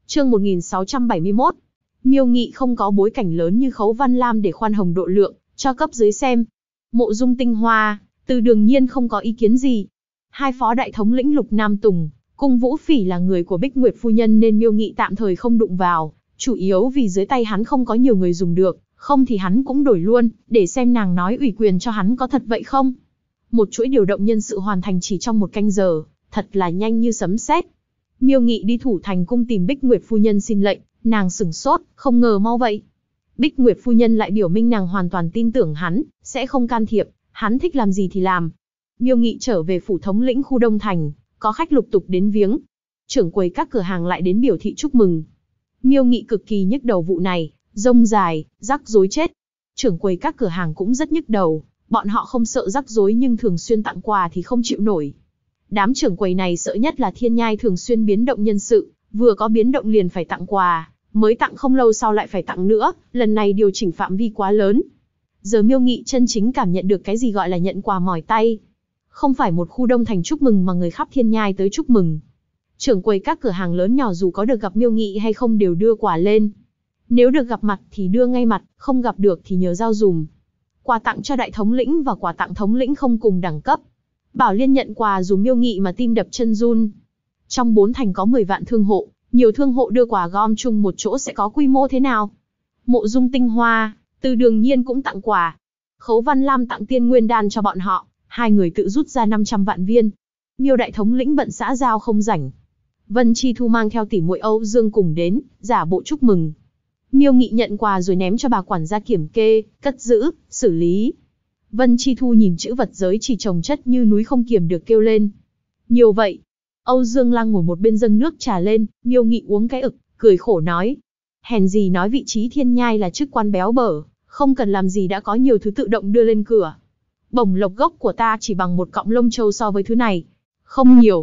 Chương 1671. Miêu Nghị không có bối cảnh lớn như Khấu Văn Lam để khoan hồng độ lượng, cho cấp dưới xem. Mộ Dung Tinh Hoa, Từ Đường Nhiên không có ý kiến gì. Hai phó đại thống lĩnh Lục Nam Tùng, Cung Vũ Phỉ là người của Bích Nguyệt phu nhân nên Miêu Nghị tạm thời không đụng vào, chủ yếu vì dưới tay hắn không có nhiều người dùng được, không thì hắn cũng đổi luôn, để xem nàng nói ủy quyền cho hắn có thật vậy không. Một chuỗi điều động nhân sự hoàn thành chỉ trong 1 canh giờ, thật là nhanh như sấm sét. Miêu Nghị đi Thủ Thành cung tìm Bích Nguyệt phu nhân xin lệnh, nàng sửng sốt, không ngờ mau vậy. Bích Nguyệt phu nhân lại biểu minh nàng hoàn toàn tin tưởng hắn, sẽ không can thiệp, hắn thích làm gì thì làm. Miêu Nghị trở về phủ thống lĩnh khu Đông Thành, có khách lục tục đến viếng. Trưởng quầy các cửa hàng lại đến biểu thị chúc mừng. Miêu Nghị cực kỳ nhức đầu vụ này, rông dài, rắc rối chết. Trưởng quầy các cửa hàng cũng rất nhức đầu, bọn họ không sợ rắc rối nhưng thường xuyên tặng quà thì không chịu nổi. Đám trưởng quầy này sợ nhất là Thiên Nhai thường xuyên biến động nhân sự, vừa có biến động liền phải tặng quà, mới tặng không lâu sau lại phải tặng nữa, lần này điều chỉnh phạm vi quá lớn. Giờ Miêu Nghị chân chính cảm nhận được cái gì gọi là nhận quà mỏi tay. Không phải một khu Đông Thành chúc mừng mà người khắp Thiên Nhai tới chúc mừng. Trưởng quầy các cửa hàng lớn nhỏ dù có được gặp Miêu Nghị hay không đều đưa quà lên. Nếu được gặp mặt thì đưa ngay mặt, không gặp được thì nhờ giao dùm. Quà tặng cho đại thống lĩnh và quà tặng thống lĩnh không cùng đẳng cấp. Bảo Liên nhận quà dù Miêu Nghị mà tim đập chân run. Trong 4 thành có 10 vạn thương hộ, nhiều thương hộ đưa quà gom chung một chỗ sẽ có quy mô thế nào? Mộ Dung Tinh Hoa, Từ Đường Nhiên cũng tặng quà. Khấu Văn Lam tặng tiên nguyên đan cho bọn họ, hai người tự rút ra 500 vạn viên. Miêu đại thống lĩnh bận xã giao không rảnh. Vân Chi Thu mang theo tỷ muội Âu Dương cùng đến, giả bộ chúc mừng. Miêu Nghị nhận quà rồi ném cho bà quản gia kiểm kê, cất giữ, xử lý. Vân Chi Thu nhìn chữ vật giới chỉ chồng chất như núi không kiềm được kêu lên. Nhiều vậy. Âu Dương Lăng ngồi một bên dâng nước trà lên, Miêu Nghị uống cái ực, cười khổ nói. Hèn gì nói vị trí Thiên Nhai là chức quan béo bở, không cần làm gì đã có nhiều thứ tự động đưa lên cửa. Bổng lộc gốc của ta chỉ bằng một cọng lông châu so với thứ này. Không nhiều,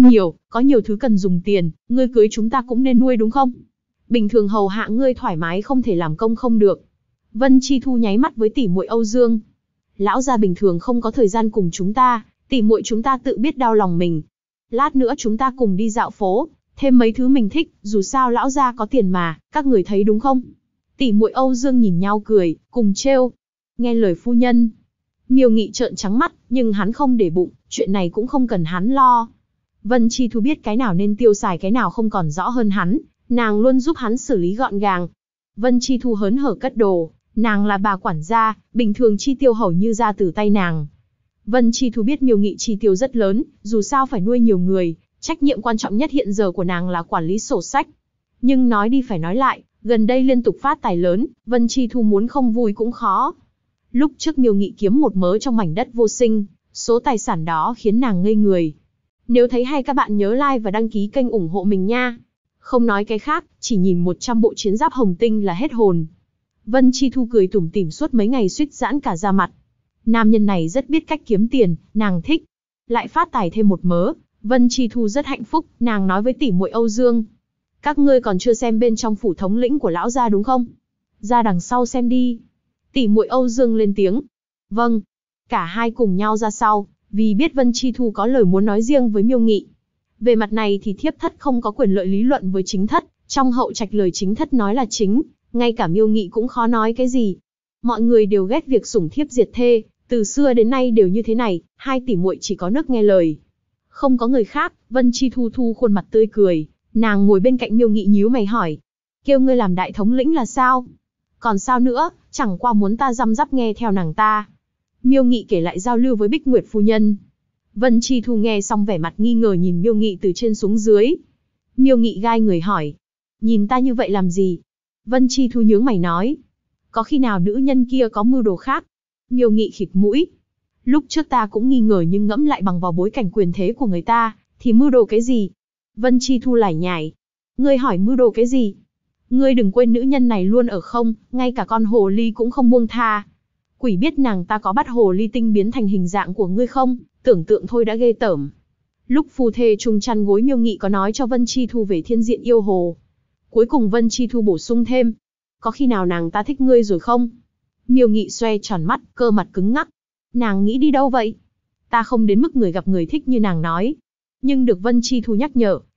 có nhiều thứ cần dùng tiền, ngươi cưới chúng ta cũng nên nuôi đúng không? Bình thường hầu hạ ngươi thoải mái không thể làm công không được. Vân Chi Thu nháy mắt với tỷ muội Âu Dương. Lão gia bình thường không có thời gian cùng chúng ta, tỷ muội chúng ta tự biết đau lòng mình. Lát nữa chúng ta cùng đi dạo phố, thêm mấy thứ mình thích, dù sao lão gia có tiền mà, các người thấy đúng không? Tỷ muội Âu Dương nhìn nhau cười, cùng trêu. Nghe lời phu nhân. Miêu Nghị trợn trắng mắt, nhưng hắn không để bụng, chuyện này cũng không cần hắn lo. Vân Chi Thu biết cái nào nên tiêu xài cái nào không còn rõ hơn hắn, nàng luôn giúp hắn xử lý gọn gàng. Vân Chi Thu hớn hở cất đồ, nàng là bà quản gia, bình thường chi tiêu hầu như ra từ tay nàng. Vân Chi Thu biết Miêu Nghị chi tiêu rất lớn, dù sao phải nuôi nhiều người, trách nhiệm quan trọng nhất hiện giờ của nàng là quản lý sổ sách. Nhưng nói đi phải nói lại, gần đây liên tục phát tài lớn, Vân Chi Thu muốn không vui cũng khó. Lúc trước Miêu Nghị kiếm một mớ trong mảnh đất vô sinh, số tài sản đó khiến nàng ngây người. Nếu thấy hay các bạn nhớ like và đăng ký kênh ủng hộ mình nha. Không nói cái khác, chỉ nhìn 100 bộ chiến giáp hồng tinh là hết hồn. Vân Chi Thu cười tủm tỉm suốt mấy ngày suýt giãn cả da mặt. Nam nhân này rất biết cách kiếm tiền, nàng thích. Lại phát tài thêm một mớ, Vân Chi Thu rất hạnh phúc, nàng nói với tỷ muội Âu Dương. Các ngươi còn chưa xem bên trong phủ thống lĩnh của lão gia đúng không? Ra đằng sau xem đi. Tỷ muội Âu Dương lên tiếng. Vâng. Cả hai cùng nhau ra sau, vì biết Vân Chi Thu có lời muốn nói riêng với Miêu Nghị. Về mặt này thì thiếp thất không có quyền lợi lý luận với chính thất, trong hậu trạch lời chính thất nói là chính, ngay cả Miêu Nghị cũng khó nói cái gì. Mọi người đều ghét việc sủng thiếp diệt thê, từ xưa đến nay đều như thế này, hai tỷ muội chỉ có nước nghe lời. Không có người khác, Vân Chi Thu thu khuôn mặt tươi cười, nàng ngồi bên cạnh Miêu Nghị nhíu mày hỏi. Kêu ngươi làm đại thống lĩnh là sao? Còn sao nữa, chẳng qua muốn ta răm rắp nghe theo nàng ta. Miêu Nghị kể lại giao lưu với Bích Nguyệt phu nhân. Vân Chi Thu nghe xong vẻ mặt nghi ngờ nhìn Miêu Nghị từ trên xuống dưới. Miêu Nghị gai người hỏi. Nhìn ta như vậy làm gì? Vân Chi Thu nhướng mày nói. Có khi nào nữ nhân kia có mưu đồ khác? Miêu Nghị khịt mũi. Lúc trước ta cũng nghi ngờ nhưng ngẫm lại bằng vào bối cảnh quyền thế của người ta, thì mưu đồ cái gì? Vân Chi Thu lải nhải. Ngươi hỏi mưu đồ cái gì? Ngươi đừng quên nữ nhân này luôn ở không, ngay cả con hồ ly cũng không buông tha. Quỷ biết nàng ta có bắt hồ ly tinh biến thành hình dạng của ngươi không, tưởng tượng thôi đã ghê tởm. Lúc phu thê chung chăn gối Miêu Nghị có nói cho Vân Chi Thu về thiên diện yêu hồ. Cuối cùng Vân Chi Thu bổ sung thêm. Có khi nào nàng ta thích ngươi rồi không? Miêu Nghị xoe tròn mắt, cơ mặt cứng ngắc. Nàng nghĩ đi đâu vậy? Ta không đến mức người gặp người thích như nàng nói. Nhưng được Vân Chi Thu nhắc nhở,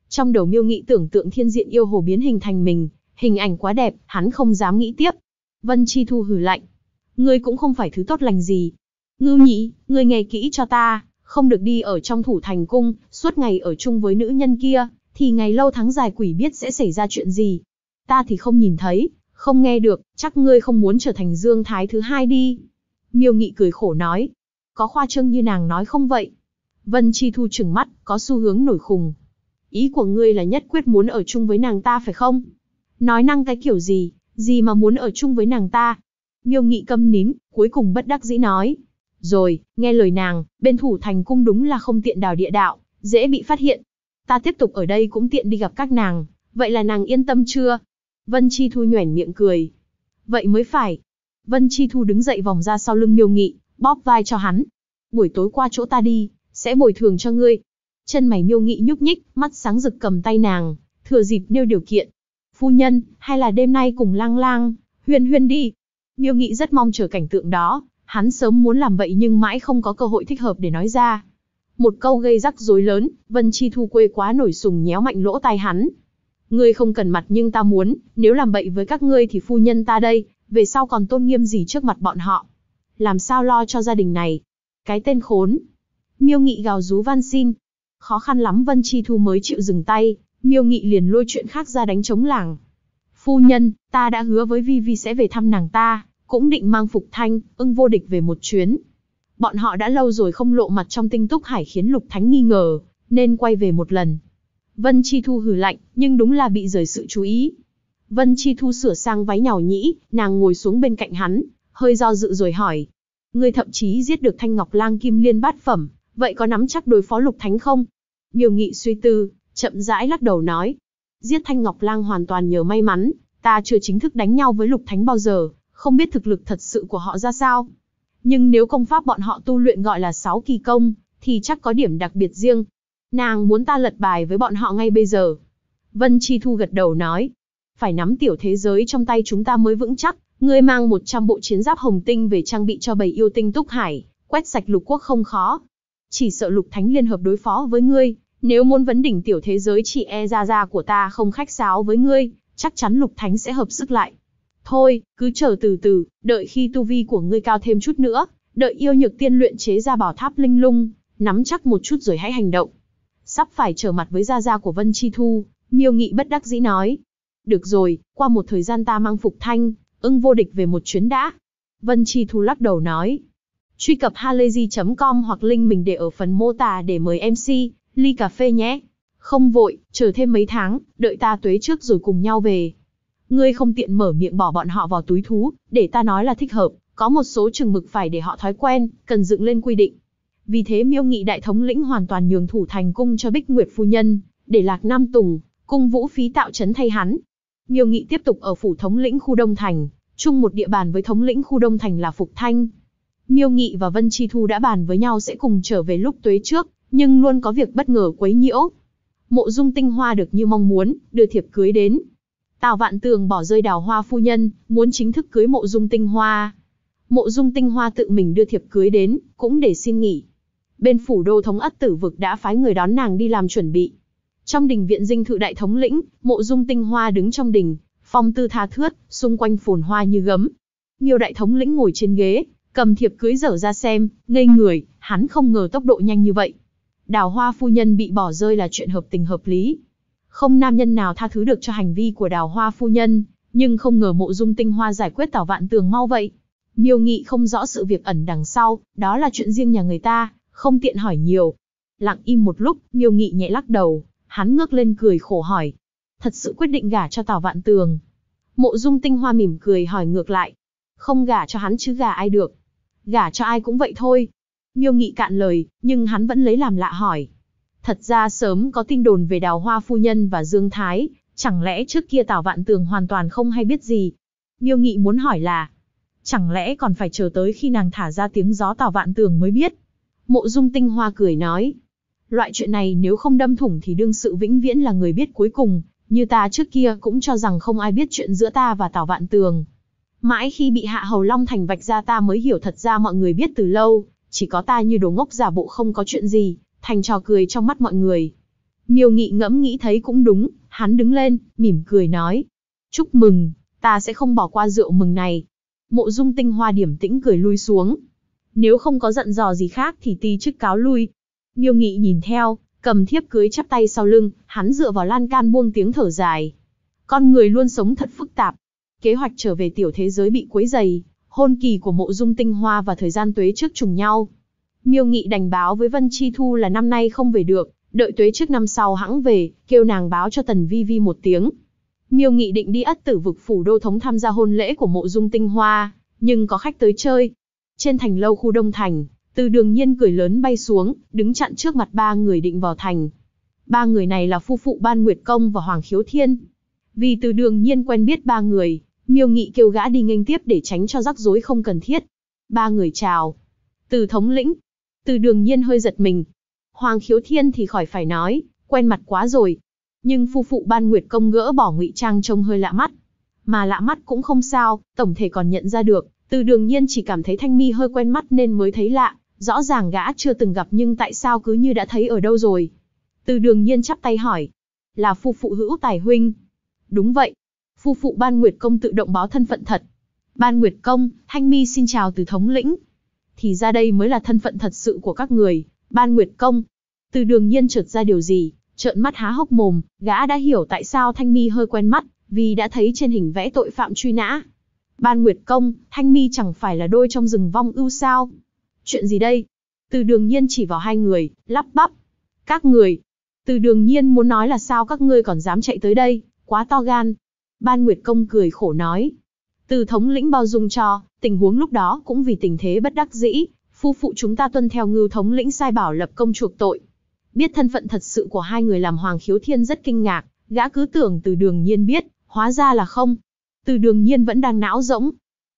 Trong đầu Miêu Nghị tưởng tượng thiên diện yêu hồ biến hình thành mình, hình ảnh quá đẹp, hắn không dám nghĩ tiếp. Vân Chi Thu hừ lạnh. Ngươi cũng không phải thứ tốt lành gì. Ngưu Nhĩ, ngươi nghe kỹ cho ta, không được đi ở trong Thủ Thành Cung, suốt ngày ở chung với nữ nhân kia, thì ngày lâu tháng dài quỷ biết sẽ xảy ra chuyện gì. Ta thì không nhìn thấy, không nghe được, chắc ngươi không muốn trở thành Dương Thái thứ hai đi. Miêu Nghị cười khổ nói. Có khoa trương như nàng nói không vậy? Vân Chi Thu trừng mắt, có xu hướng nổi khùng. Ý của ngươi là nhất quyết muốn ở chung với nàng ta phải không? Nói năng cái kiểu gì mà muốn ở chung với nàng ta? Miêu Nghị câm nín, cuối cùng bất đắc dĩ nói. Rồi, nghe lời nàng, bên Thủ Thành Cung đúng là không tiện đào địa đạo, dễ bị phát hiện. Ta tiếp tục ở đây cũng tiện đi gặp các nàng, vậy là nàng yên tâm chưa? Vân Chi Thu nhoẻn miệng cười. Vậy mới phải. Vân Chi Thu đứng dậy vòng ra sau lưng Miêu Nghị, bóp vai cho hắn. Buổi tối qua chỗ ta đi, sẽ bồi thường cho ngươi. Chân mày Miêu Nghị nhúc nhích, mắt sáng rực cầm tay nàng, thừa dịp nêu điều kiện. Phu nhân, hay là đêm nay cùng Lang Lang, Huyên Huyên đi. Miêu Nghị rất mong chờ cảnh tượng đó, hắn sớm muốn làm vậy nhưng mãi không có cơ hội thích hợp để nói ra. Một câu gây rắc rối lớn, Vân Chi Thu quê quá nổi sùng nhéo mạnh lỗ tai hắn. Ngươi không cần mặt nhưng ta muốn, nếu làm bậy với các ngươi thì phu nhân ta đây, về sau còn tôn nghiêm gì trước mặt bọn họ. Làm sao lo cho gia đình này? Cái tên khốn. Miêu Nghị gào rú van xin. Khó khăn lắm Vân Chi Thu mới chịu dừng tay, Miêu Nghị liền lôi chuyện khác ra đánh trống lảng. Phu nhân, ta đã hứa với Vi Vi sẽ về thăm nàng ta, cũng định mang Phục Thanh, Ưng Vô Địch về một chuyến. Bọn họ đã lâu rồi không lộ mặt trong Tinh Túc Hải khiến Lục Thánh nghi ngờ, nên quay về một lần. Vân Chi Thu hừ lạnh, nhưng đúng là bị rời sự chú ý. Vân Chi Thu sửa sang váy nhàu nhĩ, nàng ngồi xuống bên cạnh hắn, hơi do dự rồi hỏi. Ngươi thậm chí giết được Thanh Ngọc Lang Kim Liên bát phẩm, vậy có nắm chắc đối phó Lục Thánh không? Miêu Nghị suy tư, chậm rãi lắc đầu nói. Giết Thanh Ngọc Lang hoàn toàn nhờ may mắn, ta chưa chính thức đánh nhau với Lục Thánh bao giờ, không biết thực lực thật sự của họ ra sao. Nhưng nếu công pháp bọn họ tu luyện gọi là 6 kỳ công, thì chắc có điểm đặc biệt riêng. Nàng muốn ta lật bài với bọn họ ngay bây giờ. Vân Chi Thu gật đầu nói. Phải nắm tiểu thế giới trong tay chúng ta mới vững chắc. Ngươi mang 100 bộ chiến giáp hồng tinh về trang bị cho bầy yêu tinh Túc Hải, quét sạch lục quốc không khó. Chỉ sợ Lục Thánh liên hợp đối phó với ngươi, nếu muốn vấn đỉnh tiểu thế giới chỉ e ra của ta không khách sáo với ngươi, chắc chắn Lục Thánh sẽ hợp sức lại. Thôi, cứ chờ từ từ, đợi khi tu vi của ngươi cao thêm chút nữa, đợi yêu nhược tiên luyện chế ra bảo tháp linh lung, nắm chắc một chút rồi hãy hành động. Sắp phải trở mặt với gia của Vân Chi Thu, Miêu Nghị bất đắc dĩ nói. Được rồi, qua một thời gian ta mang Phục Thanh, Ưng Vô Địch về một chuyến đã. Vân Chi Thu lắc đầu nói. Truy cập halayzi.com hoặc link mình để ở phần mô tả để mời MC, ly cà phê nhé. Không vội, chờ thêm mấy tháng, đợi ta tuế trước rồi cùng nhau về. Ngươi không tiện mở miệng bỏ bọn họ vào túi thú, để ta nói là thích hợp, có một số chừng mực phải để họ thói quen, cần dựng lên quy định. Vì thế Miêu Nghị đại thống lĩnh hoàn toàn nhường Thủ Thành Cung cho Bích Nguyệt phu nhân, để Lạc Nam Tùng, Cung Vũ Phí tạo trấn thay hắn. Miêu Nghị tiếp tục ở phủ thống lĩnh khu Đông Thành, chung một địa bàn với thống lĩnh khu Đông Thành là Phục Thanh. Miêu Nghị và Vân Chi Thu đã bàn với nhau sẽ cùng trở về lúc tuế trước, nhưng luôn có việc bất ngờ quấy nhiễu. Mộ Dung Tinh Hoa được như mong muốn, đưa thiệp cưới đến. Tào Vạn Tường bỏ rơi Đào Hoa phu nhân, muốn chính thức cưới Mộ Dung Tinh Hoa. Mộ Dung Tinh Hoa tự mình đưa thiệp cưới đến, cũng để xin nghỉ. Bên phủ đô thống Ất Tử Vực đã phái người đón nàng đi làm chuẩn bị. Trong đình viện dinh thự đại thống lĩnh, Mộ Dung Tinh Hoa đứng trong đình, phong tư tha thướt, xung quanh phồn hoa như gấm. Miêu đại thống lĩnh ngồi trên ghế, cầm thiệp cưới dở ra xem, ngây người, hắn không ngờ tốc độ nhanh như vậy. Đào Hoa phu nhân bị bỏ rơi là chuyện hợp tình hợp lý. Không nam nhân nào tha thứ được cho hành vi của Đào Hoa phu nhân, nhưng không ngờ Mộ Dung Tinh Hoa giải quyết Tào Vạn Tường mau vậy. Miêu Nghị không rõ sự việc ẩn đằng sau, đó là chuyện riêng nhà người ta, không tiện hỏi nhiều. Lặng im một lúc, Miêu Nghị nhẹ lắc đầu, hắn ngước lên cười khổ hỏi. Thật sự quyết định gả cho Tào Vạn Tường? Mộ Dung Tinh Hoa mỉm cười hỏi ngược lại. Không gả cho hắn chứ gả ai được? Gả cho ai cũng vậy thôi. Miêu Nghị cạn lời, nhưng hắn vẫn lấy làm lạ hỏi. Thật ra sớm có tin đồn về Đào Hoa phu nhân và Dương Thái, chẳng lẽ trước kia Tào Vạn Tường hoàn toàn không hay biết gì? Miêu Nghị muốn hỏi là, chẳng lẽ còn phải chờ tới khi nàng thả ra tiếng gió Tào Vạn Tường mới biết? Mộ Dung Tinh Hoa cười nói, loại chuyện này nếu không đâm thủng thì đương sự vĩnh viễn là người biết cuối cùng, như ta trước kia cũng cho rằng không ai biết chuyện giữa ta và Tào Vạn Tường. Mãi khi bị Hạ Hầu Long Thành vạch ra ta mới hiểu thật ra mọi người biết từ lâu, chỉ có ta như đồ ngốc giả bộ không có chuyện gì, thành trò cười trong mắt mọi người. Miêu Nghị ngẫm nghĩ thấy cũng đúng, hắn đứng lên, mỉm cười nói. Chúc mừng, ta sẽ không bỏ qua rượu mừng này. Mộ Dung Tinh Hoa điềm tĩnh cười lui xuống. Nếu không có dặn dò gì khác thì ti chức cáo lui. Miêu Nghị nhìn theo, cầm thiếp cưới chắp tay sau lưng, hắn dựa vào lan can buông tiếng thở dài. Con người luôn sống thật phức tạp. Kế hoạch trở về tiểu thế giới bị quấy rầy, hôn kỳ của Mộ Dung Tinh Hoa và thời gian tuế trước trùng nhau. Miêu Nghị đành báo với Vân Chi Thu là năm nay không về được, đợi tuế trước năm sau hẵng về, kêu nàng báo cho Tần Vi Vi một tiếng. Miêu Nghị định đi Ất Tử vực phủ đô thống tham gia hôn lễ của Mộ Dung Tinh Hoa, nhưng có khách tới chơi. Trên thành lâu khu Đông Thành, Từ Đường Nhiên cười lớn bay xuống, đứng chặn trước mặt ba người định vào thành. Ba người này là phu phụ Ban Nguyệt Công và Hoàng Khiếu Thiên. Vì Từ Đường Nhiên quen biết ba người, Miêu Nghị kêu gã đi nghênh tiếp để tránh cho rắc rối không cần thiết. Ba người chào. Từ thống lĩnh. Từ Đường Nhiên hơi giật mình. Hoàng Khiếu Thiên thì khỏi phải nói, quen mặt quá rồi. Nhưng phu phụ Ban Nguyệt Công gỡ bỏ ngụy trang trông hơi lạ mắt. Mà lạ mắt cũng không sao, tổng thể còn nhận ra được. Từ Đường Nhiên chỉ cảm thấy Thanh Mi hơi quen mắt nên mới thấy lạ. Rõ ràng gã chưa từng gặp nhưng tại sao cứ như đã thấy ở đâu rồi. Từ Đường Nhiên chắp tay hỏi. Là phu phụ Hữu Tài huynh. Đúng vậy. Phu phụ Ban Nguyệt Công tự động báo thân phận thật. Ban Nguyệt Công, Thanh Mi xin chào Từ thống lĩnh. Thì ra đây mới là thân phận thật sự của các người. Ban Nguyệt Công. Từ Đường Nhiên chợt ra điều gì, trợn mắt há hốc mồm, gã đã hiểu tại sao Thanh Mi hơi quen mắt, vì đã thấy trên hình vẽ tội phạm truy nã. Ban Nguyệt Công, Thanh Mi chẳng phải là đôi trong rừng vong ưu sao? Chuyện gì đây? Từ Đường Nhiên chỉ vào hai người, lắp bắp. Các người. Từ Đường Nhiên muốn nói là sao các ngươi còn dám chạy tới đây, quá to gan. Ban Nguyệt Công cười khổ nói. Từ thống lĩnh bao dung cho, tình huống lúc đó cũng vì tình thế bất đắc dĩ, phu phụ chúng ta tuân theo Ngưu thống lĩnh sai bảo lập công chuộc tội. Biết thân phận thật sự của hai người làm Hoàng Khiếu Thiên rất kinh ngạc, gã cứ tưởng Từ Đường Nhiên biết, hóa ra là không. Từ Đường Nhiên vẫn đang não rỗng.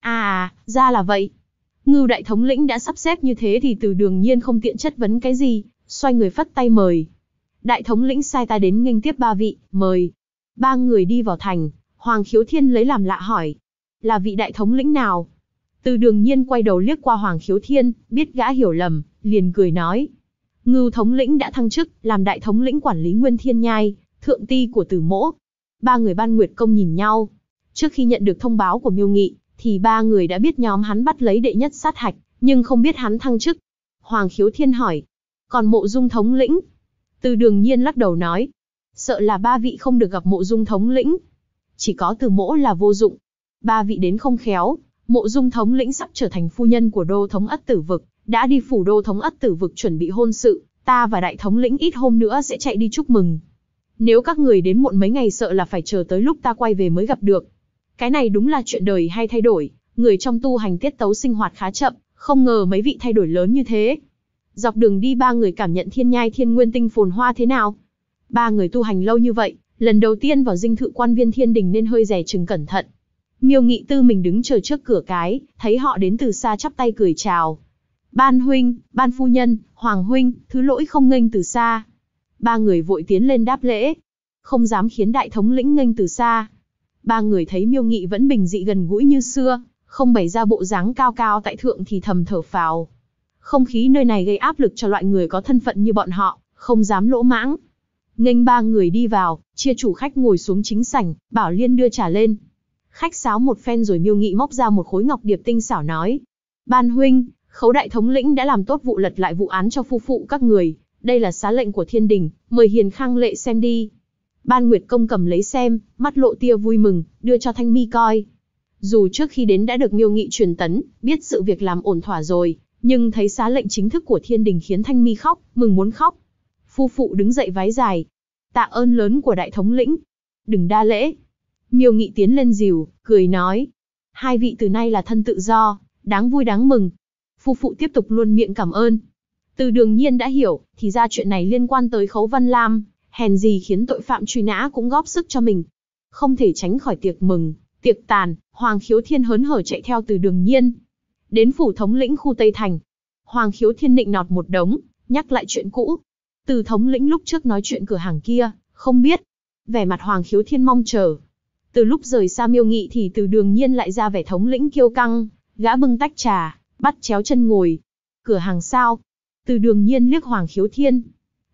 Ra là vậy. Ngưu đại thống lĩnh đã sắp xếp như thế thì Từ Đường Nhiên không tiện chất vấn cái gì, xoay người phất tay mời. Đại thống lĩnh sai ta đến nghênh tiếp ba vị, mời. Ba người đi vào thành, Hoàng Khiếu Thiên lấy làm lạ hỏi. Là vị đại thống lĩnh nào? Từ Đường Nhiên quay đầu liếc qua Hoàng Khiếu Thiên, biết gã hiểu lầm, liền cười nói. Ngưu thống lĩnh đã thăng chức, làm đại thống lĩnh quản lý Nguyên Thiên Nhai, thượng ti của Tử Mỗ. Ba người Ban Nguyệt Công nhìn nhau. Trước khi nhận được thông báo của Miêu Nghị, thì ba người đã biết nhóm hắn bắt lấy đệ nhất sát hạch, nhưng không biết hắn thăng chức. Hoàng Khiếu Thiên hỏi. Còn Mộ Dung thống lĩnh? Từ Đường Nhiên lắc đầu nói. Sợ là ba vị không được gặp Mộ Dung thống lĩnh. Chỉ có Tử Mỗ là vô dụng. Ba vị đến không khéo, Mộ Dung thống lĩnh sắp trở thành phu nhân của đô thống Ất Tử vực, đã đi phủ đô thống Ất Tử vực chuẩn bị hôn sự, ta và đại thống lĩnh ít hôm nữa sẽ chạy đi chúc mừng. Nếu các người đến muộn mấy ngày sợ là phải chờ tới lúc ta quay về mới gặp được. Cái này đúng là chuyện đời hay thay đổi, người trong tu hành tiết tấu sinh hoạt khá chậm, không ngờ mấy vị thay đổi lớn như thế. Dọc đường đi ba người cảm nhận Thiên Nhai Thiên Nguyên Tinh phồn hoa thế nào? Ba người tu hành lâu như vậy, lần đầu tiên vào dinh thự quan viên thiên đình nên hơi dè chừng cẩn thận. Miêu Nghị tư mình đứng chờ trước cửa cái, thấy họ đến từ xa chắp tay cười chào. Ban huynh, ban phu nhân, Hoàng huynh, thứ lỗi không nghênh từ xa. Ba người vội tiến lên đáp lễ, không dám khiến đại thống lĩnh nghênh từ xa. Ba người thấy Miêu Nghị vẫn bình dị gần gũi như xưa, không bày ra bộ dáng cao cao tại thượng thì thầm thở phào. Không khí nơi này gây áp lực cho loại người có thân phận như bọn họ, không dám lỗ mãng. Nghênh ba người đi vào, chia chủ khách ngồi xuống chính sảnh, bảo Liên đưa trà lên. Khách sáo một phen rồi Miêu Nghị móc ra một khối ngọc điệp tinh xảo nói. Ban huynh, Khấu đại thống lĩnh đã làm tốt vụ lật lại vụ án cho phu phụ các người. Đây là xá lệnh của thiên đình, mời Hiền Khang lệ xem đi. Ban Nguyệt Công cầm lấy xem, mắt lộ tia vui mừng, đưa cho Thanh Mi coi. Dù trước khi đến đã được Miêu Nghị truyền tấn, biết sự việc làm ổn thỏa rồi, nhưng thấy xá lệnh chính thức của thiên đình khiến Thanh Mi khóc, mừng muốn khóc. Phu phụ đứng dậy vái dài. Tạ ơn lớn của đại thống lĩnh. Đừng đa lễ. Miêu Nghị tiến lên dìu, cười nói. Hai vị từ nay là thân tự do, đáng vui đáng mừng. Phu phụ tiếp tục luôn miệng cảm ơn. Từ Đường Nhiên đã hiểu, thì ra chuyện này liên quan tới Khấu Văn Lam, hèn gì khiến tội phạm truy nã cũng góp sức cho mình. Không thể tránh khỏi tiệc mừng, tiệc tàn, Hoàng Khiếu Thiên hớn hở chạy theo Từ Đường Nhiên. Đến phủ thống lĩnh khu Tây Thành. Hoàng Khiếu Thiên nịnh nọt một đống, nhắc lại chuyện cũ. Từ thống lĩnh lúc trước nói chuyện cửa hàng kia, không biết. Vẻ mặt Hoàng Khiếu Thiên mong chờ. Từ lúc rời xa Miêu Nghị thì Từ Đường Nhiên lại ra vẻ thống lĩnh kiêu căng, gã bưng tách trà, bắt chéo chân ngồi. Cửa hàng sao? Từ Đường Nhiên liếc Hoàng Khiếu Thiên.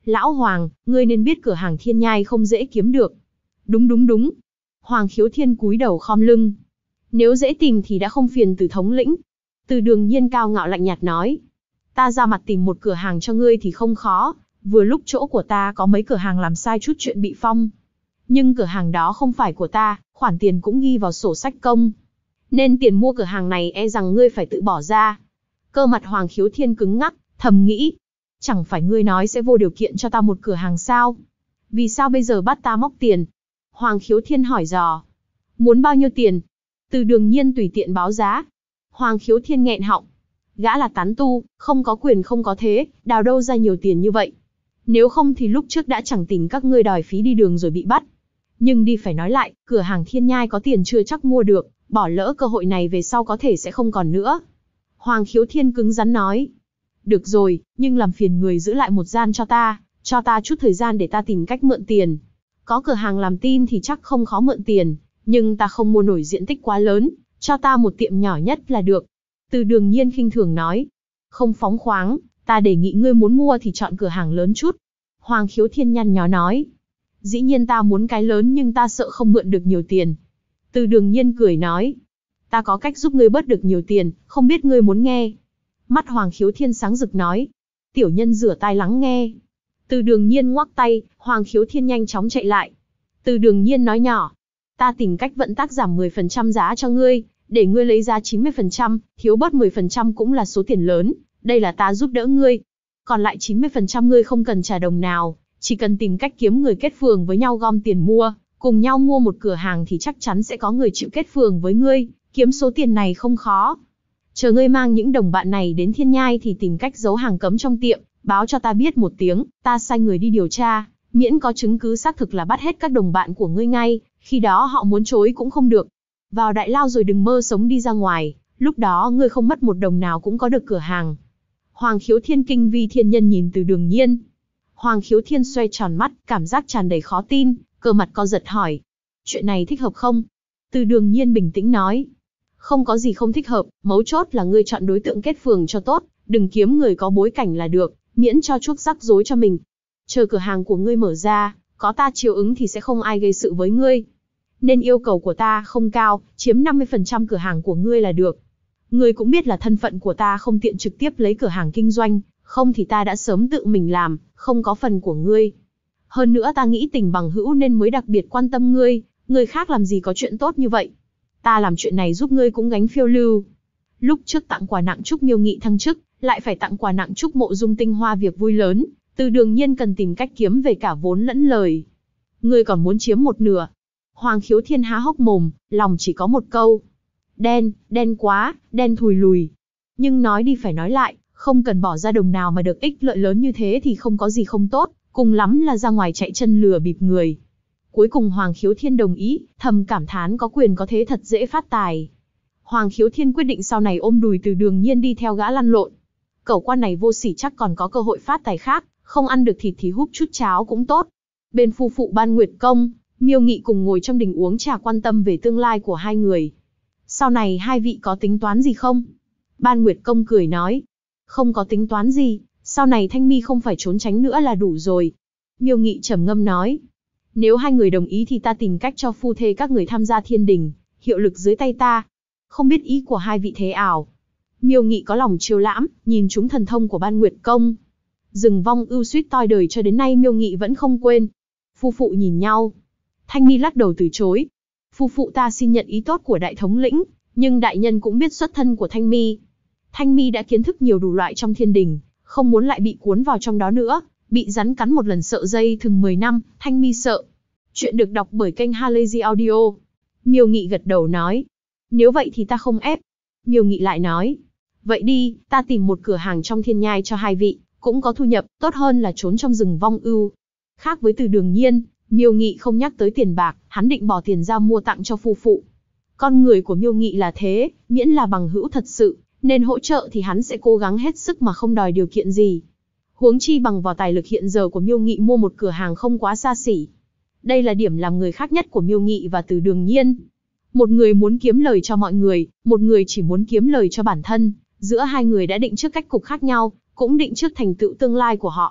Lão Hoàng, ngươi nên biết cửa hàng Thiên Nhai không dễ kiếm được. Đúng đúng đúng. Hoàng Khiếu Thiên cúi đầu khom lưng. Nếu dễ tìm thì đã không phiền Từ thống lĩnh. Từ Đường Nhiên cao ngạo lạnh nhạt nói. Ta ra mặt tìm một cửa hàng cho ngươi thì không khó, vừa lúc chỗ của ta có mấy cửa hàng làm sai chút chuyện bị phong. Nhưng cửa hàng đó không phải của ta, khoản tiền cũng ghi vào sổ sách công. Nên tiền mua cửa hàng này e rằng ngươi phải tự bỏ ra. Cơ mặt Hoàng Khiếu Thiên cứng ngắc, thầm nghĩ. Chẳng phải ngươi nói sẽ vô điều kiện cho ta một cửa hàng sao? Vì sao bây giờ bắt ta móc tiền? Hoàng Khiếu Thiên hỏi dò. Muốn bao nhiêu tiền? Từ Đường Nhiên tùy tiện báo giá. Hoàng Khiếu Thiên nghẹn họng. Gã là tán tu, không có quyền không có thế, đào đâu ra nhiều tiền như vậy. Nếu không thì lúc trước đã chẳng tìm các ngươi đòi phí đi đường rồi bị bắt. Nhưng đi phải nói lại, cửa hàng Thiên Nhai có tiền chưa chắc mua được, bỏ lỡ cơ hội này về sau có thể sẽ không còn nữa. Hoàng Khiếu Thiên cứng rắn nói. Được rồi, nhưng làm phiền người giữ lại một gian cho ta chút thời gian để ta tìm cách mượn tiền. Có cửa hàng làm tin thì chắc không khó mượn tiền, nhưng ta không mua nổi diện tích quá lớn, cho ta một tiệm nhỏ nhất là được. Từ Đường Nhiên khinh thường nói. Không phóng khoáng, ta đề nghị ngươi muốn mua thì chọn cửa hàng lớn chút. Hoàng Khiếu Thiên nhăn nhó nói. Dĩ nhiên ta muốn cái lớn nhưng ta sợ không mượn được nhiều tiền. Từ Đường Nhiên cười nói. Ta có cách giúp ngươi bớt được nhiều tiền, không biết ngươi muốn nghe. Mắt Hoàng Khiếu Thiên sáng rực nói. Tiểu nhân rửa tai lắng nghe. Từ Đường Nhiên ngoắc tay, Hoàng Khiếu Thiên nhanh chóng chạy lại. Từ Đường Nhiên nói nhỏ. Ta tìm cách vận tắc giảm 10% giá cho ngươi, để ngươi lấy giá 90%, thiếu bớt 10% cũng là số tiền lớn, đây là ta giúp đỡ ngươi. Còn lại 90% ngươi không cần trả đồng nào, chỉ cần tìm cách kiếm người kết phường với nhau gom tiền mua, cùng nhau mua một cửa hàng thì chắc chắn sẽ có người chịu kết phường với ngươi, kiếm số tiền này không khó. Chờ ngươi mang những đồng bạn này đến Thiên Nhai thì tìm cách giấu hàng cấm trong tiệm, báo cho ta biết một tiếng, ta sai người đi điều tra, miễn có chứng cứ xác thực là bắt hết các đồng bạn của ngươi ngay, khi đó họ muốn chối cũng không được. Vào đại lao rồi đừng mơ sống đi ra ngoài, lúc đó ngươi không mất một đồng nào cũng có được cửa hàng. Hoàng Khiếu Thiên kinh vi thiên nhân nhìn Từ Đường Nhiên. Hoàng Khiếu Thiên xoay tròn mắt, cảm giác tràn đầy khó tin, cơ mặt co giật hỏi. Chuyện này thích hợp không? Từ Đường Nhiên bình tĩnh nói. Không có gì không thích hợp, mấu chốt là ngươi chọn đối tượng kết phường cho tốt, đừng kiếm người có bối cảnh là được, miễn cho chuốc rắc rối cho mình. Chờ cửa hàng của ngươi mở ra, có ta chiếu ứng thì sẽ không ai gây sự với ngươi. Nên yêu cầu của ta không cao, chiếm 50% cửa hàng của ngươi là được. Ngươi cũng biết là thân phận của ta không tiện trực tiếp lấy cửa hàng kinh doanh, không thì ta đã sớm tự mình làm, không có phần của ngươi. Hơn nữa ta nghĩ tình bằng hữu nên mới đặc biệt quan tâm ngươi, người khác làm gì có chuyện tốt như vậy. Ta làm chuyện này giúp ngươi cũng gánh phiêu lưu. Lúc trước tặng quà nặng chúc Miêu Nghị thăng chức, lại phải tặng quà nặng chúc Mộ Dung Tinh Hoa việc vui lớn, Từ Đường Nhiên cần tìm cách kiếm về cả vốn lẫn lời. Ngươi còn muốn chiếm một nửa? Hoàng Khiếu Thiên há hốc mồm, lòng chỉ có một câu. Đen, đen quá, đen thùi lùi. Nhưng nói đi phải nói lại, không cần bỏ ra đồng nào mà được ích lợi lớn như thế thì không có gì không tốt, cùng lắm là ra ngoài chạy chân lừa bịp người. Cuối cùng Hoàng Khiếu Thiên đồng ý, thầm cảm thán có quyền có thế thật dễ phát tài. Hoàng Khiếu Thiên quyết định sau này ôm đùi Từ Đường Nhiên đi theo gã lăn lộn. Cẩu quan này vô sỉ chắc còn có cơ hội phát tài khác, không ăn được thịt thì húp chút cháo cũng tốt. Bên phu phụ Ban Nguyệt Công, Miêu Nghị cùng ngồi trong đình uống trà quan tâm về tương lai của hai người. Sau này hai vị có tính toán gì không? Ban Nguyệt Công cười nói. Không có tính toán gì, sau này Thanh Mi không phải trốn tránh nữa là đủ rồi. Miêu Nghị trầm ngâm nói. Nếu hai người đồng ý thì ta tìm cách cho phu thê các người tham gia thiên đình, hiệu lực dưới tay ta. Không biết ý của hai vị thế ảo. Miêu Nghị có lòng chiêu lãm, nhìn chúng thần thông của Ban Nguyệt Công. Rừng vong ưu suýt toi đời cho đến nay Miêu Nghị vẫn không quên. Phu phụ nhìn nhau. Thanh Mi lắc đầu từ chối. Phu phụ ta xin nhận ý tốt của đại thống lĩnh, nhưng đại nhân cũng biết xuất thân của Thanh Mi. Thanh Mi đã kiến thức nhiều đủ loại trong thiên đình, không muốn lại bị cuốn vào trong đó nữa, bị rắn cắn một lần sợ dây thừng 10 năm, Thanh Mi sợ. Chuyện được đọc bởi kênh Halazy Audio. Miêu Nghị gật đầu nói. Nếu vậy thì ta không ép. Miêu Nghị lại nói. Vậy đi, ta tìm một cửa hàng trong Thiên Nhai cho hai vị, cũng có thu nhập, tốt hơn là trốn trong rừng vong ưu. Khác với Từ Đường Nhiên, Miêu Nghị không nhắc tới tiền bạc, hắn định bỏ tiền ra mua tặng cho phu phụ. Con người của Miêu Nghị là thế, miễn là bằng hữu thật sự, nên hỗ trợ thì hắn sẽ cố gắng hết sức mà không đòi điều kiện gì. Huống chi bằng vào tài lực hiện giờ của Miêu Nghị mua một cửa hàng không quá xa xỉ. Đây là điểm làm người khác nhất của Miêu Nghị và Từ Đường Nhiên. Một người muốn kiếm lời cho mọi người, một người chỉ muốn kiếm lời cho bản thân. Giữa hai người đã định trước cách cục khác nhau, cũng định trước thành tựu tương lai của họ.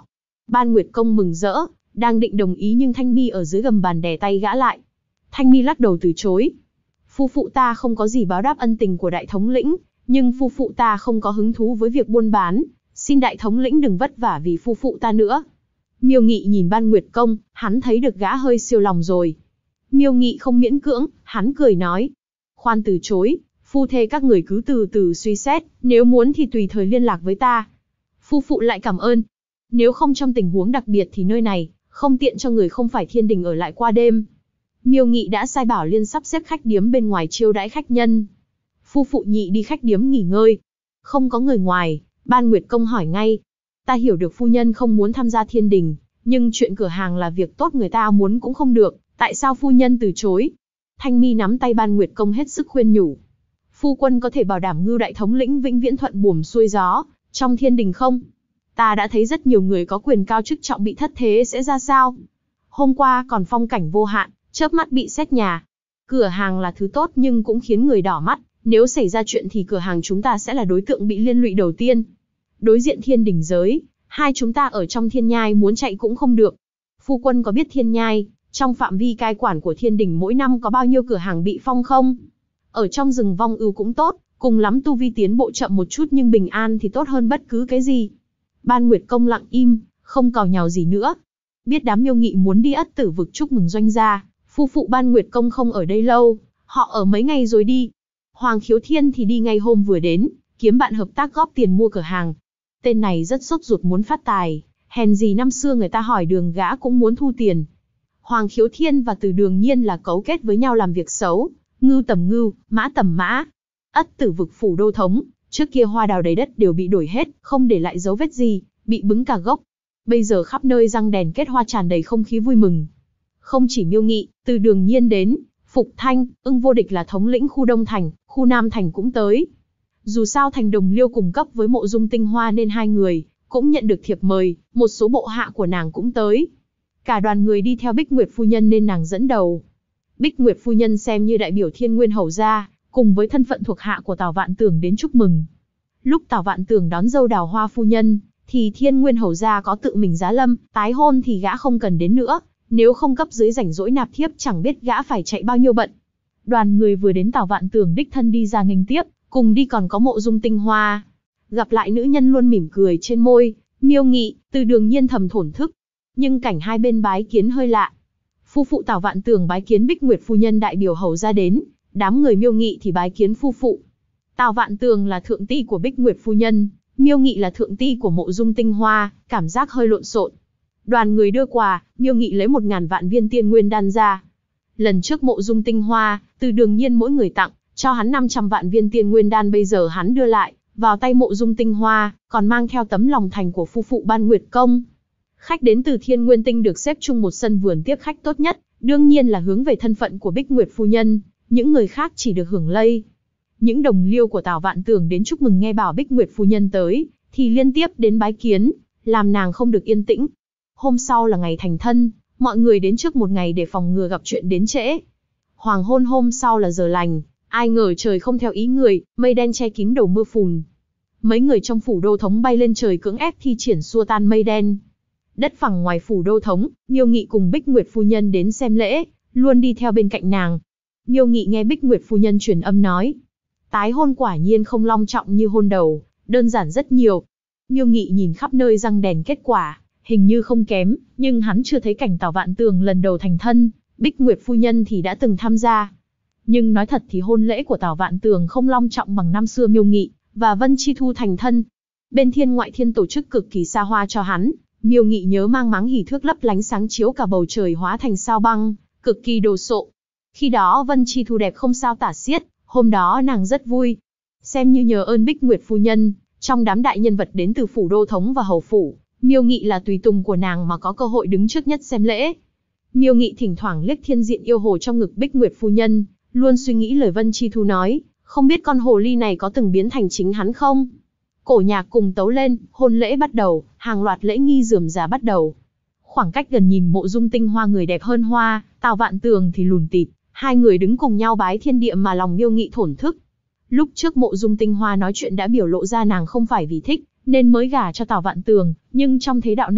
Ban Nguyệt Công mừng rỡ, đang định đồng ý nhưng Thanh Mi ở dưới gầm bàn đè tay gã lại. Thanh Mi lắc đầu từ chối. Phu phụ ta không có gì báo đáp ân tình của đại thống lĩnh, nhưng phu phụ ta không có hứng thú với việc buôn bán, xin đại thống lĩnh đừng vất vả vì phu phụ ta nữa. Miêu Nghị nhìn Ban Nguyệt Công, hắn thấy được gã hơi siêu lòng rồi. Miêu Nghị không miễn cưỡng, hắn cười nói. Khoan từ chối, phu thê các người cứ từ từ suy xét, nếu muốn thì tùy thời liên lạc với ta. Phu phụ lại cảm ơn. Nếu không trong tình huống đặc biệt thì nơi này, không tiện cho người không phải thiên đình ở lại qua đêm. Miêu Nghị đã sai Bảo Liên sắp xếp khách điếm bên ngoài chiêu đãi khách nhân. Phu phụ nhị đi khách điếm nghỉ ngơi. Không có người ngoài, Ban Nguyệt Công hỏi ngay. Ta hiểu được phu nhân không muốn tham gia thiên đình, nhưng chuyện cửa hàng là việc tốt người ta muốn cũng không được, tại sao phu nhân từ chối? Thanh Mi nắm tay Ban Nguyệt Công hết sức khuyên nhủ. Phu quân có thể bảo đảm Ngưu đại thống lĩnh vĩnh viễn thuận buồm xuôi gió trong thiên đình không? Ta đã thấy rất nhiều người có quyền cao chức trọng bị thất thế sẽ ra sao? Hôm qua còn phong cảnh vô hạn, chớp mắt bị xét nhà. Cửa hàng là thứ tốt nhưng cũng khiến người đỏ mắt, nếu xảy ra chuyện thì cửa hàng chúng ta sẽ là đối tượng bị liên lụy đầu tiên. Đối diện thiên đình giới, hai chúng ta ở trong thiên nhai muốn chạy cũng không được. Phu quân có biết thiên nhai, trong phạm vi cai quản của thiên đình mỗi năm có bao nhiêu cửa hàng bị phong không? Ở trong rừng vong ưu cũng tốt, cùng lắm tu vi tiến bộ chậm một chút nhưng bình an thì tốt hơn bất cứ cái gì. Ban Nguyệt Công lặng im, không càu nhàu gì nữa. Biết đám Miêu Nghị muốn đi Ất Tử Vực chúc mừng doanh gia, phu phụ Ban Nguyệt Công không ở đây lâu, họ ở mấy ngày rồi đi. Hoàng Khiếu Thiên thì đi ngay hôm vừa đến, kiếm bạn hợp tác góp tiền mua cửa hàng. Tên này rất sốt ruột muốn phát tài, hèn gì năm xưa người ta hỏi đường gã cũng muốn thu tiền. Hoàng Khiếu Thiên và Từ Đường Nhiên là cấu kết với nhau làm việc xấu, ngưu tầm ngưu, mã tầm mã. Ất Tử Vực phủ đô thống, trước kia hoa đào đầy đất đều bị đổi hết, không để lại dấu vết gì, bị bứng cả gốc. Bây giờ khắp nơi răng đèn kết hoa tràn đầy không khí vui mừng. Không chỉ Miêu Nghị, Từ Đường Nhiên đến, Phục Thanh, Ưng Vô Địch là thống lĩnh khu Đông Thành, khu Nam Thành cũng tới. Dù sao thành Đồng Liêu cùng cấp với Mộ Dung Tinh Hoa nên hai người cũng nhận được thiệp mời, một số bộ hạ của nàng cũng tới. Cả đoàn người đi theo Bích Nguyệt phu nhân nên nàng dẫn đầu. Bích Nguyệt phu nhân xem như đại biểu Thiên Nguyên hầu gia, cùng với thân phận thuộc hạ của Tào Vạn Tường đến chúc mừng. Lúc Tào Vạn Tường đón dâu Đào Hoa phu nhân, thì Thiên Nguyên hầu gia có tự mình giá lâm, tái hôn thì gã không cần đến nữa, nếu không cấp dưới rảnh rỗi nạp thiếp chẳng biết gã phải chạy bao nhiêu bận. Đoàn người vừa đến Tào Vạn Tường đích thân đi ra nghênh tiếp, cùng đi còn có Mộ Dung Tinh Hoa. Gặp lại nữ nhân luôn mỉm cười trên môi, Miêu Nghị, Từ Đường Nhiên thầm thổn thức. Nhưng cảnh hai bên bái kiến hơi lạ. Phu phụ Tào Vạn Tường bái kiến Bích Nguyệt phu nhân đại biểu hầu gia đến, đám người Miêu Nghị thì bái kiến phu phụ. Tào Vạn Tường là thượng ti của Bích Nguyệt phu nhân, Miêu Nghị là thượng ti của Mộ Dung Tinh Hoa, cảm giác hơi lộn xộn. Đoàn người đưa quà, Miêu Nghị lấy 1000 vạn viên tiên nguyên đan ra. Lần trước Mộ Dung Tinh Hoa, Từ Đường Nhiên mỗi người tặng cho hắn 500 vạn viên tiên nguyên đan, bây giờ hắn đưa lại vào tay Mộ Dung Tinh Hoa, còn mang theo tấm lòng thành của phu phụ Ban Nguyệt Công. Khách đến từ Thiên Nguyên Tinh được xếp chung một sân vườn tiếp khách tốt nhất, đương nhiên là hướng về thân phận của Bích Nguyệt phu nhân, những người khác chỉ được hưởng lây. Những đồng liêu của Tào Vạn Tường đến chúc mừng nghe bảo Bích Nguyệt phu nhân tới, thì liên tiếp đến bái kiến, làm nàng không được yên tĩnh. Hôm sau là ngày thành thân, mọi người đến trước một ngày để phòng ngừa gặp chuyện đến trễ. Hoàng hôn hôm sau là giờ lành, ai ngờ trời không theo ý người, mây đen che kín đầu mưa phùn. Mấy người trong phủ đô thống bay lên trời cưỡng ép thi triển xua tan mây đen. Đất phẳng ngoài phủ đô thống, Miêu Nghị cùng Bích Nguyệt phu nhân đến xem lễ, luôn đi theo bên cạnh nàng. Miêu Nghị nghe Bích Nguyệt phu nhân truyền âm nói, tái hôn quả nhiên không long trọng như hôn đầu, đơn giản rất nhiều. Miêu Nghị nhìn khắp nơi răng đèn kết quả, hình như không kém, nhưng hắn chưa thấy cảnh Tào Vạn Tường lần đầu thành thân, Bích Nguyệt phu nhân thì đã từng tham gia. Nhưng nói thật thì hôn lễ của Tào Vạn Tường không long trọng bằng năm xưa Miêu Nghị và Vân Chi Thu thành thân. Bên Thiên Ngoại Thiên tổ chức cực kỳ xa hoa cho hắn, Miêu Nghị nhớ mang máng hỉ thước lấp lánh sáng chiếu cả bầu trời hóa thành sao băng, cực kỳ đồ sộ. Khi đó Vân Chi Thu đẹp không sao tả xiết, hôm đó nàng rất vui. Xem như nhờ ơn Bích Nguyệt phu nhân, trong đám đại nhân vật đến từ phủ đô thống và hầu phủ, Miêu Nghị là tùy tùng của nàng mà có cơ hội đứng trước nhất xem lễ. Miêu Nghị thỉnh thoảng liếc thiên diện yêu hồ trong ngực Bích Nguyệt phu nhân, luôn suy nghĩ lời Vân Chi Thu nói, không biết con hồ ly này có từng biến thành chính hắn không? Cổ nhạc cùng tấu lên, hôn lễ bắt đầu, hàng loạt lễ nghi rườm rà bắt đầu. Khoảng cách gần nhìn Mộ Dung Tinh Hoa người đẹp hơn hoa, Tào Vạn Tường thì lùn tịt, hai người đứng cùng nhau bái thiên địa mà lòng Miêu Nghị thổn thức. Lúc trước Mộ Dung Tinh Hoa nói chuyện đã biểu lộ ra nàng không phải vì thích, nên mới gả cho Tào Vạn Tường, nhưng trong thế đạo này,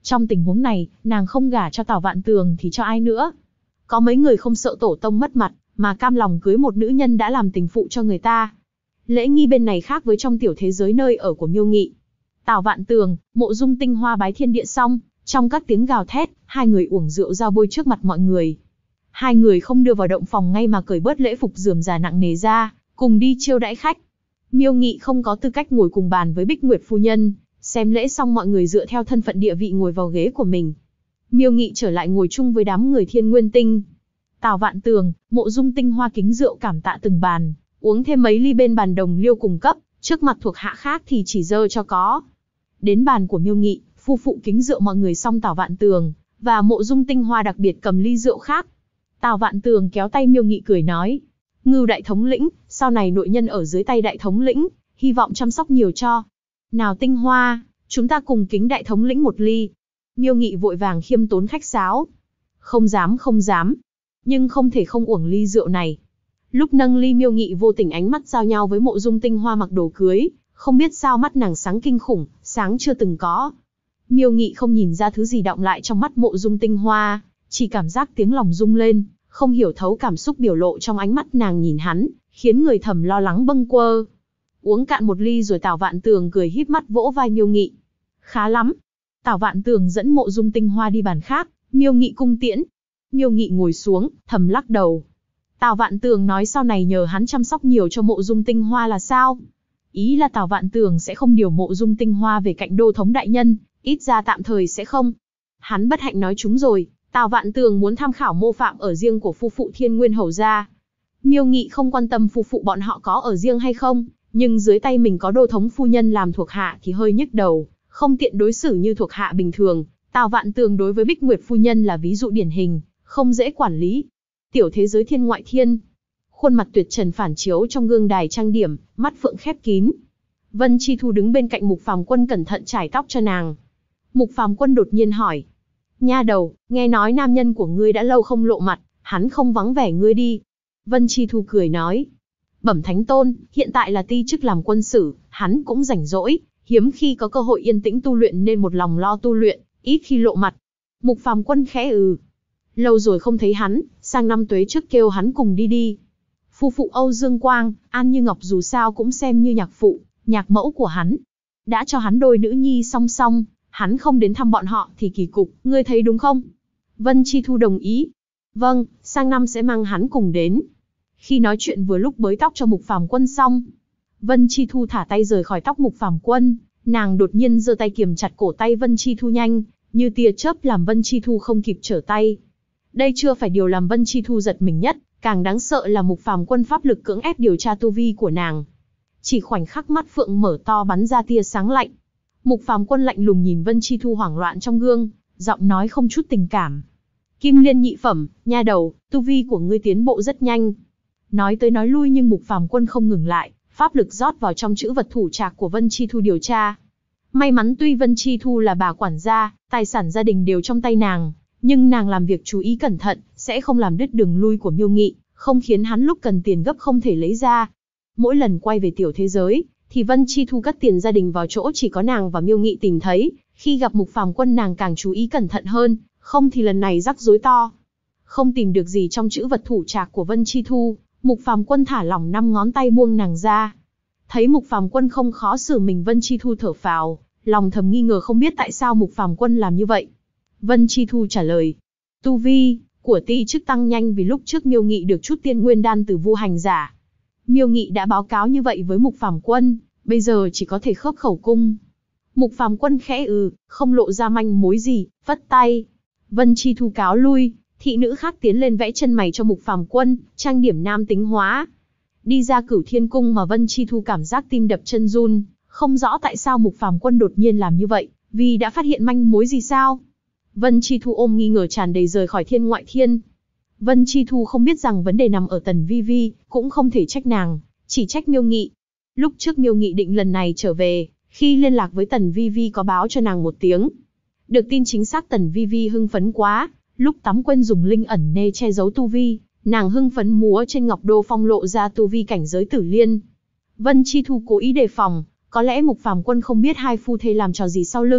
Trong tình huống này, nàng không gả cho Tào Vạn Tường thì cho ai nữa? Có mấy người không sợ tổ tông mất mặt, mà cam lòng cưới một nữ nhân đã làm tình phụ cho người ta. Lễ nghi bên này khác với trong tiểu thế giới nơi ở của Miêu Nghị. Tào Vạn Tường, Mộ Dung Tinh Hoa bái thiên địa xong, trong các tiếng gào thét, hai người uổng rượu giao bôi trước mặt mọi người. Hai người không đưa vào động phòng ngay mà cởi bớt lễ phục rườm rà nặng nề ra, cùng đi chiêu đãi khách. Miêu Nghị không có tư cách ngồi cùng bàn với Bích Nguyệt phu nhân, xem lễ xong mọi người dựa theo thân phận địa vị ngồi vào ghế của mình. Miêu Nghị trở lại ngồi chung với đám người Thiên Nguyên Tinh. Tào Vạn Tường, Mộ Dung Tinh Hoa kính rượu cảm tạ từng bàn, uống thêm mấy ly bên bàn đồng liêu cùng cấp, trước mặt thuộc hạ khác thì chỉ dơ cho có. Đến bàn của Miêu Nghị, phu phụ kính rượu mọi người xong Tào Vạn Tường và Mộ Dung Tinh Hoa đặc biệt cầm ly rượu khác. Tào Vạn Tường kéo tay Miêu Nghị cười nói: "Ngưu đại thống lĩnh, sau này nội nhân ở dưới tay đại thống lĩnh, hy vọng chăm sóc nhiều cho. Nào Tinh Hoa, chúng ta cùng kính đại thống lĩnh một ly." Miêu Nghị vội vàng khiêm tốn khách sáo: "Không dám không dám, nhưng không thể không uổng ly rượu này." Lúc nâng ly Miêu Nghị vô tình ánh mắt giao nhau với Mộ Dung Tinh Hoa mặc đồ cưới, không biết sao mắt nàng sáng kinh khủng, sáng chưa từng có. Miêu Nghị không nhìn ra thứ gì đọng lại trong mắt Mộ Dung Tinh Hoa, chỉ cảm giác tiếng lòng rung lên, không hiểu thấu cảm xúc biểu lộ trong ánh mắt nàng nhìn hắn, khiến người thầm lo lắng bâng quơ. Uống cạn một ly rồi Tào Vạn Tường cười híp mắt vỗ vai Miêu Nghị: "Khá lắm." Tào Vạn Tường dẫn Mộ Dung Tinh Hoa đi bàn khác, Miêu Nghị cung tiễn. Miêu Nghị ngồi xuống, thầm lắc đầu. Tào Vạn Tường nói sau này nhờ hắn chăm sóc nhiều cho Mộ Dung Tinh Hoa là sao? Ý là Tào Vạn Tường sẽ không điều Mộ Dung Tinh Hoa về cạnh đô thống đại nhân, ít ra tạm thời sẽ không. Hắn bất hạnh nói chúng rồi, Tào Vạn Tường muốn tham khảo mô phạm ở riêng của phu phụ Thiên Nguyên hầu gia. Miêu Nghị không quan tâm phu phụ bọn họ có ở riêng hay không, nhưng dưới tay mình có đô thống phu nhân làm thuộc hạ thì hơi nhức đầu, không tiện đối xử như thuộc hạ bình thường. Tào Vạn Tường đối với Bích Nguyệt phu nhân là ví dụ điển hình, không dễ quản lý. Tiểu thế giới thiên ngoại thiên. Khuôn mặt tuyệt trần phản chiếu trong gương đài trang điểm, mắt phượng khép kín. Vân Chi Thu đứng bên cạnh Mục Phàm Quân cẩn thận chải tóc cho nàng. Mục Phàm Quân đột nhiên hỏi: "Nha đầu, nghe nói nam nhân của ngươi đã lâu không lộ mặt, hắn không vắng vẻ ngươi đi?" Vân Chi Thu cười nói: "Bẩm Thánh Tôn, hiện tại là ti chức làm quân sử, hắn cũng rảnh rỗi, hiếm khi có cơ hội yên tĩnh tu luyện nên một lòng lo tu luyện, ít khi lộ mặt." Mục Phàm Quân khẽ "Lâu rồi không thấy hắn, sang năm tuế trước kêu hắn cùng đi đi." Phu phụ Âu Dương Quang, An Như Ngọc dù sao cũng xem như nhạc phụ, nhạc mẫu của hắn. Đã cho hắn đôi nữ nhi song song, hắn không đến thăm bọn họ thì kỳ cục, ngươi thấy đúng không? Vân Chi Thu đồng ý. "Vâng, sang năm sẽ mang hắn cùng đến." Khi nói chuyện vừa lúc bới tóc cho Mục Phàm Quân xong, Vân Chi Thu thả tay rời khỏi tóc Mục Phàm Quân, nàng đột nhiên giơ tay kiềm chặt cổ tay Vân Chi Thu nhanh, như tia chớp làm Vân Chi Thu không kịp trở tay. Đây chưa phải điều làm Vân Chi Thu giật mình nhất, càng đáng sợ là Mục Phàm Quân pháp lực cưỡng ép điều tra tu vi của nàng. Chỉ khoảnh khắc mắt phượng mở to bắn ra tia sáng lạnh. Mục Phàm Quân lạnh lùng nhìn Vân Chi Thu hoảng loạn trong gương, giọng nói không chút tình cảm: "Kim Liên nhị phẩm, nha đầu, tu vi của ngươi tiến bộ rất nhanh." Nói tới nói lui nhưng Mục Phàm Quân không ngừng lại, pháp lực rót vào trong chữ vật thủ trạc của Vân Chi Thu điều tra. May mắn tuy Vân Chi Thu là bà quản gia, tài sản gia đình đều trong tay nàng, nhưng nàng làm việc chú ý cẩn thận, sẽ không làm đứt đường lui của Miêu Nghị, không khiến hắn lúc cần tiền gấp không thể lấy ra. Mỗi lần quay về tiểu thế giới, thì Vân Chi Thu cất tiền gia đình vào chỗ chỉ có nàng và Miêu Nghị tìm thấy, khi gặp Mục Phàm Quân nàng càng chú ý cẩn thận hơn, không thì lần này rắc rối to. Không tìm được gì trong chữ vật thủ trạc của Vân Chi Thu, Mục Phàm Quân thả lỏng 5 ngón tay buông nàng ra. Thấy Mục Phàm Quân không khó xử mình, Vân Chi Thu thở phào, lòng thầm nghi ngờ không biết tại sao Mục Phàm Quân làm như vậy. Vân Chi Thu trả lời: "Tu vi của ti chức tăng nhanh vì lúc trước Miêu Nghị được chút tiên nguyên đan từ Vu Hành Giả. Miêu Nghị đã báo cáo như vậy với Mục Phàm Quân, bây giờ chỉ có thể khớp khẩu cung." Mục Phàm Quân khẽ không lộ ra manh mối gì, vất tay. Vân Chi Thu cáo lui, thị nữ khác tiến lên vẽ chân mày cho Mục Phàm Quân, trang điểm nam tính hóa. Đi ra Cửu Thiên Cung mà Vân Chi Thu cảm giác tim đập chân run, không rõ tại sao Mục Phàm Quân đột nhiên làm như vậy, vì đã phát hiện manh mối gì sao? Vân Chi Thu ôm nghi ngờ tràn đầy rời khỏi thiên ngoại thiên. Vân Chi Thu không biết rằng vấn đề nằm ở Tần Vi Vi, cũng không thể trách nàng, chỉ trách Miêu Nghị. Lúc trước Miêu Nghị định lần này trở về, khi liên lạc với Tần Vi Vi có báo cho nàng một tiếng. Được tin chính xác Tần Vi Vi hưng phấn quá, lúc tắm quên dùng linh ẩn nê che giấu tu vi, nàng hưng phấn múa trên Ngọc Đô Phong lộ ra tu vi cảnh giới tử liên. Vân Chi Thu cố ý đề phòng, có lẽ Mục Phàm Quân không biết hai phu thê làm trò gì sau lưng,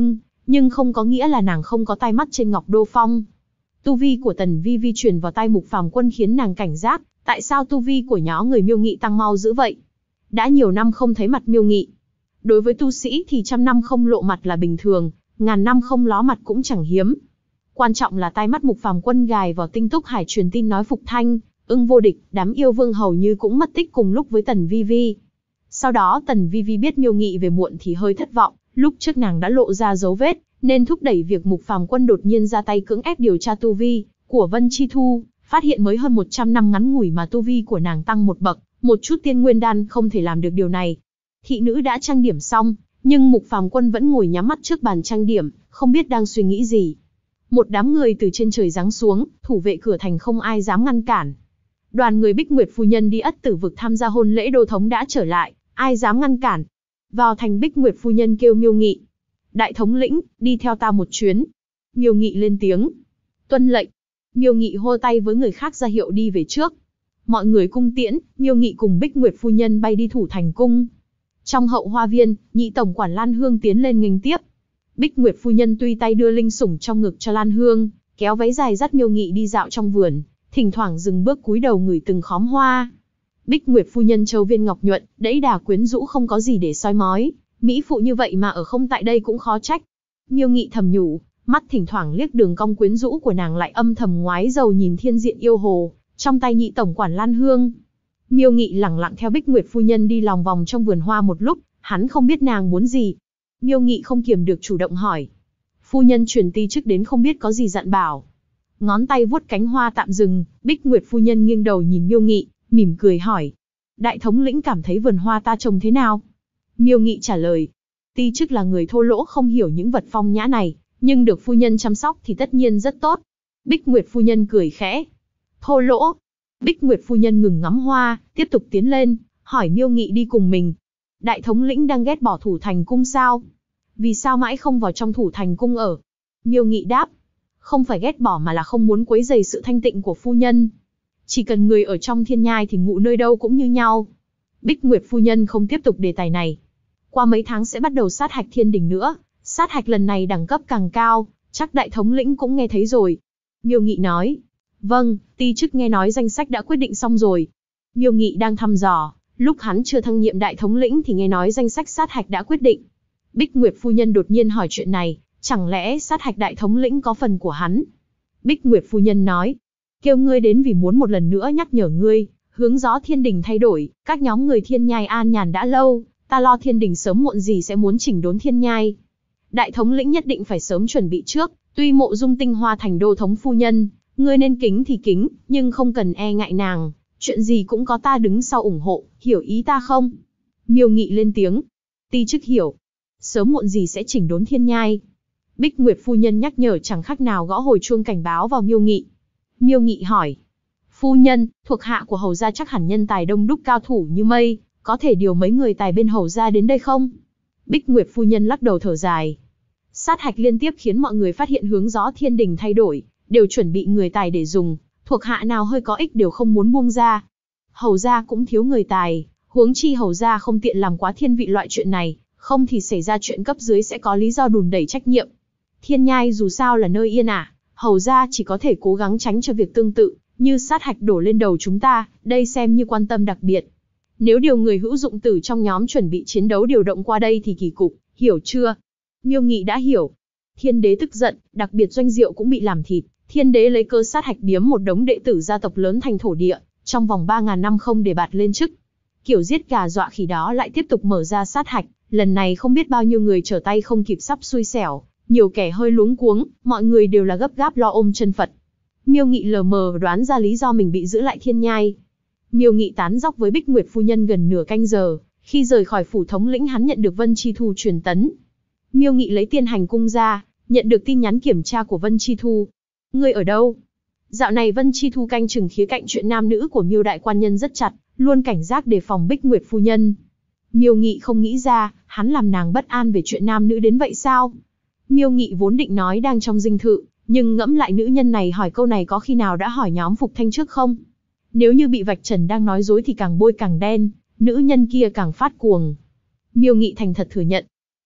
nhưng không có nghĩa là nàng không có tai mắt trên Ngọc Đô Phong. Tu vi của Tần Vi Vi truyền vào tai Mục Phàm Quân khiến nàng cảnh giác, tại sao tu vi của nhóm người Miêu Nghị tăng mau dữ vậy? Đã nhiều năm không thấy mặt Miêu Nghị. Đối với tu sĩ thì 100 năm không lộ mặt là bình thường, ngàn năm không ló mặt cũng chẳng hiếm. Quan trọng là tai mắt Mục Phàm Quân gài vào Tinh Túc Hải truyền tin nói Phục Thanh, Ưng Vô Địch, đám yêu vương hầu như cũng mất tích cùng lúc với Tần Vi Vi. Sau đó Tần Vi Vi biết Miêu Nghị về muộn thì hơi thất vọng, lúc trước nàng đã lộ ra dấu vết, nên thúc đẩy việc Mục Phàm Quân đột nhiên ra tay cưỡng ép điều tra tu vi của Vân Chi Thu, phát hiện mới hơn 100 năm ngắn ngủi mà tu vi của nàng tăng một bậc, một chút tiên nguyên đan không thể làm được điều này. Thị nữ đã trang điểm xong, nhưng Mục Phàm Quân vẫn ngồi nhắm mắt trước bàn trang điểm, không biết đang suy nghĩ gì. Một đám người từ trên trời giáng xuống, thủ vệ cửa thành không ai dám ngăn cản. Đoàn người Bích Nguyệt phu nhân đi Ất Tử Vực tham gia hôn lễ đô thống đã trở lại, ai dám ngăn cản? Vào thành Bích Nguyệt phu nhân kêu Miêu Nghị. Đại thống lĩnh, đi theo ta một chuyến. Miêu Nghị lên tiếng. Tuân lệnh. Miêu Nghị hô tay với người khác ra hiệu đi về trước. Mọi người cung tiễn, Miêu Nghị cùng Bích Nguyệt phu nhân bay đi thủ thành cung. Trong hậu hoa viên, nhị tổng quản Lan Hương tiến lên nghênh tiếp. Bích Nguyệt phu nhân tùy tay đưa linh sủng trong ngực cho Lan Hương, kéo váy dài dắt Miêu Nghị đi dạo trong vườn, thỉnh thoảng dừng bước cúi đầu ngửi từng khóm hoa. Bích Nguyệt phu nhân châu viên ngọc nhuận, đẫy đà quyến rũ không có gì để soi mói, mỹ phụ như vậy mà ở không tại đây cũng khó trách. Miêu Nghị thầm nhủ, mắt thỉnh thoảng liếc đường cong quyến rũ của nàng lại âm thầm ngoái dầu nhìn thiên diện yêu hồ, trong tay nhị tổng quản Lan Hương. Miêu Nghị lẳng lặng theo Bích Nguyệt phu nhân đi lòng vòng trong vườn hoa một lúc, hắn không biết nàng muốn gì. Miêu Nghị không kiềm được chủ động hỏi. Phu nhân truyền ti chức đến không biết có gì dặn bảo. Ngón tay vuốt cánh hoa tạm dừng, Bích Nguyệt phu nhân nghiêng đầu nhìn Miêu Nghị, mỉm cười hỏi. Đại thống lĩnh cảm thấy vườn hoa ta trồng thế nào? Miêu Nghị trả lời. Ti chức là người thô lỗ không hiểu những vật phong nhã này, nhưng được phu nhân chăm sóc thì tất nhiên rất tốt. Bích Nguyệt phu nhân cười khẽ. Thô lỗ. Bích Nguyệt phu nhân ngừng ngắm hoa, tiếp tục tiến lên, hỏi Miêu Nghị đi cùng mình. Đại thống lĩnh đang ghét bỏ thủ thành cung sao? Vì sao mãi không vào trong thủ thành cung ở? Miêu Nghị đáp. Không phải ghét bỏ mà là không muốn quấy rầy sự thanh tịnh của phu nhân. Chỉ cần người ở trong thiên nhai thì ngụ nơi đâu cũng như nhau. Bích Nguyệt phu nhân không tiếp tục đề tài này. Qua mấy tháng sẽ bắt đầu sát hạch thiên đình nữa. Sát hạch lần này đẳng cấp càng cao, chắc đại thống lĩnh cũng nghe thấy rồi. Miêu Nghị nói. Vâng, ti chức nghe nói danh sách đã quyết định xong rồi. Miêu Nghị đang thăm dò, lúc hắn chưa thăng nhiệm đại thống lĩnh thì nghe nói danh sách sát hạch đã quyết định. Bích Nguyệt phu nhân đột nhiên hỏi chuyện này, chẳng lẽ sát hạch đại thống lĩnh có phần của hắn? Bích Nguyệt phu nhân nói, kêu ngươi đến vì muốn một lần nữa nhắc nhở ngươi, hướng gió thiên đình thay đổi, các nhóm người thiên nhai an nhàn đã lâu, ta lo thiên đình sớm muộn gì sẽ muốn chỉnh đốn thiên nhai. Đại thống lĩnh nhất định phải sớm chuẩn bị trước, tuy Mộ Dung Tinh Hoa thành đô thống phu nhân, ngươi nên kính thì kính, nhưng không cần e ngại nàng, chuyện gì cũng có ta đứng sau ủng hộ, hiểu ý ta không? Miêu Nghị lên tiếng, ti chức hiểu, sớm muộn gì sẽ chỉnh đốn thiên nhai. Bích Nguyệt phu nhân nhắc nhở chẳng khác nào gõ hồi chuông cảnh báo vào Miêu Nghị. Miêu Nghị hỏi, phu nhân, thuộc hạ của hầu gia chắc hẳn nhân tài đông đúc cao thủ như mây, có thể điều mấy người tài bên hầu gia đến đây không? Bích Nguyệt phu nhân lắc đầu thở dài. Sát hạch liên tiếp khiến mọi người phát hiện hướng gió thiên đình thay đổi, đều chuẩn bị người tài để dùng, thuộc hạ nào hơi có ích đều không muốn buông ra. Hầu gia cũng thiếu người tài, huống chi hầu gia không tiện làm quá thiên vị loại chuyện này, không thì xảy ra chuyện cấp dưới sẽ có lý do đùn đẩy trách nhiệm. Thiên nhai dù sao là nơi yên ả, hầu gia chỉ có thể cố gắng tránh cho việc tương tự, như sát hạch đổ lên đầu chúng ta, đây xem như quan tâm đặc biệt. Nếu điều người hữu dụng từ trong nhóm chuẩn bị chiến đấu điều động qua đây thì kỳ cục, hiểu chưa? Miêu Nghị đã hiểu. Thiên đế tức giận, đặc biệt Doanh Diệu cũng bị làm thịt. Thiên đế lấy cơ sát hạch biếm một đống đệ tử gia tộc lớn thành thổ địa, trong vòng 3.000 năm không để bạt lên chức. Kiểu giết gà dọa khỉ đó lại tiếp tục mở ra sát hạch, lần này không biết bao nhiêu người trở tay không kịp sắp xui xẻo, nhiều kẻ hơi luống cuống, mọi người đều là gấp gáp lo ôm chân Phật. Miêu Nghị lờ mờ đoán ra lý do mình bị giữ lại thiên nhai. Miêu Nghị tán dóc với Bích Nguyệt phu nhân gần nửa canh giờ, khi rời khỏi phủ thống lĩnh hắn nhận được Vân Chi Thu truyền tấn. Miêu Nghị lấy Tiên Hành cung ra, nhận được tin nhắn kiểm tra của Vân Chi Thu. Ngươi ở đâu? Dạo này Vân Chi Thu canh chừng khía cạnh chuyện nam nữ của Miêu đại quan nhân rất chặt, luôn cảnh giác đề phòng Bích Nguyệt phu nhân. Miêu Nghị không nghĩ ra, hắn làm nàng bất an về chuyện nam nữ đến vậy sao? Miêu Nghị vốn định nói đang trong dinh thự, nhưng ngẫm lại nữ nhân này hỏi câu này có khi nào đã hỏi nhóm Phục Thanh trước không? Nếu như bị vạch trần đang nói dối thì càng bôi càng đen, nữ nhân kia càng phát cuồng. Miêu Nghị thành thật thừa nhận.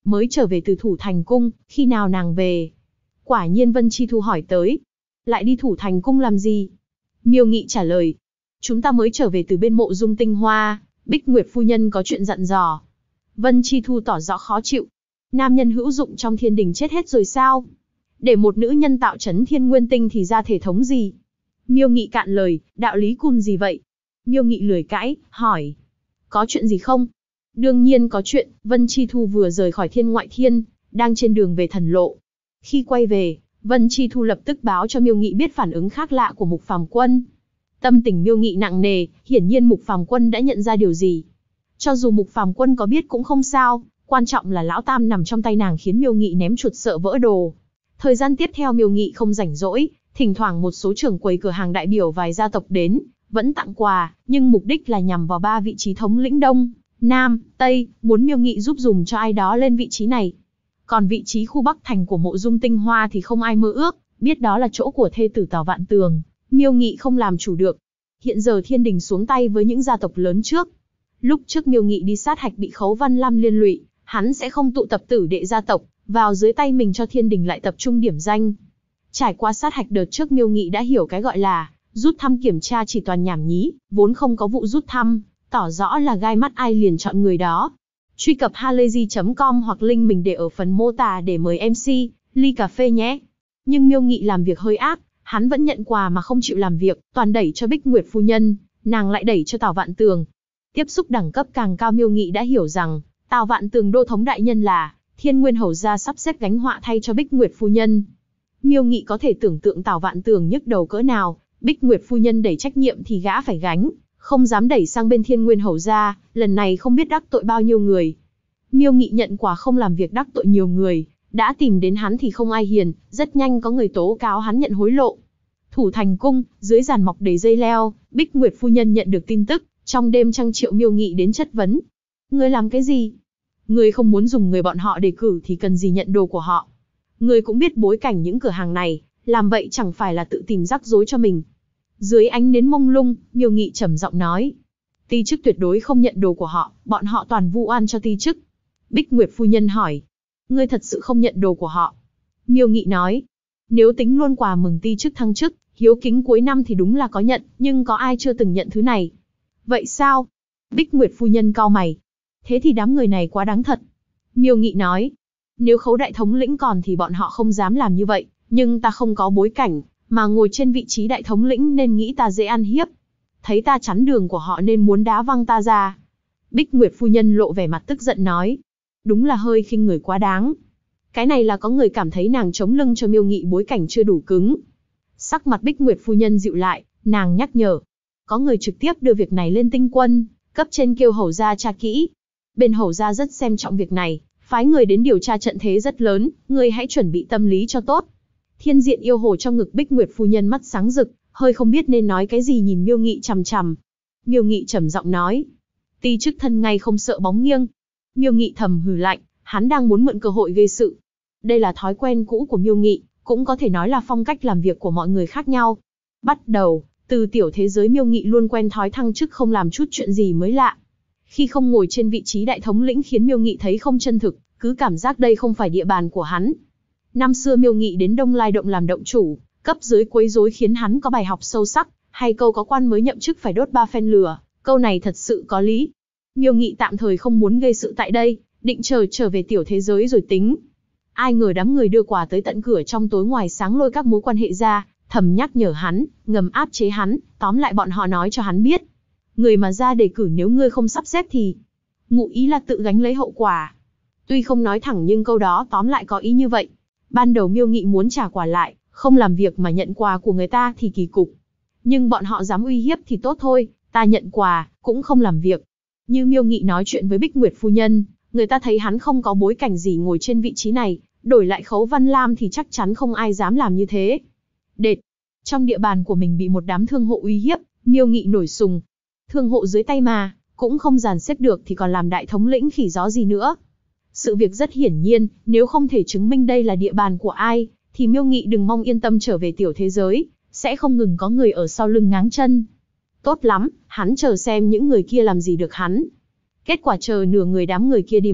mới trở về từ Thủ Thành Cung, khi nào nàng về? Quả nhiên Vân Chi Thu hỏi tới. Lại đi Thủ Thành Cung làm gì? Miêu Nghị trả lời. Chúng ta mới trở về từ bên mộ Dung Tinh Hoa, Bích Nguyệt phu nhân có chuyện dặn dò. Vân Chi Thu tỏ rõ khó chịu. Nam nhân hữu dụng trong thiên đình chết hết rồi sao? Để một nữ nhân tạo trấn thiên nguyên tinh thì ra thể thống gì? Miêu Nghị cạn lời, đạo lý cùn gì vậy? Miêu Nghị lười cãi, hỏi. Có chuyện gì không? Đương nhiên có chuyện, Vân Chi Thu vừa rời khỏi thiên ngoại thiên, đang trên đường về thần lộ. Khi quay về, Vân Chi Thu lập tức báo cho Miêu Nghị biết phản ứng khác lạ của Mục Phàm Quân. Tâm tình Miêu Nghị nặng nề, hiển nhiên Mục Phàm Quân đã nhận ra điều gì. Cho dù Mục Phàm Quân có biết cũng không sao, quan trọng là lão tam nằm trong tay nàng khiến Miêu Nghị ném chuột sợ vỡ đồ. Thời gian tiếp theo Miêu Nghị không rảnh rỗi, thỉnh thoảng một số trưởng quầy cửa hàng đại biểu vài gia tộc đến, vẫn tặng quà, nhưng mục đích là nhằm vào 3 vị trí thống lĩnh Đông, Nam, Tây, muốn Miêu Nghị giúp dùng cho ai đó lên vị trí này. Còn vị trí khu Bắc Thành của mộ Dung Tinh Hoa thì không ai mơ ước, biết đó là chỗ của thê tử Tào Vạn Tường, Miêu Nghị không làm chủ được. Hiện giờ thiên đình xuống tay với những gia tộc lớn trước. Lúc trước Miêu Nghị đi sát hạch bị Khấu Văn Lam liên lụy, hắn sẽ không tụ tập tử đệ gia tộc vào dưới tay mình cho thiên đình lại tập trung điểm danh. Trải qua sát hạch đợt trước Miêu Nghị đã hiểu cái gọi là rút thăm kiểm tra chỉ toàn nhảm nhí, vốn không có vụ rút thăm, tỏ rõ là gai mắt ai liền chọn người đó. Truy cập halayzi.com hoặc link mình để ở phần mô tả để mời MC ly cà phê nhé. Nhưng Miêu Nghị làm việc hơi ác, hắn vẫn nhận quà mà không chịu làm việc, toàn đẩy cho Bích Nguyệt phu nhân, nàng lại đẩy cho Tào Vạn Tường. Tiếp xúc đẳng cấp càng cao Miêu Nghị đã hiểu rằng, Tào Vạn Tường đô thống đại nhân là Thiên Nguyên hầu gia sắp xếp gánh họa thay cho Bích Nguyệt phu nhân. Miêu Nghị có thể tưởng tượng Tào Vạn Tường nhức đầu cỡ nào, Bích Nguyệt phu nhân đẩy trách nhiệm thì gã phải gánh, không dám đẩy sang bên Thiên Nguyên hầu gia, lần này không biết đắc tội bao nhiêu người. Miêu Nghị nhận quả không làm việc đắc tội nhiều người, đã tìm đến hắn thì không ai hiền, rất nhanh có người tố cáo hắn nhận hối lộ. Thủ Thành Cung, dưới giàn mọc đầy dây leo, Bích Nguyệt phu nhân nhận được tin tức, trong đêm trăng triệu Miêu Nghị đến chất vấn. Ngươi làm cái gì? Ngươi không muốn dùng người bọn họ đề cử thì cần gì nhận đồ của họ? Ngươi cũng biết bối cảnh những cửa hàng này, làm vậy chẳng phải là tự tìm rắc rối cho mình. Dưới ánh nến mông lung, Miêu Nghị trầm giọng nói. Ti chức tuyệt đối không nhận đồ của họ, bọn họ toàn vu oan cho ti chức. Bích Nguyệt phu nhân hỏi. Ngươi thật sự không nhận đồ của họ? Miêu Nghị nói. Nếu tính luôn quà mừng ti chức thăng chức, hiếu kính cuối năm thì đúng là có nhận, nhưng có ai chưa từng nhận thứ này? Vậy sao? Bích Nguyệt phu nhân cau mày. Thế thì đám người này quá đáng thật. Miêu Nghị nói. Nếu Khấu đại thống lĩnh còn thì bọn họ không dám làm như vậy, nhưng ta không có bối cảnh, mà ngồi trên vị trí đại thống lĩnh nên nghĩ ta dễ ăn hiếp. Thấy ta chắn đường của họ nên muốn đá văng ta ra. Bích Nguyệt phu nhân lộ vẻ mặt tức giận nói. Đúng là hơi khinh người quá đáng. Cái này là có người cảm thấy nàng chống lưng cho Miêu Nghị bối cảnh chưa đủ cứng. Sắc mặt Bích Nguyệt phu nhân dịu lại, nàng nhắc nhở. Có người trực tiếp đưa việc này lên Tinh Quân, cấp trên kêu hầu gia tra kỹ. Bên hầu gia rất xem trọng việc này, phái người đến điều tra trận thế rất lớn, ngươi hãy chuẩn bị tâm lý cho tốt. Thiên diện yêu hồ trong ngực Bích Nguyệt phu nhân mắt sáng rực, hơi không biết nên nói cái gì nhìn Miêu Nghị chằm chằm. Miêu Nghị trầm giọng nói. Ti chức thân ngay không sợ bóng nghiêng. Miêu Nghị thầm hừ lạnh, hắn đang muốn mượn cơ hội gây sự. Đây là thói quen cũ của Miêu Nghị, cũng có thể nói là phong cách làm việc của mọi người khác nhau. Bắt đầu, từ tiểu thế giới Miêu Nghị luôn quen thói thăng chức không làm chút chuyện gì mới lạ. Khi không ngồi trên vị trí đại thống lĩnh khiến Miêu Nghị thấy không chân thực, cứ cảm giác đây không phải địa bàn của hắn. Năm xưa Miêu Nghị đến Đông Lai Động làm động chủ, cấp dưới quấy rối khiến hắn có bài học sâu sắc, hay câu có quan mới nhậm chức phải đốt 3 phen lửa, câu này thật sự có lý. Miêu Nghị tạm thời không muốn gây sự tại đây, định trở về tiểu thế giới rồi tính. Ai ngờ đám người đưa quà tới tận cửa trong tối ngoài sáng lôi các mối quan hệ ra, thầm nhắc nhở hắn, ngầm áp chế hắn, tóm lại bọn họ nói cho hắn biết. Người mà ra đề cử nếu ngươi không sắp xếp thì... Ngụ ý là tự gánh lấy hậu quả. Tuy không nói thẳng nhưng câu đó tóm lại có ý như vậy. Ban đầu Miêu Nghị muốn trả quà lại, không làm việc mà nhận quà của người ta thì kỳ cục. Nhưng bọn họ dám uy hiếp thì tốt thôi, ta nhận quà, cũng không làm việc. Như Miêu Nghị nói chuyện với Bích Nguyệt phu nhân, người ta thấy hắn không có bối cảnh gì ngồi trên vị trí này, đổi lại Khấu Văn Lam thì chắc chắn không ai dám làm như thế. Đệt, trong địa bàn của mình bị một đám thương hộ uy hiếp, Miêu Nghị nổi sùng. Thương hộ dưới tay mà, cũng không dàn xếp được thì còn làm đại thống lĩnh khỉ gió gì nữa. Sự việc rất hiển nhiên, nếu không thể chứng minh đây là địa bàn của ai, thì Miêu Nghị đừng mong yên tâm trở về tiểu thế giới, sẽ không ngừng có người ở sau lưng ngáng chân. Tốt lắm, hắn chờ xem những người kia làm gì được hắn. Kết quả chờ nửa người đám người kia đi mách,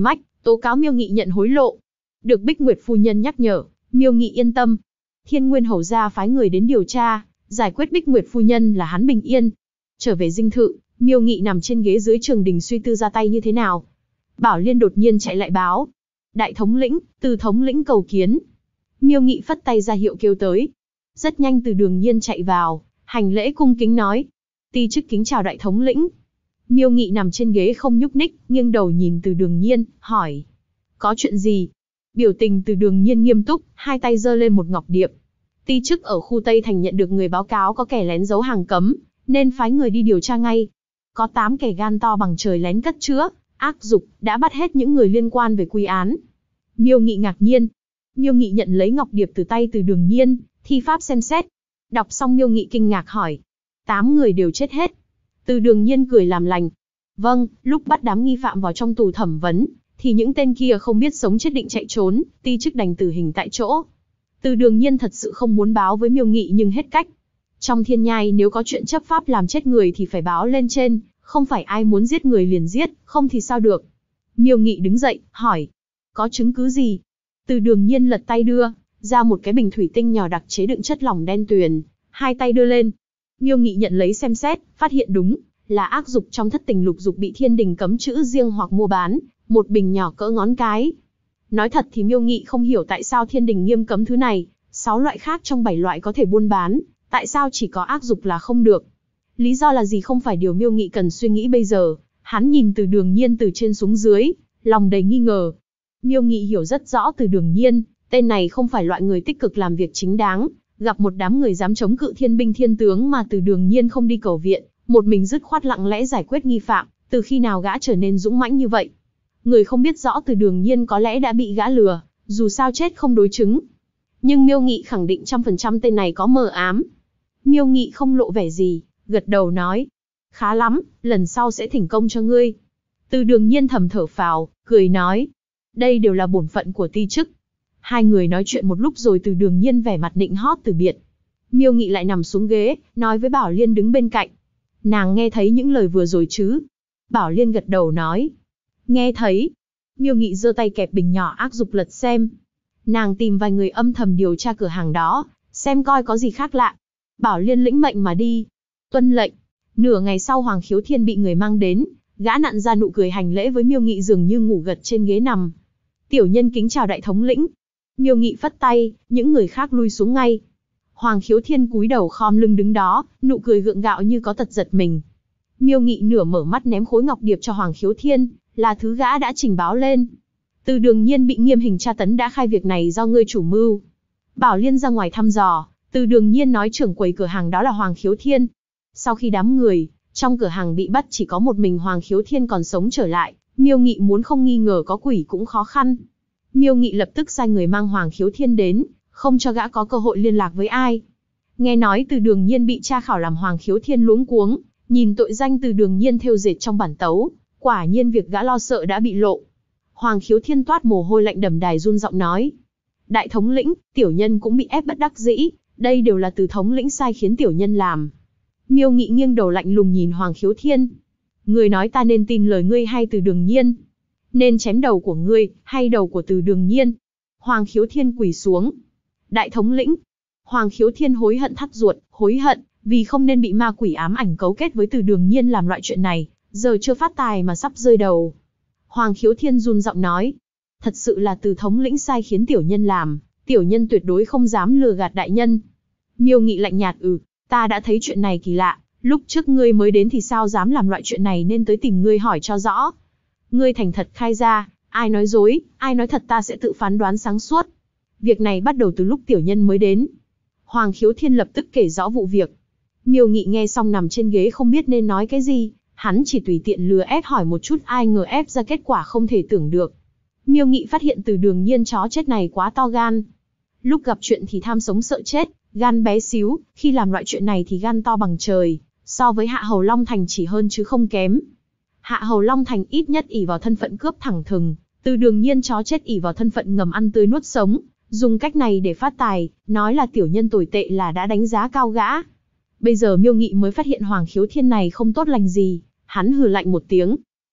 tố cáo Miêu Nghị nhận hối lộ. Được Bích Nguyệt phu nhân nhắc nhở, Miêu Nghị yên tâm. Thiên Nguyên hầu gia phái người đến điều tra, giải quyết Bích Nguyệt phu nhân là hắn bình yên. Trở về dinh thự, Miêu Nghị nằm trên ghế dưới trường đình suy tư ra tay như thế nào. Bảo Liên đột nhiên chạy lại báo. Đại thống lĩnh, Từ thống lĩnh cầu kiến. Miêu Nghị phất tay ra hiệu kêu tới. Rất nhanh Từ Đường Nhiên chạy vào, hành lễ cung kính nói. Ti chức kính chào đại thống lĩnh. Miêu Nghị nằm trên ghế không nhúc nhích, nghiêng đầu nhìn Từ Đường Nhiên, hỏi. Có chuyện gì? Biểu tình Từ Đường Nhiên nghiêm túc, hai tay giơ lên một ngọc điệp. Ti chức ở khu Tây Thành nhận được người báo cáo có kẻ lén giấu hàng cấm, nên phái người đi điều tra ngay. Có 8 kẻ gan to bằng trời lén cất chứa, ác dục, đã bắt hết những người liên quan về quy án. Miêu Nghị ngạc nhiên. Miêu Nghị nhận lấy ngọc điệp từ tay Từ Đường Nhiên, thi pháp xem xét. Đọc xong Miêu Nghị kinh ngạc hỏi. 8 người đều chết hết. Từ Đường Nhiên cười làm lành. Vâng, lúc bắt đám nghi phạm vào trong tù thẩm vấn, thì những tên kia không biết sống chết định chạy trốn, ti chức đành tử hình tại chỗ. Từ Đường Nhiên thật sự không muốn báo với Miêu Nghị nhưng hết cách. Trong thiên nhai nếu có chuyện chấp pháp làm chết người thì phải báo lên trên, không phải ai muốn giết người liền giết, không thì sao được. Miêu Nghị đứng dậy, hỏi. Có chứng cứ gì? Từ Đường Nhiên lật tay đưa ra một cái bình thủy tinh nhỏ đặc chế đựng chất lỏng đen tuyền, hai tay đưa lên. Miêu Nghị nhận lấy xem xét, phát hiện đúng là ác dục trong thất tình lục dục bị thiên đình cấm chữ riêng hoặc mua bán, một bình nhỏ cỡ ngón cái. Nói thật thì Miêu Nghị không hiểu tại sao thiên đình nghiêm cấm thứ này, 6 loại khác trong 7 loại có thể buôn bán, tại sao chỉ có ác dục là không được. Lý do là gì không phải điều Miêu Nghị cần suy nghĩ bây giờ, hắn nhìn Từ Đường Nhiên từ trên xuống dưới, lòng đầy nghi ngờ. Miêu Nghị hiểu rất rõ Từ Đường Nhiên, tên này không phải loại người tích cực làm việc chính đáng, gặp một đám người dám chống cự thiên binh thiên tướng mà Từ Đường Nhiên không đi cầu viện, một mình dứt khoát lặng lẽ giải quyết nghi phạm, từ khi nào gã trở nên dũng mãnh như vậy. Người không biết rõ Từ Đường Nhiên có lẽ đã bị gã lừa, dù sao chết không đối chứng. Nhưng Miêu Nghị khẳng định 100% tên này có mờ ám. Miêu Nghị không lộ vẻ gì, gật đầu nói. Khá lắm, lần sau sẽ thỉnh công cho ngươi. Từ Đường Nhiên thầm thở phào, cười nói. Đây đều là bổn phận của ti chức. Hai người nói chuyện một lúc rồi Từ Đường Nhiên vẻ mặt nịnh hót từ biệt. Miêu Nghị lại nằm xuống ghế, nói với Bảo Liên đứng bên cạnh. Nàng nghe thấy những lời vừa rồi chứ? Bảo Liên gật đầu nói. Nghe thấy. Miêu Nghị giơ tay kẹp bình nhỏ ác dục lật xem. Nàng tìm vài người âm thầm điều tra cửa hàng đó, xem coi có gì khác lạ. Bảo Liên lĩnh mệnh mà đi. Tuân lệnh. Nửa ngày sau Hoàng Khiếu Thiên bị người mang đến, gã nặn ra nụ cười hành lễ với Miêu Nghị dường như ngủ gật trên ghế nằm. Tiểu nhân kính chào đại thống lĩnh. Miêu Nghị phất tay, những người khác lui xuống ngay. Hoàng Khiếu Thiên cúi đầu khom lưng đứng đó, nụ cười gượng gạo như có tật giật mình. Miêu Nghị nửa mở mắt ném khối ngọc điệp cho Hoàng Khiếu Thiên, là thứ gã đã trình báo lên. Từ Đường Nhiên bị nghiêm hình tra tấn đã khai việc này do ngươi chủ mưu. Bảo Liên ra ngoài thăm dò, Từ Đường Nhiên nói trưởng quầy cửa hàng đó là Hoàng Khiếu Thiên. Sau khi đám người trong cửa hàng bị bắt chỉ có một mình Hoàng Khiếu Thiên còn sống trở lại, Miêu Nghị muốn không nghi ngờ có quỷ cũng khó khăn. Miêu Nghị lập tức sai người mang Hoàng Khiếu Thiên đến, không cho gã có cơ hội liên lạc với ai. Nghe nói Từ Đường Nhiên bị tra khảo làm Hoàng Khiếu Thiên luống cuống, nhìn tội danh Từ Đường Nhiên thêu dệt trong bản tấu, quả nhiên việc gã lo sợ đã bị lộ. Hoàng Khiếu Thiên toát mồ hôi lạnh đầm đìa run giọng nói. Đại thống lĩnh, tiểu nhân cũng bị ép bất đắc dĩ, đây đều là Từ thống lĩnh sai khiến tiểu nhân làm. Miêu Nghị nghiêng đầu lạnh lùng nhìn Hoàng Khiếu Thiên. Ngươi nói ta nên tin lời ngươi hay Từ Đường Nhiên? Nên chém đầu của ngươi, hay đầu của Từ Đường Nhiên? Hoàng Khiếu Thiên quỳ xuống. Đại thống lĩnh. Hoàng Khiếu Thiên hối hận thắt ruột, hối hận, vì không nên bị ma quỷ ám ảnh cấu kết với Từ Đường Nhiên làm loại chuyện này, giờ chưa phát tài mà sắp rơi đầu. Hoàng Khiếu Thiên run giọng nói. Thật sự là Từ thống lĩnh sai khiến tiểu nhân làm, tiểu nhân tuyệt đối không dám lừa gạt đại nhân. Miêu Nghị lạnh nhạt ta đã thấy chuyện này kỳ lạ, lúc trước ngươi mới đến thì sao dám làm loại chuyện này nên tới tìm ngươi hỏi cho rõ. Ngươi thành thật khai ra, ai nói dối, ai nói thật ta sẽ tự phán đoán sáng suốt. Việc này bắt đầu từ lúc tiểu nhân mới đến. Hoàng Khiếu Thiên lập tức kể rõ vụ việc. Miêu Nghị nghe xong nằm trên ghế không biết nên nói cái gì, hắn chỉ tùy tiện lừa ép hỏi một chút ai ngờ ép ra kết quả không thể tưởng được. Miêu Nghị phát hiện Từ Đường Nhiên chó chết này quá to gan. Lúc gặp chuyện thì tham sống sợ chết, gan bé xíu, khi làm loại chuyện này thì gan to bằng trời, so với Hạ Hầu Long Thành chỉ hơn chứ không kém. Hạ Hầu Long Thành ít nhất ỷ vào thân phận cướp thẳng thừng, Từ Đường Nhiên chó chết ỷ vào thân phận ngầm ăn tươi nuốt sống, dùng cách này để phát tài, nói là tiểu nhân tồi tệ là đã đánh giá cao gã. Bây giờ Miêu Nghị mới phát hiện Hoàng Khiếu Thiên này không tốt lành gì, hắn hừ lạnh một tiếng.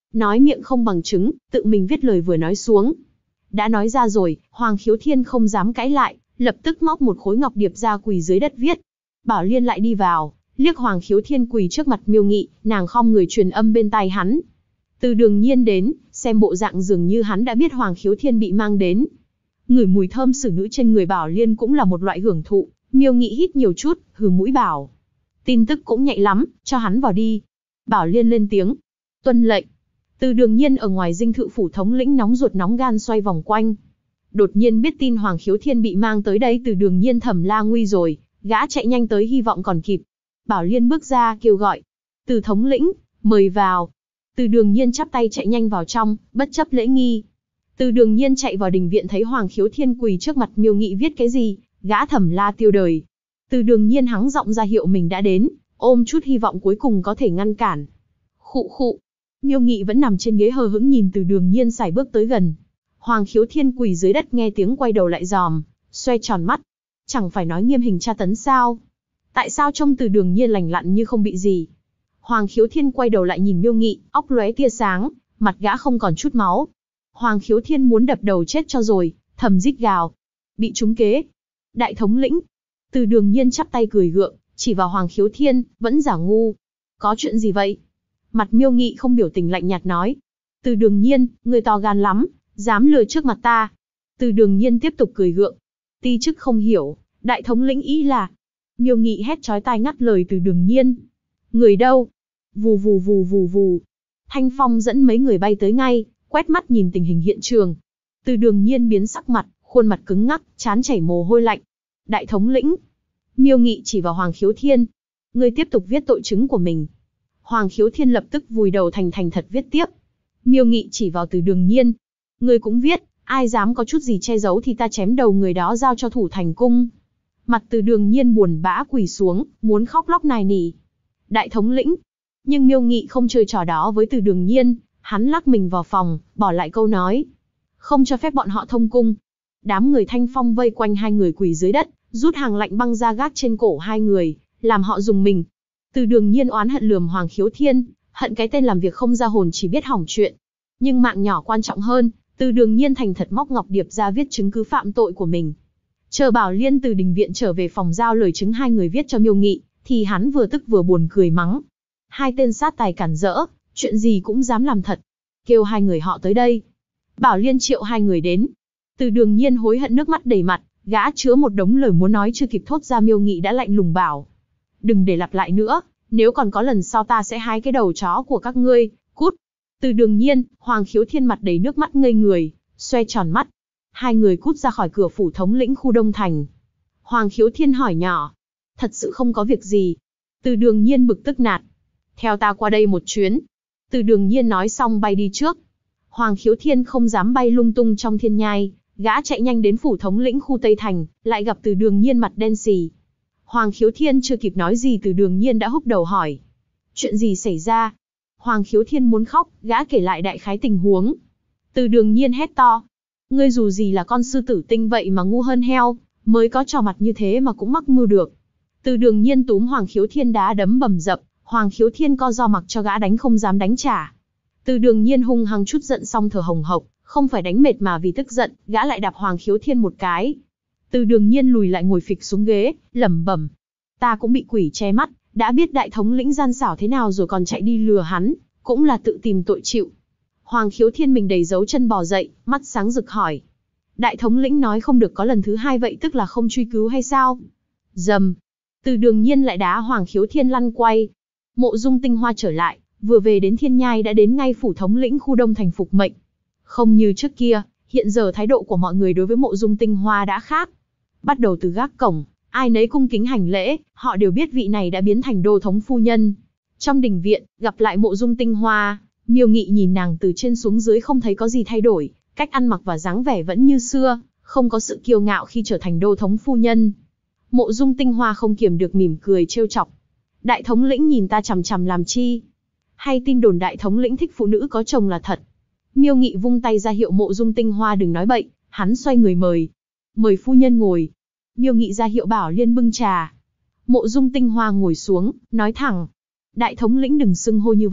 Nói miệng không bằng chứng, tự mình viết lời vừa nói xuống. Đã nói ra rồi, Hoàng Khiếu Thiên không dám cãi lại, lập tức móc một khối ngọc điệp ra quỳ dưới đất viết. Bảo Liên lại đi vào, liếc Hoàng Khiếu Thiên quỳ trước mặt Miêu Nghị, nàng khom người truyền âm bên tai hắn. Từ Đường Nhiên đến, xem bộ dạng dường như hắn đã biết Hoàng Khiếu Thiên bị mang đến. Ngửi mùi thơm xử nữ trên người Bảo Liên cũng là một loại hưởng thụ, Miêu Nghị hít nhiều chút, hừ mũi bảo. Tin tức cũng nhạy lắm, cho hắn vào đi. Bảo Liên lên tiếng. Tuân lệnh. Từ Đường Nhiên ở ngoài dinh thự phủ thống lĩnh nóng ruột nóng gan xoay vòng quanh. Đột nhiên biết tin Hoàng Khiếu Thiên bị mang tới đây, Từ Đường Nhiên thầm la nguy rồi, gã chạy nhanh tới hy vọng còn kịp. Bảo Liên bước ra kêu gọi. Từ thống lĩnh, mời vào. Từ Đường Nhiên chắp tay chạy nhanh vào trong, bất chấp lễ nghi. Từ Đường Nhiên chạy vào đình viện thấy Hoàng Khiếu Thiên quỳ trước mặt Miêu Nghị viết cái gì, gã thầm la tiêu đời. Từ Đường Nhiên hắng giọng ra hiệu mình đã đến, ôm chút hy vọng cuối cùng có thể ngăn cản. Khụ khụ. Miêu Nghị vẫn nằm trên ghế hờ hững nhìn Từ Đường Nhiên sải bước tới gần. Hoàng Khiếu Thiên quỳ dưới đất nghe tiếng quay đầu lại dòm, xoe tròn mắt. Chẳng phải nói nghiêm hình tra tấn sao? Tại sao trông Từ Đường Nhiên lành lặn như không bị gì? Hoàng Khiếu Thiên quay đầu lại nhìn Miêu Nghị, óc lóe tia sáng, mặt gã không còn chút máu. Hoàng Khiếu Thiên muốn đập đầu chết cho rồi, thầm rít gào. Bị trúng kế. Đại thống lĩnh. Từ Đường Nhiên chắp tay cười gượng, chỉ vào Hoàng Khiếu Thiên, vẫn giả ngu. Có chuyện gì vậy? Mặt Miêu Nghị không biểu tình lạnh nhạt nói. Từ Đường Nhiên, người to gan lắm, dám lừa trước mặt ta. Từ Đường Nhiên tiếp tục cười gượng. Ti chức không hiểu, đại thống lĩnh ý là. Miêu Nghị hét chói tai ngắt lời Từ Đường Nhiên. Người đâu? Vù vù vù vù vù. Thanh Phong dẫn mấy người bay tới ngay, quét mắt nhìn tình hình hiện trường. Từ Đường Nhiên biến sắc mặt, khuôn mặt cứng ngắc, trán chảy mồ hôi lạnh. Đại thống lĩnh. Miêu Nghị chỉ vào Hoàng Khiếu Thiên. Ngươi tiếp tục viết tội chứng của mình. Hoàng Khiếu Thiên lập tức vùi đầu thành thật viết tiếp. Miêu Nghị chỉ vào Từ Đường Nhiên. Ngươi cũng viết, ai dám có chút gì che giấu thì ta chém đầu người đó giao cho thủ thành cung. Mặt Từ Đường Nhiên buồn bã quỳ xuống, muốn khóc lóc nài nỉ. Đại thống lĩnh. Nhưng Miêu Nghị không chơi trò đó với Từ Đường Nhiên, hắn lắc mình vào phòng, bỏ lại câu nói. Không cho phép bọn họ thông cung. Đám người Thanh Phong vây quanh hai người quỳ dưới đất, rút hàng lạnh băng ra gác trên cổ hai người, làm họ rùng mình. Từ Đường Nhiên oán hận lườm Hoàng Khiếu Thiên, hận cái tên làm việc không ra hồn chỉ biết hỏng chuyện. Nhưng mạng nhỏ quan trọng hơn, Từ Đường Nhiên thành thật móc ngọc điệp ra viết chứng cứ phạm tội của mình. Chờ Bảo Liên từ đình viện trở về phòng giao lời chứng hai người viết cho Miêu Nghị, thì hắn vừa tức vừa buồn cười mắng. Hai tên sát tài cản rỡ, chuyện gì cũng dám làm thật. Kêu hai người họ tới đây. Bảo Liên triệu hai người đến. Từ Đường Nhiên hối hận nước mắt đầy mặt, gã chứa một đống lời muốn nói chưa kịp thốt ra. Miêu Nghị đã lạnh lùng bảo. Đừng để lặp lại nữa, nếu còn có lần sau ta sẽ hái cái đầu chó của các ngươi, cút. Từ Đường Nhiên, Hoàng Khiếu Thiên mặt đầy nước mắt ngây người, xoe tròn mắt. Hai người cút ra khỏi cửa phủ thống lĩnh khu Đông Thành. Hoàng Khiếu Thiên hỏi nhỏ. Thật sự không có việc gì. Từ Đường Nhiên bực tức nạt. Theo ta qua đây một chuyến. Từ Đường Nhiên nói xong bay đi trước. Hoàng Khiếu Thiên không dám bay lung tung trong thiên nhai, gã chạy nhanh đến phủ thống lĩnh khu Tây Thành, lại gặp Từ Đường Nhiên mặt đen sì. Hoàng Khiếu Thiên chưa kịp nói gì Từ Đường Nhiên đã húc đầu hỏi. Chuyện gì xảy ra? Hoàng Khiếu Thiên muốn khóc, gã kể lại đại khái tình huống. Từ Đường Nhiên hét to. Ngươi dù gì là con sư tử tinh vậy mà ngu hơn heo, mới có trò mặt như thế mà cũng mắc mưu được. Từ Đường Nhiên túm Hoàng Khiếu Thiên đá đấm bầm dập, Hoàng Khiếu Thiên co ro mặc cho gã đánh không dám đánh trả. Từ Đường Nhiên hung hăng chút giận xong thở hồng hộc, không phải đánh mệt mà vì tức giận, gã lại đạp Hoàng Khiếu Thiên một cái. Từ Đường Nhiên lùi lại ngồi phịch xuống ghế, lẩm bẩm. Ta cũng bị quỷ che mắt, đã biết đại thống lĩnh gian xảo thế nào rồi còn chạy đi lừa hắn, cũng là tự tìm tội chịu. Hoàng Khiếu Thiên mình đầy dấu chân bò dậy, mắt sáng rực hỏi. Đại thống lĩnh nói không được có lần thứ hai vậy tức là không truy cứu hay sao? Dầm. Từ Đường Nhiên lại đá Hoàng Khiếu Thiên lăn quay. Mộ Dung Tinh Hoa trở lại, vừa về đến Thiên Nhai đã đến ngay phủ thống lĩnh khu Đông Thành phục mệnh. Không như trước kia, hiện giờ thái độ của mọi người đối với Mộ Dung Tinh Hoa đã khác. Bắt đầu từ gác cổng, ai nấy cung kính hành lễ, họ đều biết vị này đã biến thành đô thống phu nhân. Trong đình viện, gặp lại Mộ Dung Tinh Hoa, Miêu Nghị nhìn nàng từ trên xuống dưới không thấy có gì thay đổi, cách ăn mặc và dáng vẻ vẫn như xưa, không có sự kiêu ngạo khi trở thành đô thống phu nhân. Mộ Dung Tinh Hoa không kiềm được mỉm cười trêu chọc. Đại thống lĩnh nhìn ta chằm chằm làm chi? Hay tin đồn đại thống lĩnh thích phụ nữ có chồng là thật? Miêu Nghị vung tay ra hiệu Mộ Dung Tinh Hoa đừng nói bậy, hắn xoay người mời. Mời phu nhân ngồi. Miêu Nghị ra hiệu Bảo Liên bưng trà. Mộ Dung Tinh Hoa ngồi xuống, nói thẳng. Đại thống lĩnh đừng xưng hô như vậy,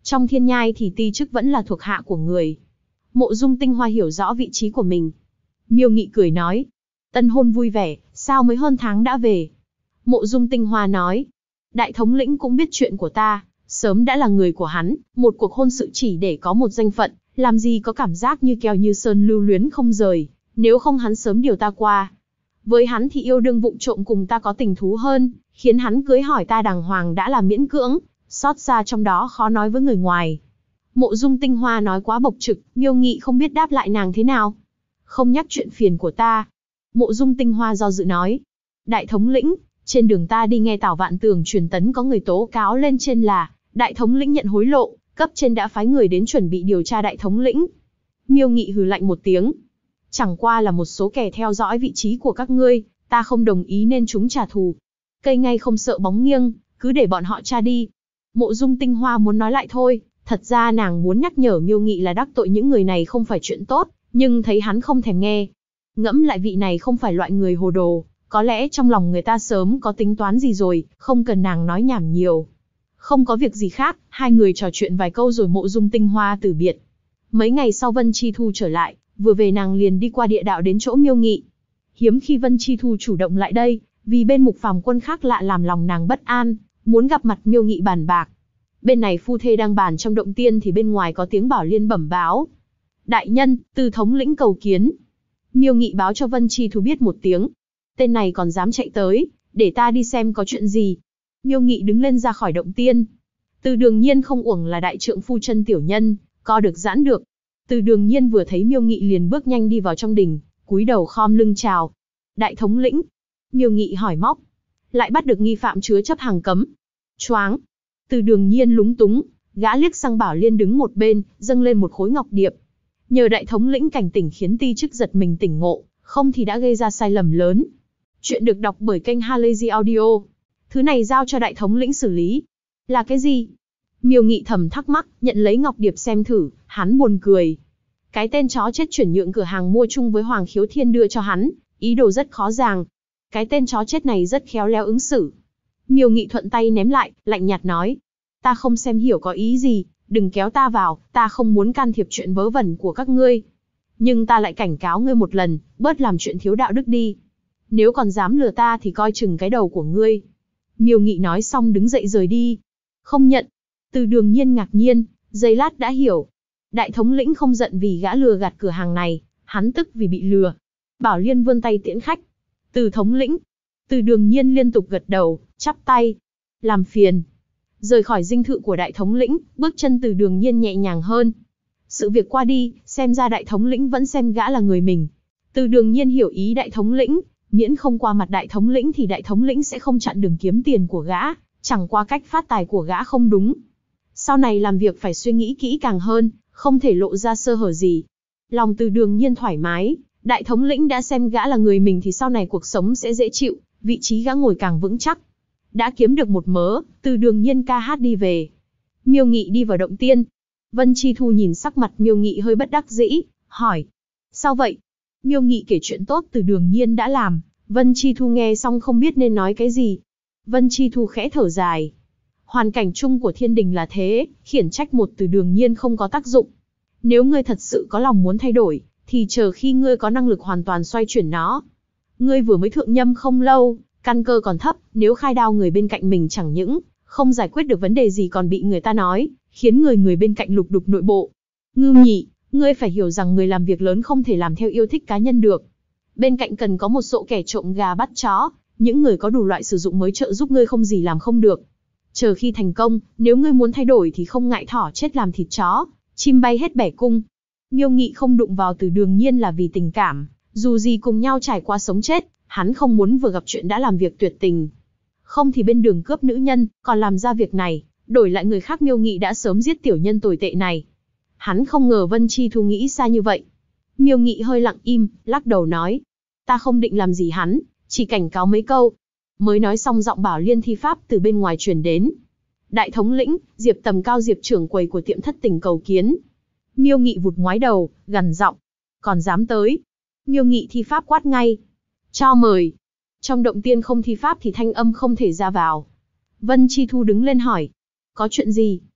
Trong thiên nhai thì ti chức vẫn là thuộc hạ của người. Mộ Dung Tinh Hoa hiểu rõ vị trí của mình. Miêu Nghị cười nói, tân hôn vui vẻ, sao mới hơn tháng đã về? Mộ Dung Tinh Hoa nói, đại thống lĩnh cũng biết chuyện của ta, sớm đã là người của hắn, một cuộc hôn sự chỉ để có một danh phận, làm gì có cảm giác như keo như sơn lưu luyến không rời, nếu không hắn sớm điều ta qua. Với hắn thì yêu đương vụng trộm cùng ta có tình thú hơn, khiến hắn cưới hỏi ta đàng hoàng đã là miễn cưỡng, xót xa trong đó khó nói với người ngoài. Mộ Dung Tinh Hoa nói quá bộc trực, Miêu Nghị không biết đáp lại nàng thế nào. Không nhắc chuyện phiền của ta. Mộ Dung Tinh Hoa do dự nói, đại thống lĩnh, trên đường ta đi nghe Tào Vạn Tường truyền tấn có người tố cáo lên trên là đại thống lĩnh nhận hối lộ, cấp trên đã phái người đến chuẩn bị điều tra đại thống lĩnh. Miêu Nghị hừ lạnh một tiếng, chẳng qua là một số kẻ theo dõi vị trí của các ngươi, ta không đồng ý nên chúng trả thù. Cây ngay không sợ bóng nghiêng, cứ để bọn họ tra đi. Mộ Dung Tinh Hoa muốn nói lại thôi, thật ra nàng muốn nhắc nhở Miêu Nghị là đắc tội những người này không phải chuyện tốt, nhưng thấy hắn không thèm nghe. Ngẫm lại vị này không phải loại người hồ đồ, có lẽ trong lòng người ta sớm có tính toán gì rồi, không cần nàng nói nhảm nhiều. Không có việc gì khác, hai người trò chuyện vài câu rồi Mộ Dung Tinh Hoa từ biệt. Mấy ngày sau Vân Chi Thu trở lại, vừa về nàng liền đi qua địa đạo đến chỗ Miêu Nghị. Hiếm khi Vân Chi Thu chủ động lại đây, vì bên Mục Phàm Quân khác lạ làm lòng nàng bất an, muốn gặp mặt Miêu Nghị bàn bạc. Bên này phu thê đang bàn trong động tiên thì bên ngoài có tiếng Bảo Liên bẩm báo. Đại nhân, Từ thống lĩnh cầu kiến. Miêu Nghị báo cho Vân Chi Thu biết một tiếng. Tên này còn dám chạy tới, để ta đi xem có chuyện gì. Miêu Nghị đứng lên ra khỏi động tiên. Từ Đường Nhiên không uổng là đại trượng phu chân tiểu nhân, co được giãn được. Từ Đường Nhiên vừa thấy Miêu Nghị liền bước nhanh đi vào trong đình, cúi đầu khom lưng chào. Đại thống lĩnh. Miêu Nghị hỏi móc. Lại bắt được nghi phạm chứa chấp hàng cấm. Choáng. Từ Đường Nhiên lúng túng, gã liếc sang Bảo Liên đứng một bên, dâng lên một khối ngọc điệp. Nhờ đại thống lĩnh cảnh tỉnh khiến ti chức giật mình tỉnh ngộ, không thì đã gây ra sai lầm lớn. Chuyện được đọc bởi kênh Halazy Audio. Thứ này giao cho đại thống lĩnh xử lý. Là cái gì? Miêu Nghị thầm thắc mắc, nhận lấy ngọc điệp xem thử, hắn buồn cười. Cái tên chó chết chuyển nhượng cửa hàng mua chung với Hoàng Khiếu Thiên đưa cho hắn, ý đồ rất khó dàng. Cái tên chó chết này rất khéo léo ứng xử. Miêu Nghị thuận tay ném lại, lạnh nhạt nói. Ta không xem hiểu có ý gì, đừng kéo ta vào, ta không muốn can thiệp chuyện vớ vẩn của các ngươi. Nhưng ta lại cảnh cáo ngươi một lần, bớt làm chuyện thiếu đạo đức đi. Nếu còn dám lừa ta thì coi chừng cái đầu của ngươi. Miêu Nghị nói xong đứng dậy rời đi. Không nhận. Từ Đường Nhiên ngạc nhiên, giây lát đã hiểu. Đại thống lĩnh không giận vì gã lừa gạt cửa hàng này, hắn tức vì bị lừa. Bảo Liên vươn tay tiễn khách. Từ thống lĩnh. Từ Đường Nhiên liên tục gật đầu, chắp tay. Làm phiền. Rời khỏi dinh thự của đại thống lĩnh, bước chân Từ Đường Nhiên nhẹ nhàng hơn. Sự việc qua đi, xem ra đại thống lĩnh vẫn xem gã là người mình. Từ Đường Nhiên hiểu ý đại thống lĩnh, miễn không qua mặt đại thống lĩnh thì đại thống lĩnh sẽ không chặn đường kiếm tiền của gã, chẳng qua cách phát tài của gã không đúng. Sau này làm việc phải suy nghĩ kỹ càng hơn, không thể lộ ra sơ hở gì. Lòng Từ Đường Nhiên thoải mái, đại thống lĩnh đã xem gã là người mình thì sau này cuộc sống sẽ dễ chịu, vị trí gã ngồi càng vững chắc. Đã kiếm được một mớ, Từ Đường Nhiên ca hát đi về. Miêu Nghị đi vào động tiên. Vân Chi Thu nhìn sắc mặt Miêu Nghị hơi bất đắc dĩ, hỏi. Sao vậy? Miêu Nghị kể chuyện tốt Từ Đường Nhiên đã làm, Vân Chi Thu nghe xong không biết nên nói cái gì. Vân Chi Thu khẽ thở dài. Hoàn cảnh chung của thiên đình là thế, khiển trách một Từ Đường Nhiên không có tác dụng. Nếu ngươi thật sự có lòng muốn thay đổi, thì chờ khi ngươi có năng lực hoàn toàn xoay chuyển nó. Ngươi vừa mới thượng nhâm không lâu, căn cơ còn thấp, nếu khai đao người bên cạnh mình chẳng những không giải quyết được vấn đề gì còn bị người ta nói, khiến người bên cạnh lục đục nội bộ. Ngưu Nhị, ngươi phải hiểu rằng người làm việc lớn không thể làm theo yêu thích cá nhân được. Bên cạnh cần có một số kẻ trộm gà bắt chó, những người có đủ loại sử dụng mới trợ giúp ngươi không gì làm không được. Chờ khi thành công, nếu ngươi muốn thay đổi thì không ngại thỏ chết làm thịt chó, chim bay hết bẻ cung. Miêu Nghị không đụng vào Từ Đường Nhiên là vì tình cảm, dù gì cùng nhau trải qua sống chết, hắn không muốn vừa gặp chuyện đã làm việc tuyệt tình. Không thì bên đường cướp nữ nhân, còn làm ra việc này, đổi lại người khác Miêu Nghị đã sớm giết tiểu nhân tồi tệ này. Hắn không ngờ Vân Chi Thu nghĩ xa như vậy. Miêu Nghị hơi lặng im, lắc đầu nói. Ta không định làm gì hắn, chỉ cảnh cáo mấy câu. Mới nói xong giọng Bảo Liên thi pháp từ bên ngoài truyền đến. Đại thống lĩnh, Diệp Tầm Cao Diệp trưởng quầy của tiệm Thất Tình cầu kiến. Miêu Nghị vụt ngoái đầu, gằn giọng. Còn dám tới. Miêu Nghị thi pháp quát ngay. Cho mời. Trong động tiên không thi pháp thì thanh âm không thể ra vào. Vân Chi Thu đứng lên hỏi. Có chuyện gì?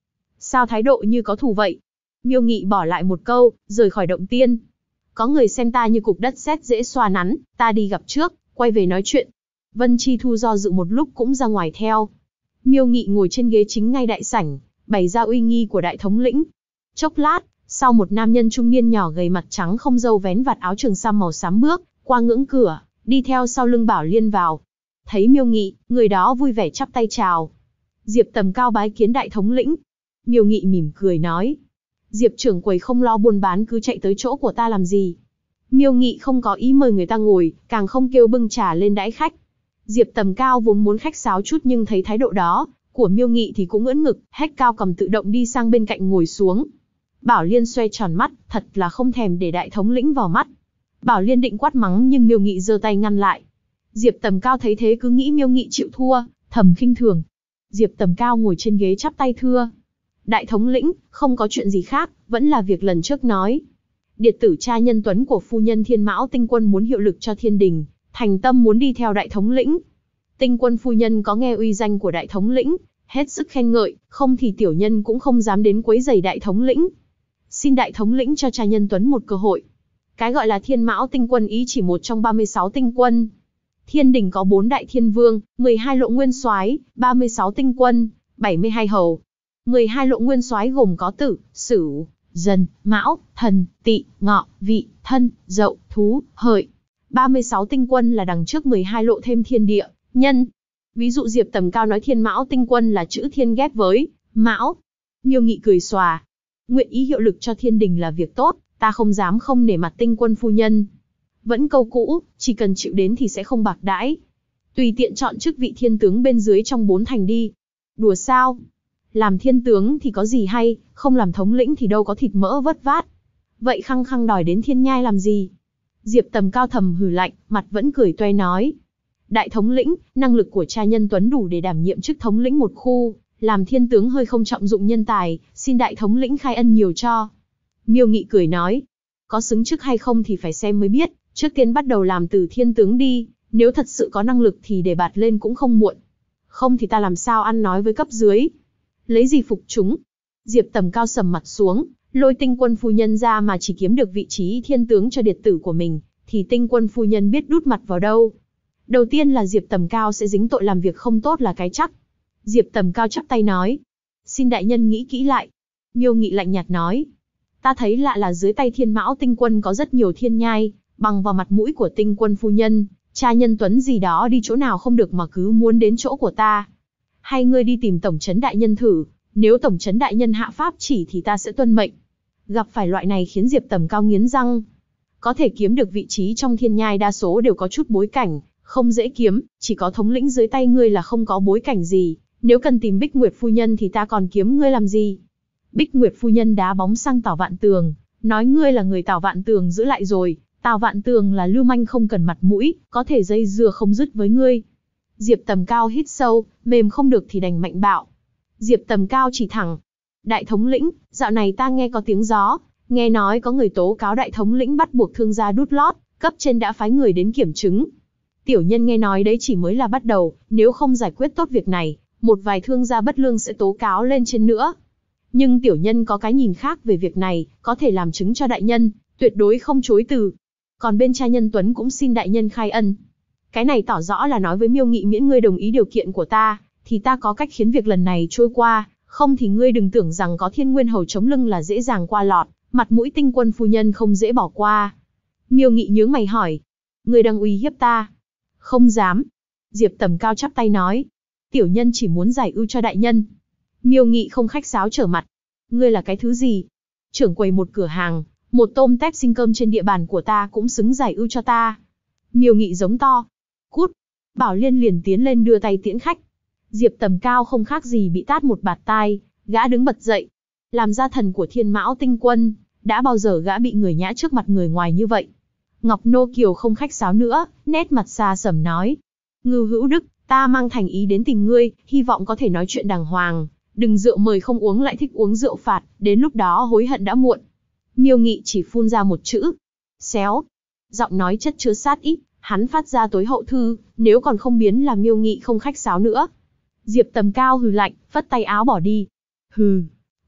Sao thái độ như có thù vậy? Miêu Nghị bỏ lại một câu, rời khỏi động tiên. Có người xem ta như cục đất sét dễ xoa nắn, ta đi gặp trước, quay về nói chuyện. Vân Chi Thu do dự một lúc cũng ra ngoài theo. Miêu Nghị ngồi trên ghế chính ngay đại sảnh, bày ra uy nghi của đại thống lĩnh. Chốc lát, sau một nam nhân trung niên nhỏ gầy mặt trắng không râu vén vạt áo trường sam màu xám bước qua ngưỡng cửa, đi theo sau lưng Bảo Liên vào. Thấy Miêu Nghị, người đó vui vẻ chắp tay chào. Diệp Tầm Cao bái kiến đại thống lĩnh. Miêu Nghị mỉm cười nói. Diệp trưởng quầy không lo buôn bán cứ chạy tới chỗ của ta làm gì. Miêu Nghị không có ý mời người ta ngồi, càng không kêu bưng trà lên đãi khách. Diệp Tầm Cao vốn muốn khách sáo chút nhưng thấy thái độ đó của Miêu Nghị thì cũng ưỡn ngực, hét cao cầm tự động đi sang bên cạnh ngồi xuống. Bảo Liên xoay tròn mắt, thật là không thèm để đại thống lĩnh vào mắt. Bảo Liên định quát mắng nhưng Miêu Nghị giơ tay ngăn lại. Diệp Tầm Cao thấy thế cứ nghĩ Miêu Nghị chịu thua, thầm khinh thường. Diệp Tầm Cao ngồi trên ghế chắp tay thưa. Đại thống lĩnh, không có chuyện gì khác, vẫn là việc lần trước nói. Điệt tử cha nhân tuấn của phu nhân Thiên Mão Tinh Quân muốn hiệu lực cho thiên đình, thành tâm muốn đi theo đại thống lĩnh. Tinh Quân phu nhân có nghe uy danh của đại thống lĩnh, hết sức khen ngợi, không thì tiểu nhân cũng không dám đến quấy rầy đại thống lĩnh. Xin đại thống lĩnh cho cha nhân tuấn một cơ hội. Cái gọi là Thiên Mão Tinh Quân ý chỉ một trong 36 tinh quân. Thiên đình có 4 đại thiên vương, 12 lộ nguyên soái, 36 tinh quân, 72 hầu. 12 lộ nguyên soái gồm có Tử, Sửu, Dần, Mão, Thần, Tỵ, Ngọ, Vị, Thân, Dậu, Thú, Hợi. 36 tinh quân là đằng trước 12 lộ thêm thiên địa, nhân. Ví dụ Diệp Tầm Cao nói Thiên Mão Tinh Quân là chữ thiên ghép với Mão. Miêu Nghị cười xòa. Nguyện ý hiệu lực cho thiên đình là việc tốt, ta không dám không nể mặt Tinh Quân phu nhân. Vẫn câu cũ, chỉ cần chịu đến thì sẽ không bạc đãi. Tùy tiện chọn chức vị thiên tướng bên dưới trong 4 thành đi. Đùa sao? Làm thiên tướng thì có gì hay, không làm thống lĩnh thì đâu có thịt mỡ vất vát. Vậy khăng khăng đòi đến thiên nhai làm gì? Diệp Tầm Cao thầm hừ lạnh, mặt vẫn cười toe nói. Đại thống lĩnh, năng lực của cha nhân tuấn đủ để đảm nhiệm chức thống lĩnh một khu, làm thiên tướng hơi không trọng dụng nhân tài, xin đại thống lĩnh khai ân nhiều cho. Miêu Nghị cười nói. Có xứng chức hay không thì phải xem mới biết, trước tiên bắt đầu làm từ thiên tướng đi, nếu thật sự có năng lực thì để bạt lên cũng không muộn. Không thì ta làm sao ăn nói với cấp dưới? Lấy gì phục chúng? Diệp Tầm Cao sầm mặt xuống, lôi Tinh Quân phu nhân ra mà chỉ kiếm được vị trí thiên tướng cho điệt tử của mình, thì Tinh Quân phu nhân biết đút mặt vào đâu. Đầu tiên là Diệp Tầm Cao sẽ dính tội làm việc không tốt là cái chắc. Diệp Tầm Cao chắp tay nói. Xin đại nhân nghĩ kỹ lại. Miêu Nghị lạnh nhạt nói. Ta thấy lạ là dưới tay Thiên Mão Tinh Quân có rất nhiều thiên nhai, bằng vào mặt mũi của Tinh Quân phu nhân, cha nhân tuấn gì đó đi chỗ nào không được mà cứ muốn đến chỗ của ta. Hay ngươi đi tìm tổng trấn đại nhân thử, nếu tổng trấn đại nhân hạ pháp chỉ thì ta sẽ tuân mệnh. Gặp phải loại này khiến Diệp Tầm Cao nghiến răng. Có thể kiếm được vị trí trong thiên nhai đa số đều có chút bối cảnh, không dễ kiếm, chỉ có thống lĩnh dưới tay ngươi là không có bối cảnh gì, nếu cần tìm Bích Nguyệt phu nhân thì ta còn kiếm ngươi làm gì? Bích Nguyệt phu nhân đá bóng sang Tào Vạn Tường, nói ngươi là người Tào Vạn Tường giữ lại rồi, Tào Vạn Tường là lưu manh không cần mặt mũi, có thể dây dưa không dứt với ngươi. Diệp Tầm Cao hít sâu, mềm không được thì đành mạnh bạo. Diệp Tầm Cao chỉ thẳng. Đại thống lĩnh, dạo này ta nghe có tiếng gió, nghe nói có người tố cáo đại thống lĩnh bắt buộc thương gia đút lót, cấp trên đã phái người đến kiểm chứng. Tiểu nhân nghe nói đấy chỉ mới là bắt đầu, nếu không giải quyết tốt việc này, một vài thương gia bất lương sẽ tố cáo lên trên nữa. Nhưng tiểu nhân có cái nhìn khác về việc này, có thể làm chứng cho đại nhân, tuyệt đối không chối từ. Còn bên cha nhân Tuấn cũng xin đại nhân khai ân. Cái này tỏ rõ là nói với Miêu Nghị miễn ngươi đồng ý điều kiện của ta, thì ta có cách khiến việc lần này trôi qua, không thì ngươi đừng tưởng rằng có Thiên Nguyên Hầu chống lưng là dễ dàng qua lọt, mặt mũi Tinh Quân phu nhân không dễ bỏ qua. Miêu Nghị nhướng mày hỏi, ngươi đang uy hiếp ta? Không dám. Diệp Tầm Cao chắp tay nói, tiểu nhân chỉ muốn giải ưu cho đại nhân. Miêu Nghị không khách sáo trở mặt, ngươi là cái thứ gì? Trưởng quầy một cửa hàng, một tôm tép xin cơm trên địa bàn của ta cũng xứng giải ưu cho ta. Miêu Nghị giống to, cút. Bảo Liên liền tiến lên đưa tay tiễn khách. Diệp Tầm Cao không khác gì bị tát một bạt tai, gã đứng bật dậy. Làm gia thần của Thiên Mão Tinh Quân, đã bao giờ gã bị người nhã trước mặt người ngoài như vậy? Ngọc Nô Kiều không khách sáo nữa, nét mặt xa sầm nói. Ngưu Hữu Đức, ta mang thành ý đến tìm ngươi, hy vọng có thể nói chuyện đàng hoàng. Đừng rượu mời không uống lại thích uống rượu phạt, đến lúc đó hối hận đã muộn. Miêu Nghị chỉ phun ra một chữ. Xéo. Giọng nói chất chứa sát ý, hắn phát ra tối hậu thư, nếu còn không biến là Miêu Nghị không khách sáo nữa. Diệp Tầm Cao hừ lạnh, phất tay áo bỏ đi. Hừ.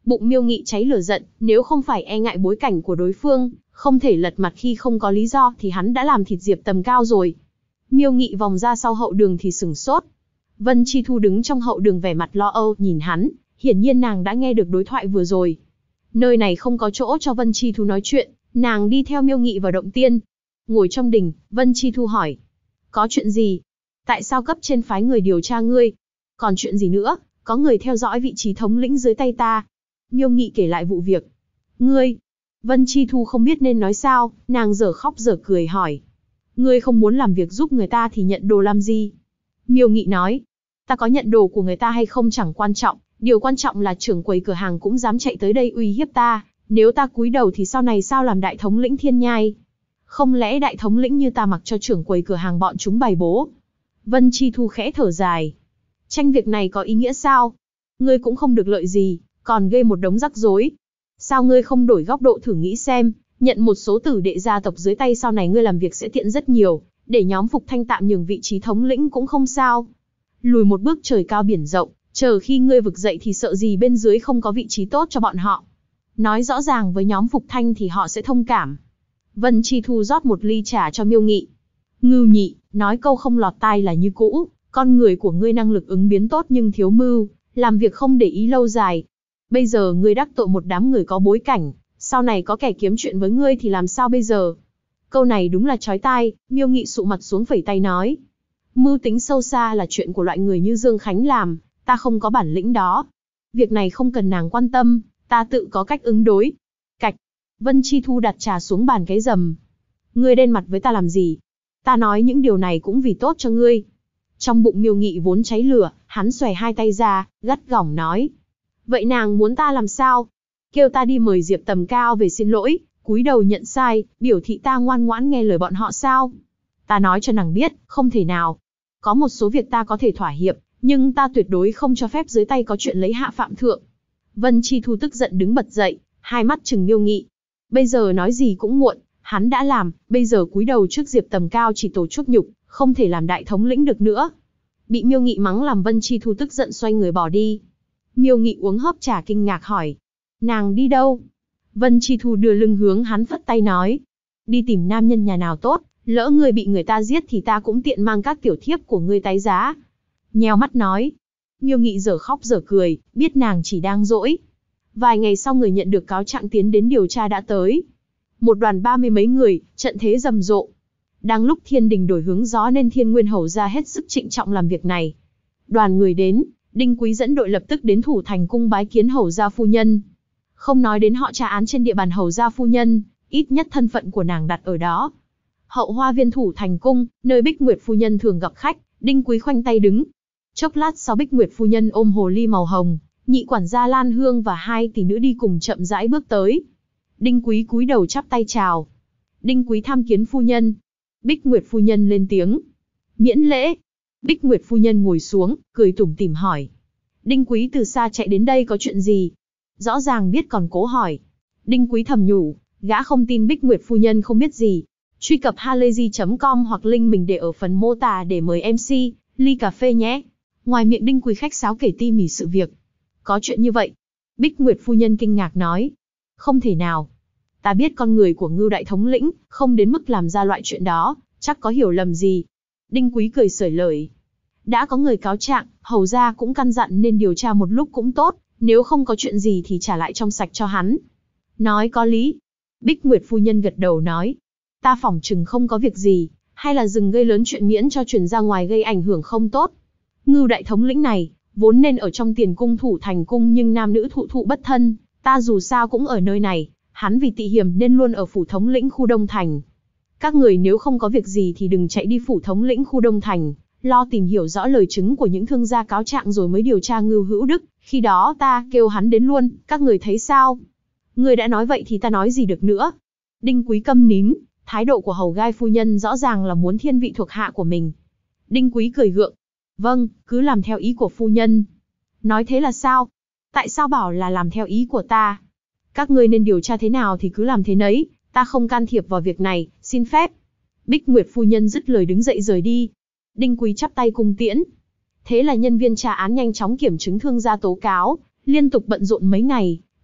Bụng Miêu Nghị cháy lửa giận, nếu không phải e ngại bối cảnh của đối phương, không thể lật mặt khi không có lý do thì hắn đã làm thịt Diệp Tầm Cao rồi. Miêu Nghị vòng ra sau hậu đường thì sửng sốt. Vân Chi Thu đứng trong hậu đường vẻ mặt lo âu nhìn hắn, hiển nhiên nàng đã nghe được đối thoại vừa rồi. Nơi này không có chỗ cho Vân Chi Thu nói chuyện, nàng đi theo Miêu Nghị vào động tiên. Ngồi trong đình, Vân Chi Thu hỏi. Có chuyện gì? Tại sao cấp trên phái người điều tra ngươi? Còn chuyện gì nữa? Có người theo dõi vị trí thống lĩnh dưới tay ta. Miêu Nghị kể lại vụ việc. Ngươi? Vân Chi Thu không biết nên nói sao, nàng dở khóc dở cười hỏi. Ngươi không muốn làm việc giúp người ta thì nhận đồ làm gì? Miêu Nghị nói. Ta có nhận đồ của người ta hay không chẳng quan trọng, điều quan trọng là trưởng quầy cửa hàng cũng dám chạy tới đây uy hiếp ta, nếu ta cúi đầu thì sau này sao làm đại thống lĩnh Thiên Nhai? Không lẽ đại thống lĩnh như ta mặc cho trưởng quầy cửa hàng bọn chúng bày bố? Vân Chi Thu khẽ thở dài. Tranh việc này có ý nghĩa sao? Ngươi cũng không được lợi gì, còn gây một đống rắc rối. Sao ngươi không đổi góc độ thử nghĩ xem, nhận một số tử đệ gia tộc dưới tay sau này ngươi làm việc sẽ tiện rất nhiều, để nhóm Phục Thanh tạm nhường vị trí thống lĩnh cũng không sao. Lùi một bước trời cao biển rộng, chờ khi ngươi vực dậy thì sợ gì bên dưới không có vị trí tốt cho bọn họ. Nói rõ ràng với nhóm Phục Thanh thì họ sẽ thông cảm. Vân Chi Thu rót một ly trà cho Miêu Nghị. Ngưu Nhị, nói câu không lọt tai là như cũ, con người của ngươi năng lực ứng biến tốt nhưng thiếu mưu, làm việc không để ý lâu dài. Bây giờ ngươi đắc tội một đám người có bối cảnh, sau này có kẻ kiếm chuyện với ngươi thì làm sao bây giờ? Câu này đúng là chói tai, Miêu Nghị sụ mặt xuống phẩy tay nói. Mưu tính sâu xa là chuyện của loại người như Dương Khánh làm, ta không có bản lĩnh đó. Việc này không cần nàng quan tâm, ta tự có cách ứng đối. Cạch, Vân Chi Thu đặt trà xuống bàn cái rầm. Ngươi đen mặt với ta làm gì? Ta nói những điều này cũng vì tốt cho ngươi. Trong bụng Miêu Nghị vốn cháy lửa, hắn xòe hai tay ra, gắt gỏng nói. Vậy nàng muốn ta làm sao? Kêu ta đi mời Diệp Tầm Cao về xin lỗi, cúi đầu nhận sai, biểu thị ta ngoan ngoãn nghe lời bọn họ sao? Ta nói cho nàng biết, không thể nào. Có một số việc ta có thể thỏa hiệp, nhưng ta tuyệt đối không cho phép dưới tay có chuyện lấy hạ phạm thượng. Vân Chi Thu tức giận đứng bật dậy, hai mắt trừng Miêu Nghị. Bây giờ nói gì cũng muộn, hắn đã làm, bây giờ cúi đầu trước Diệp Tầm Cao chỉ tổ chuốc nhục, không thể làm đại thống lĩnh được nữa. Bị Miêu Nghị mắng làm Vân Chi Thu tức giận xoay người bỏ đi. Miêu Nghị uống hớp trà kinh ngạc hỏi. Nàng đi đâu? Vân Chi Thu đưa lưng hướng hắn phất tay nói. Đi tìm nam nhân nhà nào tốt, lỡ ngươi bị người ta giết thì ta cũng tiện mang các tiểu thiếp của ngươi tái giá. Nheo mắt nói. Miêu Nghị dở khóc dở cười, biết nàng chỉ đang dỗi. Vài ngày sau người nhận được cáo trạng tiến đến điều tra đã tới. Một đoàn 30 mấy người, trận thế rầm rộ. Đang lúc thiên đình đổi hướng gió nên Thiên Nguyên Hầu ra hết sức trịnh trọng làm việc này. Đoàn người đến, Đinh Quý dẫn đội lập tức đến Thủ Thành cung bái kiến Hầu gia phu nhân. Không nói đến họ tra án trên địa bàn Hầu gia phu nhân, ít nhất thân phận của nàng đặt ở đó. Hậu hoa viên Thủ Thành cung, nơi Bích Nguyệt phu nhân thường gặp khách, Đinh Quý khoanh tay đứng. Chốc lát sau Bích Nguyệt phu nhân ôm hồ ly màu hồng, nhị quản gia Lan Hương và hai tỷ nữ đi cùng chậm rãi bước tới. Đinh Quý cúi đầu chắp tay chào. Đinh Quý tham kiến phu nhân. Bích Nguyệt phu nhân lên tiếng. Miễn lễ. Bích Nguyệt phu nhân ngồi xuống, cười tủm tỉm hỏi. Đinh Quý từ xa chạy đến đây có chuyện gì? Rõ ràng biết còn cố hỏi. Đinh Quý thầm nhủ, gã không tin Bích Nguyệt phu nhân không biết gì. Truy cập halayzi.com hoặc link mình để ở phần mô tả để mời MC, ly cà phê nhé. Ngoài miệng Đinh Quý khách sáo kể tỉ mỉ sự việc. Có chuyện như vậy. Bích Nguyệt phu nhân kinh ngạc nói. Không thể nào. Ta biết con người của Ngưu đại thống lĩnh, không đến mức làm ra loại chuyện đó, chắc có hiểu lầm gì. Đinh Quý cười xởi lời. Đã có người cáo trạng, Hầu gia cũng căn dặn nên điều tra một lúc cũng tốt, nếu không có chuyện gì thì trả lại trong sạch cho hắn. Nói có lý. Bích Nguyệt phu nhân gật đầu nói. Ta phỏng chừng không có việc gì, hay là dừng gây lớn chuyện miễn cho truyền ra ngoài gây ảnh hưởng không tốt. Ngưu đại thống lĩnh này, vốn nên ở trong Tiền cung Thủ Thành cung nhưng nam nữ thụ thụ bất thân, ta dù sao cũng ở nơi này, hắn vì tị hiểm nên luôn ở phủ thống lĩnh khu Đông Thành. Các người nếu không có việc gì thì đừng chạy đi phủ thống lĩnh khu Đông Thành, lo tìm hiểu rõ lời chứng của những thương gia cáo trạng rồi mới điều tra Ngưu Hữu Đức, khi đó ta kêu hắn đến luôn, các người thấy sao? Người đã nói vậy thì ta nói gì được nữa? Đinh Quý câm nín, thái độ của hầu gai phu nhân rõ ràng là muốn thiên vị thuộc hạ của mình. Đinh Quý cười gượng. Vâng, cứ làm theo ý của phu nhân. Nói thế là sao? Tại sao bảo là làm theo ý của ta? Các ngươi nên điều tra thế nào thì cứ làm thế nấy, ta không can thiệp vào việc này, xin phép. Bích Nguyệt phu nhân dứt lời đứng dậy rời đi. Đinh Quý chắp tay cung tiễn. Thế là nhân viên tra án nhanh chóng kiểm chứng thương gia tố cáo, liên tục bận rộn mấy ngày,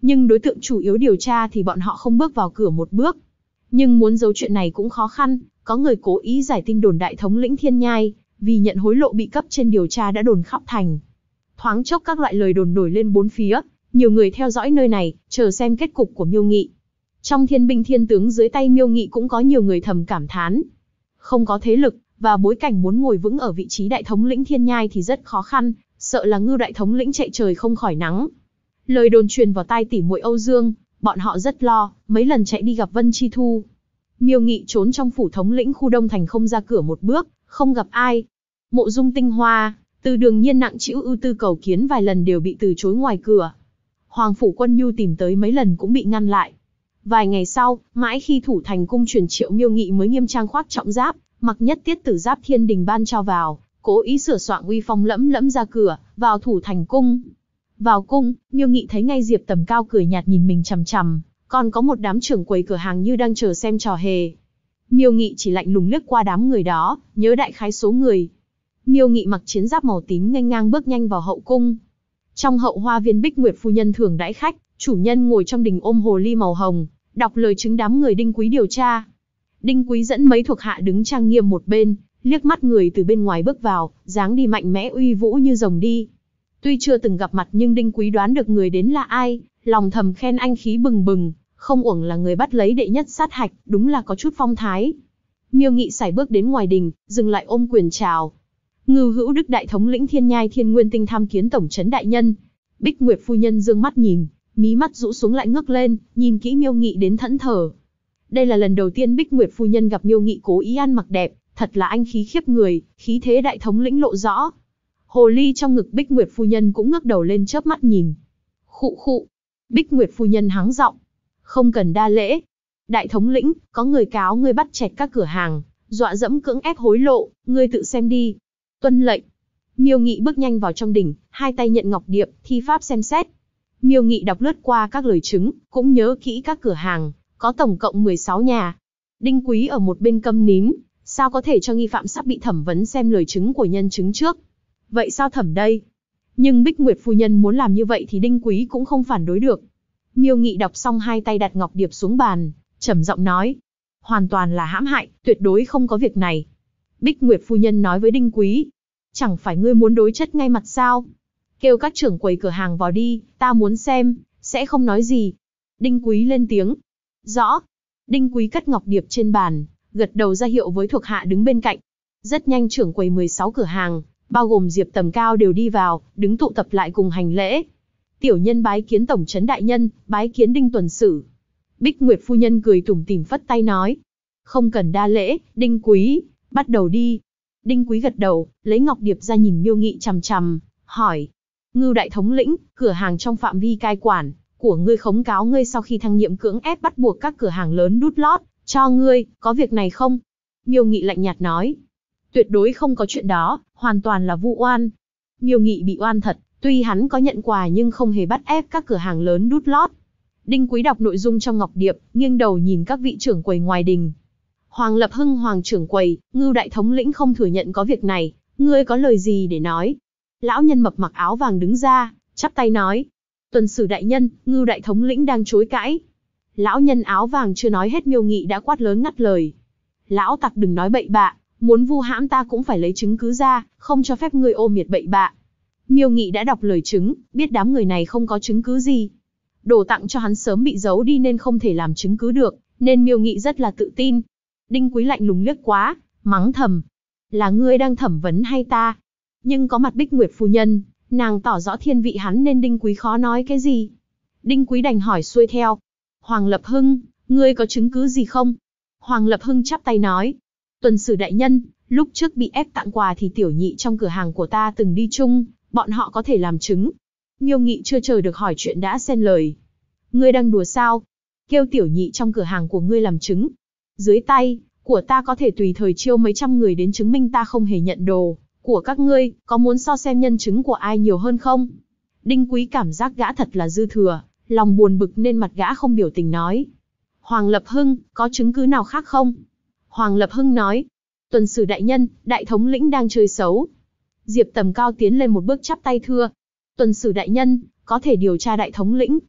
Nhưng đối tượng chủ yếu điều tra thì bọn họ không bước vào cửa một bước. Nhưng muốn giấu chuyện này cũng khó khăn, có người cố ý giải tin đồn đại thống lĩnh Thiên Nhai, vì nhận hối lộ bị cấp trên điều tra đã đồn khắp thành. Thoáng chốc các loại lời đồn nổi lên bốn phía, nhiều người theo dõi nơi này, chờ xem kết cục của Miêu Nghị. Trong thiên binh thiên tướng dưới tay Miêu Nghị cũng có nhiều người thầm cảm thán. Không có thế lực, và bối cảnh muốn ngồi vững ở vị trí đại thống lĩnh Thiên Nhai thì rất khó khăn, sợ là Ngưu đại thống lĩnh chạy trời không khỏi nắng. Lời đồn truyền vào tai tỉ muội Âu Dương, bọn họ rất lo, mấy lần chạy đi gặp Vân Chi Thu. Miêu Nghị trốn trong phủ thống lĩnh khu Đông Thành không ra cửa một bước, không gặp ai. Mộ Dung Tinh Hoa, Từ Đường Nhiên nặng trĩu ưu tư cầu kiến vài lần đều bị từ chối ngoài cửa. Hoàng phủ Quân Nhu tìm tới mấy lần cũng bị ngăn lại. Vài ngày sau, mãi khi thủ thành cung truyền triệu Miêu Nghị mới nghiêm trang khoác trọng giáp, mặc nhất tiết tử giáp thiên đình ban cho vào, cố ý sửa soạn uy phong lẫm lẫm ra cửa, vào thủ thành cung. Vào cung, Miêu Nghị thấy ngay Diệp Tầm Cao cười nhạt nhìn mình chằm chằm, còn có một đám trưởng quầy cửa hàng như đang chờ xem trò hề. Miêu Nghị chỉ lạnh lùng liếc qua đám người đó, nhớ đại khái số người. Miêu Nghị mặc chiến giáp màu tím nghênh ngang bước nhanh vào hậu cung. Trong hậu hoa viên Bích Nguyệt phu nhân thường đãi khách, chủ nhân ngồi trong đình ôm hồ ly màu hồng, đọc lời chứng đám người Đinh Quý điều tra. Đinh Quý dẫn mấy thuộc hạ đứng trang nghiêm một bên, liếc mắt người từ bên ngoài bước vào, dáng đi mạnh mẽ uy vũ như rồng đi. Tuy chưa từng gặp mặt nhưng Đinh Quý đoán được người đến là ai, lòng thầm khen anh khí bừng bừng, không uổng là người bắt lấy đệ nhất sát hạch, đúng là có chút phong thái. Miêu Nghị sải bước đến ngoài đình, dừng lại ôm quyền chào. Ngưu Hữu Đức đại thống lĩnh Thiên Nhai Thiên Nguyên Tinh tham kiến tổng trấn đại nhân. Bích Nguyệt phu nhân dương mắt nhìn, mí mắt rũ xuống lại ngước lên, nhìn kỹ Miêu Nghị đến thẫn thờ. Đây là lần đầu tiên Bích Nguyệt phu nhân gặp Miêu Nghị cố ý ăn mặc đẹp, thật là anh khí khiếp người, khí thế đại thống lĩnh lộ rõ. Hồ ly trong ngực Bích Nguyệt phu nhân cũng ngước đầu lên chớp mắt nhìn. Khụ khụ. Bích Nguyệt phu nhân hắng giọng. Không cần đa lễ. Đại thống lĩnh, có người cáo ngươi bắt chẹt các cửa hàng, dọa dẫm cưỡng ép hối lộ, ngươi tự xem đi. Tuân lệnh. Miêu Nghị bước nhanh vào trong đỉnh, hai tay nhận ngọc điệp, thi pháp xem xét. Miêu Nghị đọc lướt qua các lời chứng, cũng nhớ kỹ các cửa hàng, có tổng cộng 16 nhà. Đinh Quý ở một bên câm nín, sao có thể cho nghi phạm sắp bị thẩm vấn xem lời chứng của nhân chứng trước. Vậy sao thẩm đây? Nhưng Bích Nguyệt phu nhân muốn làm như vậy thì Đinh Quý cũng không phản đối được. Miêu Nghị đọc xong hai tay đặt ngọc điệp xuống bàn, trầm giọng nói. Hoàn toàn là hãm hại, tuyệt đối không có việc này. Bích Nguyệt phu nhân nói với Đinh Quý. Chẳng phải ngươi muốn đối chất ngay mặt sao? Kêu các trưởng quầy cửa hàng vào đi, ta muốn xem, sẽ không nói gì. Đinh Quý lên tiếng. Rõ. Đinh Quý cất ngọc điệp trên bàn, gật đầu ra hiệu với thuộc hạ đứng bên cạnh. Rất nhanh trưởng quầy 16 cửa hàng, bao gồm Diệp Tầm Cao đều đi vào, đứng tụ tập lại cùng hành lễ. Tiểu nhân bái kiến tổng trấn đại nhân, bái kiến Đinh tuần sử. Bích Nguyệt phu nhân cười tủm tỉm phất tay nói. Không cần đa lễ, Đinh Quý, bắt đầu đi. Đinh Quý gật đầu, lấy ngọc điệp ra nhìn Miêu Nghị chằm chằm, hỏi. Ngưu đại thống lĩnh, cửa hàng trong phạm vi cai quản của ngươi khống cáo ngươi sau khi thăng nhiệm cưỡng ép bắt buộc các cửa hàng lớn đút lót cho ngươi, có việc này không? Miêu Nghị lạnh nhạt nói. Tuyệt đối không có chuyện đó, hoàn toàn là vu oan. Miêu Nghị bị oan thật, tuy hắn có nhận quà nhưng không hề bắt ép các cửa hàng lớn đút lót. Đinh Quý đọc nội dung trong ngọc điệp, nghiêng đầu nhìn các vị trưởng quầy ngoài đình. Hoàng Lập Hưng Hoàng trưởng quầy, Ngưu đại thống lĩnh không thừa nhận có việc này, ngươi có lời gì để nói? Lão nhân mập mặc áo vàng đứng ra, chắp tay nói. Tuần sử đại nhân, Ngưu đại thống lĩnh đang chối cãi. Lão nhân áo vàng chưa nói hết Miêu Nghị đã quát lớn ngắt lời. Lão tặc đừng nói bậy bạ, muốn vu hãm ta cũng phải lấy chứng cứ ra, không cho phép ngươi ô miệt bậy bạ. Miêu Nghị đã đọc lời chứng, biết đám người này không có chứng cứ gì. Đồ tặng cho hắn sớm bị giấu đi nên không thể làm chứng cứ được, nên Miêu Nghị rất là tự tin. Đinh Quý lạnh lùng liếc quá, mắng thầm. Là ngươi đang thẩm vấn hay ta? Nhưng có mặt Bích Nguyệt phu nhân, nàng tỏ rõ thiên vị hắn nên Đinh Quý khó nói cái gì. Đinh Quý đành hỏi xuôi theo. Hoàng Lập Hưng, ngươi có chứng cứ gì không? Hoàng Lập Hưng chắp tay nói. Tuần sử đại nhân, lúc trước bị ép tặng quà thì tiểu nhị trong cửa hàng của ta từng đi chung, bọn họ có thể làm chứng. Miêu Nghị chưa chờ được hỏi chuyện đã xen lời. Ngươi đang đùa sao? Kêu tiểu nhị trong cửa hàng của ngươi làm chứng. Dưới tay của ta có thể tùy thời chiêu mấy trăm người đến chứng minh ta không hề nhận đồ của các ngươi, có muốn so xem nhân chứng của ai nhiều hơn không? Đinh Quý cảm giác gã thật là dư thừa, lòng buồn bực nên mặt gã không biểu tình nói. Hoàng Lập Hưng, có chứng cứ nào khác không? Hoàng Lập Hưng nói. Tuần sử đại nhân, đại thống lĩnh đang chơi xấu. Diệp Tầm Cao tiến lên một bước chắp tay thưa. Tuần sử đại nhân, có thể điều tra đại thống lĩnh.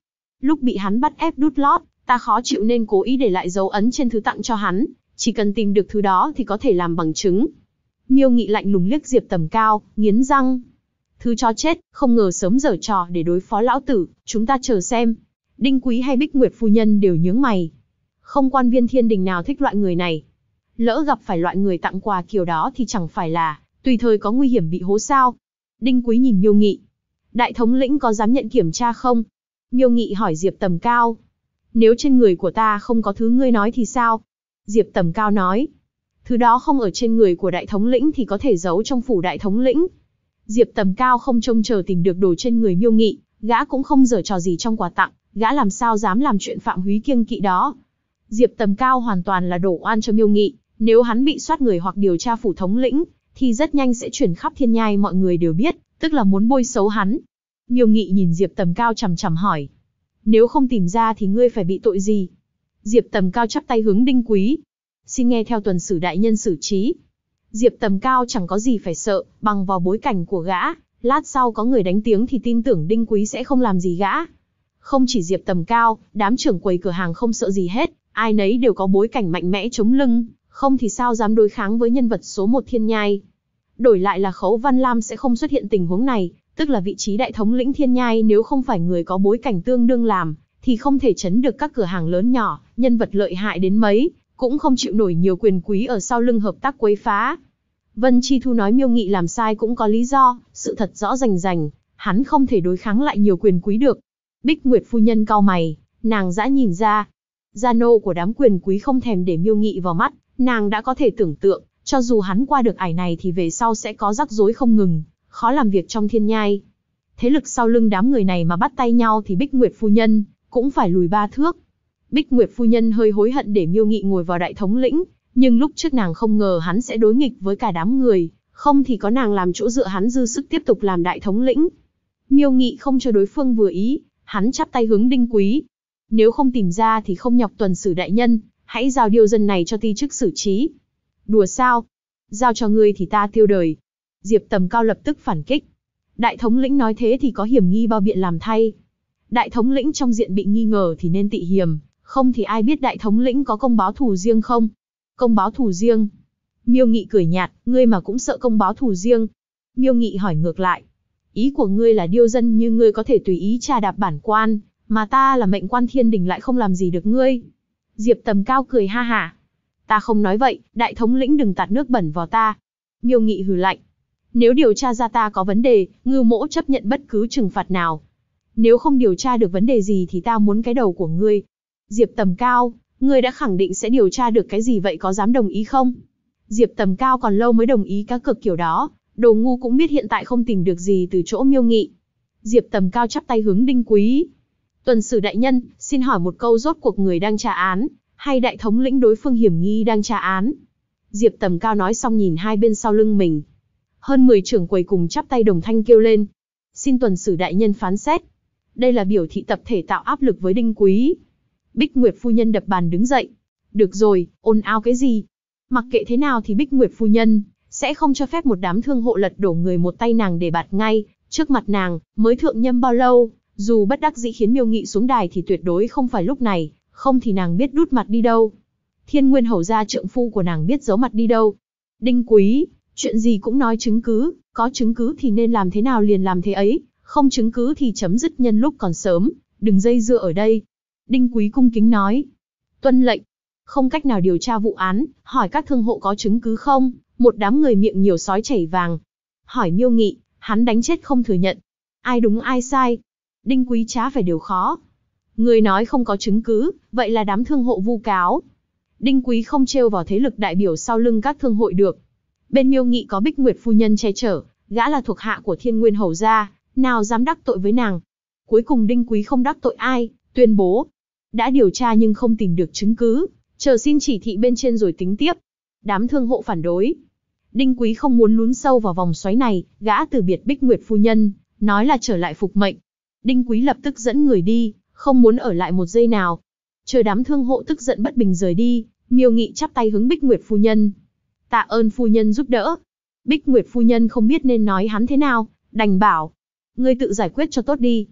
Lúc bị hắn bắt ép đút lót, ta khó chịu nên cố ý để lại dấu ấn trên thứ tặng cho hắn, chỉ cần tìm được thứ đó thì có thể làm bằng chứng. Miêu Nghị lạnh lùng liếc Diệp Tầm Cao, nghiến răng. Thứ chó chết, không ngờ sớm giở trò để đối phó lão tử, chúng ta chờ xem. Đinh Quý hay Bích Nguyệt phu nhân đều nhướng mày. Không quan viên thiên đình nào thích loại người này. Lỡ gặp phải loại người tặng quà kiểu đó thì chẳng phải là tùy thời có nguy hiểm bị hố sao? Đinh Quý nhìn Miêu Nghị. Đại thống lĩnh có dám nhận kiểm tra không? Miêu Nghị hỏi Diệp Tầm Cao. Nếu trên người của ta không có thứ ngươi nói thì sao? Diệp Tầm Cao nói. Thứ đó không ở trên người của đại thống lĩnh thì có thể giấu trong phủ đại thống lĩnh. Diệp Tầm Cao không trông chờ tìm được đồ trên người Miêu Nghị, gã cũng không giở trò gì trong quà tặng, gã làm sao dám làm chuyện phạm húy kiêng kỵ đó. Diệp Tầm Cao hoàn toàn là đổ oan cho Miêu Nghị, nếu hắn bị soát người hoặc điều tra phủ thống lĩnh, thì rất nhanh sẽ chuyển khắp thiên nhai mọi người đều biết, tức là muốn bôi xấu hắn. Miêu Nghị nhìn Diệp Tầm Cao chằm chằm hỏi. Nếu không tìm ra thì ngươi phải bị tội gì? Diệp Tầm Cao chắp tay hướng Đinh Quý. Xin nghe theo tuần sử đại nhân xử trí. Diệp Tầm Cao chẳng có gì phải sợ, bằng vào bối cảnh của gã, lát sau có người đánh tiếng thì tin tưởng Đinh Quý sẽ không làm gì gã. Không chỉ Diệp Tầm Cao, đám trưởng quầy cửa hàng không sợ gì hết, ai nấy đều có bối cảnh mạnh mẽ chống lưng, không thì sao dám đối kháng với nhân vật số 1 thiên nhai. Đổi lại là Khấu Văn Lam sẽ không xuất hiện tình huống này, tức là vị trí đại thống lĩnh thiên nhai nếu không phải người có bối cảnh tương đương làm, thì không thể chấn được các cửa hàng lớn nhỏ, nhân vật lợi hại đến mấy, cũng không chịu nổi nhiều quyền quý ở sau lưng hợp tác quấy phá. Vân Chi Thu nói Miêu Nghị làm sai cũng có lý do, sự thật rõ rành rành, hắn không thể đối kháng lại nhiều quyền quý được. Bích Nguyệt phu nhân cau mày, nàng dã nhìn ra. Gia nô của đám quyền quý không thèm để Miêu Nghị vào mắt, nàng đã có thể tưởng tượng, cho dù hắn qua được ải này thì về sau sẽ có rắc rối không ngừng, khó làm việc trong thiên nhai. Thế lực sau lưng đám người này mà bắt tay nhau thì Bích Nguyệt phu nhân cũng phải lùi 3 thước. Bích Nguyệt phu nhân hơi hối hận để Miêu Nghị ngồi vào đại thống lĩnh, nhưng lúc trước nàng không ngờ hắn sẽ đối nghịch với cả đám người, không thì có nàng làm chỗ dựa hắn dư sức tiếp tục làm đại thống lĩnh. Miêu Nghị không cho đối phương vừa ý, hắn chắp tay hướng Đinh Quý. Nếu không tìm ra thì không nhọc tuần sử đại nhân, hãy giao điêu dân này cho ti chức xử trí. Đùa sao? Giao cho ngươi thì ta tiêu đời. Diệp Tầm Cao lập tức phản kích. Đại thống lĩnh nói thế thì có hiểm nghi bao biện làm thay. Đại thống lĩnh trong diện bị nghi ngờ thì nên tị hiềm, không thì ai biết đại thống lĩnh có công báo thù riêng không? Công báo thù riêng? Miêu Nghị cười nhạt, ngươi mà cũng sợ công báo thù riêng. Miêu Nghị hỏi ngược lại. Ý của ngươi là điêu dân như ngươi có thể tùy ý trà đạp bản quan, mà ta là mệnh quan thiên đình lại không làm gì được ngươi. Diệp Tầm Cao cười ha hả. Ta không nói vậy, đại thống lĩnh đừng tạt nước bẩn vào ta. Miêu Nghị hừ lạnh. Nếu điều tra ra ta có vấn đề, Ngưu Mỗ chấp nhận bất cứ trừng phạt nào. Nếu không điều tra được vấn đề gì thì ta muốn cái đầu của ngươi. Diệp Tầm Cao, ngươi đã khẳng định sẽ điều tra được cái gì vậy, có dám đồng ý không? Diệp Tầm Cao còn lâu mới đồng ý cá cược kiểu đó, đồ ngu cũng biết hiện tại không tìm được gì từ chỗ Miêu Nghị. Diệp Tầm Cao chắp tay hướng Đinh Quý. Tuần sử đại nhân, xin hỏi một câu, rốt cuộc người đang tra án, hay đại thống lĩnh đối phương hiểm nghi đang tra án? Diệp Tầm Cao nói xong nhìn hai bên sau lưng mình. Hơn 10 trưởng quầy cùng chắp tay đồng thanh kêu lên. Xin tuần sử đại nhân phán xét. Đây là biểu thị tập thể tạo áp lực với Đinh Quý. Bích Nguyệt phu nhân đập bàn đứng dậy. Được rồi, ồn ào cái gì? Mặc kệ thế nào thì Bích Nguyệt phu nhân sẽ không cho phép một đám thương hộ lật đổ người một tay nàng để bạt ngay trước mặt nàng. Mới thượng nhâm bao lâu, dù bất đắc dĩ khiến Miêu Nghị xuống đài thì tuyệt đối không phải lúc này, không thì nàng biết đút mặt đi đâu. Thiên Nguyên hầu gia trượng phu của nàng biết giấu mặt đi đâu. Đinh Quý, chuyện gì cũng nói chứng cứ, có chứng cứ thì nên làm thế nào liền làm thế ấy, không chứng cứ thì chấm dứt nhân lúc còn sớm, đừng dây dưa ở đây. Đinh Quý cung kính nói. Tuân lệnh. Không cách nào điều tra vụ án, hỏi các thương hộ có chứng cứ không? Một đám người miệng nhiều sói chảy vàng. Hỏi Miêu Nghị, hắn đánh chết không thừa nhận. Ai đúng ai sai? Đinh Quý chả phải điều khó. Người nói không có chứng cứ, vậy là đám thương hộ vu cáo. Đinh Quý không trêu vào thế lực đại biểu sau lưng các thương hội được. Bên Miêu Nghị có Bích Nguyệt phu nhân che chở, gã là thuộc hạ của Thiên Nguyên hầu gia, nào dám đắc tội với nàng. Cuối cùng Đinh Quý không đắc tội ai, tuyên bố. Đã điều tra nhưng không tìm được chứng cứ, chờ xin chỉ thị bên trên rồi tính tiếp. Đám thương hộ phản đối. Đinh Quý không muốn lún sâu vào vòng xoáy này, gã từ biệt Bích Nguyệt phu nhân, nói là trở lại phục mệnh. Đinh Quý lập tức dẫn người đi, không muốn ở lại một giây nào. Chờ đám thương hộ tức giận bất bình rời đi, Miêu Nghị chắp tay hướng Bích Nguyệt phu nhân. Tạ ơn phu nhân giúp đỡ. Bích Nguyệt phu nhân không biết nên nói hắn thế nào, đành bảo. Ngươi tự giải quyết cho tốt đi.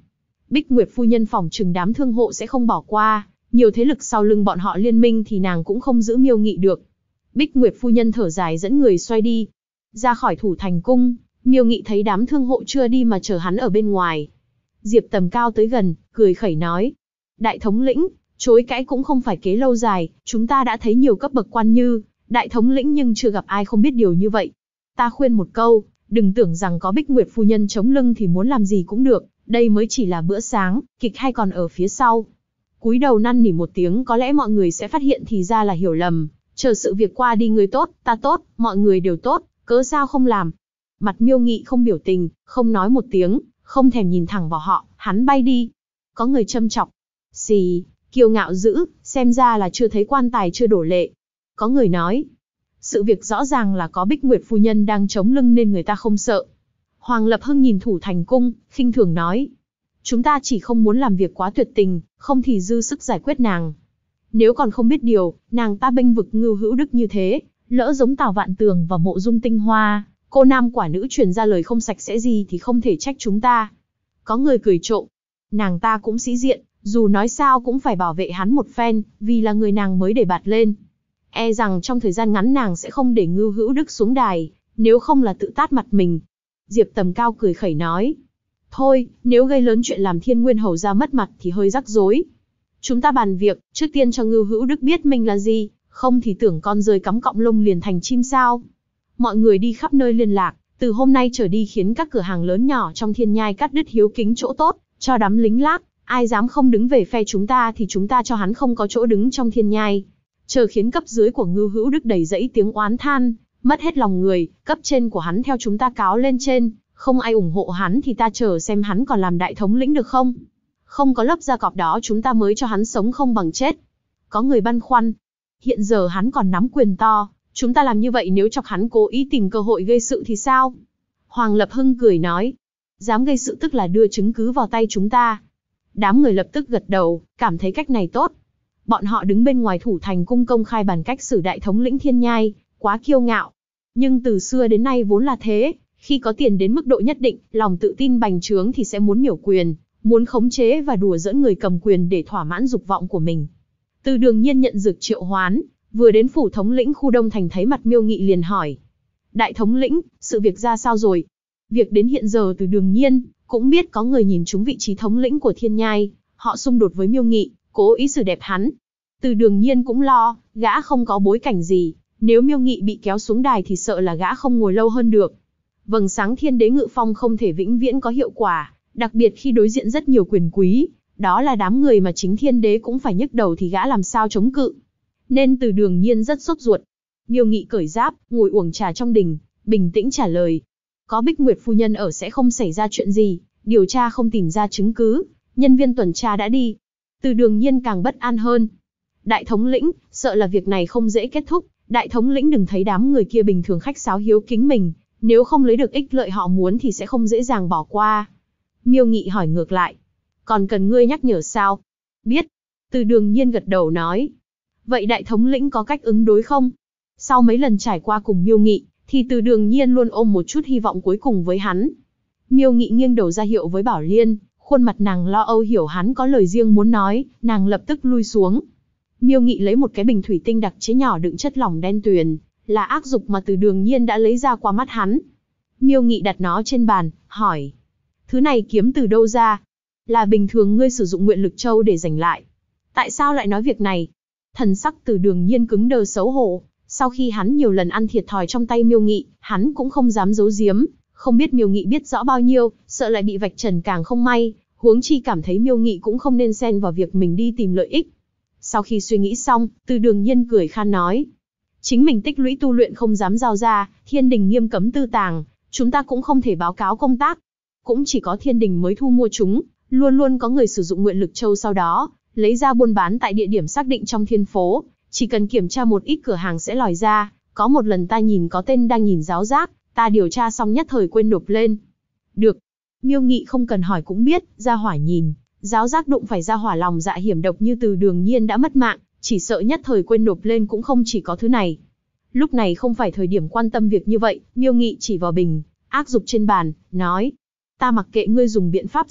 Bích Nguyệt phu nhân phỏng chừng đám thương hộ sẽ không bỏ qua, nhiều thế lực sau lưng bọn họ liên minh thì nàng cũng không giữ Miêu Nghị được. Bích Nguyệt phu nhân thở dài dẫn người xoay đi. Ra khỏi Thủ Thành cung, Miêu Nghị thấy đám thương hộ chưa đi mà chờ hắn ở bên ngoài. Diệp Tầm Cao tới gần, cười khẩy nói. Đại thống lĩnh, chối cãi cũng không phải kế lâu dài, chúng ta đã thấy nhiều cấp bậc quan như đại thống lĩnh nhưng chưa gặp ai không biết điều như vậy. Ta khuyên một câu, đừng tưởng rằng có Bích Nguyệt phu nhân chống lưng thì muốn làm gì cũng được, đây mới chỉ là bữa sáng, kịch hay còn ở phía sau. Cúi đầu năn nỉ một tiếng có lẽ mọi người sẽ phát hiện thì ra là hiểu lầm, chờ sự việc qua đi người tốt, ta tốt, mọi người đều tốt, cớ sao không làm. Mặt Miêu Nghị không biểu tình, không nói một tiếng, không thèm nhìn thẳng vào họ, hắn bay đi. Có người châm chọc. Xì, kiêu ngạo dữ, xem ra là chưa thấy quan tài chưa đổ lệ. Có người nói. Sự việc rõ ràng là có Bích Nguyệt phu nhân đang chống lưng nên người ta không sợ. Hoàng Lập Hưng nhìn Thủ Thành cung, khinh thường nói. Chúng ta chỉ không muốn làm việc quá tuyệt tình, không thì dư sức giải quyết nàng. Nếu còn không biết điều, nàng ta bênh vực Ngưu Hữu Đức như thế, lỡ giống Tào Vạn Tường và Mộ Dung Tinh Hoa, cô nam quả nữ truyền ra lời không sạch sẽ gì thì không thể trách chúng ta. Có người cười trộm. Nàng ta cũng sĩ diện, dù nói sao cũng phải bảo vệ hắn một phen, vì là người nàng mới để bạt lên. E rằng trong thời gian ngắn nàng sẽ không để Ngưu Hữu Đức xuống đài, nếu không là tự tát mặt mình. Diệp Tầm Cao cười khẩy nói. Thôi, nếu gây lớn chuyện làm Thiên Nguyên hầu ra mất mặt thì hơi rắc rối. Chúng ta bàn việc, trước tiên cho Ngưu Hữu Đức biết mình là gì, không thì tưởng con rơi cắm cọng lông liền thành chim sao. Mọi người đi khắp nơi liên lạc, từ hôm nay trở đi khiến các cửa hàng lớn nhỏ trong Thiên Nhai cắt đứt hiếu kính chỗ tốt, cho đám lính lác, ai dám không đứng về phe chúng ta thì chúng ta cho hắn không có chỗ đứng trong Thiên Nhai. Chờ khiến cấp dưới của Ngưu Hữu Đức đầy dẫy tiếng oán than, mất hết lòng người, cấp trên của hắn theo chúng ta cáo lên trên, không ai ủng hộ hắn thì ta chờ xem hắn còn làm đại thống lĩnh được không. Không có lớp da cọp đó chúng ta mới cho hắn sống không bằng chết. Có người băn khoăn. Hiện giờ hắn còn nắm quyền to, chúng ta làm như vậy nếu chọc hắn cố ý tìm cơ hội gây sự thì sao? Hoàng Lập Hưng cười nói. Dám gây sự tức là đưa chứng cứ vào tay chúng ta. Đám người lập tức gật đầu, cảm thấy cách này tốt. Bọn họ đứng bên ngoài Thủ Thành cung công khai bàn cách xử đại thống lĩnh Thiên Nhai, quá kiêu ngạo. Nhưng từ xưa đến nay vốn là thế, khi có tiền đến mức độ nhất định, lòng tự tin bành trướng thì sẽ muốn miểu quyền, muốn khống chế và đùa giỡn người cầm quyền để thỏa mãn dục vọng của mình. Từ Đường Nhiên nhận dược triệu hoán, vừa đến phủ thống lĩnh khu Đông Thành thấy mặt Miêu Nghị liền hỏi. Đại thống lĩnh, sự việc ra sao rồi? Việc đến hiện giờ Từ Đường Nhiên cũng biết có người nhìn trúng vị trí thống lĩnh của Thiên Nhai, họ xung đột với Miêu Nghị, cố ý xử đẹp hắn. Từ Đường Nhiên cũng lo, gã không có bối cảnh gì, nếu Miêu Nghị bị kéo xuống đài thì sợ là gã không ngồi lâu hơn được. Vầng sáng Thiên Đế Ngự Phong không thể vĩnh viễn có hiệu quả, đặc biệt khi đối diện rất nhiều quyền quý, đó là đám người mà chính Thiên Đế cũng phải nhức đầu thì gã làm sao chống cự. Nên Từ Đường Nhiên rất sốt ruột. Miêu Nghị cởi giáp, ngồi uống trà trong đình, bình tĩnh trả lời. Có Bích Nguyệt phu nhân ở sẽ không xảy ra chuyện gì, điều tra không tìm ra chứng cứ, nhân viên tuần tra đã đi. Từ Đường Nhiên càng bất an hơn. Đại thống lĩnh, sợ là việc này không dễ kết thúc, đại thống lĩnh đừng thấy đám người kia bình thường khách sáo hiếu kính mình, nếu không lấy được ích lợi họ muốn thì sẽ không dễ dàng bỏ qua. Miêu Nghị hỏi ngược lại. Còn cần ngươi nhắc nhở sao? Biết. Từ Đường Nhiên gật đầu nói. Vậy đại thống lĩnh có cách ứng đối không? Sau mấy lần trải qua cùng Miêu Nghị, thì Từ Đường Nhiên luôn ôm một chút hy vọng cuối cùng với hắn. Miêu Nghị nghiêng đầu ra hiệu với Bảo Liên, khuôn mặt nàng lo âu hiểu hắn có lời riêng muốn nói, nàng lập tức lui xuống. Miêu Nghị lấy một cái bình thủy tinh đặc chế nhỏ đựng chất lỏng đen tuyền, là ác dục mà Từ Đường Nhiên đã lấy ra qua mắt hắn. Miêu Nghị đặt nó trên bàn, hỏi. Thứ này kiếm từ đâu ra? Là bình thường ngươi sử dụng Nguyện Lực Châu để giành lại. Tại sao lại nói việc này? Thần sắc Từ Đường Nhiên cứng đờ xấu hổ. Sau khi hắn nhiều lần ăn thiệt thòi trong tay Miêu Nghị, hắn cũng không dám giấu giếm. Không biết Miêu Nghị biết rõ bao nhiêu, sợ lại bị vạch trần càng không may. Huống chi cảm thấy Miêu Nghị cũng không nên xen vào việc mình đi tìm lợi ích. Sau khi suy nghĩ xong, Từ Đường Nhiên cười khan nói. Chính mình tích lũy tu luyện không dám giao ra, Thiên Đình nghiêm cấm tư tàng, chúng ta cũng không thể báo cáo công tác. Cũng chỉ có Thiên Đình mới thu mua chúng, luôn luôn có người sử dụng Nguyện Lực Châu sau đó, lấy ra buôn bán tại địa điểm xác định trong thiên phố, chỉ cần kiểm tra một ít cửa hàng sẽ lòi ra, có một lần ta nhìn có tên đang nhìn giáo giác, ta điều tra xong nhất thời quên nộp lên. Được. Miêu Nghị không cần hỏi cũng biết, gia hỏa nhìn, giáo giác đụng phải gia hỏa lòng dạ hiểm độc như Từ Đường Nhiên đã mất mạng, chỉ sợ nhất thời quên nộp lên cũng không chỉ có thứ này. Lúc này không phải thời điểm quan tâm việc như vậy, Miêu Nghị chỉ vào bình ác dục trên bàn, nói. Ta mặc kệ ngươi dùng biện pháp gì,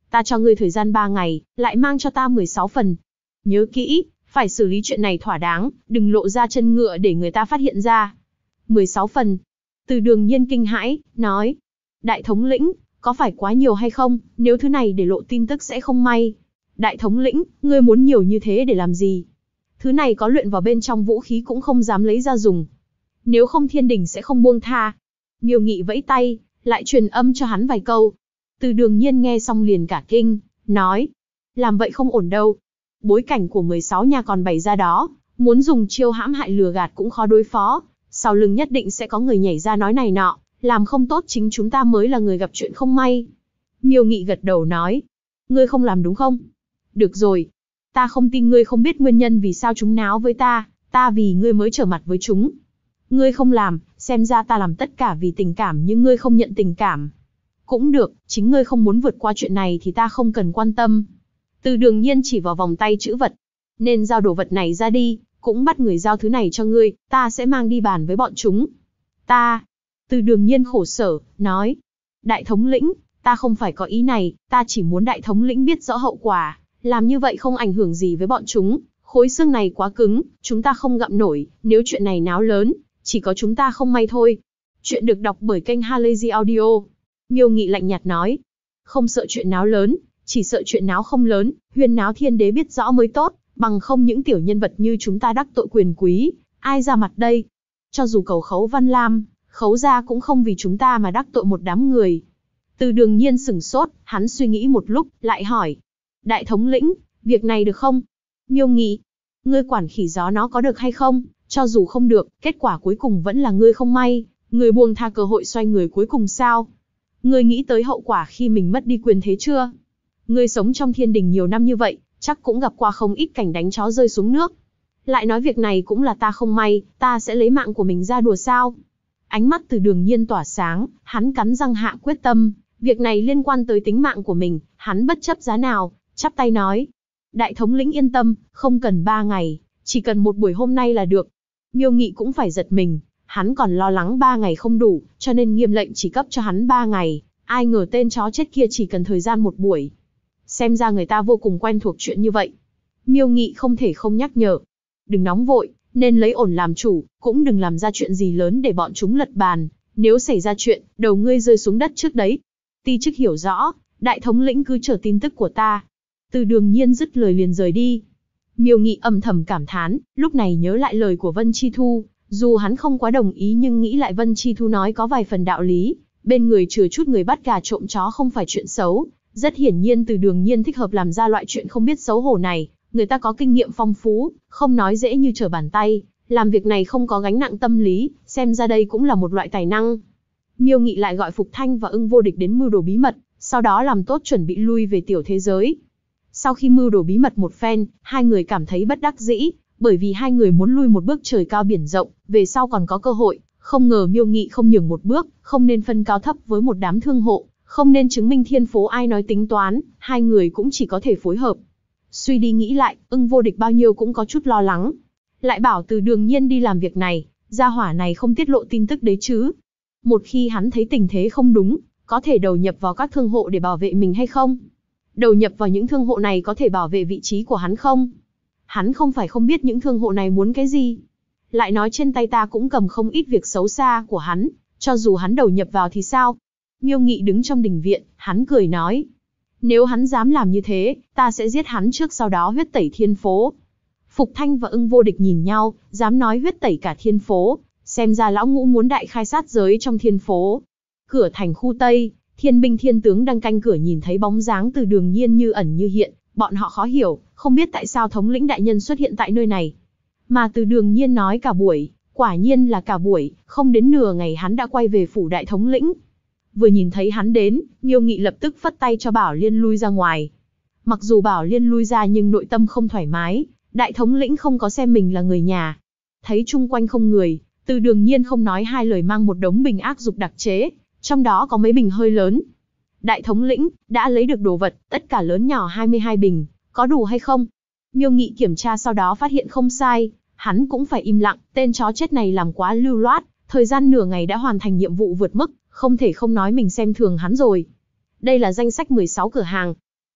Ta cho ngươi thời gian 3 ngày, lại mang cho ta 16 phần. Nhớ kỹ, phải xử lý chuyện này thỏa đáng, đừng lộ ra chân ngựa để người ta phát hiện ra. 16 phần. Từ Đường Nhiên kinh hãi, nói. Đại thống lĩnh, có phải quá nhiều hay không, nếu thứ này để lộ tin tức sẽ không may. Đại thống lĩnh, ngươi muốn nhiều như thế để làm gì? Thứ này có luyện vào bên trong vũ khí cũng không dám lấy ra dùng. Nếu không thiên đình sẽ không buông tha. Miêu Nghị vẫy tay, lại truyền âm cho hắn vài câu. Từ Đường Nhiên nghe xong liền cả kinh, nói. Làm vậy không ổn đâu. Bối cảnh của 16 nhà còn bày ra đó, muốn dùng chiêu hãm hại lừa gạt cũng khó đối phó. Sau lưng nhất định sẽ có người nhảy ra nói này nọ, làm không tốt chính chúng ta mới là người gặp chuyện không may. Miêu Nghị gật đầu nói. Ngươi không làm đúng không? Được rồi. Ta không tin ngươi không biết nguyên nhân vì sao chúng náo với ta vì ngươi mới trở mặt với chúng. Ngươi không làm, xem ra ta làm tất cả vì tình cảm nhưng ngươi không nhận tình cảm. Cũng được, chính ngươi không muốn vượt qua chuyện này thì ta không cần quan tâm. Từ Đường Nhiên chỉ vào vòng tay chữ vật. Nên giao đồ vật này ra đi, cũng bắt người giao thứ này cho ngươi, ta sẽ mang đi bàn với bọn chúng. Từ Đường Nhiên khổ sở, nói. Đại thống lĩnh, ta không phải có ý này, ta chỉ muốn đại thống lĩnh biết rõ hậu quả, làm như vậy không ảnh hưởng gì với bọn chúng. Khối xương này quá cứng, chúng ta không gặm nổi, nếu chuyện này náo lớn, chỉ có chúng ta không may thôi. Chuyện được đọc bởi kênh Halazy Audio. Miêu Nghị lạnh nhạt nói. Không sợ chuyện náo lớn, chỉ sợ chuyện náo không lớn, huyên náo thiên đế biết rõ mới tốt, bằng không những tiểu nhân vật như chúng ta đắc tội quyền quý, ai ra mặt đây? Cho dù cầu Khấu Văn Lam, Khấu gia cũng không vì chúng ta mà đắc tội một đám người. Từ Đường Nhiên sửng sốt, hắn suy nghĩ một lúc, lại hỏi. Đại thống lĩnh, việc này được không? Miêu Nghị, ngươi quản khỉ gió nó có được hay không? Cho dù không được, kết quả cuối cùng vẫn là ngươi không may, ngươi buông tha cơ hội xoay người cuối cùng sao? Ngươi nghĩ tới hậu quả khi mình mất đi quyền thế chưa? Ngươi sống trong thiên đình nhiều năm như vậy, chắc cũng gặp qua không ít cảnh đánh chó rơi xuống nước. Lại nói việc này cũng là ta không may, ta sẽ lấy mạng của mình ra đùa sao? Ánh mắt Từ Đường Nhiên tỏa sáng, hắn cắn răng hạ quyết tâm, việc này liên quan tới tính mạng của mình, hắn bất chấp giá nào, chắp tay nói. Đại thống lĩnh yên tâm, không cần 3 ngày, chỉ cần một buổi hôm nay là được. Miêu Nghị cũng phải giật mình, hắn còn lo lắng 3 ngày không đủ, cho nên nghiêm lệnh chỉ cấp cho hắn 3 ngày, ai ngờ tên chó chết kia chỉ cần thời gian một buổi. Xem ra người ta vô cùng quen thuộc chuyện như vậy. Miêu Nghị không thể không nhắc nhở. Đừng nóng vội, nên lấy ổn làm chủ, cũng đừng làm ra chuyện gì lớn để bọn chúng lật bàn. Nếu xảy ra chuyện, đầu ngươi rơi xuống đất trước đấy. Ti chức hiểu rõ, đại thống lĩnh cứ chờ tin tức của ta. Từ Đường Nhiên dứt lời liền rời đi. Miêu Nghị âm thầm cảm thán, lúc này nhớ lại lời của Vân Chi Thu, dù hắn không quá đồng ý nhưng nghĩ lại Vân Chi Thu nói có vài phần đạo lý, bên người chừa chút người bắt gà trộm chó không phải chuyện xấu, rất hiển nhiên Từ Đường Nhiên thích hợp làm ra loại chuyện không biết xấu hổ này, người ta có kinh nghiệm phong phú, không nói dễ như trở bàn tay, làm việc này không có gánh nặng tâm lý, xem ra đây cũng là một loại tài năng. Miêu Nghị lại gọi Phục Thanh và Ưng Vô Địch đến mưu đồ bí mật, sau đó làm tốt chuẩn bị lui về tiểu thế giới. Sau khi mưu đồ bí mật một phen, hai người cảm thấy bất đắc dĩ, bởi vì hai người muốn lui một bước trời cao biển rộng, về sau còn có cơ hội, không ngờ Miêu Nghị không nhường một bước, không nên phân cao thấp với một đám thương hộ, không nên chứng minh thiên phố ai nói tính toán, hai người cũng chỉ có thể phối hợp. Suy đi nghĩ lại, Ưng Vô Địch bao nhiêu cũng có chút lo lắng. Lại bảo Từ Đường Nhiên đi làm việc này, gia hỏa này không tiết lộ tin tức đấy chứ. Một khi hắn thấy tình thế không đúng, có thể đầu nhập vào các thương hộ để bảo vệ mình hay không? Đầu nhập vào những thương hộ này có thể bảo vệ vị trí của hắn không? Hắn không phải không biết những thương hộ này muốn cái gì. Lại nói trên tay ta cũng cầm không ít việc xấu xa của hắn, cho dù hắn đầu nhập vào thì sao? Miêu Nghị đứng trong đình viện, hắn cười nói. Nếu hắn dám làm như thế, ta sẽ giết hắn trước sau đó huyết tẩy thiên phố. Phục Thanh và Ưng Vô Địch nhìn nhau, dám nói huyết tẩy cả thiên phố, xem ra lão ngũ muốn đại khai sát giới trong thiên phố. Cửa thành khu Tây, thiên binh thiên tướng đang canh cửa nhìn thấy bóng dáng Từ Đường Nhiên như ẩn như hiện, bọn họ khó hiểu, không biết tại sao thống lĩnh đại nhân xuất hiện tại nơi này. Mà Từ Đường Nhiên nói cả buổi, quả nhiên là cả buổi, không đến nửa ngày hắn đã quay về phủ đại thống lĩnh. Vừa nhìn thấy hắn đến, Miêu Nghị lập tức phất tay cho Bảo Liên lui ra ngoài. Mặc dù Bảo Liên lui ra nhưng nội tâm không thoải mái, đại thống lĩnh không có xem mình là người nhà. Thấy chung quanh không người, Từ Đường Nhiên không nói hai lời mang một đống bình ác dục đặc chế, trong đó có mấy bình hơi lớn. Đại thống lĩnh, đã lấy được đồ vật, tất cả lớn nhỏ 22 bình, có đủ hay không? Miêu Nghị kiểm tra sau đó phát hiện không sai, hắn cũng phải im lặng, tên chó chết này làm quá lưu loát, thời gian nửa ngày đã hoàn thành nhiệm vụ vượt mức, không thể không nói mình xem thường hắn rồi. Đây là danh sách 16 cửa hàng.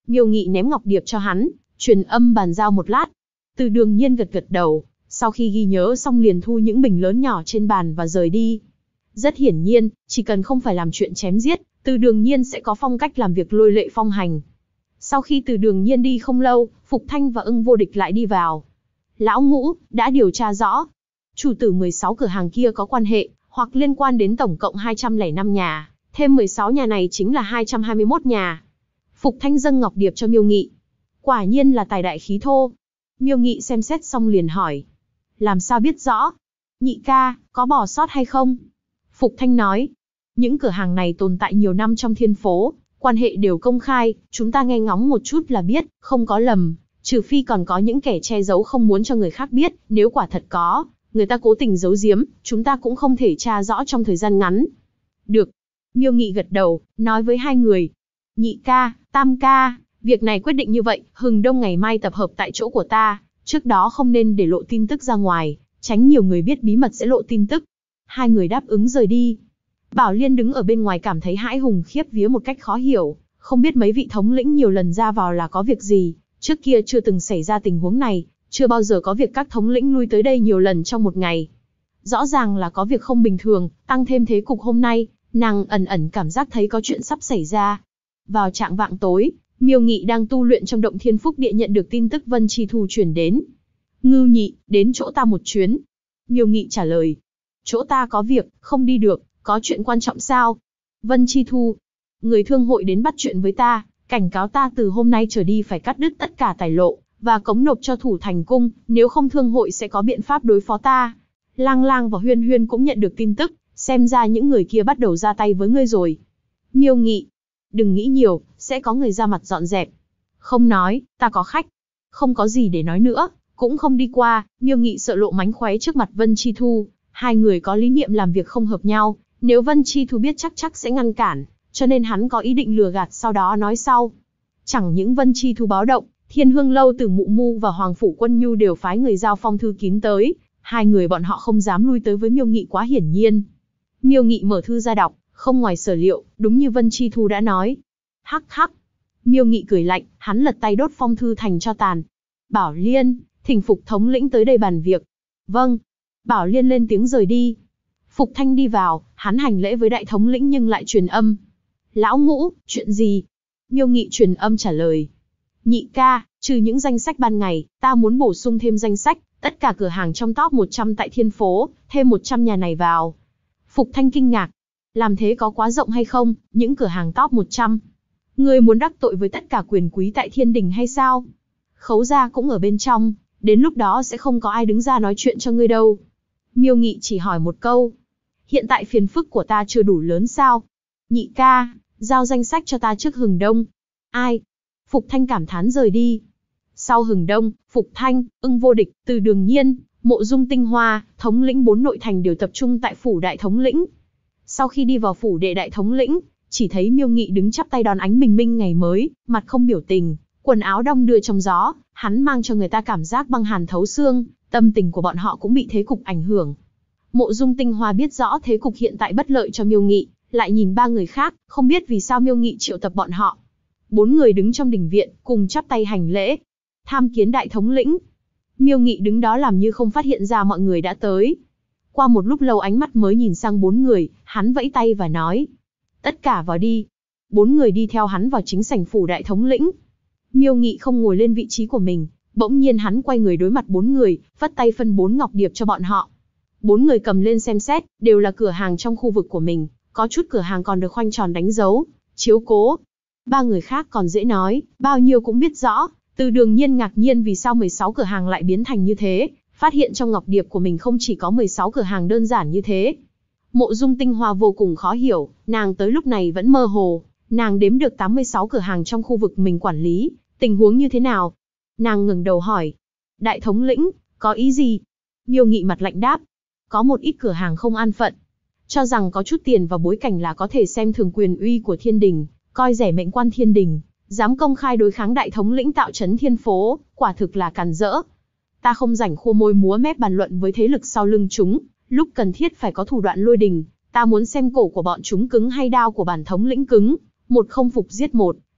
Miêu Nghị ném ngọc điệp cho hắn, truyền âm bàn giao một lát. Từ Đường Nhiên gật gật đầu, sau khi ghi nhớ xong liền thu những bình lớn nhỏ trên bàn và rời đi. Rất hiển nhiên, chỉ cần không phải làm chuyện chém giết, Từ Đường Nhiên sẽ có phong cách làm việc lôi lệ phong hành. Sau khi Từ Đường Nhiên đi không lâu, Phục Thanh và Ưng Vô Địch lại đi vào. Lão Ngũ, đã điều tra rõ. Chủ tử 16 cửa hàng kia có quan hệ, hoặc liên quan đến tổng cộng 205 nhà, thêm 16 nhà này chính là 221 nhà. Phục Thanh dâng ngọc điệp cho Miêu Nghị. Quả nhiên là tài đại khí thô. Miêu Nghị xem xét xong liền hỏi. Làm sao biết rõ? Nhị ca, có bỏ sót hay không? Phục Thanh nói. Những cửa hàng này tồn tại nhiều năm trong thiên phố, quan hệ đều công khai, chúng ta nghe ngóng một chút là biết, không có lầm. Trừ phi còn có những kẻ che giấu không muốn cho người khác biết, nếu quả thật có, người ta cố tình giấu giếm, chúng ta cũng không thể tra rõ trong thời gian ngắn. Được. Miêu Nghị gật đầu, nói với hai người. Nhị ca, tam ca, việc này quyết định như vậy, Hừng Đông ngày mai tập hợp tại chỗ của ta, trước đó không nên để lộ tin tức ra ngoài, tránh nhiều người biết bí mật sẽ lộ tin tức. Hai người đáp ứng rời đi. Bảo Liên đứng ở bên ngoài cảm thấy hãi hùng khiếp vía một cách khó hiểu, không biết mấy vị thống lĩnh nhiều lần ra vào là có việc gì, trước kia chưa từng xảy ra tình huống này, chưa bao giờ có việc các thống lĩnh lui tới đây nhiều lần trong một ngày. Rõ ràng là có việc không bình thường, tăng thêm thế cục hôm nay, nàng ẩn ẩn cảm giác thấy có chuyện sắp xảy ra. Vào trạng vạng tối, Miêu Nghị đang tu luyện trong động Thiên Phúc Địa nhận được tin tức Vân Chi Thu chuyển đến. Ngưu Nhị, đến chỗ ta một chuyến. Miêu Nghị trả lời. Chỗ ta có việc, không đi được, có chuyện quan trọng sao? Vân Chi Thu. Người thương hội đến bắt chuyện với ta, cảnh cáo ta từ hôm nay trở đi phải cắt đứt tất cả tài lộ, và cống nộp cho Thủ Thành Cung, nếu không thương hội sẽ có biện pháp đối phó ta. Lang Lang và Huyên Huyên cũng nhận được tin tức, xem ra những người kia bắt đầu ra tay với ngươi rồi. Miêu Nghị. Đừng nghĩ nhiều, sẽ có người ra mặt dọn dẹp. Không nói, ta có khách. Không có gì để nói nữa, cũng không đi qua. Miêu Nghị sợ lộ mánh khóe trước mặt Vân Chi Thu. Hai người có lý niệm làm việc không hợp nhau, nếu Vân Chi Thu biết chắc sẽ ngăn cản, cho nên hắn có ý định lừa gạt sau đó nói sau. Chẳng những Vân Chi Thu báo động, Thiên Hương Lâu từ Mụ Mu và Hoàng Phủ Quân Nhu đều phái người giao phong thư kín tới. Hai người bọn họ không dám lui tới với Miêu Nghị quá hiển nhiên. Miêu Nghị mở thư ra đọc, không ngoài sở liệu, đúng như Vân Chi Thu đã nói. Hắc hắc. Miêu Nghị cười lạnh, hắn lật tay đốt phong thư thành tro tàn. Bảo Liên, thỉnh Phục thống lĩnh tới đây bàn việc. Vâng. Bảo Liên lên tiếng rời đi. Phục Thanh đi vào, hắn hành lễ với đại thống lĩnh nhưng lại truyền âm. Lão Ngũ, chuyện gì? Miêu Nghị truyền âm trả lời. Nhị ca, trừ những danh sách ban ngày, ta muốn bổ sung thêm danh sách, tất cả cửa hàng trong top 100 tại thiên phố, thêm 100 nhà này vào. Phục Thanh kinh ngạc. Làm thế có quá rộng hay không, những cửa hàng top 100? Ngươi muốn đắc tội với tất cả quyền quý tại thiên đình hay sao? Khấu gia cũng ở bên trong, đến lúc đó sẽ không có ai đứng ra nói chuyện cho ngươi đâu. Miêu Nghị chỉ hỏi một câu. Hiện tại phiền phức của ta chưa đủ lớn sao? Nhị ca, giao danh sách cho ta trước Hừng Đông. Ai? Phục Thanh cảm thán rời đi. Sau Hừng Đông, Phục Thanh, Ưng Vô Địch, Từ Đường Nhiên, Mộ Dung Tinh Hoa, thống lĩnh 4 nội thành đều tập trung tại phủ đại thống lĩnh. Sau khi đi vào phủ đệ đại thống lĩnh, chỉ thấy Miêu Nghị đứng chắp tay đón ánh bình minh ngày mới, mặt không biểu tình, quần áo đong đưa trong gió, hắn mang cho người ta cảm giác băng hàn thấu xương, tâm tình của bọn họ cũng bị thế cục ảnh hưởng. Mộ Dung Tinh Hoa biết rõ thế cục hiện tại bất lợi cho Miêu Nghị, lại nhìn ba người khác, không biết vì sao Miêu Nghị triệu tập bọn họ. 4 người đứng trong đình viện, cùng chắp tay hành lễ. Tham kiến đại thống lĩnh. Miêu Nghị đứng đó làm như không phát hiện ra mọi người đã tới. Qua một lúc lâu ánh mắt mới nhìn sang 4 người, hắn vẫy tay và nói. Tất cả vào đi. 4 người đi theo hắn vào chính sảnh phủ đại thống lĩnh. Miêu Nghị không ngồi lên vị trí của mình, bỗng nhiên hắn quay người đối mặt 4 người, phất tay phân 4 ngọc điệp cho bọn họ. 4 người cầm lên xem xét, đều là cửa hàng trong khu vực của mình, có chút cửa hàng còn được khoanh tròn đánh dấu, chiếu cố. 3 người khác còn dễ nói, bao nhiêu cũng biết rõ. Từ Đường Nhiên ngạc nhiên vì sao 16 cửa hàng lại biến thành như thế, phát hiện trong ngọc điệp của mình không chỉ có 16 cửa hàng đơn giản như thế. Mộ Dung Tinh Hoa vô cùng khó hiểu, nàng tới lúc này vẫn mơ hồ, nàng đếm được 86 cửa hàng trong khu vực mình quản lý, tình huống như thế nào? Nàng ngẩng đầu hỏi, đại thống lĩnh, có ý gì? Miêu Nghị mặt lạnh đáp, có một ít cửa hàng không an phận, cho rằng có chút tiền và bối cảnh là có thể xem thường quyền uy của thiên đình, coi rẻ mệnh quan thiên đình, dám công khai đối kháng đại thống lĩnh tạo trấn thiên phố, quả thực là càn rỡ. Ta không rảnh khua môi múa mép bàn luận với thế lực sau lưng chúng, lúc cần thiết phải có thủ đoạn lôi đình, ta muốn xem cổ của bọn chúng cứng hay đao của bản thống lĩnh cứng, một không phục giết một,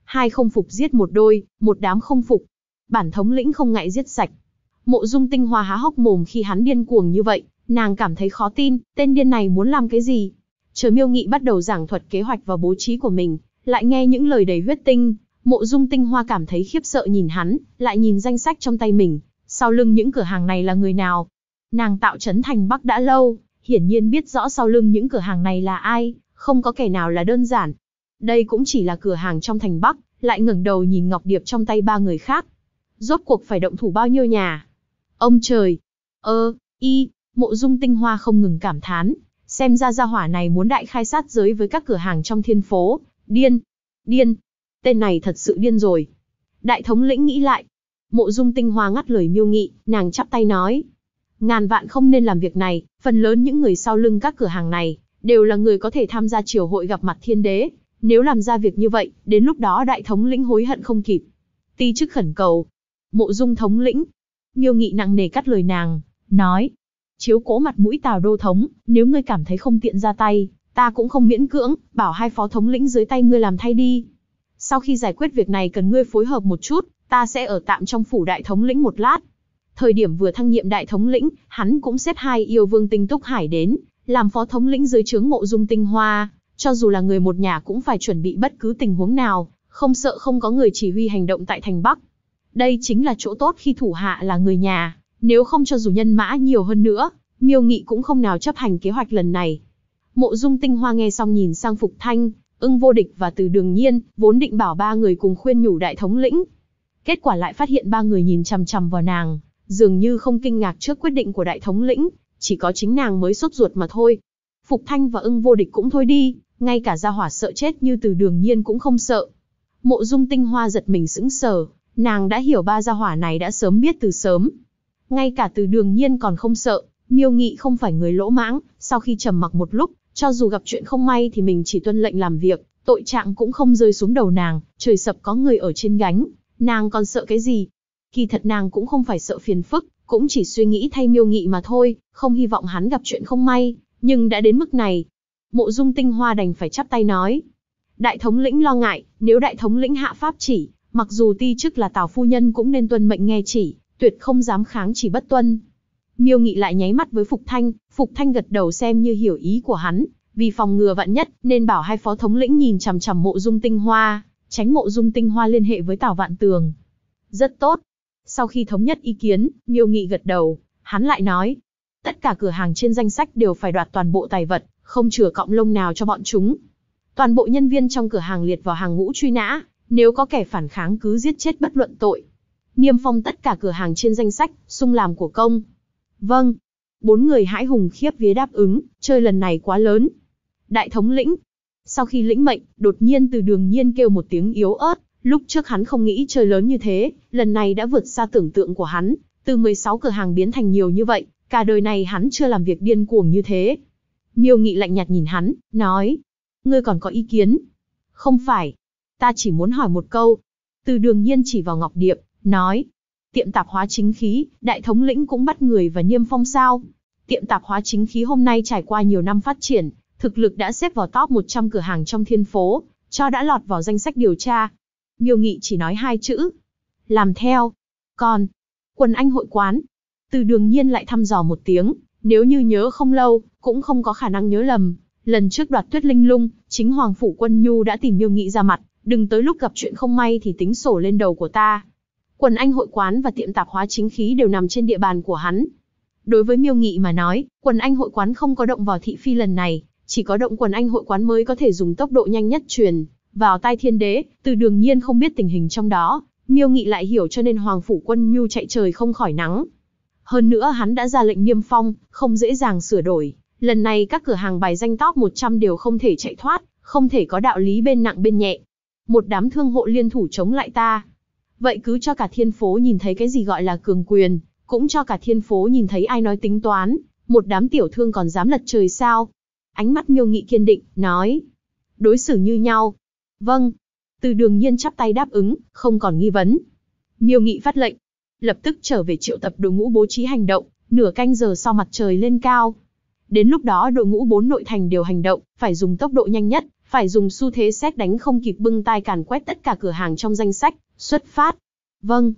hai không phục giết một đôi, một đám không phục. Bản thống lĩnh không ngại giết sạch. Mộ Dung Tinh Hoa há hốc mồm khi hắn điên cuồng như vậy, nàng cảm thấy khó tin, tên điên này muốn làm cái gì? Chờ Miêu Nghị bắt đầu giảng thuật kế hoạch và bố trí của mình, lại nghe những lời đầy huyết tinh, Mộ Dung Tinh Hoa cảm thấy khiếp sợ nhìn hắn, lại nhìn danh sách trong tay mình, sau lưng những cửa hàng này là người nào? Nàng tạo trấn thành Bắc đã lâu, hiển nhiên biết rõ sau lưng những cửa hàng này là ai, không có kẻ nào là đơn giản. Đây cũng chỉ là cửa hàng trong thành Bắc, lại ngẩng đầu nhìn ngọc điệp trong tay ba người khác. Rốt cuộc phải động thủ bao nhiêu nhà? Ông trời! Mộ Dung Tinh Hoa không ngừng cảm thán, xem ra gia hỏa này muốn đại khai sát giới với các cửa hàng trong thiên phố. Điên! Tên này thật sự điên rồi. Đại thống lĩnh nghĩ lại. Mộ Dung Tinh Hoa ngắt lời Miêu Nghị, nàng chắp tay nói. Ngàn vạn không nên làm việc này, phần lớn những người sau lưng các cửa hàng này, đều là người có thể tham gia triều hội gặp mặt thiên đế. Nếu làm ra việc như vậy, đến lúc đó đại thống lĩnh hối hận không kịp. Ti chức khẩn cầu. Mộ Dung thống lĩnh. Miêu Nghị nặng nề cắt lời nàng, nói. Chiếu cố mặt mũi Tào đô thống, nếu ngươi cảm thấy không tiện ra tay, ta cũng không miễn cưỡng, bảo hai phó thống lĩnh dưới tay ngươi làm thay đi. Sau khi giải quyết việc này cần ngươi phối hợp một chút, ta sẽ ở tạm trong phủ đại thống lĩnh một lát. Thời điểm vừa thăng nhiệm đại thống lĩnh, hắn cũng xếp hai yêu vương Tinh Túc Hải đến, làm phó thống lĩnh dưới trướng Mộ Dung Tinh Hoa, cho dù là người một nhà cũng phải chuẩn bị bất cứ tình huống nào, không sợ không có người chỉ huy hành động tại thành Bắc. Đây chính là chỗ tốt khi thủ hạ là người nhà, nếu không cho dù nhân mã nhiều hơn nữa, Miêu Nghị cũng không nào chấp hành kế hoạch lần này. Mộ Dung Tinh Hoa nghe xong nhìn sang Phục Thanh, Ưng Vô Địch và Từ Đường Nhiên, vốn định bảo ba người cùng khuyên nhủ đại thống lĩnh. Kết quả lại phát hiện ba người nhìn chằm chằm vào nàng, dường như không kinh ngạc trước quyết định của đại thống lĩnh, chỉ có chính nàng mới sốt ruột mà thôi. Phục Thanh và Ưng Vô Địch cũng thôi đi, ngay cả gia hỏa sợ chết như Từ Đường Nhiên cũng không sợ. Mộ Dung Tinh Hoa giật mình sững sờ, nàng đã hiểu ba gia hỏa này đã sớm biết từ sớm. Ngay cả Từ Đường Nhiên còn không sợ, Miêu Nghị không phải người lỗ mãng, sau khi trầm mặc một lúc, cho dù gặp chuyện không may thì mình chỉ tuân lệnh làm việc, tội trạng cũng không rơi xuống đầu nàng, trời sập có người ở trên gánh, nàng còn sợ cái gì? Kỳ thật nàng cũng không phải sợ phiền phức, cũng chỉ suy nghĩ thay Miêu Nghị mà thôi, không hy vọng hắn gặp chuyện không may, nhưng đã đến mức này. Mộ Dung Tinh Hoa đành phải chắp tay nói. Đại thống lĩnh lo ngại, nếu đại thống lĩnh hạ pháp chỉ, mặc dù ti chức là Tào phu nhân cũng nên tuân mệnh nghe chỉ, tuyệt không dám kháng chỉ bất tuân. Miêu Nghị lại nháy mắt với Phục Thanh gật đầu xem như hiểu ý của hắn, vì phòng ngừa vạn nhất, nên bảo hai phó thống lĩnh nhìn chằm chằm Mộ Dung Tinh Hoa, tránh Mộ Dung Tinh Hoa liên hệ với Tào Vạn Tường. Rất tốt. Sau khi thống nhất ý kiến, Miêu Nghị gật đầu, hắn lại nói, tất cả cửa hàng trên danh sách đều phải đoạt toàn bộ tài vật, không chừa cọng lông nào cho bọn chúng. Toàn bộ nhân viên trong cửa hàng liệt vào hàng ngũ truy nã, nếu có kẻ phản kháng cứ giết chết bất luận tội. Niêm phong tất cả cửa hàng trên danh sách, xung làm của công. Vâng. Bốn người hãi hùng khiếp vía đáp ứng, chơi lần này quá lớn. Đại thống lĩnh. Sau khi lĩnh mệnh, đột nhiên Từ Đường Nhiên kêu một tiếng yếu ớt, lúc trước hắn không nghĩ chơi lớn như thế, lần này đã vượt xa tưởng tượng của hắn, từ 16 cửa hàng biến thành nhiều như vậy, cả đời này hắn chưa làm việc điên cuồng như thế. Miêu Nghị lạnh nhạt nhìn hắn, nói, ngươi còn có ý kiến? Không phải, ta chỉ muốn hỏi một câu. Từ Đường Nhiên chỉ vào Ngọc Điệp, nói, tiệm tạp hóa chính khí, đại thống lĩnh cũng bắt người và niêm phong sao? Tiệm tạp hóa chính khí hôm nay trải qua nhiều năm phát triển, thực lực đã xếp vào top 100 cửa hàng trong thiên phố, cho đã lọt vào danh sách điều tra. Miêu Nghị chỉ nói hai chữ, làm theo. Còn, Quần Anh hội quán. Từ Đường Nhiên lại thăm dò một tiếng, nếu như nhớ không lâu, cũng không có khả năng nhớ lầm. Lần trước đoạt Tuyết Linh Lung, chính Hoàng Phủ Quân Nhu đã tìm Miêu Nghị ra mặt, đừng tới lúc gặp chuyện không may thì tính sổ lên đầu của ta. Quần Anh hội quán và tiệm tạp hóa chính khí đều nằm trên địa bàn của hắn. Đối với Miêu Nghị mà nói, Quần Anh hội quán không có động vào thị phi lần này, chỉ có động Quần Anh hội quán mới có thể dùng tốc độ nhanh nhất truyền vào tai thiên đế. Từ Đường Nhiên không biết tình hình trong đó, Miêu Nghị lại hiểu, cho nên Hoàng Phủ Quân Nhu chạy trời không khỏi nắng. Hơn nữa hắn đã ra lệnh niêm phong, không dễ dàng sửa đổi. Lần này các cửa hàng bài danh top 100 đều không thể chạy thoát, không thể có đạo lý bên nặng bên nhẹ. Một đám thương hộ liên thủ chống lại ta. Vậy cứ cho cả thiên phố nhìn thấy cái gì gọi là cường quyền, cũng cho cả thiên phố nhìn thấy ai nói tính toán, một đám tiểu thương còn dám lật trời sao? Ánh mắt Miêu Nghị kiên định, nói, đối xử như nhau. Vâng. Từ Đường Nhiên chắp tay đáp ứng, không còn nghi vấn. Miêu Nghị phát lệnh, lập tức trở về triệu tập đội ngũ bố trí hành động, nửa canh giờ sau mặt trời lên cao. Đến lúc đó đội ngũ 4 nội thành đều hành động, phải dùng tốc độ nhanh nhất, phải dùng xu thế sét đánh không kịp bưng tai càn quét tất cả cửa hàng trong danh sách, xuất phát. Vâng.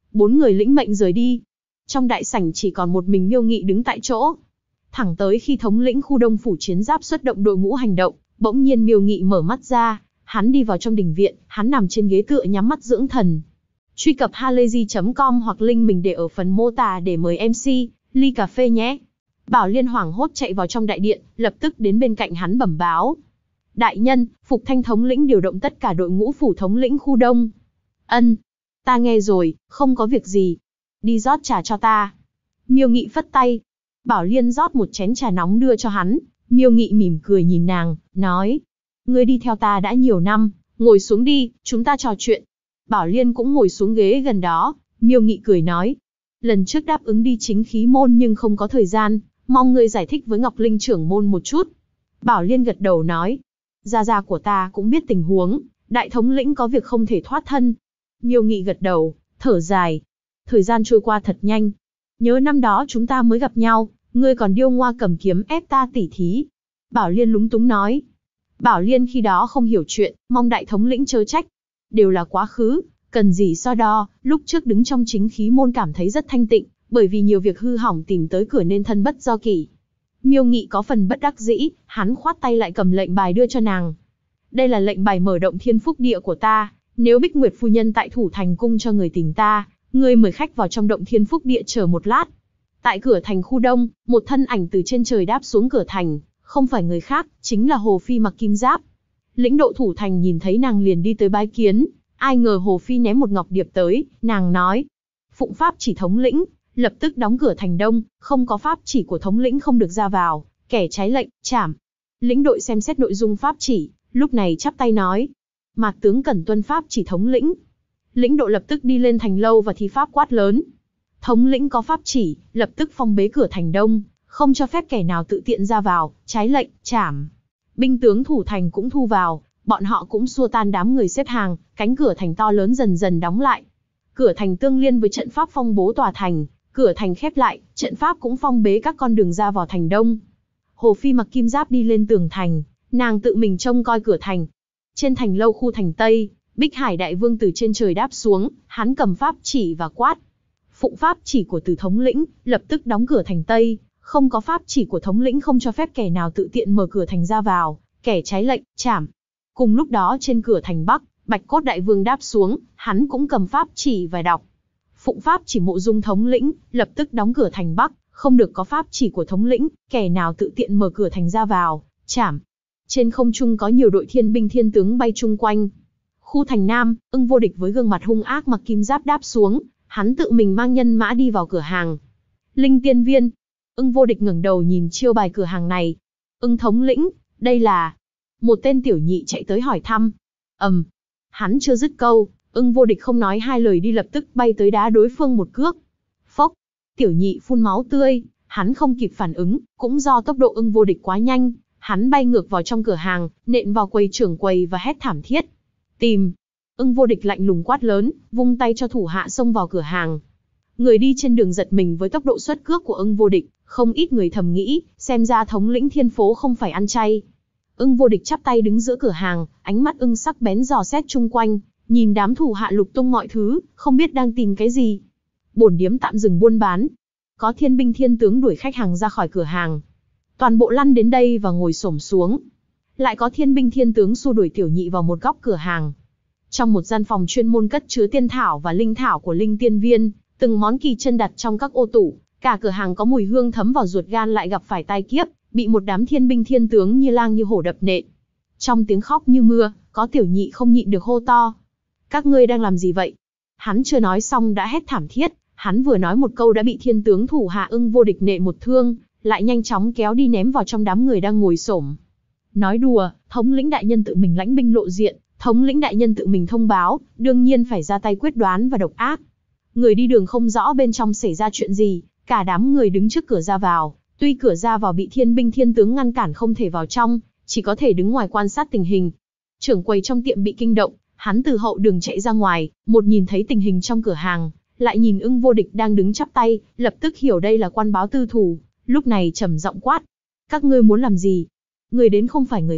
4 người lĩnh mệnh rời đi. Trong đại sảnh chỉ còn một mình Miêu Nghị đứng tại chỗ. Thẳng tới khi thống lĩnh khu Đông phủ chiến giáp xuất động đội ngũ hành động, bỗng nhiên Miêu Nghị mở mắt ra, hắn đi vào trong đình viện, hắn nằm trên ghế tựa nhắm mắt dưỡng thần. Truy cập halayzi.com hoặc link mình để ở phần mô tả để mời MC, ly cà phê nhé. Bảo Liên hoảng hốt chạy vào trong đại điện, lập tức đến bên cạnh hắn bẩm báo. Đại nhân, Phục Thanh thống lĩnh điều động tất cả đội ngũ phủ thống lĩnh khu Đông. Ân, ta nghe rồi, không có việc gì. Đi rót trà cho ta. Miêu Nghị phất tay. Bảo Liên rót một chén trà nóng đưa cho hắn. Miêu Nghị mỉm cười nhìn nàng, nói. Ngươi đi theo ta đã nhiều năm, ngồi xuống đi, chúng ta trò chuyện. Bảo Liên cũng ngồi xuống ghế gần đó. Miêu Nghị cười nói. Lần trước đáp ứng đi chính khí môn nhưng không có thời gian, mong ngươi giải thích với Ngọc Linh trưởng môn một chút. Bảo Liên gật đầu nói. Gia gia của ta cũng biết tình huống, đại thống lĩnh có việc không thể thoát thân. Miêu Nghị gật đầu, thở dài. Thời gian trôi qua thật nhanh. Nhớ năm đó chúng ta mới gặp nhau, ngươi còn điêu ngoa cầm kiếm ép ta tỉ thí. Bảo Liên lúng túng nói. Bảo Liên khi đó không hiểu chuyện, mong đại thống lĩnh chớ trách. Đều là quá khứ, cần gì so đo, lúc trước đứng trong chính khí môn cảm thấy rất thanh tịnh, bởi vì nhiều việc hư hỏng tìm tới cửa nên thân bất do kỷ. Miêu Nghị có phần bất đắc dĩ, hắn khoát tay lại cầm lệnh bài đưa cho nàng. Đây là lệnh bài mở động thiên phúc địa của ta, nếu Bích Nguyệt phu nhân tại Thủ Thành cung cho người tìm ta, ngươi mời khách vào trong động thiên phúc địa chờ một lát. Tại cửa thành khu Đông, một thân ảnh từ trên trời đáp xuống cửa thành, không phải người khác, chính là Hồ Phi mặc kim giáp. Lĩnh độ Thủ Thành nhìn thấy nàng liền đi tới bái kiến, ai ngờ Hồ Phi ném một ngọc điệp tới, nàng nói. Phụng pháp chỉ thống lĩnh, lập tức đóng cửa thành Đông, không có pháp chỉ của thống lĩnh không được ra vào, kẻ trái lệnh, trảm. Lĩnh đội xem xét nội dung pháp chỉ, lúc này chắp tay nói. Mạc tướng cần tuân pháp chỉ thống lĩnh. Lĩnh độ lập tức đi lên thành lâu và thi pháp quát lớn. Thống lĩnh có pháp chỉ, lập tức phong bế cửa thành Đông, không cho phép kẻ nào tự tiện ra vào, trái lệnh, trảm. Binh tướng thủ thành cũng thu vào, bọn họ cũng xua tan đám người xếp hàng, cánh cửa thành to lớn dần dần đóng lại. Cửa thành tương liên với trận pháp phong bố tòa thành, cửa thành khép lại, trận pháp cũng phong bế các con đường ra vào thành Đông. Hồ Phi mặc kim giáp đi lên tường thành, nàng tự mình trông coi cửa thành. Trên thành lâu khu thành Tây, Bích Hải đại vương từ trên trời đáp xuống, hắn cầm pháp chỉ và quát. Phụng pháp chỉ của từ thống lĩnh, lập tức đóng cửa thành Tây, không có pháp chỉ của thống lĩnh không cho phép kẻ nào tự tiện mở cửa thành ra vào, kẻ trái lệnh, trảm. Cùng lúc đó trên cửa thành Bắc, Bạch Cốt đại vương đáp xuống, hắn cũng cầm pháp chỉ và đọc. Phụng pháp chỉ Mộ Dung thống lĩnh, lập tức đóng cửa thành Bắc, không được có pháp chỉ của thống lĩnh, kẻ nào tự tiện mở cửa thành ra vào, trảm. Trên không trung có nhiều đội thiên binh thiên tướng bay chung quanh. Khu thành Nam, Ưng Vô Địch với gương mặt hung ác mặc kim giáp đáp xuống, hắn tự mình mang nhân mã đi vào cửa hàng. Linh Tiên Viên. Ưng Vô Địch ngẩng đầu nhìn chiêu bài cửa hàng này. Ưng thống lĩnh, đây là... Một tên tiểu nhị chạy tới hỏi thăm. Hắn chưa dứt câu, Ưng Vô Địch không nói hai lời đi lập tức bay tới đá đối phương một cước. Phốc, tiểu nhị phun máu tươi, hắn không kịp phản ứng, cũng do tốc độ Ưng Vô Địch quá nhanh, hắn bay ngược vào trong cửa hàng, nện vào quầy trưởng quầy và hét thảm thiết. Tìm. Ưng Vô Địch lạnh lùng quát lớn, vung tay cho thủ hạ xông vào cửa hàng. Người đi trên đường giật mình với tốc độ xuất cước của Ưng Vô Địch, không ít người thầm nghĩ, xem ra thống lĩnh thiên phố không phải ăn chay. Ưng Vô Địch chắp tay đứng giữa cửa hàng, ánh mắt ưng sắc bén dò xét chung quanh, nhìn đám thủ hạ lục tung mọi thứ, không biết đang tìm cái gì. Bổn điếm tạm dừng buôn bán. Có thiên binh thiên tướng đuổi khách hàng ra khỏi cửa hàng. Toàn bộ lăn đến đây và ngồi xổm xuống. Lại có thiên binh thiên tướng xua đuổi tiểu nhị vào một góc cửa hàng. Trong một gian phòng chuyên môn cất chứa tiên thảo và linh thảo của Linh Tiên Viên, từng món kỳ chân đặt trong các ô tủ, cả cửa hàng có mùi hương thấm vào ruột gan lại gặp phải tai kiếp, bị một đám thiên binh thiên tướng như lang như hổ đập nện. Trong tiếng khóc như mưa, có tiểu nhị không nhịn được hô to. Các ngươi đang làm gì vậy? Hắn chưa nói xong đã hét thảm thiết, hắn vừa nói một câu đã bị thiên tướng thủ hạ Ưng Vô Địch nện một thương, lại nhanh chóng kéo đi ném vào trong đám người đang ngồi xổm. Nói đùa, thống lĩnh đại nhân tự mình lãnh binh lộ diện, thống lĩnh đại nhân tự mình thông báo, đương nhiên phải ra tay quyết đoán và độc ác. Người đi đường không rõ bên trong xảy ra chuyện gì, cả đám người đứng trước cửa ra vào, tuy cửa ra vào bị thiên binh thiên tướng ngăn cản không thể vào trong, chỉ có thể đứng ngoài quan sát tình hình. Trưởng quầy trong tiệm bị kinh động, hắn từ hậu đường chạy ra ngoài, một nhìn thấy tình hình trong cửa hàng, lại nhìn Ưng Vô Địch đang đứng chắp tay, lập tức hiểu đây là quan báo tư thủ, lúc này trầm giọng quát. Các ngươi muốn làm gì? Người đến không phải người khác,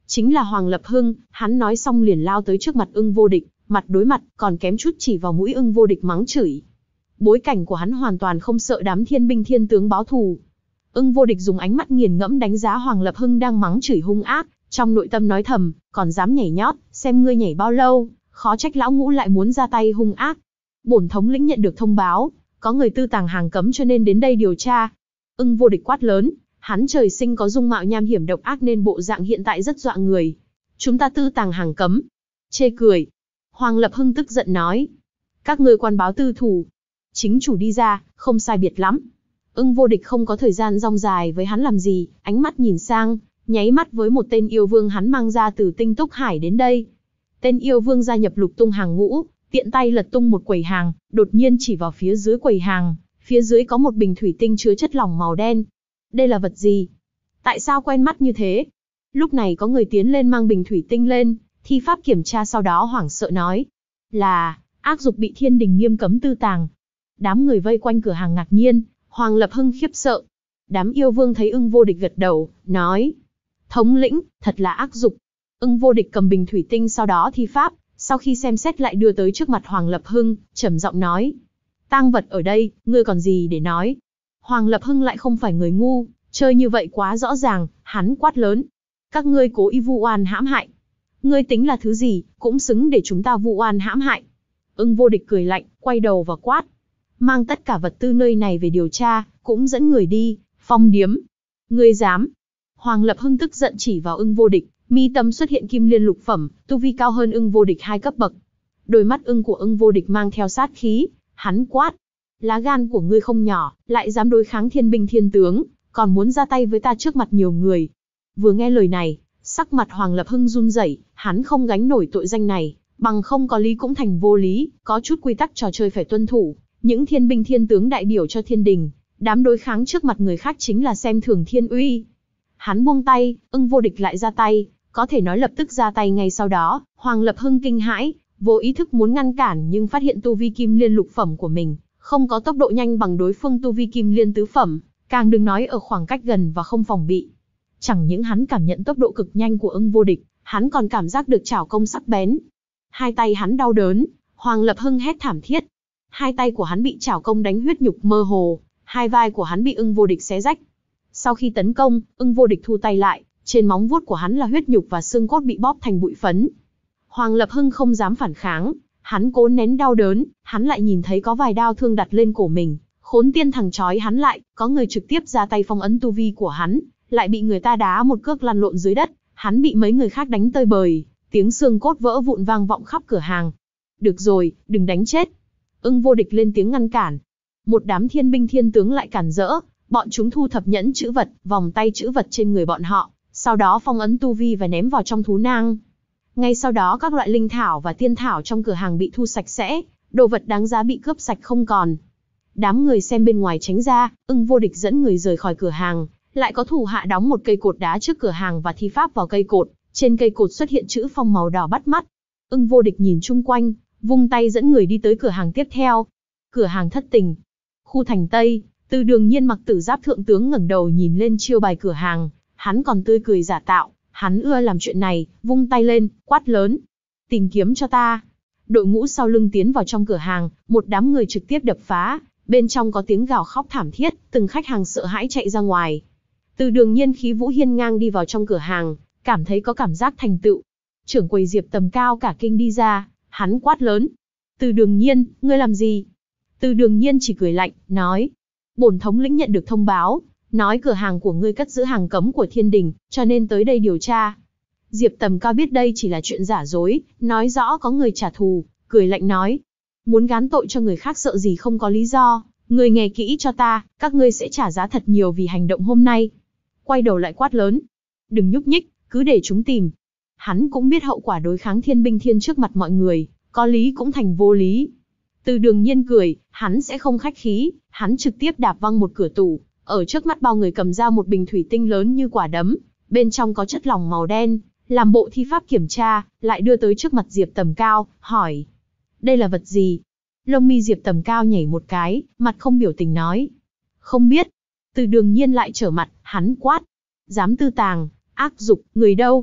Chính là Hoàng Lập Hưng. Hắn nói xong liền lao tới trước mặt Ưng Vô Địch, mặt đối mặt, còn kém chút chỉ vào mũi Ưng Vô Địch mắng chửi. Bối cảnh của hắn hoàn toàn không sợ đám thiên binh thiên tướng báo thù. Ưng Vô Địch dùng ánh mắt nghiền ngẫm đánh giá Hoàng Lập Hưng đang mắng chửi hung ác, trong nội tâm nói thầm, còn dám nhảy nhót, xem ngươi nhảy bao lâu, khó trách lão ngũ lại muốn ra tay hung ác. Bổn thống lĩnh nhận được thông báo, có người tư tàng hàng cấm cho nên đến đây điều tra. Ưng Vô Địch quát lớn, hắn trời sinh có dung mạo nham hiểm độc ác nên bộ dạng hiện tại rất dọa người. Chúng ta tư tàng hàng cấm. Chê cười. Hoàng Lập Hưng tức giận nói. Các ngươi quan báo tư thủ. Chính chủ đi ra, không sai biệt lắm. Ưng Vô Địch không có thời gian rong dài với hắn làm gì, ánh mắt nhìn sang, nháy mắt với một tên yêu vương hắn mang ra từ Tinh Túc Hải đến đây. Tên yêu vương gia nhập Lục Tung hàng ngũ, tiện tay lật tung một quầy hàng, đột nhiên chỉ vào phía dưới quầy hàng, phía dưới có một bình thủy tinh chứa chất lỏng màu đen. Đây là vật gì? Tại sao quen mắt như thế? Lúc này có người tiến lên mang bình thủy tinh lên, thi pháp kiểm tra sau đó hoảng sợ nói. Là, ác dục bị thiên đình nghiêm cấm tư tàng. Đám người vây quanh cửa hàng ngạc nhiên, Hoàng Lập Hưng khiếp sợ. Đám yêu vương thấy Ưng Vô Địch gật đầu, nói. Thống lĩnh, thật là ác dục. Ưng Vô Địch cầm bình thủy tinh sau đó thi pháp, sau khi xem xét lại đưa tới trước mặt Hoàng Lập Hưng, trầm giọng nói. Tang vật ở đây, ngươi còn gì để nói? Hoàng Lập Hưng lại không phải người ngu, chơi như vậy quá rõ ràng, hắn quát lớn. Các ngươi cố ý vu oan hãm hại. Ngươi tính là thứ gì, cũng xứng để chúng ta vu oan hãm hại. Ưng Vô Địch cười lạnh, quay đầu và quát. Mang tất cả vật tư nơi này về điều tra, cũng dẫn người đi, phong điếm. Ngươi dám? Hoàng Lập Hưng tức giận chỉ vào Ưng Vô Địch, mi tâm xuất hiện kim liên lục phẩm, tu vi cao hơn Ưng Vô Địch 2 cấp bậc. Đôi mắt ưng của Ưng Vô Địch mang theo sát khí, hắn quát. Lá gan của ngươi không nhỏ, lại dám đối kháng thiên binh thiên tướng, còn muốn ra tay với ta trước mặt nhiều người. Vừa nghe lời này, sắc mặt Hoàng Lập Hưng run rẩy, hắn không gánh nổi tội danh này, bằng không có lý cũng thành vô lý, có chút quy tắc trò chơi phải tuân thủ. Những thiên binh thiên tướng đại biểu cho thiên đình, đám đối kháng trước mặt người khác chính là xem thường thiên uy. Hắn buông tay, Ưng Vô Địch lại ra tay, có thể nói lập tức ra tay ngay sau đó. Hoàng Lập Hưng kinh hãi, vô ý thức muốn ngăn cản nhưng phát hiện tu vi kim liên lục phẩm của mình không có tốc độ nhanh bằng đối phương tu vi kim liên tứ phẩm, càng đừng nói ở khoảng cách gần và không phòng bị. Chẳng những hắn cảm nhận tốc độ cực nhanh của Ưng Vô Địch, hắn còn cảm giác được chảo công sắc bén. Hai tay hắn đau đớn, Hoàng Lập Hưng hét thảm thiết. Hai tay của hắn bị chảo công đánh huyết nhục mơ hồ, hai vai của hắn bị Ưng Vô Địch xé rách. Sau khi tấn công, Ưng Vô Địch thu tay lại, trên móng vuốt của hắn là huyết nhục và xương cốt bị bóp thành bụi phấn. Hoàng Lập Hưng không dám phản kháng, hắn cố nén đau đớn, hắn lại nhìn thấy có vài đao thương đặt lên cổ mình, khốn tiên thằng trói hắn lại, có người trực tiếp ra tay phong ấn tu vi của hắn, lại bị người ta đá một cước lăn lộn dưới đất, hắn bị mấy người khác đánh tơi bời, tiếng xương cốt vỡ vụn vang vọng khắp cửa hàng. Được rồi, đừng đánh chết. Ưng Vô Địch lên tiếng ngăn cản. Một đám thiên binh thiên tướng lại cản rỡ, bọn chúng thu thập nhẫn chữ vật, vòng tay chữ vật trên người bọn họ, sau đó phong ấn tu vi và ném vào trong thú nang. Ngay sau đó các loại linh thảo và tiên thảo trong cửa hàng bị thu sạch sẽ, đồ vật đáng giá bị cướp sạch không còn. Đám người xem bên ngoài tránh ra, Ưng Vô Địch dẫn người rời khỏi cửa hàng, lại có thủ hạ đóng một cây cột đá trước cửa hàng và thi pháp vào cây cột, trên cây cột xuất hiện chữ phong màu đỏ bắt mắt. Ưng Vô Địch nhìn chung quanh, vung tay dẫn người đi tới cửa hàng tiếp theo. Cửa hàng Thất Tình. Khu thành Tây, Từ Đường Nhiên mặc tử giáp thượng tướng ngẩng đầu nhìn lên chiêu bài cửa hàng, hắn còn tươi cười giả tạo, hắn ưa làm chuyện này, vung tay lên, quát lớn. Tìm kiếm cho ta. Đội ngũ sau lưng tiến vào trong cửa hàng, một đám người trực tiếp đập phá, bên trong có tiếng gào khóc thảm thiết, từng khách hàng sợ hãi chạy ra ngoài. Từ Đường Nhiên khí vũ hiên ngang đi vào trong cửa hàng, cảm thấy có cảm giác thành tựu. Trưởng quầy Diệp Tầm Cao cả kinh đi ra, hắn quát lớn. Từ Đường Nhiên, ngươi làm gì? Từ Đường Nhiên chỉ cười lạnh, nói. Bổn thống lĩnh nhận được thông báo, nói cửa hàng của ngươi cất giữ hàng cấm của thiên đình, cho nên tới đây điều tra. Diệp Tầm Cao biết đây chỉ là chuyện giả dối, nói rõ có người trả thù, cười lạnh nói. Muốn gán tội cho người khác sợ gì không có lý do, ngươi nghe kỹ cho ta, các ngươi sẽ trả giá thật nhiều vì hành động hôm nay. Quay đầu lại quát lớn. Đừng nhúc nhích, cứ để chúng tìm. Hắn cũng biết hậu quả đối kháng thiên binh thiên trước mặt mọi người, có lý cũng thành vô lý. Từ Đường Nhiên cười, hắn sẽ không khách khí, hắn trực tiếp đạp văng một cửa tủ, ở trước mắt bao người cầm ra một bình thủy tinh lớn như quả đấm, bên trong có chất lỏng màu đen, làm bộ thi pháp kiểm tra, lại đưa tới trước mặt Diệp Tầm Cao, hỏi. Đây là vật gì? Lông mi Diệp Tầm Cao nhảy một cái, mặt không biểu tình nói. Không biết. Từ Đường Nhiên lại trở mặt, hắn quát. Dám tư tàng, ác dục, người đâu?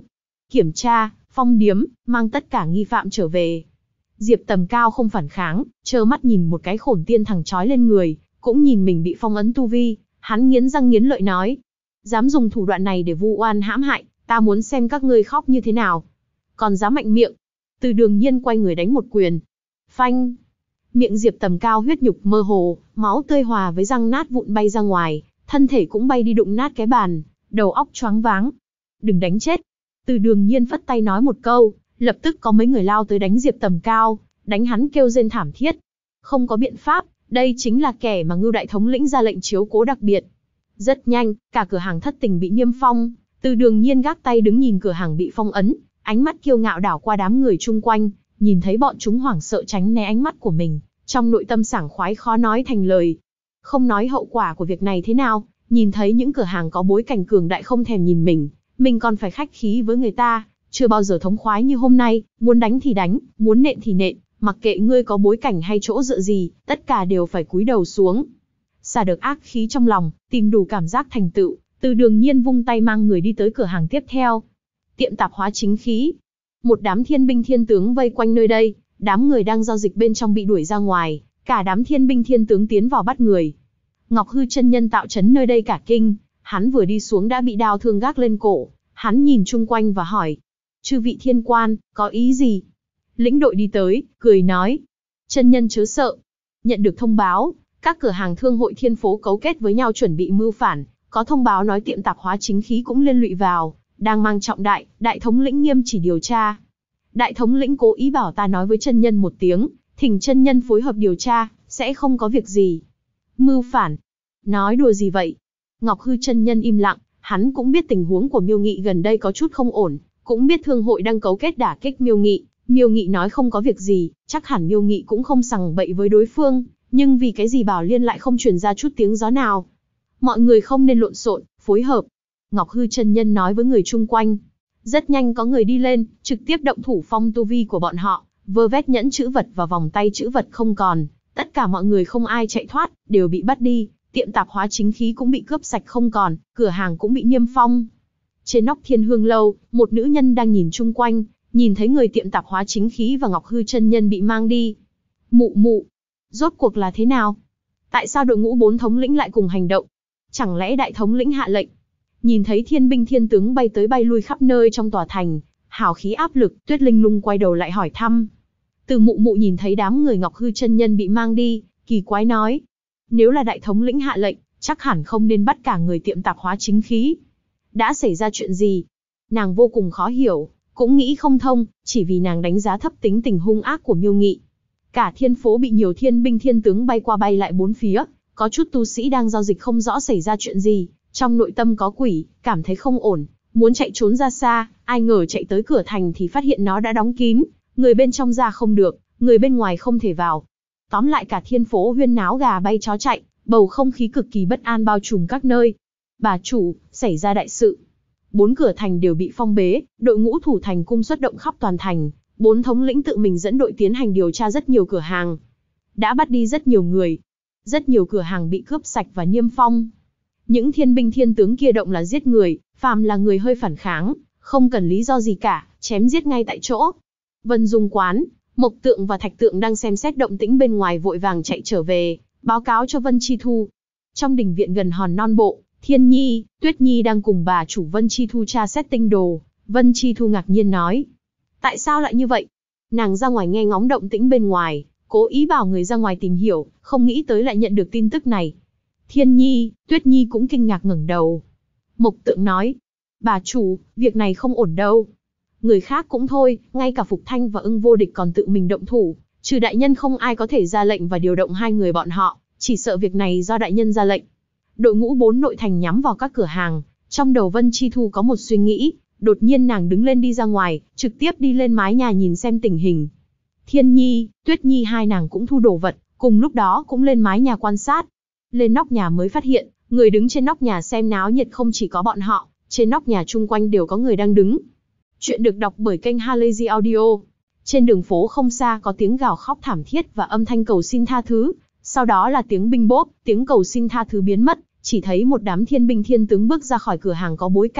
kiểm tra, phong điếm, mang tất cả nghi phạm trở về. Diệp Tầm Cao không phản kháng, trơ mắt nhìn một cái khổn tiên thằng trói lên người, cũng nhìn mình bị phong ấn tu vi, hắn nghiến răng nghiến lợi nói. Dám dùng thủ đoạn này để vu oan hãm hại, ta muốn xem các ngươi khóc như thế nào. Còn dám mạnh miệng. Từ Đường Nhiên quay người đánh một quyền. Phanh. Miệng Diệp Tầm Cao huyết nhục mơ hồ, máu tươi hòa với răng nát vụn bay ra ngoài, thân thể cũng bay đi đụng nát cái bàn, đầu óc choáng váng. Đừng đánh chết. Từ Đường Nhiên phất tay nói một câu, lập tức có mấy người lao tới đánh Diệp Tầm Cao, đánh hắn kêu rên thảm thiết. Không có biện pháp, đây chính là kẻ mà Ngưu đại thống lĩnh ra lệnh chiếu cố đặc biệt. Rất nhanh, cả cửa hàng Thất Tình bị niêm phong, Từ Đường Nhiên gác tay đứng nhìn cửa hàng bị phong ấn, ánh mắt kiêu ngạo đảo qua đám người chung quanh, nhìn thấy bọn chúng hoảng sợ tránh né ánh mắt của mình, trong nội tâm sảng khoái khó nói thành lời. Không nói hậu quả của việc này thế nào, nhìn thấy những cửa hàng có bối cảnh cường đại không thèm nhìn mình còn phải khách khí với người ta, chưa bao giờ thống khoái như hôm nay, muốn đánh thì đánh, muốn nện thì nện, mặc kệ ngươi có bối cảnh hay chỗ dựa gì, tất cả đều phải cúi đầu xuống. Xả được ác khí trong lòng, tìm đủ cảm giác thành tựu, Từ Đường Nhiên vung tay mang người đi tới cửa hàng tiếp theo. Tiệm tạp hóa chính khí. Một đám thiên binh thiên tướng vây quanh nơi đây, đám người đang giao dịch bên trong bị đuổi ra ngoài, cả đám thiên binh thiên tướng tiến vào bắt người. Ngọc Hư chân nhân tạo trấn nơi đây cả kinh, hắn vừa đi xuống đã bị đao thương gác lên cổ, hắn nhìn chung quanh và hỏi: "Chư vị thiên quan, có ý gì?" Lĩnh đội đi tới, cười nói: "Chân nhân chớ sợ. Nhận được thông báo, các cửa hàng thương hội thiên phố cấu kết với nhau chuẩn bị mưu phản, có thông báo nói tiệm tạp hóa chính khí cũng liên lụy vào, đang mang trọng đại, đại thống lĩnh nghiêm chỉ điều tra. Đại thống lĩnh cố ý bảo ta nói với chân nhân một tiếng, thỉnh chân nhân phối hợp điều tra, sẽ không có việc gì." Mưu phản? Nói đùa gì vậy? Ngọc Hư chân nhân im lặng, hắn cũng biết tình huống của Miêu Nghị gần đây có chút không ổn, cũng biết thương hội đang cấu kết đả kích Miêu Nghị. Miêu Nghị nói không có việc gì, chắc hẳn Miêu Nghị cũng không sằng bậy với đối phương, nhưng vì cái gì Bảo Liên lại không truyền ra chút tiếng gió nào? Mọi người không nên lộn xộn, phối hợp. Ngọc Hư chân nhân nói với người chung quanh. Rất nhanh có người đi lên, trực tiếp động thủ phong tu vi của bọn họ, vơ vét nhẫn chữ vật và vòng tay chữ vật không còn, tất cả mọi người không ai chạy thoát, đều bị bắt đi, tiệm tạp hóa chính khí cũng bị cướp sạch không còn, cửa hàng cũng bị niêm phong. Trên nóc Thiên Hương lâu, một nữ nhân đang nhìn chung quanh, nhìn thấy người tiệm tạp hóa chính khí và Ngọc Hư chân nhân bị mang đi. Mụ mụ, rốt cuộc là thế nào? Tại sao đội ngũ 4 thống lĩnh lại cùng hành động? Chẳng lẽ đại thống lĩnh hạ lệnh? Nhìn thấy thiên binh thiên tướng bay tới bay lui khắp nơi trong tòa thành, hào khí áp lực, Tuyết Linh Lung quay đầu lại hỏi thăm. Từ mụ mụ nhìn thấy đám người Ngọc Hư chân nhân bị mang đi, kỳ quái nói. Nếu là đại thống lĩnh hạ lệnh, chắc hẳn không nên bắt cả người tiệm tạp hóa chính khí. Đã xảy ra chuyện gì? Nàng vô cùng khó hiểu, cũng nghĩ không thông, chỉ vì nàng đánh giá thấp tính tình hung ác của Miêu Nghị. Cả thiên phố bị nhiều thiên binh thiên tướng bay qua bay lại bốn phía, có chút tu sĩ đang giao dịch không rõ xảy ra chuyện gì, trong nội tâm có quỷ, cảm thấy không ổn, muốn chạy trốn ra xa, ai ngờ chạy tới cửa thành thì phát hiện nó đã đóng kín, người bên trong ra không được, người bên ngoài không thể vào. Tóm lại cả thiên phố huyên náo gà bay chó chạy, bầu không khí cực kỳ bất an bao trùm các nơi. Bà chủ, xảy ra đại sự. 4 cửa thành đều bị phong bế, đội ngũ thủ thành cung xuất động khắp toàn thành, 4 thống lĩnh tự mình dẫn đội tiến hành điều tra rất nhiều cửa hàng. Đã bắt đi rất nhiều người. Rất nhiều cửa hàng bị cướp sạch và niêm phong. Những thiên binh thiên tướng kia động là giết người, phàm là người hơi phản kháng, không cần lý do gì cả, chém giết ngay tại chỗ. Vân Dung Quán, Mộc Tượng và Thạch Tượng đang xem xét động tĩnh bên ngoài vội vàng chạy trở về, báo cáo cho Vân Chi Thu. Trong đình viện gần hòn non bộ, Thiên Nhi, Tuyết Nhi đang cùng bà chủ Vân Chi Thu tra xét tinh đồ. Vân Chi Thu ngạc nhiên nói. Tại sao lại như vậy? Nàng ra ngoài nghe ngóng động tĩnh bên ngoài, cố ý bảo người ra ngoài tìm hiểu, không nghĩ tới lại nhận được tin tức này. Thiên Nhi, Tuyết Nhi cũng kinh ngạc ngẩng đầu. Mộc Tượng nói. Bà chủ, việc này không ổn đâu. Người khác cũng thôi, ngay cả Phục Thanh và Ưng Vô Địch còn tự mình động thủ, trừ đại nhân không ai có thể ra lệnh và điều động hai người bọn họ, chỉ sợ việc này do đại nhân ra lệnh. Đội ngũ 4 nội thành nhắm vào các cửa hàng, trong đầu Vân Chi Thu có một suy nghĩ, đột nhiên nàng đứng lên đi ra ngoài, trực tiếp đi lên mái nhà nhìn xem tình hình. Thiên Nhi, Tuyết Nhi hai nàng cũng thu đồ vật, cùng lúc đó cũng lên mái nhà quan sát. Lên nóc nhà mới phát hiện, người đứng trên nóc nhà xem náo nhiệt không chỉ có bọn họ, trên nóc nhà chung quanh đều có người đang đứng. Chuyện được đọc bởi kênh Halazy Audio. Trên đường phố không xa có tiếng gào khóc thảm thiết và âm thanh cầu xin tha thứ, sau đó là tiếng binh bốp, tiếng cầu xin tha thứ biến mất, chỉ thấy một đám thiên binh thiên tướng bước ra khỏi cửa hàng có bối cảnh,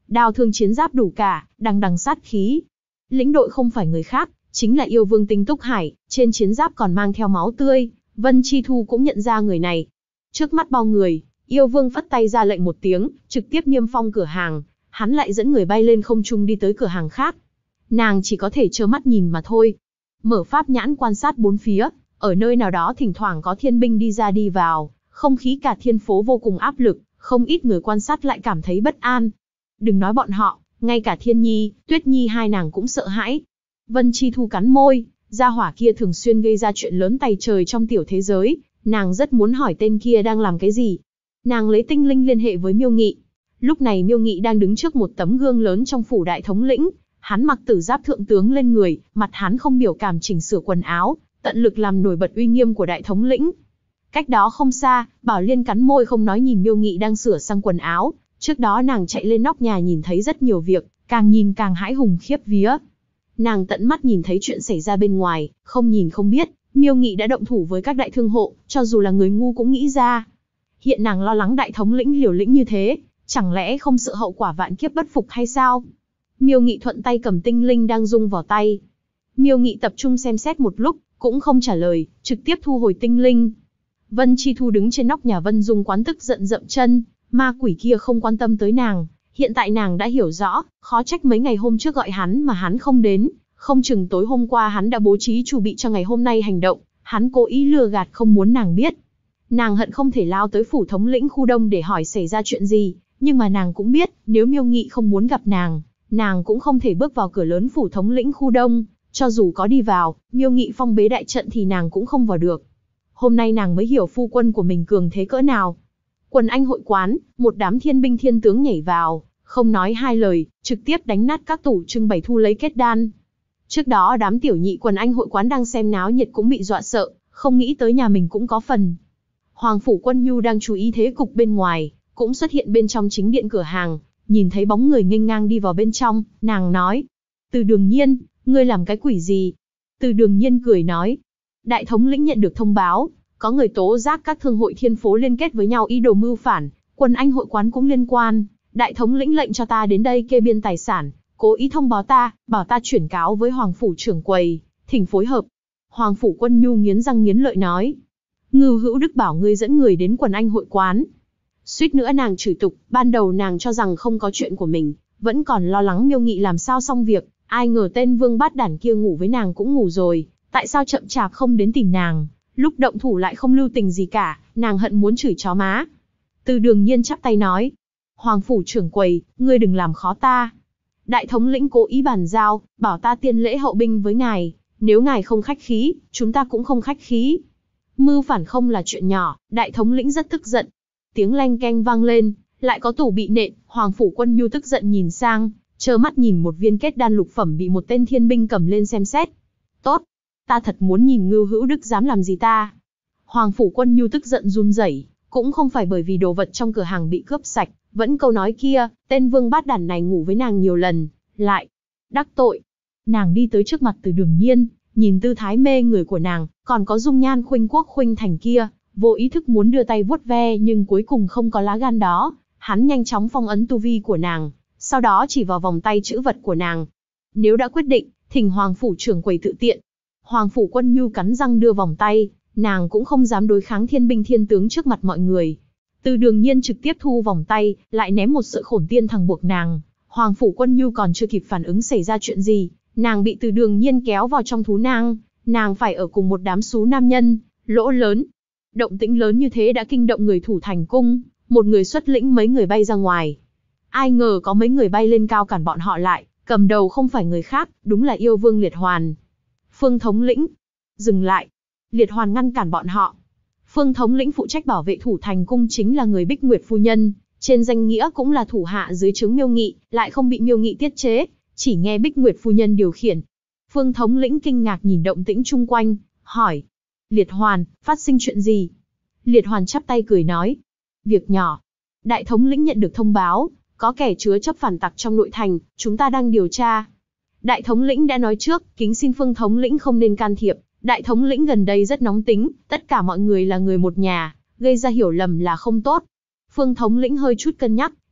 đao thương chiến giáp đủ cả, đằng đằng sát khí. Lĩnh đội không phải người khác, chính là yêu vương Tinh Túc Hải, trên chiến giáp còn mang theo máu tươi. Vân Chi Thu cũng nhận ra người này. Trước mắt bao người, yêu vương phất tay ra lệnh một tiếng, trực tiếp niêm phong cửa hàng. Hắn lại dẫn người bay lên không trung đi tới cửa hàng khác. Nàng chỉ có thể trơ mắt nhìn mà thôi. Mở pháp nhãn quan sát bốn phía, ở nơi nào đó thỉnh thoảng có thiên binh đi ra đi vào, không khí cả thiên phố vô cùng áp lực, không ít người quan sát lại cảm thấy bất an. Đừng nói bọn họ, ngay cả Thiên Nhi, Tuyết Nhi hai nàng cũng sợ hãi. Vân Chi Thu cắn môi, gia hỏa kia thường xuyên gây ra chuyện lớn tày trời trong tiểu thế giới, nàng rất muốn hỏi tên kia đang làm cái gì. Nàng lấy tinh linh liên hệ với Miêu Nghị. Lúc này Miêu Nghị đang đứng trước một tấm gương lớn trong phủ đại thống lĩnh, hắn mặc tử giáp thượng tướng lên người, mặt hắn không biểu cảm chỉnh sửa quần áo, tận lực làm nổi bật uy nghiêm của đại thống lĩnh. Cách đó không xa, Bảo Liên cắn môi không nói nhìn Miêu Nghị đang sửa sang quần áo, trước đó nàng chạy lên nóc nhà nhìn thấy rất nhiều việc, càng nhìn càng hãi hùng khiếp vía. Nàng tận mắt nhìn thấy chuyện xảy ra bên ngoài, không nhìn không biết, Miêu Nghị đã động thủ với các đại thương hộ, cho dù là người ngu cũng nghĩ ra. Hiện nàng lo lắng đại thống lĩnh liều lĩnh như thế, chẳng lẽ không sợ hậu quả vạn kiếp bất phục hay sao? Miêu Nghị thuận tay cầm tinh linh đang rung vào tay. Miêu Nghị tập trung xem xét một lúc, cũng không trả lời, trực tiếp thu hồi tinh linh. Vân Chi Thu đứng trên nóc nhà Vân Dung quán tức giận dậm chân, ma quỷ kia không quan tâm tới nàng. Hiện tại nàng đã hiểu rõ, khó trách mấy ngày hôm trước gọi hắn mà hắn không đến, không chừng tối hôm qua hắn đã bố trí chuẩn bị cho ngày hôm nay hành động, hắn cố ý lừa gạt không muốn nàng biết. Nàng hận không thể lao tới phủ thống lĩnh khu đông để hỏi xảy ra chuyện gì, nhưng mà nàng cũng biết, nếu Miêu Nghị không muốn gặp nàng cũng không thể bước vào cửa lớn phủ thống lĩnh khu đông, cho dù có đi vào, Miêu Nghị phong bế đại trận thì nàng cũng không vào được. Hôm nay nàng mới hiểu phu quân của mình cường thế cỡ nào. Quần Anh hội quán, một đám thiên binh thiên tướng nhảy vào, không nói hai lời, trực tiếp đánh nát các tủ trưng bày thu lấy kết đan. Trước đó đám tiểu nhị Quần Anh hội quán đang xem náo nhiệt cũng bị dọa sợ, không nghĩ tới nhà mình cũng có phần. Hoàng phủ Quân Nhu đang chú ý thế cục bên ngoài, cũng xuất hiện bên trong chính điện cửa hàng, nhìn thấy bóng người nghênh ngang đi vào bên trong, nàng nói: Từ Đường Nhiên, ngươi làm cái quỷ gì? Từ Đường Nhiên cười nói: Đại thống lĩnh nhận được thông báo, có người tố giác các thương hội thiên phố liên kết với nhau ý đồ mưu phản, Quần Anh hội quán cũng liên quan. Đại thống lĩnh lệnh cho ta đến đây kê biên tài sản, cố ý thông báo ta, bảo ta chuyển cáo với Hoàng phủ trưởng quầy, thỉnh phối hợp. Hoàng phủ Quân Nhu nghiến răng nghiến lợi nói: Ngưu Hữu Đức bảo ngươi dẫn người đến Quần Anh hội quán. Suýt nữa nàng chửi tục, ban đầu nàng cho rằng không có chuyện của mình, vẫn còn lo lắng Miêu Nghị làm sao xong việc, ai ngờ tên vương bát đản kia ngủ với nàng cũng ngủ rồi, tại sao chậm chạp không đến tìm nàng, lúc động thủ lại không lưu tình gì cả, nàng hận muốn chửi chó má. Từ Đường Nhiên chắp tay nói: Hoàng phủ trưởng quầy, ngươi đừng làm khó ta. Đại thống lĩnh cố ý bàn giao, bảo ta tiên lễ hậu binh với ngài, nếu ngài không khách khí, chúng ta cũng không khách khí. Mưu phản không là chuyện nhỏ, đại thống lĩnh rất tức giận. Tiếng leng keng vang lên, lại có tủ bị nện, Hoàng phủ Quân Nhu tức giận nhìn sang, trơ mắt nhìn một viên kết đan lục phẩm bị một tên thiên binh cầm lên xem xét. Tốt, ta thật muốn nhìn Ngưu Hữu Đức dám làm gì ta. Hoàng phủ Quân Nhu tức giận run rẩy, cũng không phải bởi vì đồ vật trong cửa hàng bị cướp sạch, vẫn câu nói kia, tên vương bát đản này ngủ với nàng nhiều lần, lại đắc tội. Nàng đi tới trước mặt Từ Đường Nhiên, nhìn tư thái mê người của nàng, còn có dung nhan khuynh quốc khuynh thành kia, vô ý thức muốn đưa tay vuốt ve nhưng cuối cùng không có lá gan đó, hắn nhanh chóng phong ấn tu vi của nàng, sau đó chỉ vào vòng tay chữ vật của nàng. Nếu đã quyết định, thỉnh Hoàng phủ trưởng quầy tự tiện. Hoàng phủ Quân Nhu cắn răng đưa vòng tay, nàng cũng không dám đối kháng thiên binh thiên tướng trước mặt mọi người. Từ Đường Nhiên trực tiếp thu vòng tay, lại ném một sợi khổn tiên thằng buộc nàng. Hoàng phủ Quân Nhu còn chưa kịp phản ứng xảy ra chuyện gì, nàng bị Từ Đường Nhiên kéo vào trong thú nàng phải ở cùng một đám xú nam nhân, lỗ lớn. Động tĩnh lớn như thế đã kinh động người thủ thành cung, một người xuất lĩnh mấy người bay ra ngoài. Ai ngờ có mấy người bay lên cao cản bọn họ lại, cầm đầu không phải người khác, đúng là yêu vương Liệt Hoàn. Phương thống lĩnh, dừng lại. Liệt Hoàn ngăn cản bọn họ. Phương thống lĩnh phụ trách bảo vệ thủ thành cung chính là người Bích Nguyệt phu nhân, trên danh nghĩa cũng là thủ hạ dưới trướng Miêu Nghị, lại không bị Miêu Nghị tiết chế, chỉ nghe Bích Nguyệt phu nhân điều khiển. Phương thống lĩnh kinh ngạc nhìn động tĩnh chung quanh, hỏi: Liệt Hoàn, phát sinh chuyện gì? Liệt Hoàn chắp tay cười nói: Việc nhỏ. Đại thống lĩnh nhận được thông báo, có kẻ chứa chấp phản tặc trong nội thành, chúng ta đang điều tra. Đại thống lĩnh đã nói trước, kính xin Phương thống lĩnh không nên can thiệp. Đại thống lĩnh gần đây rất nóng tính, tất cả mọi người là người một nhà, gây ra hiểu lầm là không tốt. Phương thống lĩnh hơi chút cân nhắc,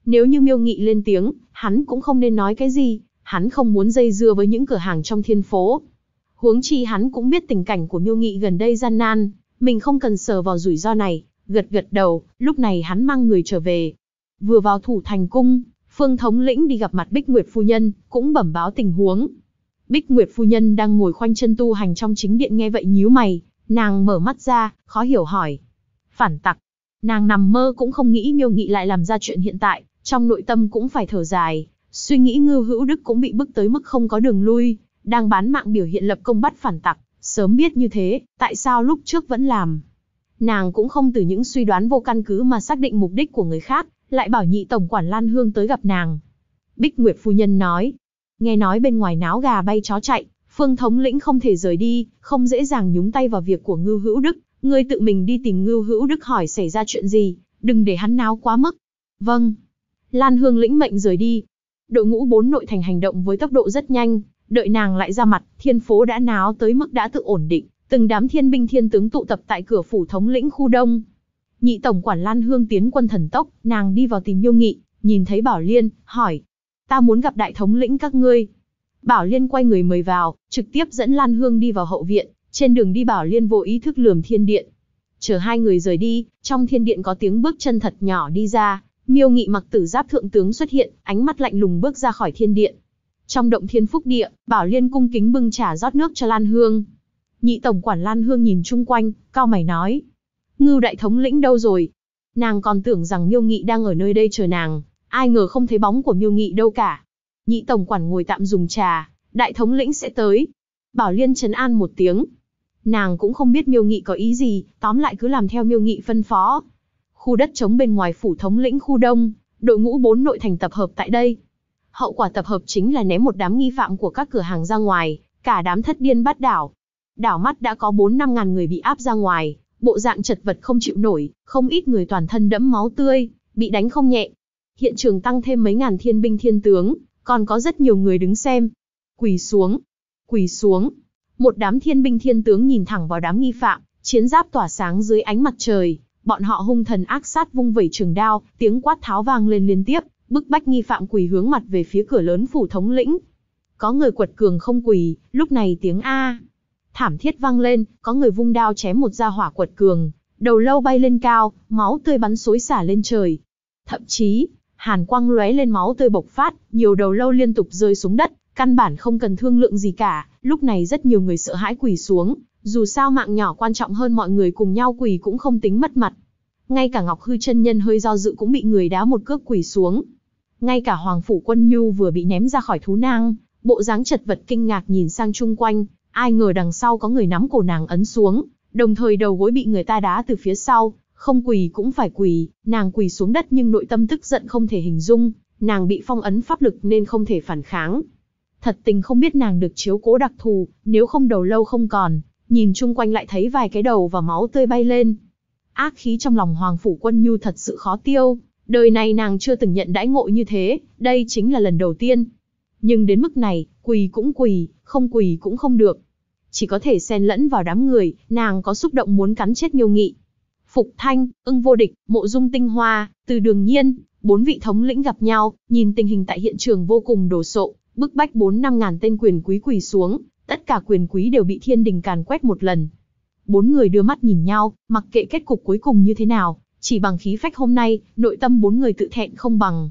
Nếu như Miêu Nghị lên tiếng, hắn cũng không nên nói cái gì, hắn không muốn dây dưa với những cửa hàng trong thiên phố. Huống chi hắn cũng biết tình cảnh của Miêu Nghị gần đây gian nan, mình không cần sờ vào rủi ro này, gật gật đầu, lúc này hắn mang người trở về. Vừa vào Thủ Thành Cung, Phương thống lĩnh đi gặp mặt Bích Nguyệt phu nhân, cũng bẩm báo tình huống. Bích Nguyệt phu nhân đang ngồi khoanh chân tu hành trong chính điện nghe vậy nhíu mày, nàng mở mắt ra, khó hiểu hỏi. Phản tặc. Nàng nằm mơ cũng không nghĩ Miêu Nghị lại làm ra chuyện hiện tại, trong nội tâm cũng phải thở dài, suy nghĩ Ngưu Hữu Đức cũng bị bức tới mức không có đường lui, đang bán mạng biểu hiện lập công bắt phản tặc, sớm biết như thế, tại sao lúc trước vẫn làm. Nàng cũng không từ những suy đoán vô căn cứ mà xác định mục đích của người khác, lại bảo nhị tổng quản Lan Hương tới gặp nàng. Bích Nguyệt phu nhân nói, nghe nói bên ngoài náo gà bay chó chạy, Phương thống lĩnh không thể rời đi, không dễ dàng nhúng tay vào việc của Ngưu Hữu Đức, ngươi tự mình đi tìm Ngưu Hữu Đức hỏi xảy ra chuyện gì, đừng để hắn náo quá mức. Vâng. Lan Hương lĩnh mệnh rời đi. Đội ngũ 4 nội thành hành động với tốc độ rất nhanh, đợi nàng lại ra mặt, thiên phố đã náo tới mức đã tự ổn định, từng đám thiên binh thiên tướng tụ tập tại cửa phủ thống lĩnh khu đông. Nhị tổng quản Lan Hương tiến quân thần tốc, nàng đi vào tìm Miêu Nghị, nhìn thấy Bảo Liên, hỏi: "Ta muốn gặp đại thống lĩnh các ngươi." Bảo Liên quay người mời vào, trực tiếp dẫn Lan Hương đi vào hậu viện, trên đường đi Bảo Liên vô ý thức lườm thiên điện. Chờ hai người rời đi, trong thiên điện có tiếng bước chân thật nhỏ đi ra, Miêu Nghị mặc tử giáp thượng tướng xuất hiện, ánh mắt lạnh lùng bước ra khỏi thiên điện. Trong động thiên phúc địa, Bảo Liên cung kính bưng trà rót nước cho Lan Hương. Nhị tổng quản Lan Hương nhìn chung quanh, cau mày nói: "Ngưu đại thống lĩnh đâu rồi?" Nàng còn tưởng rằng Miêu Nghị đang ở nơi đây chờ nàng, ai ngờ không thấy bóng của Miêu Nghị đâu cả. Nhị tổng quản ngồi tạm dùng trà, đại thống lĩnh sẽ tới. Bảo Liên trấn an một tiếng. Nàng cũng không biết Miêu Nghị có ý gì, tóm lại cứ làm theo Miêu Nghị phân phó. Khu đất trống bên ngoài phủ thống lĩnh khu đông, đội ngũ 4 nội thành tập hợp tại đây. Hậu quả tập hợp chính là ném một đám nghi phạm của các cửa hàng ra ngoài, cả đám thất điên bát đảo. Đảo mắt đã có 4-5 ngàn người bị áp ra ngoài, bộ dạng chật vật không chịu nổi, không ít người toàn thân đẫm máu tươi, bị đánh không nhẹ. Hiện trường tăng thêm mấy ngàn thiên binh thiên tướng, còn có rất nhiều người đứng xem. Quỳ xuống, quỳ xuống. Một đám thiên binh thiên tướng nhìn thẳng vào đám nghi phạm, chiến giáp tỏa sáng dưới ánh mặt trời, bọn họ hung thần ác sát vung vẩy trường đao, tiếng quát tháo vang lên liên tiếp, bức bách nghi phạm quỳ hướng mặt về phía cửa lớn phủ thống lĩnh. Có người quật cường không quỳ, lúc này tiếng a thảm thiết vang lên, có người vung đao chém một gia hỏa quật cường, đầu lâu bay lên cao, máu tươi bắn xối xả lên trời. Thậm chí, hàn quang lóe lên máu tươi bộc phát, nhiều đầu lâu liên tục rơi xuống đất, căn bản không cần thương lượng gì cả. Lúc này rất nhiều người sợ hãi quỳ xuống, dù sao mạng nhỏ quan trọng hơn mọi người cùng nhau quỳ cũng không tính mất mặt. Ngay cả Ngọc Hư chân nhân hơi do dự cũng bị người đá một cước quỳ xuống. Ngay cả Hoàng Phủ Quân Nhu vừa bị ném ra khỏi thú nang, bộ dáng chật vật kinh ngạc nhìn sang chung quanh, ai ngờ đằng sau có người nắm cổ nàng ấn xuống, đồng thời đầu gối bị người ta đá từ phía sau, không quỳ cũng phải quỳ, nàng quỳ xuống đất nhưng nội tâm tức giận không thể hình dung, nàng bị phong ấn pháp lực nên không thể phản kháng. Thật tình không biết nàng được chiếu cố đặc thù, nếu không đầu lâu không còn, nhìn chung quanh lại thấy vài cái đầu và máu tươi bay lên. Ác khí trong lòng Hoàng Phủ Quân Nhu thật sự khó tiêu, đời này nàng chưa từng nhận đãi ngộ như thế, đây chính là lần đầu tiên. Nhưng đến mức này, quỳ cũng quỳ, không quỳ cũng không được. Chỉ có thể xen lẫn vào đám người, nàng có xúc động muốn cắn chết Miêu Nghị. Phục Thanh, Ưng Vô Địch, Mộ Dung Tinh Hoa, Từ Đường Nhiên, 4 vị thống lĩnh gặp nhau, nhìn tình hình tại hiện trường vô cùng đồ sộ, bức bách 4-5 ngàn tên quyền quý quỳ xuống, tất cả quyền quý đều bị thiên đình càn quét một lần. 4 người đưa mắt nhìn nhau, mặc kệ kết cục cuối cùng như thế nào, chỉ bằng khí phách hôm nay, nội tâm 4 người tự thẹn không bằng.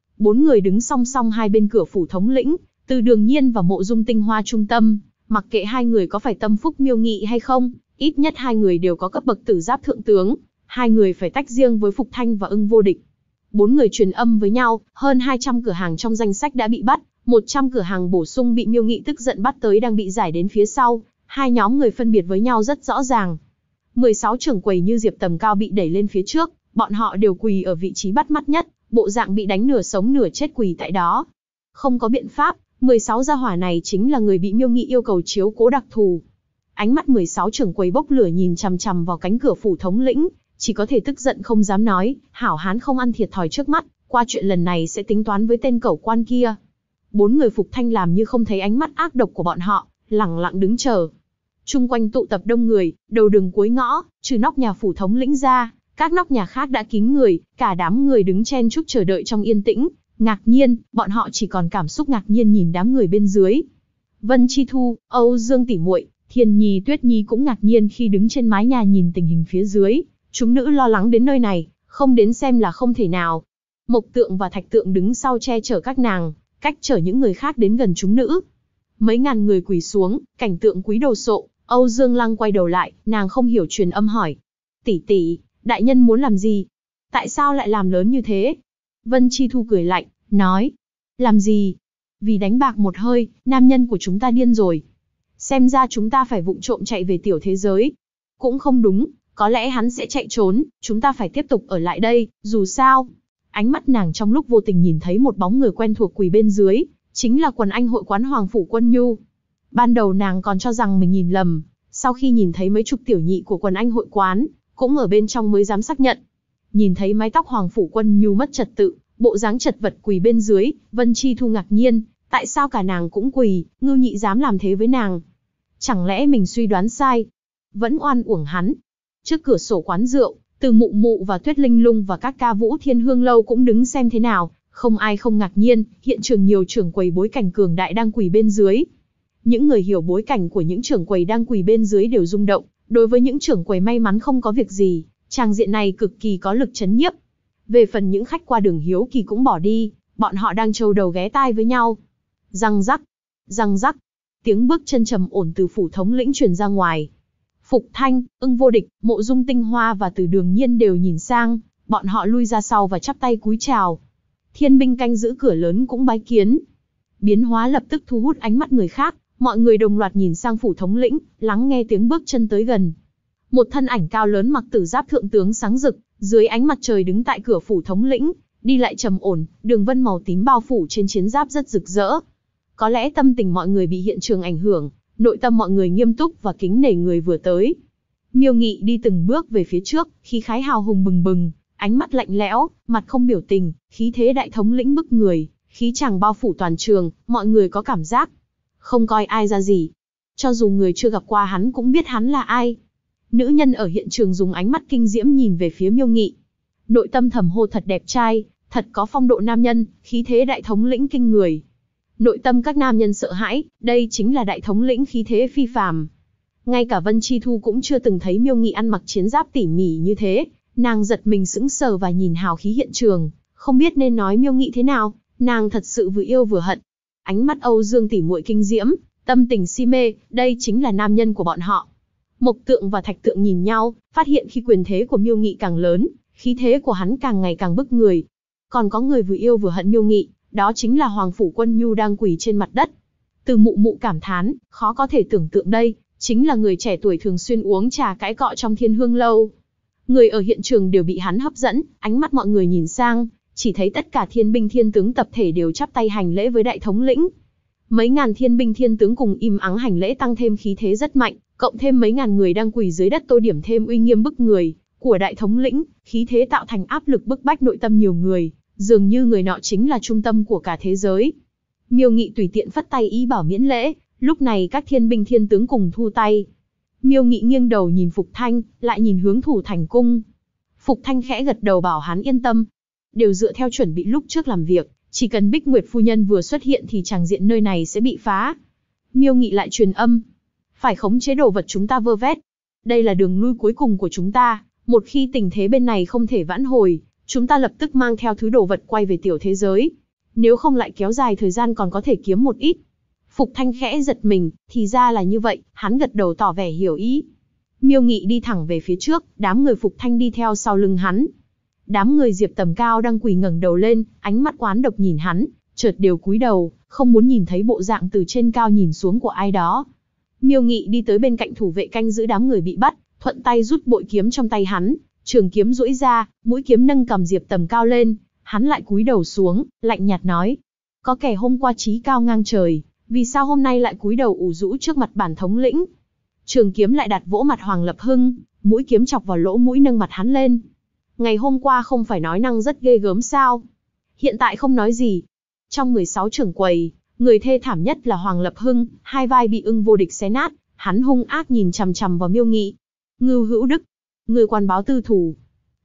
4 người đứng song song hai bên cửa phủ thống lĩnh, Từ Đường Nhiên và Mộ Dung Tinh Hoa trung tâm, mặc kệ hai người có phải tâm phúc Miêu Nghị hay không, ít nhất hai người đều có cấp bậc tử giáp thượng tướng, hai người phải tách riêng với Phục Thanh và Ưng Vô Địch. 4 người truyền âm với nhau, hơn 200 cửa hàng trong danh sách đã bị bắt, 100 cửa hàng bổ sung bị Miêu Nghị tức giận bắt tới đang bị giải đến phía sau, hai nhóm người phân biệt với nhau rất rõ ràng. 16 trưởng quầy như Diệp Tầm Cao bị đẩy lên phía trước, bọn họ đều quỳ ở vị trí bắt mắt nhất, bộ dạng bị đánh nửa sống nửa chết quỳ tại đó. Không có biện pháp, 16 gia hỏa này chính là người bị Miêu Nghị yêu cầu chiếu cố đặc thù. Ánh mắt 16 trưởng quầy bốc lửa nhìn chằm chằm vào cánh cửa phủ thống lĩnh, chỉ có thể tức giận không dám nói, hảo hán không ăn thiệt thòi trước mắt, qua chuyện lần này sẽ tính toán với tên cẩu quan kia. 4 người Phục Thanh làm như không thấy ánh mắt ác độc của bọn họ, lẳng lặng đứng chờ. Chung quanh tụ tập đông người, đầu đường cuối ngõ, trừ nóc nhà phủ thống lĩnh ra, Các nóc nhà khác đã kín người, cả đám người đứng chen chúc chờ đợi trong yên tĩnh. Ngạc nhiên, bọn họ chỉ còn cảm xúc ngạc nhiên nhìn đám người bên dưới. Vân Chi Thu, Âu Dương tỷ muội, Thiên Nhi, Tuyết Nhi cũng ngạc nhiên khi đứng trên mái nhà nhìn tình hình phía dưới. Chúng nữ lo lắng đến nơi này, không đến xem là không thể nào. Mộc Tượng và Thạch Tượng đứng sau che chở các nàng, cách chở những người khác đến gần chúng nữ. Mấy ngàn người quỳ xuống, cảnh tượng quý đồ sộ. Âu Dương Lăng quay đầu lại, nàng không hiểu truyền âm hỏi. Tỷ tỷ, đại nhân muốn làm gì? Tại sao lại làm lớn như thế? Vân Chi Thu cười lạnh, nói. Làm gì? Vì đánh bạc một hơi, nam nhân của chúng ta điên rồi. Xem ra chúng ta phải vụng trộm chạy về tiểu thế giới. Cũng không đúng, có lẽ hắn sẽ chạy trốn, chúng ta phải tiếp tục ở lại đây, dù sao. Ánh mắt nàng trong lúc vô tình nhìn thấy một bóng người quen thuộc quỳ bên dưới, chính là quần anh hội quán Hoàng Phủ Quân Nhu. Ban đầu nàng còn cho rằng mình nhìn lầm, sau khi nhìn thấy mấy chục tiểu nhị của quần anh hội quán, cũng ở bên trong mới dám xác nhận. Nhìn thấy mái tóc Hoàng Phủ Quân Nhu mất trật tự, bộ dáng chật vật quỳ bên dưới, Vân Chi Thu ngạc nhiên, tại sao cả nàng cũng quỳ, Ngưu Nhị dám làm thế với nàng? Chẳng lẽ mình suy đoán sai? Vẫn oan uổng hắn. Trước cửa sổ quán rượu, Từ Mụ Mụ và Tuyết Linh Lung và các ca vũ Thiên Hương Lâu cũng đứng xem thế nào, không ai không ngạc nhiên, hiện trường nhiều trưởng quầy bối cảnh cường đại đang quỳ bên dưới. Những người hiểu bối cảnh của những trưởng quầy đang quỳ bên dưới đều rung động, đối với những trưởng quầy may mắn không có việc gì, tràng diện này cực kỳ có lực chấn nhiếp. Về phần những khách qua đường hiếu kỳ cũng bỏ đi, bọn họ đang trâu đầu ghé tai với nhau. Răng rắc, tiếng bước chân trầm ổn từ phủ thống lĩnh truyền ra ngoài. Phục Thanh, Ưng Vô Địch, Mộ Dung Tinh Hoa và Từ Đường Nhiên đều nhìn sang, bọn họ lui ra sau và chắp tay cúi chào. Thiên binh canh giữ cửa lớn cũng bái kiến. Biến hóa lập tức thu hút ánh mắt người khác, mọi người đồng loạt nhìn sang phủ thống lĩnh, lắng nghe tiếng bước chân tới gần. Một thân ảnh cao lớn mặc tử giáp thượng tướng sáng rực, dưới ánh mặt trời đứng tại cửa phủ thống lĩnh, đi lại trầm ổn, đường vân màu tím bao phủ trên chiến giáp rất rực rỡ. Có lẽ tâm tình mọi người bị hiện trường ảnh hưởng, nội tâm mọi người nghiêm túc và kính nể người vừa tới. Miêu Nghị đi từng bước về phía trước, khí khái hào hùng bừng bừng, ánh mắt lạnh lẽo, mặt không biểu tình, khí thế đại thống lĩnh bức người, khí chàng bao phủ toàn trường, mọi người có cảm giác không coi ai ra gì. Cho dù người chưa gặp qua hắn cũng biết hắn là ai. Nữ nhân ở hiện trường dùng ánh mắt kinh diễm nhìn về phía Miêu Nghị. Nội tâm thầm hô thật đẹp trai, thật có phong độ nam nhân, khí thế đại thống lĩnh kinh người. Nội tâm các nam nhân sợ hãi, đây chính là đại thống lĩnh khí thế phi phàm. Ngay cả Vân Chi Thu cũng chưa từng thấy Miêu Nghị ăn mặc chiến giáp tỉ mỉ như thế, nàng giật mình sững sờ và nhìn hào khí hiện trường, không biết nên nói Miêu Nghị thế nào, nàng thật sự vừa yêu vừa hận. Ánh mắt Âu Dương tỷ muội kinh diễm, tâm tình si mê, đây chính là nam nhân của bọn họ. Mộc Tượng và Thạch Tượng nhìn nhau, phát hiện khi quyền thế của Miêu Nghị càng lớn, khí thế của hắn càng ngày càng bức người. Còn có người vừa yêu vừa hận Miêu Nghị, đó chính là Hoàng Phủ Quân Nhu đang quỳ trên mặt đất. Từ Mụ Mụ cảm thán, khó có thể tưởng tượng đây, chính là người trẻ tuổi thường xuyên uống trà cãi cọ trong Thiên Hương Lâu. Người ở hiện trường đều bị hắn hấp dẫn, ánh mắt mọi người nhìn sang, chỉ thấy tất cả thiên binh thiên tướng tập thể đều chắp tay hành lễ với đại thống lĩnh. Mấy ngàn thiên binh thiên tướng cùng im ắng hành lễ tăng thêm khí thế rất mạnh, cộng thêm mấy ngàn người đang quỳ dưới đất tô điểm thêm uy nghiêm bức người của đại thống lĩnh, khí thế tạo thành áp lực bức bách nội tâm nhiều người, dường như người nọ chính là trung tâm của cả thế giới. Miêu Nghị tùy tiện phất tay ý bảo miễn lễ, lúc này các thiên binh thiên tướng cùng thu tay. Miêu Nghị nghiêng đầu nhìn Phục Thanh, lại nhìn hướng Thủ Thành Cung. Phục Thanh khẽ gật đầu bảo hắn yên tâm. Đều dựa theo chuẩn bị lúc trước làm việc, chỉ cần Bích Nguyệt phu nhân vừa xuất hiện thì tràng diện nơi này sẽ bị phá. Miêu Nghị lại truyền âm. Phải khống chế đồ vật chúng ta vơ vét. Đây là đường lui cuối cùng của chúng ta, một khi tình thế bên này không thể vãn hồi, chúng ta lập tức mang theo thứ đồ vật quay về tiểu thế giới. Nếu không lại kéo dài thời gian còn có thể kiếm một ít. Phục Thanh khẽ giật mình, thì ra là như vậy, hắn gật đầu tỏ vẻ hiểu ý. Miêu Nghị đi thẳng về phía trước, đám người Phục Thanh đi theo sau lưng hắn. Đám người Diệp Tầm Cao đang quỳ ngẩng đầu lên, ánh mắt oán độc nhìn hắn, chợt đều cúi đầu, không muốn nhìn thấy bộ dạng từ trên cao nhìn xuống của ai đó. Miêu Nghị đi tới bên cạnh thủ vệ canh giữ đám người bị bắt, thuận tay rút bội kiếm trong tay hắn, trường kiếm duỗi ra, mũi kiếm nâng cầm Diệp Tầm Cao lên, hắn lại cúi đầu xuống, lạnh nhạt nói: có kẻ hôm qua chí cao ngang trời, vì sao hôm nay lại cúi đầu ủ rũ trước mặt bản thống lĩnh? Trường kiếm lại đặt vỗ mặt Hoàng Lập Hưng, mũi kiếm chọc vào lỗ mũi nâng mặt hắn lên. Ngày hôm qua không phải nói năng rất ghê gớm sao? Hiện tại không nói gì. Trong 16 trưởng quầy, người thê thảm nhất là Hoàng Lập Hưng, hai vai bị Ưng Vô Địch xé nát, hắn hung ác nhìn chằm chằm vào Miêu Nghị. Ngưu Hữu Đức, người quan báo tư thủ.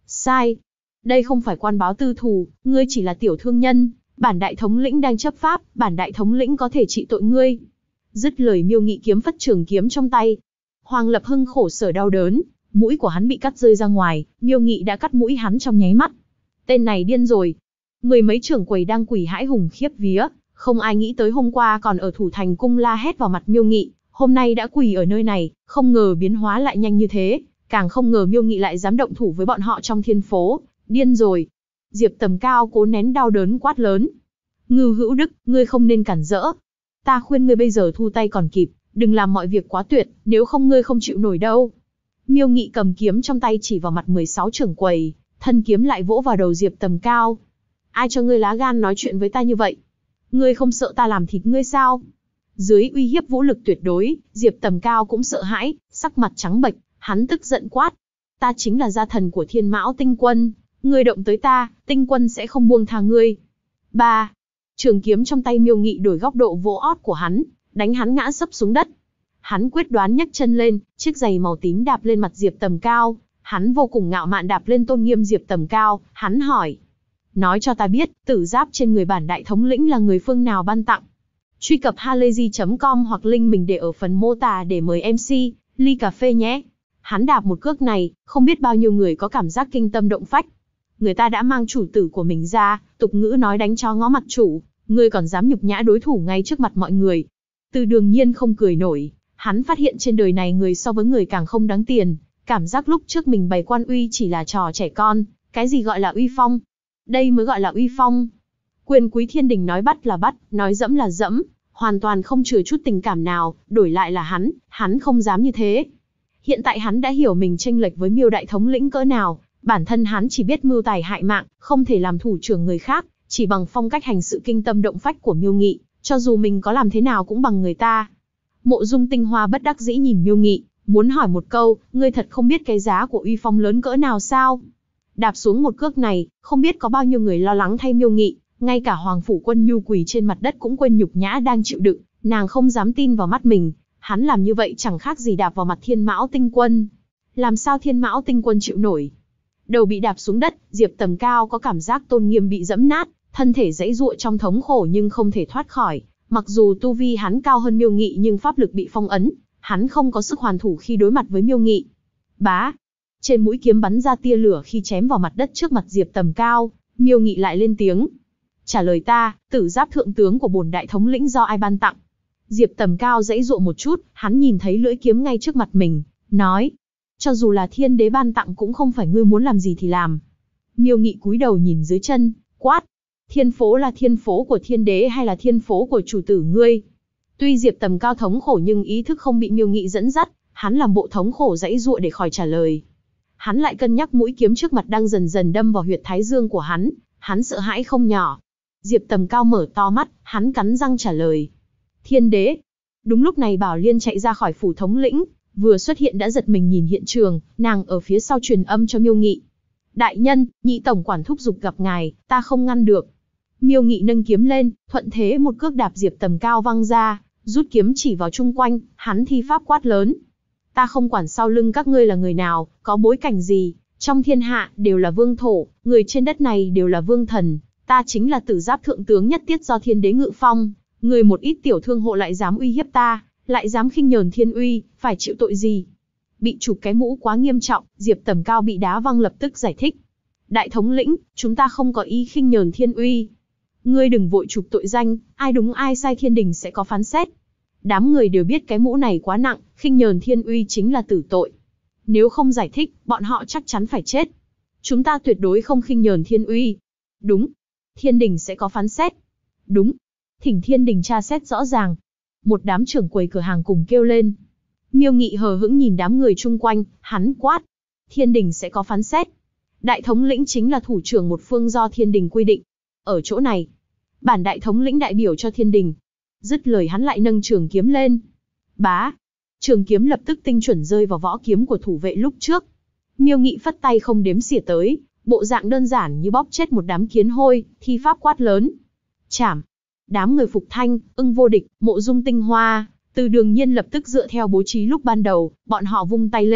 Sai. Đây không phải quan báo tư thù, ngươi chỉ là tiểu thương nhân, bản đại thống lĩnh đang chấp pháp, bản đại thống lĩnh có thể trị tội ngươi. Dứt lời Miêu Nghị kiếm phất trường kiếm trong tay. Hoàng Lập Hưng khổ sở đau đớn, mũi của hắn bị cắt rơi ra ngoài, Miêu Nghị đã cắt mũi hắn trong nháy mắt. Tên này điên rồi. Mười mấy trưởng quầy đang quỳ hãi hùng khiếp vía, không ai nghĩ tới hôm qua còn ở Thủ Thành cung la hét vào mặt Miêu Nghị, hôm nay đã quỳ ở nơi này, không ngờ biến hóa lại nhanh như thế, càng không ngờ Miêu Nghị lại dám động thủ với bọn họ trong thiên phố, điên rồi. Diệp Tầm Cao cố nén đau đớn quát lớn. Ngưu Hữu Đức, ngươi không nên cản rỡ. Ta khuyên ngươi bây giờ thu tay còn kịp, đừng làm mọi việc quá tuyệt, nếu không ngươi không chịu nổi đâu. Miêu Nghị cầm kiếm trong tay chỉ vào mặt 16 trưởng quầy, thân kiếm lại vỗ vào đầu Diệp Tầm Cao. Ai cho ngươi lá gan nói chuyện với ta như vậy? Ngươi không sợ ta làm thịt ngươi sao? Dưới uy hiếp vũ lực tuyệt đối, Diệp Tầm Cao cũng sợ hãi, sắc mặt trắng bệch, hắn tức giận quát. Ta chính là gia thần của Thiên Mão Tinh Quân, ngươi động tới ta, Tinh Quân sẽ không buông tha ngươi. 3. Trường kiếm trong tay Miêu Nghị đổi góc độ vỗ ót của hắn, đánh hắn ngã sấp xuống đất. Hắn quyết đoán nhấc chân lên, chiếc giày màu tím đạp lên mặt Diệp Tầm Cao, hắn vô cùng ngạo mạn đạp lên tôn nghiêm Diệp Tầm Cao, hắn hỏi. Nói cho ta biết, tử giáp trên người bản đại thống lĩnh là người phương nào ban tặng. Truy cập halayzi.com hoặc link mình để ở phần mô tả để mời MC, ly cà phê nhé. Hắn đạp một cước này, không biết bao nhiêu người có cảm giác kinh tâm động phách. Người ta đã mang chủ tử của mình ra, tục ngữ nói đánh chó ngó mặt chủ, ngươi còn dám nhục nhã đối thủ ngay trước mặt mọi người. Từ Đường Nhiên không cười nổi, hắn phát hiện trên đời này người so với người càng không đáng tiền, cảm giác lúc trước mình bày quan uy chỉ là trò trẻ con, cái gì gọi là uy phong? Đây mới gọi là uy phong. Quyền quý thiên đình nói bắt là bắt, nói dẫm là dẫm, hoàn toàn không chừa chút tình cảm nào, đổi lại là hắn không dám như thế. Hiện tại hắn đã hiểu mình chênh lệch với Miêu đại thống lĩnh cỡ nào, bản thân hắn chỉ biết mưu tài hại mạng, không thể làm thủ trưởng người khác, chỉ bằng phong cách hành sự kinh tâm động phách của Miêu Nghị, cho dù mình có làm thế nào cũng bằng người ta. Mộ Dung Tinh Hoa bất đắc dĩ nhìn Miêu Nghị, muốn hỏi một câu, ngươi thật không biết cái giá của uy phong lớn cỡ nào sao? Đạp xuống một cước này, không biết có bao nhiêu người lo lắng thay Miêu Nghị, ngay cả Hoàng Phủ Quân Nhu quỳ trên mặt đất cũng quên nhục nhã đang chịu đựng, nàng không dám tin vào mắt mình, hắn làm như vậy chẳng khác gì đạp vào mặt Thiên Mão Tinh Quân. Làm sao Thiên Mão Tinh Quân chịu nổi? Đầu bị đạp xuống đất, Diệp Tầm Cao có cảm giác tôn nghiêm bị dẫm nát, thân thể giãy giụa trong thống khổ nhưng không thể thoát khỏi. Mặc dù tu vi hắn cao hơn Miêu Nghị nhưng pháp lực bị phong ấn, hắn không có sức hoàn thủ khi đối mặt với Miêu Nghị. Bá! Trên mũi kiếm bắn ra tia lửa khi chém vào mặt đất trước mặt Diệp Tầm Cao, Miêu Nghị lại lên tiếng. Trả lời ta, tử giáp thượng tướng của bổn đại thống lĩnh do ai ban tặng? Diệp Tầm Cao giãy giụa một chút, hắn nhìn thấy lưỡi kiếm ngay trước mặt mình, nói. Cho dù là thiên đế ban tặng cũng không phải ngươi muốn làm gì thì làm. Miêu Nghị cúi đầu nhìn dưới chân, quát. Thiên phố là thiên phố của thiên đế hay là thiên phố của chủ tử ngươi? Tuy Diệp Tầm Cao thống khổ nhưng ý thức không bị Miêu Nghị dẫn dắt, hắn làm bộ thống khổ giãy giụa để khỏi trả lời. Hắn lại cân nhắc mũi kiếm trước mặt đang dần dần đâm vào huyệt thái dương của hắn sợ hãi không nhỏ. Diệp Tầm Cao mở to mắt, hắn cắn răng trả lời. Thiên đế. Đúng lúc này Bảo Liên chạy ra khỏi phủ thống lĩnh, vừa xuất hiện đã giật mình nhìn hiện trường, nàng ở phía sau truyền âm cho Miêu Nghị. Đại nhân, nhị tổng quản thúc giục gặp ngài, ta không ngăn được. Miêu Nghị nâng kiếm lên, thuận thế một cước đạp Diệp Tầm Cao văng ra, rút kiếm chỉ vào chung quanh, hắn thi pháp quát lớn. Ta không quản sau lưng các ngươi là người nào, có bối cảnh gì, trong thiên hạ đều là vương thổ, người trên đất này đều là vương thần, ta chính là tử giáp thượng tướng nhất tiết do thiên đế ngự phong, người một ít tiểu thương hộ lại dám uy hiếp ta, lại dám khinh nhờn thiên uy, phải chịu tội gì? Bị chụp cái mũ quá nghiêm trọng, Diệp Tầm Cao bị đá văng lập tức giải thích. Đại thống lĩnh, chúng ta không có ý khinh nhờn thiên uy. Ngươi đừng vội chụp tội danh, ai đúng ai sai thiên đình sẽ có phán xét. Đám người đều biết cái mũ này quá nặng, khinh nhờn thiên uy chính là tử tội. Nếu không giải thích, bọn họ chắc chắn phải chết. Chúng ta tuyệt đối không khinh nhờn thiên uy. Đúng. Thiên đình sẽ có phán xét. Đúng. Thỉnh thiên đình tra xét rõ ràng. Một đám trưởng quầy cửa hàng cùng kêu lên. Miêu Nghị hờ hững nhìn đám người chung quanh, hắn quát. Thiên đình sẽ có phán xét. Đại thống lĩnh chính là thủ trưởng một phương do thiên đình quy định. Ở chỗ này, bản đại thống lĩnh đại biểu cho thiên đình. Dứt lời hắn lại nâng trường kiếm lên. Bá! Trường kiếm lập tức tinh chuẩn rơi vào võ kiếm của thủ vệ lúc trước. Miêu Nghị phất tay không đếm xỉa tới, bộ dạng đơn giản như bóp chết một đám kiến hôi, thi pháp quát lớn. Chảm! Đám người Phục Thanh, Ưng Vô Địch, Mộ Dung Tinh Hoa, Từ Đường Nhiên lập tức dựa theo bố trí lúc ban đầu, bọn họ vung tay lên,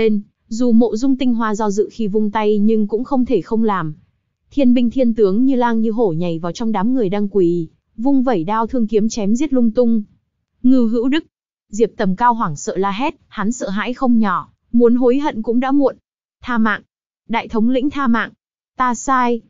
Dù Mộ Dung Tinh Hoa do dự khi vung tay nhưng cũng không thể không làm. Thiên binh thiên tướng như lang như hổ nhảy vào trong đám người đang quỳ, vung vẩy đao thương kiếm chém giết lung tung. Ngưu Hữu Đức. Diệp Tầm Cao hoảng sợ la hét, hắn sợ hãi không nhỏ, muốn hối hận cũng đã muộn. Tha mạng. Đại thống lĩnh tha mạng. Ta sai.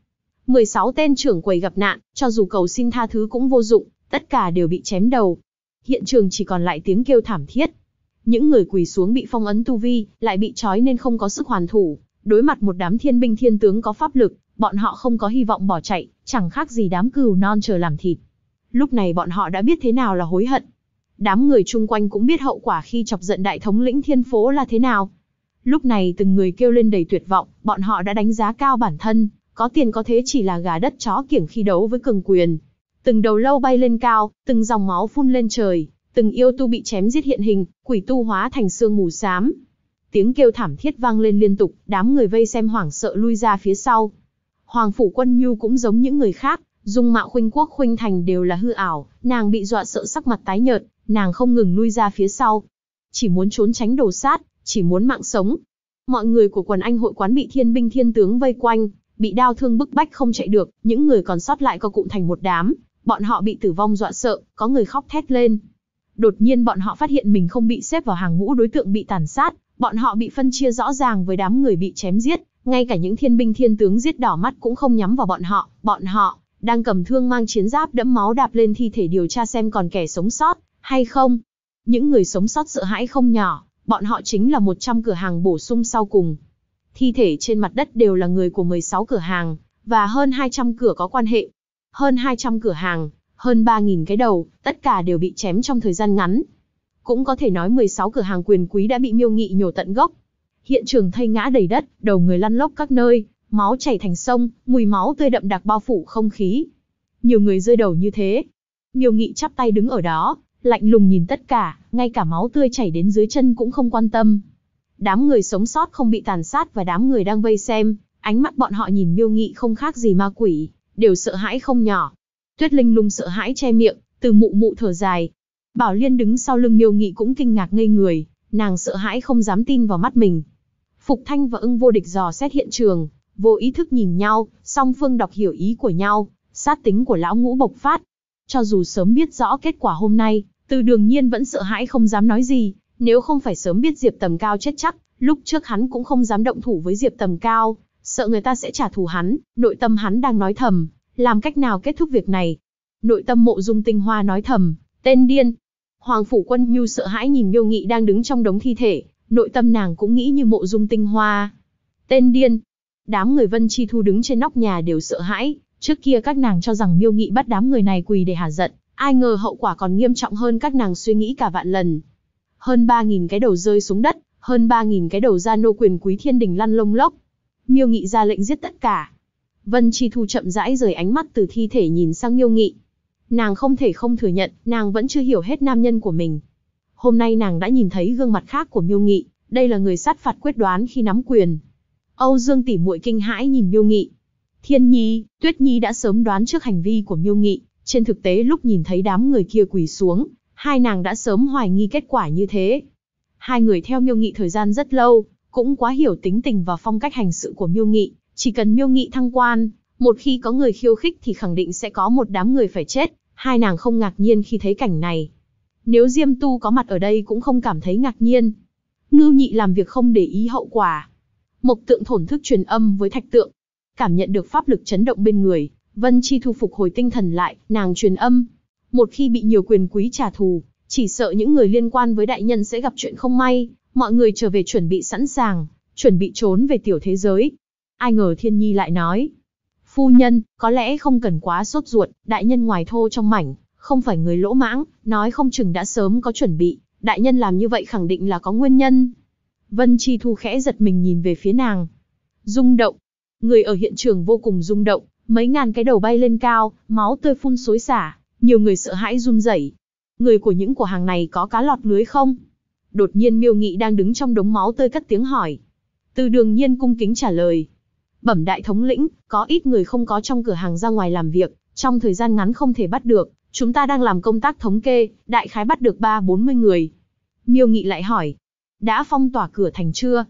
16 tên trưởng quầy gặp nạn, cho dù cầu xin tha thứ cũng vô dụng, tất cả đều bị chém đầu. Hiện trường chỉ còn lại tiếng kêu thảm thiết. Những người quỳ xuống bị phong ấn tu vi, lại bị trói nên không có sức hoàn thủ. Đối mặt một đám thiên binh thiên tướng có pháp lực, bọn họ không có hy vọng bỏ chạy, chẳng khác gì đám cừu non chờ làm thịt. Lúc này bọn họ đã biết thế nào là hối hận. Đám người chung quanh cũng biết hậu quả khi chọc giận đại thống lĩnh thiên phố là thế nào. Lúc này từng người kêu lên đầy tuyệt vọng, bọn họ đã đánh giá cao bản thân, có tiền có thế chỉ là gà đất chó kiểng khi đấu với cường quyền. Từng đầu lâu bay lên cao, từng dòng máu phun lên trời, từng yêu tu bị chém giết hiện hình, quỷ tu hóa thành sương mù xám. Tiếng kêu thảm thiết vang lên liên tục, đám người vây xem hoảng sợ lui ra phía sau. Hoàng phủ Quân Nhu cũng giống những người khác, dung mạo khuynh quốc khuynh thành đều là hư ảo, nàng bị dọa sợ sắc mặt tái nhợt, nàng không ngừng lui ra phía sau. Chỉ muốn trốn tránh đồ sát, chỉ muốn mạng sống. Mọi người của quần anh hội quán bị thiên binh thiên tướng vây quanh, bị đao thương bức bách không chạy được, những người còn sót lại co cụm thành một đám, bọn họ bị tử vong dọa sợ, có người khóc thét lên. Đột nhiên bọn họ phát hiện mình không bị xếp vào hàng ngũ đối tượng bị tàn sát, bọn họ bị phân chia rõ ràng với đám người bị chém giết, ngay cả những thiên binh thiên tướng giết đỏ mắt cũng không nhắm vào bọn họ đang cầm thương mang chiến giáp đẫm máu đạp lên thi thể điều tra xem còn kẻ sống sót hay không. Những người sống sót sợ hãi không nhỏ, bọn họ chính là 100 cửa hàng bổ sung sau cùng. Thi thể trên mặt đất đều là người của 16 cửa hàng, và hơn 200 cửa có quan hệ. Hơn 200 cửa hàng, hơn 3.000 cái đầu, tất cả đều bị chém trong thời gian ngắn. Cũng có thể nói 16 cửa hàng quyền quý đã bị Miêu Nghị nhổ tận gốc. Hiện trường thây ngã đầy đất, đầu người lăn lóc các nơi, máu chảy thành sông, mùi máu tươi đậm đặc bao phủ không khí. Nhiều người rơi đầu như thế. Miêu Nghị chắp tay đứng ở đó, lạnh lùng nhìn tất cả, ngay cả máu tươi chảy đến dưới chân cũng không quan tâm. Đám người sống sót không bị tàn sát và đám người đang vây xem, ánh mắt bọn họ nhìn Miêu Nghị không khác gì ma quỷ, đều sợ hãi không nhỏ. Tuyết Linh Lung sợ hãi che miệng, Từ Mụ Mụ thở dài. Bảo Liên đứng sau lưng Miêu Nghị cũng kinh ngạc ngây người, nàng sợ hãi không dám tin vào mắt mình. Phục Thanh và Ưng Vô Địch dò xét hiện trường, vô ý thức nhìn nhau, song phương đọc hiểu ý của nhau, sát tính của lão ngũ bộc phát. Cho dù sớm biết rõ kết quả hôm nay, Từ Đường Nhiên vẫn sợ hãi không dám nói gì, nếu không phải sớm biết Diệp Tầm Cao chết chắc, lúc trước hắn cũng không dám động thủ với Diệp Tầm Cao, sợ người ta sẽ trả thù hắn, nội tâm hắn đang nói thầm, làm cách nào kết thúc việc này. Nội tâm Mộ Dung Tinh Hoa nói thầm, tên điên. Hoàng phủ Quân Nhu sợ hãi nhìn Miêu Nghị đang đứng trong đống thi thể, nội tâm nàng cũng nghĩ như Mộ Dung Tinh Hoa. Tên điên. Đám người Vân Chi Thu đứng trên nóc nhà đều sợ hãi, trước kia các nàng cho rằng Miêu Nghị bắt đám người này quỳ để hả giận, ai ngờ hậu quả còn nghiêm trọng hơn các nàng suy nghĩ cả vạn lần. Hơn 3.000 cái đầu rơi xuống đất, hơn 3.000 cái đầu gia nô quyền quý thiên đình lăn lông lốc. Miêu Nghị ra lệnh giết tất cả. Vân Chi Thu chậm rãi rời ánh mắt từ thi thể nhìn sang Miêu Nghị. Nàng không thể không thừa nhận, nàng vẫn chưa hiểu hết nam nhân của mình. Hôm nay nàng đã nhìn thấy gương mặt khác của Miêu Nghị, đây là người sát phạt quyết đoán khi nắm quyền. Âu Dương tỷ muội kinh hãi nhìn Miêu Nghị. Thiên Nhi, Tuyết Nhi đã sớm đoán trước hành vi của Miêu Nghị, trên thực tế lúc nhìn thấy đám người kia quỳ xuống, hai nàng đã sớm hoài nghi kết quả như thế. Hai người theo Miêu Nghị thời gian rất lâu, cũng quá hiểu tính tình và phong cách hành sự của Miêu Nghị, chỉ cần Miêu Nghị thăng quan, một khi có người khiêu khích thì khẳng định sẽ có một đám người phải chết, hai nàng không ngạc nhiên khi thấy cảnh này. Nếu Diêm Tu có mặt ở đây cũng không cảm thấy ngạc nhiên. Ngưu Nhị làm việc không để ý hậu quả. Mộc Tượng thổn thức truyền âm với Thạch Tượng. Cảm nhận được pháp lực chấn động bên người, Vân Chi Thu phục hồi tinh thần lại, nàng truyền âm. Một khi bị nhiều quyền quý trả thù, chỉ sợ những người liên quan với đại nhân sẽ gặp chuyện không may, mọi người trở về chuẩn bị sẵn sàng, chuẩn bị trốn về tiểu thế giới. Ai ngờ Thiên Nhi lại nói. Phu nhân, có lẽ không cần quá sốt ruột, đại nhân ngoài thô trong mảnh, không phải người lỗ mãng, nói không chừng đã sớm có chuẩn bị, đại nhân làm như vậy khẳng định là có nguyên nhân. Vân Chi Thu khẽ giật mình nhìn về phía nàng. Rung động. Người ở hiện trường vô cùng rung động, mấy ngàn cái đầu bay lên cao, máu tươi phun xối xả, nhiều người sợ hãi run rẩy. Người của những cửa hàng này có cá lọt lưới không? Đột nhiên Miêu Nghị đang đứng trong đống máu tươi cất tiếng hỏi. Từ Đường Nhiên cung kính trả lời. Bẩm đại thống lĩnh, có ít người không có trong cửa hàng ra ngoài làm việc, trong thời gian ngắn không thể bắt được, chúng ta đang làm công tác thống kê, đại khái bắt được 30-40 người. Miêu Nghị lại hỏi. Đã phong tỏa cửa thành chưa?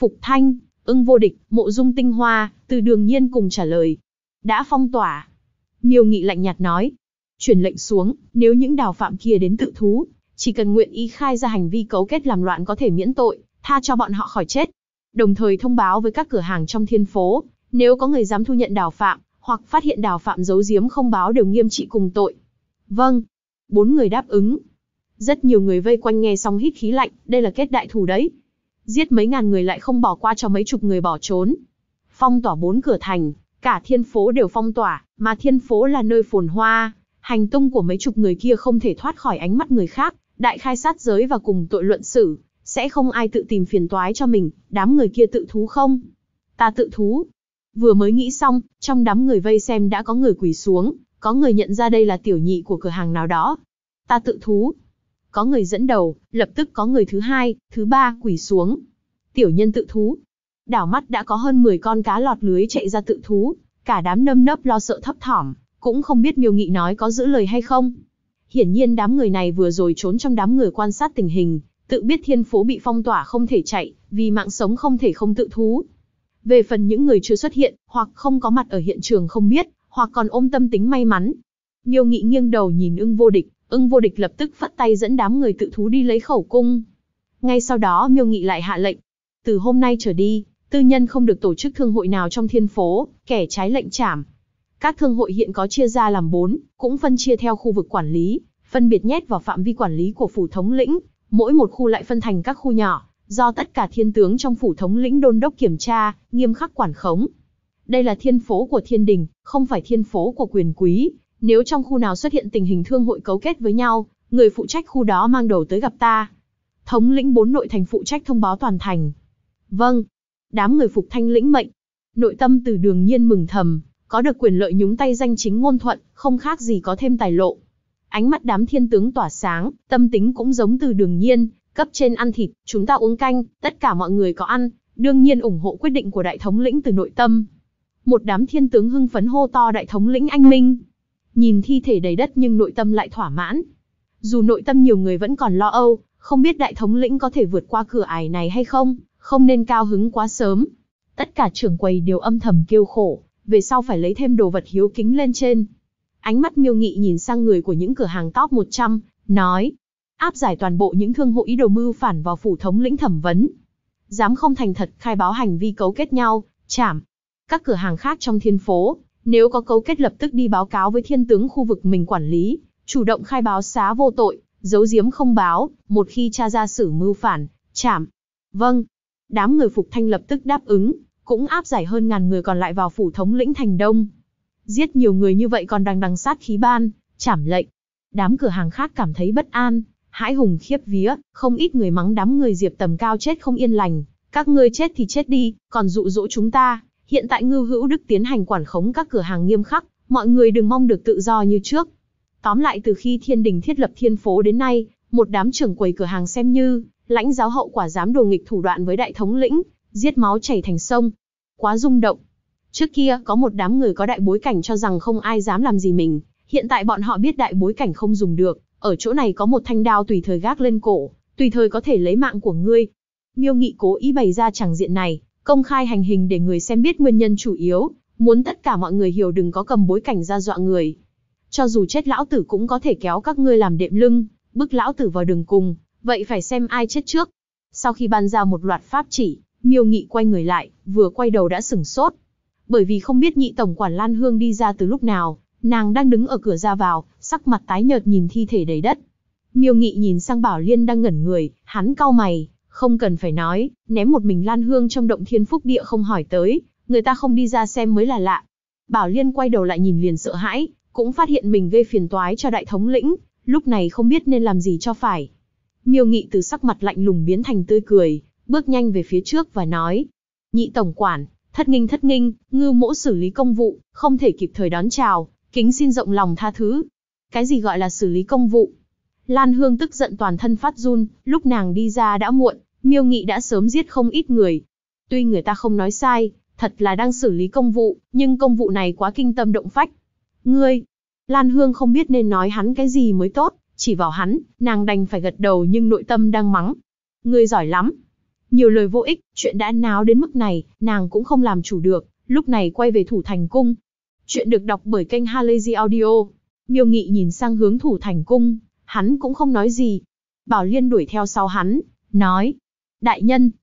Phục Thanh, Ưng Vô Địch, Mộ Dung Tinh Hoa, Từ Đường Nhiên cùng trả lời. Đã phong tỏa. Miêu Nghị lạnh nhạt nói. Truyền lệnh xuống, nếu những đào phạm kia đến tự thú, chỉ cần nguyện ý khai ra hành vi cấu kết làm loạn có thể miễn tội, tha cho bọn họ khỏi chết. Đồng thời thông báo với các cửa hàng trong thiên phố, nếu có người dám thu nhận đào phạm, hoặc phát hiện đào phạm giấu giếm không báo đều nghiêm trị cùng tội. Vâng. 4 người đáp ứng. Rất nhiều người vây quanh nghe xong hít khí lạnh, đây là kết đại thù đấy. Giết mấy ngàn người lại không bỏ qua cho mấy chục người bỏ trốn. Phong tỏa 4 cửa thành, cả thiên phố đều phong tỏa, mà thiên phố là nơi phồn hoa, hành tung của mấy chục người kia không thể thoát khỏi ánh mắt người khác, đại khai sát giới và cùng tội luận xử, sẽ không ai tự tìm phiền toái cho mình, đám người kia tự thú không? Ta tự thú. Vừa mới nghĩ xong, trong đám người vây xem đã có người quỳ xuống, có người nhận ra đây là tiểu nhị của cửa hàng nào đó. Ta tự thú. Có người dẫn đầu, lập tức có người thứ hai, thứ ba quỳ xuống. Tiểu nhân tự thú. Đảo mắt đã có hơn 10 con cá lọt lưới chạy ra tự thú, cả đám nơm nớp lo sợ thấp thỏm, cũng không biết Miêu Nghị nói có giữ lời hay không. Hiển nhiên đám người này vừa rồi trốn trong đám người quan sát tình hình, tự biết thiên phố bị phong tỏa không thể chạy, vì mạng sống không thể không tự thú. Về phần những người chưa xuất hiện, hoặc không có mặt ở hiện trường không biết, hoặc còn ôm tâm tính may mắn. Miêu Nghị nghiêng đầu nhìn Ưng Vô Địch lập tức phất tay dẫn đám người tự thú đi lấy khẩu cung. Ngay sau đó Miêu Nghị lại hạ lệnh. Từ hôm nay trở đi, tư nhân không được tổ chức thương hội nào trong thiên phố, kẻ trái lệnh trảm. Các thương hội hiện có chia ra làm 4, cũng phân chia theo khu vực quản lý, phân biệt nhét vào phạm vi quản lý của phủ thống lĩnh, mỗi một khu lại phân thành các khu nhỏ, do tất cả thiên tướng trong phủ thống lĩnh đôn đốc kiểm tra, nghiêm khắc quản khống. Đây là thiên phố của thiên đình, không phải thiên phố của quyền quý. Nếu trong khu nào xuất hiện tình hình thương hội cấu kết với nhau, người phụ trách khu đó mang đầu tới gặp ta. Thống lĩnh 4 nội thành phụ trách thông báo toàn thành. Vâng. Đám người Phục Thanh lĩnh mệnh. Nội tâm Từ Đường Nhiên mừng thầm, có được quyền lợi nhúng tay danh chính ngôn thuận, không khác gì có thêm tài lộ. Ánh mắt đám thiên tướng tỏa sáng, tâm tính cũng giống Từ Đường Nhiên, cấp trên ăn thịt, chúng ta uống canh, tất cả mọi người có ăn, đương nhiên ủng hộ quyết định của đại thống lĩnh từ nội tâm. Một đám thiên tướng hưng phấn hô to đại thống lĩnh anh minh. Nhìn thi thể đầy đất nhưng nội tâm lại thỏa mãn. Dù nội tâm nhiều người vẫn còn lo âu, không biết đại thống lĩnh có thể vượt qua cửa ải này hay không, không nên cao hứng quá sớm. Tất cả trưởng quầy đều âm thầm kêu khổ, về sau phải lấy thêm đồ vật hiếu kính lên trên. Ánh mắt Miêu Nghị nhìn sang người của những cửa hàng top 100, nói. Áp giải toàn bộ những thương hội ý đồ mưu phản vào phủ thống lĩnh thẩm vấn. Dám không thành thật khai báo hành vi cấu kết nhau, trảm. Các cửa hàng khác trong thiên phố, nếu có cấu kết lập tức đi báo cáo với thiên tướng khu vực mình quản lý, chủ động khai báo xá vô tội, giấu giếm không báo, một khi tra ra xử mưu phản, trảm. Vâng. Đám người Phục Thanh lập tức đáp ứng, cũng áp giải hơn ngàn người còn lại vào phủ thống lĩnh thành đông. Giết nhiều người như vậy còn đằng sát khí ban, trảm lệnh. Đám cửa hàng khác cảm thấy bất an, hãi hùng khiếp vía, không ít người mắng đám người Diệp Tầm Cao chết không yên lành. Các ngươi chết thì chết đi, còn dụ dỗ chúng ta. Hiện tại Ngưu Hữu Đức tiến hành quản khống các cửa hàng nghiêm khắc, mọi người đừng mong được tự do như trước. Tóm lại từ khi thiên đình thiết lập thiên phố đến nay, một đám trưởng quầy cửa hàng xem như lãnh giáo hậu quả dám đùa nghịch thủ đoạn với đại thống lĩnh, giết máu chảy thành sông. Quá rung động. Trước kia có một đám người có đại bối cảnh cho rằng không ai dám làm gì mình, hiện tại bọn họ biết đại bối cảnh không dùng được, ở chỗ này có một thanh đao tùy thời gác lên cổ, tùy thời có thể lấy mạng của ngươi. Miêu Nghị cố ý bày ra tràng diện này, công khai hành hình để người xem biết nguyên nhân chủ yếu, muốn tất cả mọi người hiểu đừng có cầm bối cảnh ra dọa người. Cho dù chết lão tử cũng có thể kéo các ngươi làm đệm lưng, bức lão tử vào đường cùng, vậy phải xem ai chết trước. Sau khi ban ra một loạt pháp chỉ, Miêu Nghị quay người lại, vừa quay đầu đã sửng sốt. Bởi vì không biết nhị tổng quản Lan Hương đi ra từ lúc nào, nàng đang đứng ở cửa ra vào, sắc mặt tái nhợt nhìn thi thể đầy đất. Miêu Nghị nhìn sang Bảo Liên đang ngẩn người, hắn cau mày, không cần phải nói, ném một mình Lan Hương trong động thiên phúc địa không hỏi tới, người ta không đi ra xem mới là lạ. Bảo Liên quay đầu lại nhìn liền sợ hãi, cũng phát hiện mình gây phiền toái cho đại thống lĩnh, lúc này không biết nên làm gì cho phải. Miêu Nghị từ sắc mặt lạnh lùng biến thành tươi cười, bước nhanh về phía trước và nói: Nhị tổng quản, thất nghinh, Ngưu mỗ xử lý công vụ, không thể kịp thời đón chào, kính xin rộng lòng tha thứ. Cái gì gọi là xử lý công vụ? Lan Hương tức giận toàn thân phát run, lúc nàng đi ra đã muộn, Miêu Nghị đã sớm giết không ít người. Tuy người ta không nói sai, thật là đang xử lý công vụ, nhưng công vụ này quá kinh tâm động phách. Ngươi! Lan Hương không biết nên nói hắn cái gì mới tốt, chỉ vào hắn, nàng đành phải gật đầu nhưng nội tâm đang mắng. Ngươi giỏi lắm. Nhiều lời vô ích, chuyện đã náo đến mức này, nàng cũng không làm chủ được, lúc này quay về Thủ Thành Cung. Chuyện được đọc bởi kênh Halazy Audio. Miêu Nghị nhìn sang hướng Thủ Thành Cung, hắn cũng không nói gì. Bảo Liên đuổi theo sau hắn, nói: đại nhân,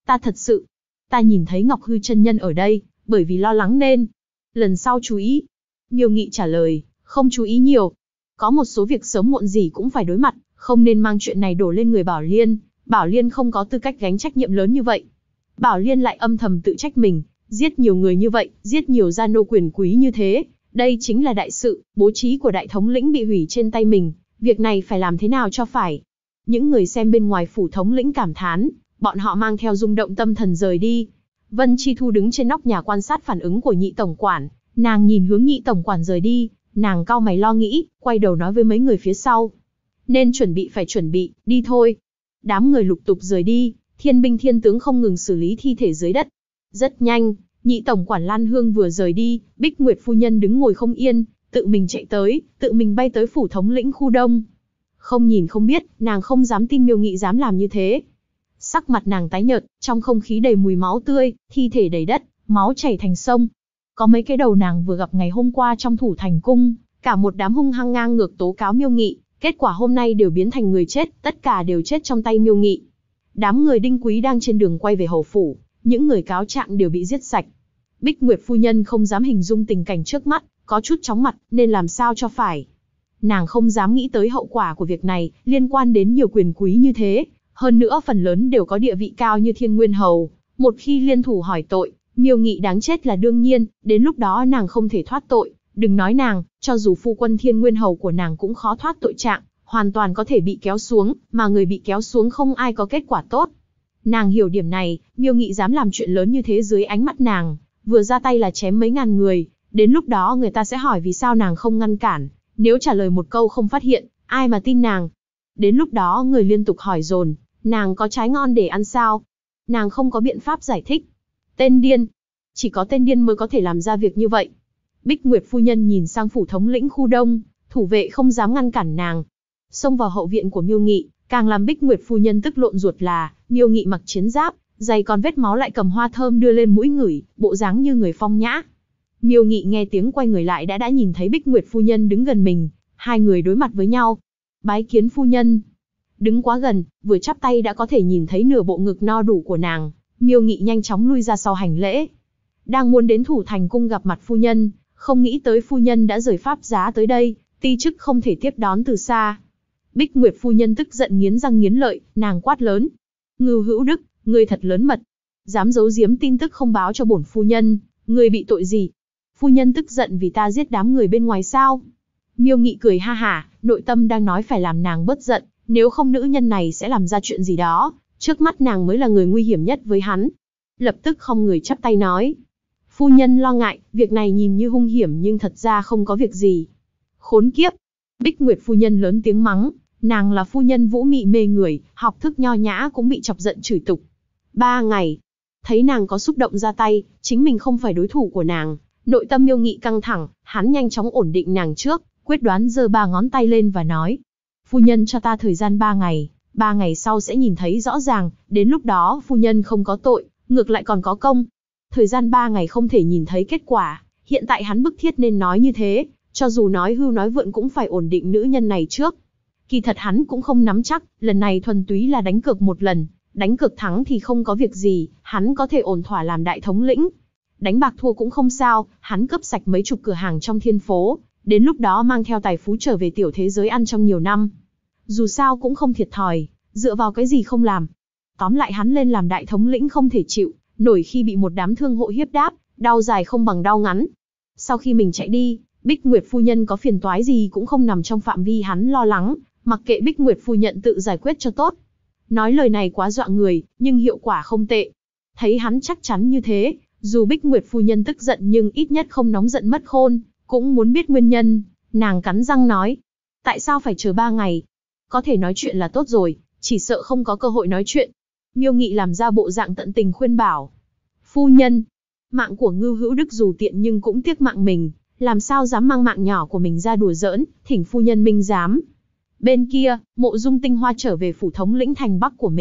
ta nhìn thấy Ngọc Hư chân nhân ở đây, bởi vì lo lắng nên lần sau chú ý. Miêu Nghị trả lời: không chú ý nhiều. Có một số việc sớm muộn gì cũng phải đối mặt, không nên mang chuyện này đổ lên người Bảo Liên. Bảo Liên không có tư cách gánh trách nhiệm lớn như vậy. Bảo Liên lại âm thầm tự trách mình, giết nhiều người như vậy, giết nhiều gia nô quyền quý như thế, đây chính là đại sự, bố trí của đại thống lĩnh bị hủy trên tay mình, việc này phải làm thế nào cho phải. Những người xem bên ngoài phủ thống lĩnh cảm thán, bọn họ mang theo rung động tâm thần rời đi. Vân Chi Thu đứng trên nóc nhà quan sát phản ứng của nhị tổng quản, nàng nhìn hướng nhị tổng quản rời đi, nàng cau mày lo nghĩ, quay đầu nói với mấy người phía sau: nên chuẩn bị phải chuẩn bị, đi thôi. Đám người lục tục rời đi, thiên binh thiên tướng không ngừng xử lý thi thể dưới đất. Rất nhanh, nhị tổng quản Lan Hương vừa rời đi, Bích Nguyệt phu nhân đứng ngồi không yên, tự mình chạy tới, tự mình bay tới phủ thống lĩnh khu đông. Không nhìn không biết, nàng không dám tin Miêu Nghị dám làm như thế. Sắc mặt nàng tái nhợt, trong không khí đầy mùi máu tươi, thi thể đầy đất, máu chảy thành sông. Có mấy cái đầu nàng vừa gặp ngày hôm qua trong Thủ Thành Cung, cả một đám hung hăng ngang ngược tố cáo Miêu Nghị, kết quả hôm nay đều biến thành người chết, tất cả đều chết trong tay Miêu Nghị. Đám người Đinh Quý đang trên đường quay về hầu phủ, những người cáo trạng đều bị giết sạch. Bích Nguyệt phu nhân không dám hình dung tình cảnh trước mắt, có chút chóng mặt, nên làm sao cho phải. Nàng không dám nghĩ tới hậu quả của việc này, liên quan đến nhiều quyền quý như thế, hơn nữa phần lớn đều có địa vị cao như Thiên Nguyên Hầu. Một khi liên thủ hỏi tội, Miêu Nghị đáng chết là đương nhiên, đến lúc đó nàng không thể thoát tội. Đừng nói nàng, cho dù phu quân Thiên Nguyên Hầu của nàng cũng khó thoát tội trạng, hoàn toàn có thể bị kéo xuống, mà người bị kéo xuống không ai có kết quả tốt. Nàng hiểu điểm này, Miêu Nghị dám làm chuyện lớn như thế dưới ánh mắt nàng, vừa ra tay là chém mấy ngàn người, đến lúc đó người ta sẽ hỏi vì sao nàng không ngăn cản, nếu trả lời một câu không phát hiện, ai mà tin nàng. Đến lúc đó người liên tục hỏi dồn, nàng có trái ngon để ăn sao? Nàng không có biện pháp giải thích. Tên điên, chỉ có tên điên mới có thể làm ra việc như vậy. Bích Nguyệt phu nhân nhìn sang phủ thống lĩnh khu đông, thủ vệ không dám ngăn cản nàng. Xông vào hậu viện của Miêu Nghị, càng làm Bích Nguyệt phu nhân tức lộn ruột là, Miêu Nghị mặc chiến giáp, giày còn vết máu lại cầm hoa thơm đưa lên mũi ngửi, bộ dáng như người phong nhã. Miêu Nghị nghe tiếng quay người lại đã nhìn thấy Bích Nguyệt phu nhân đứng gần mình, hai người đối mặt với nhau. Bái kiến phu nhân. Đứng quá gần, vừa chắp tay đã có thể nhìn thấy nửa bộ ngực no đủ của nàng, Miêu Nghị nhanh chóng lui ra sau hành lễ. Đang muốn đến Thủ Thành Cung gặp mặt phu nhân, không nghĩ tới phu nhân đã rời pháp giá tới đây, ti chức không thể tiếp đón từ xa. Bích Nguyệt phu nhân tức giận nghiến răng nghiến lợi, nàng quát lớn: Ngưu Hữu Đức, ngươi thật lớn mật, dám giấu giếm tin tức không báo cho bổn phu nhân, ngươi bị tội gì? Phu nhân tức giận vì ta giết đám người bên ngoài sao? Miêu Nghị cười ha hả, nội tâm đang nói phải làm nàng bớt giận, nếu không nữ nhân này sẽ làm ra chuyện gì đó, trước mắt nàng mới là người nguy hiểm nhất với hắn. Lập tức không người chắp tay nói: Phu nhân lo ngại, việc này nhìn như hung hiểm nhưng thật ra không có việc gì. Khốn kiếp! Bích Nguyệt phu nhân lớn tiếng mắng, nàng là phu nhân vũ mị mê người, học thức nho nhã cũng bị chọc giận chửi tục. 3 ngày, thấy nàng có xúc động ra tay, chính mình không phải đối thủ của nàng, nội tâm Miêu Nghị căng thẳng, hắn nhanh chóng ổn định nàng trước, quyết đoán giơ 3 ngón tay lên và nói: Phu nhân cho ta thời gian 3 ngày, 3 ngày sau sẽ nhìn thấy rõ ràng, đến lúc đó phu nhân không có tội, ngược lại còn có công. Thời gian 3 ngày không thể nhìn thấy kết quả, hiện tại hắn bức thiết nên nói như thế, cho dù nói hưu nói vượn cũng phải ổn định nữ nhân này trước. Kỳ thật hắn cũng không nắm chắc, lần này thuần túy là đánh cược một lần, đánh cược thắng thì không có việc gì, hắn có thể ổn thỏa làm đại thống lĩnh. Đánh bạc thua cũng không sao, hắn cướp sạch mấy chục cửa hàng trong thiên phố, đến lúc đó mang theo tài phú trở về tiểu thế giới ăn trong nhiều năm. Dù sao cũng không thiệt thòi, dựa vào cái gì không làm. Tóm lại hắn lên làm đại thống lĩnh không thể chịu nổi khi bị một đám thương hộ hiếp đáp, đau dài không bằng đau ngắn. Sau khi mình chạy đi, Bích Nguyệt phu nhân có phiền toái gì cũng không nằm trong phạm vi hắn lo lắng, mặc kệ Bích Nguyệt phu nhân tự giải quyết cho tốt. Nói lời này quá dọa người, nhưng hiệu quả không tệ. Thấy hắn chắc chắn như thế, dù Bích Nguyệt phu nhân tức giận nhưng ít nhất không nóng giận mất khôn, cũng muốn biết nguyên nhân. Nàng cắn răng nói: Tại sao phải chờ 3 ngày? Có thể nói chuyện là tốt rồi, chỉ sợ không có cơ hội nói chuyện. Miêu Nghị làm ra bộ dạng tận tình khuyên bảo: Phu nhân, mạng của Ngưu Hữu Đức dù tiện nhưng cũng tiếc mạng mình, làm sao dám mang mạng nhỏ của mình ra đùa giỡn, thỉnh phu nhân minh giám. Bên kia, Mộ Dung Tinh Hoa trở về phủ thống lĩnh thành Bắc của mình,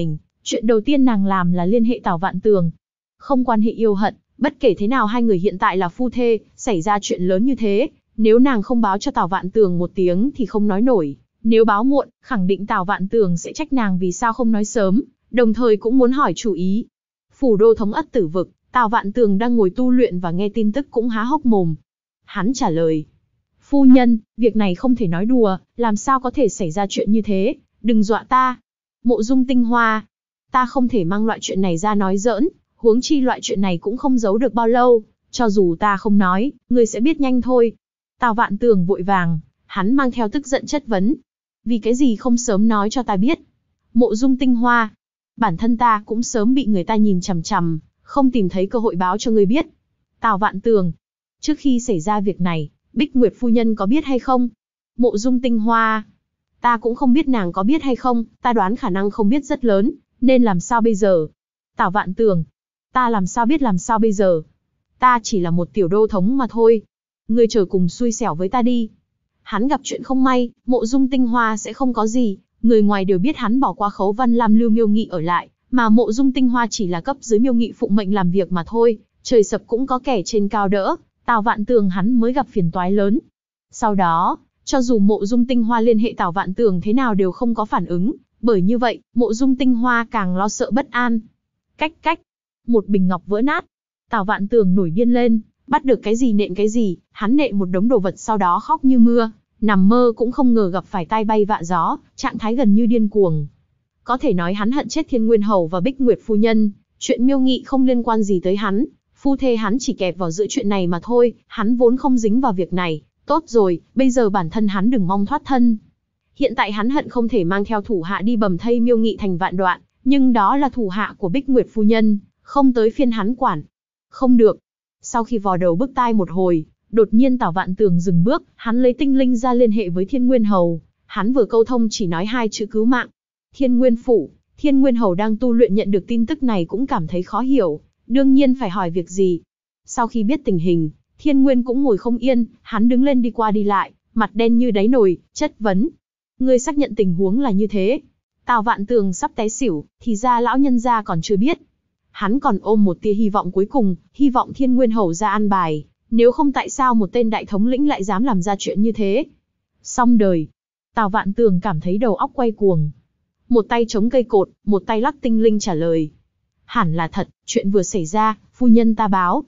Chuyện đầu tiên nàng làm là liên hệ Tào Vạn Tường. Không quan hệ yêu hận, bất kể thế nào hai người hiện tại là phu thê, xảy ra chuyện lớn như thế, nếu nàng không báo cho Tào Vạn Tường một tiếng thì không nói nổi. Nếu báo muộn, khẳng định Tào Vạn Tường sẽ trách nàng vì sao không nói sớm, đồng thời cũng muốn hỏi chủ ý. Phủ đô thống ất Tử Vực, Tào Vạn Tường đang ngồi tu luyện và nghe tin tức cũng há hốc mồm. Hắn trả lời: phu nhân, việc này không thể nói đùa, làm sao có thể xảy ra chuyện như thế, đừng dọa ta. Mộ Dung Tinh Hoa, ta không thể mang loại chuyện này ra nói giỡn, huống chi loại chuyện này cũng không giấu được bao lâu, cho dù ta không nói, ngươi sẽ biết nhanh thôi. Tào Vạn Tường vội vàng, hắn mang theo tức giận chất vấn: vì cái gì không sớm nói cho ta biết? Mộ Dung Tinh Hoa, bản thân ta cũng sớm bị người ta nhìn chằm chằm, không tìm thấy cơ hội báo cho ngươi biết. Tào Vạn Tường, trước khi xảy ra việc này, Bích Nguyệt phu nhân có biết hay không? Mộ Dung Tinh Hoa, ta cũng không biết nàng có biết hay không, ta đoán khả năng không biết rất lớn, nên làm sao bây giờ? Tào Vạn Tường, ta làm sao biết làm sao bây giờ? Ta chỉ là một tiểu đô thống mà thôi. Ngươi chờ cùng xui xẻo với ta đi. Hắn gặp chuyện không may, Mộ Dung Tinh Hoa sẽ không có gì, người ngoài đều biết hắn bỏ qua Khấu Văn Lam lưu Miêu Nghị ở lại, mà Mộ Dung Tinh Hoa chỉ là cấp dưới Miêu Nghị phụng mệnh làm việc mà thôi, trời sập cũng có kẻ trên cao đỡ, Tào Vạn Tường hắn mới gặp phiền toái lớn. Sau đó, cho dù Mộ Dung Tinh Hoa liên hệ Tào Vạn Tường thế nào đều không có phản ứng, bởi như vậy, Mộ Dung Tinh Hoa càng lo sợ bất an. Cách, một bình ngọc vỡ nát. Tào Vạn Tường nổi điên lên, bắt được cái gì nện cái gì, hắn nện một đống đồ vật sau đó khóc như mưa, nằm mơ cũng không ngờ gặp phải tai bay vạ gió, trạng thái gần như điên cuồng. Có thể nói hắn hận chết Thiên Nguyên Hầu và Bích Nguyệt phu nhân, chuyện Miêu Nghị không liên quan gì tới hắn, phu thê hắn chỉ kẹp vào giữa chuyện này mà thôi, hắn vốn không dính vào việc này, tốt rồi, bây giờ bản thân hắn đừng mong thoát thân. Hiện tại hắn hận không thể mang theo thủ hạ đi bầm thây Miêu Nghị thành vạn đoạn, nhưng đó là thủ hạ của Bích Nguyệt phu nhân, không tới phiên hắn quản. Không được. Sau khi vò đầu bứt tai một hồi, đột nhiên Tào Vạn Tường dừng bước, hắn lấy tinh linh ra liên hệ với Thiên Nguyên Hầu. Hắn vừa câu thông chỉ nói 2 chữ cứu mạng. Thiên Nguyên phủ, Thiên Nguyên Hầu đang tu luyện nhận được tin tức này cũng cảm thấy khó hiểu, đương nhiên phải hỏi việc gì. Sau khi biết tình hình, Thiên Nguyên cũng ngồi không yên, hắn đứng lên đi qua đi lại, mặt đen như đáy nồi, chất vấn. Ngươi xác nhận tình huống là như thế. Tào Vạn Tường sắp té xỉu, thì ra lão nhân gia còn chưa biết. Hắn còn ôm một tia hy vọng cuối cùng, hy vọng Thiên Nguyên Hầu ra an bài, nếu không tại sao một tên đại thống lĩnh lại dám làm ra chuyện như thế. Xong đời. Tào Vạn Tường cảm thấy đầu óc quay cuồng. Một tay chống cây cột, một tay lắc tinh linh trả lời. Hẳn là thật, chuyện vừa xảy ra, phu nhân ta báo.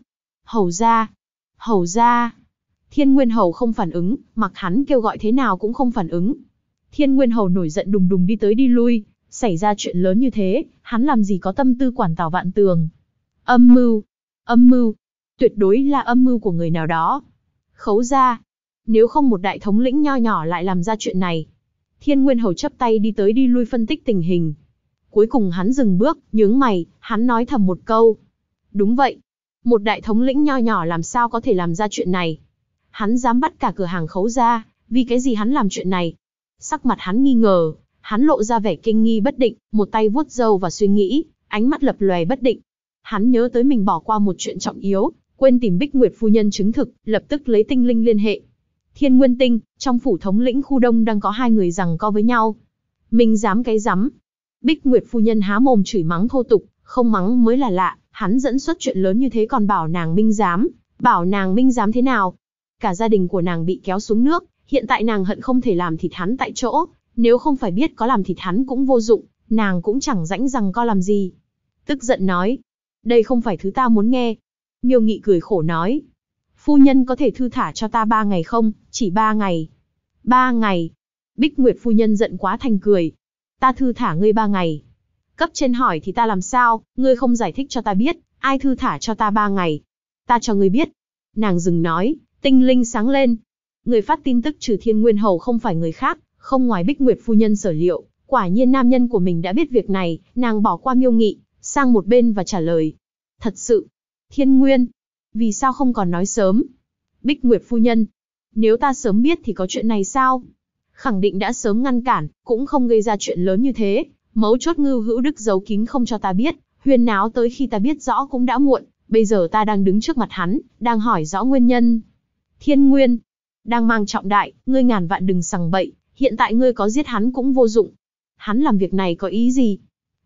Hầu ra. Thiên Nguyên Hầu không phản ứng, mặc hắn kêu gọi thế nào cũng không phản ứng. Thiên Nguyên Hầu nổi giận đùng đùng đi tới đi lui, xảy ra chuyện lớn như thế, hắn làm gì có tâm tư quản Tào Vạn Tường. Âm mưu, tuyệt đối là âm mưu của người nào đó. Khấu gia, nếu không một đại thống lĩnh nho nhỏ lại làm ra chuyện này. Thiên Nguyên Hầu chắp tay đi tới đi lui phân tích tình hình. Cuối cùng hắn dừng bước, nhướng mày, hắn nói thầm một câu. Đúng vậy, một đại thống lĩnh nho nhỏ làm sao có thể làm ra chuyện này. Hắn dám bắt cả cửa hàng Khấu gia, vì cái gì hắn làm chuyện này? Sắc mặt hắn nghi ngờ, hắn lộ ra vẻ kinh nghi bất định, một tay vuốt râu và suy nghĩ, ánh mắt lập lòe bất định. Hắn nhớ tới mình bỏ qua một chuyện trọng yếu, quên tìm Bích Nguyệt phu nhân chứng thực, lập tức lấy tinh linh liên hệ. Thiên Nguyên Tinh, trong phủ thống lĩnh khu đông đang có 2 người giằng co với nhau. Mình dám cái rắm. Bích Nguyệt phu nhân há mồm chửi mắng thô tục, không mắng mới là lạ, hắn dẫn xuất chuyện lớn như thế còn bảo nàng minh dám thế nào? Cả gia đình của nàng bị kéo xuống nước, hiện tại nàng hận không thể làm thịt hắn tại chỗ, nếu không phải biết có làm thịt hắn cũng vô dụng, nàng cũng chẳng rãnh giằng co làm gì. Tức giận nói, đây không phải thứ ta muốn nghe. Miêu Nghị cười khổ nói, phu nhân có thể thư thả cho ta 3 ngày không, chỉ 3 ngày. 3 ngày. Bích Nguyệt phu nhân giận quá thành cười. Ta thư thả ngươi 3 ngày. Cấp trên hỏi thì ta làm sao, ngươi không giải thích cho ta biết, ai thư thả cho ta 3 ngày. Ta cho ngươi biết. Nàng dừng nói, tinh linh sáng lên. Người phát tin tức trừ Thiên Nguyên Hầu không phải người khác, không ngoài Bích Nguyệt phu nhân sở liệu, quả nhiên nam nhân của mình đã biết việc này, nàng bỏ qua Miêu Nghị, sang một bên và trả lời. Thật sự, Thiên Nguyên, vì sao không còn nói sớm? Bích Nguyệt phu nhân, nếu ta sớm biết thì có chuyện này sao? Khẳng định đã sớm ngăn cản, cũng không gây ra chuyện lớn như thế, mấu chốt Ngưu Hữu Đức giấu kín không cho ta biết, huyên náo tới khi ta biết rõ cũng đã muộn, bây giờ ta đang đứng trước mặt hắn, đang hỏi rõ nguyên nhân. Thiên Nguyên, đang mang trọng đại, ngươi ngàn vạn đừng sằng bậy, hiện tại ngươi có giết hắn cũng vô dụng. Hắn làm việc này có ý gì?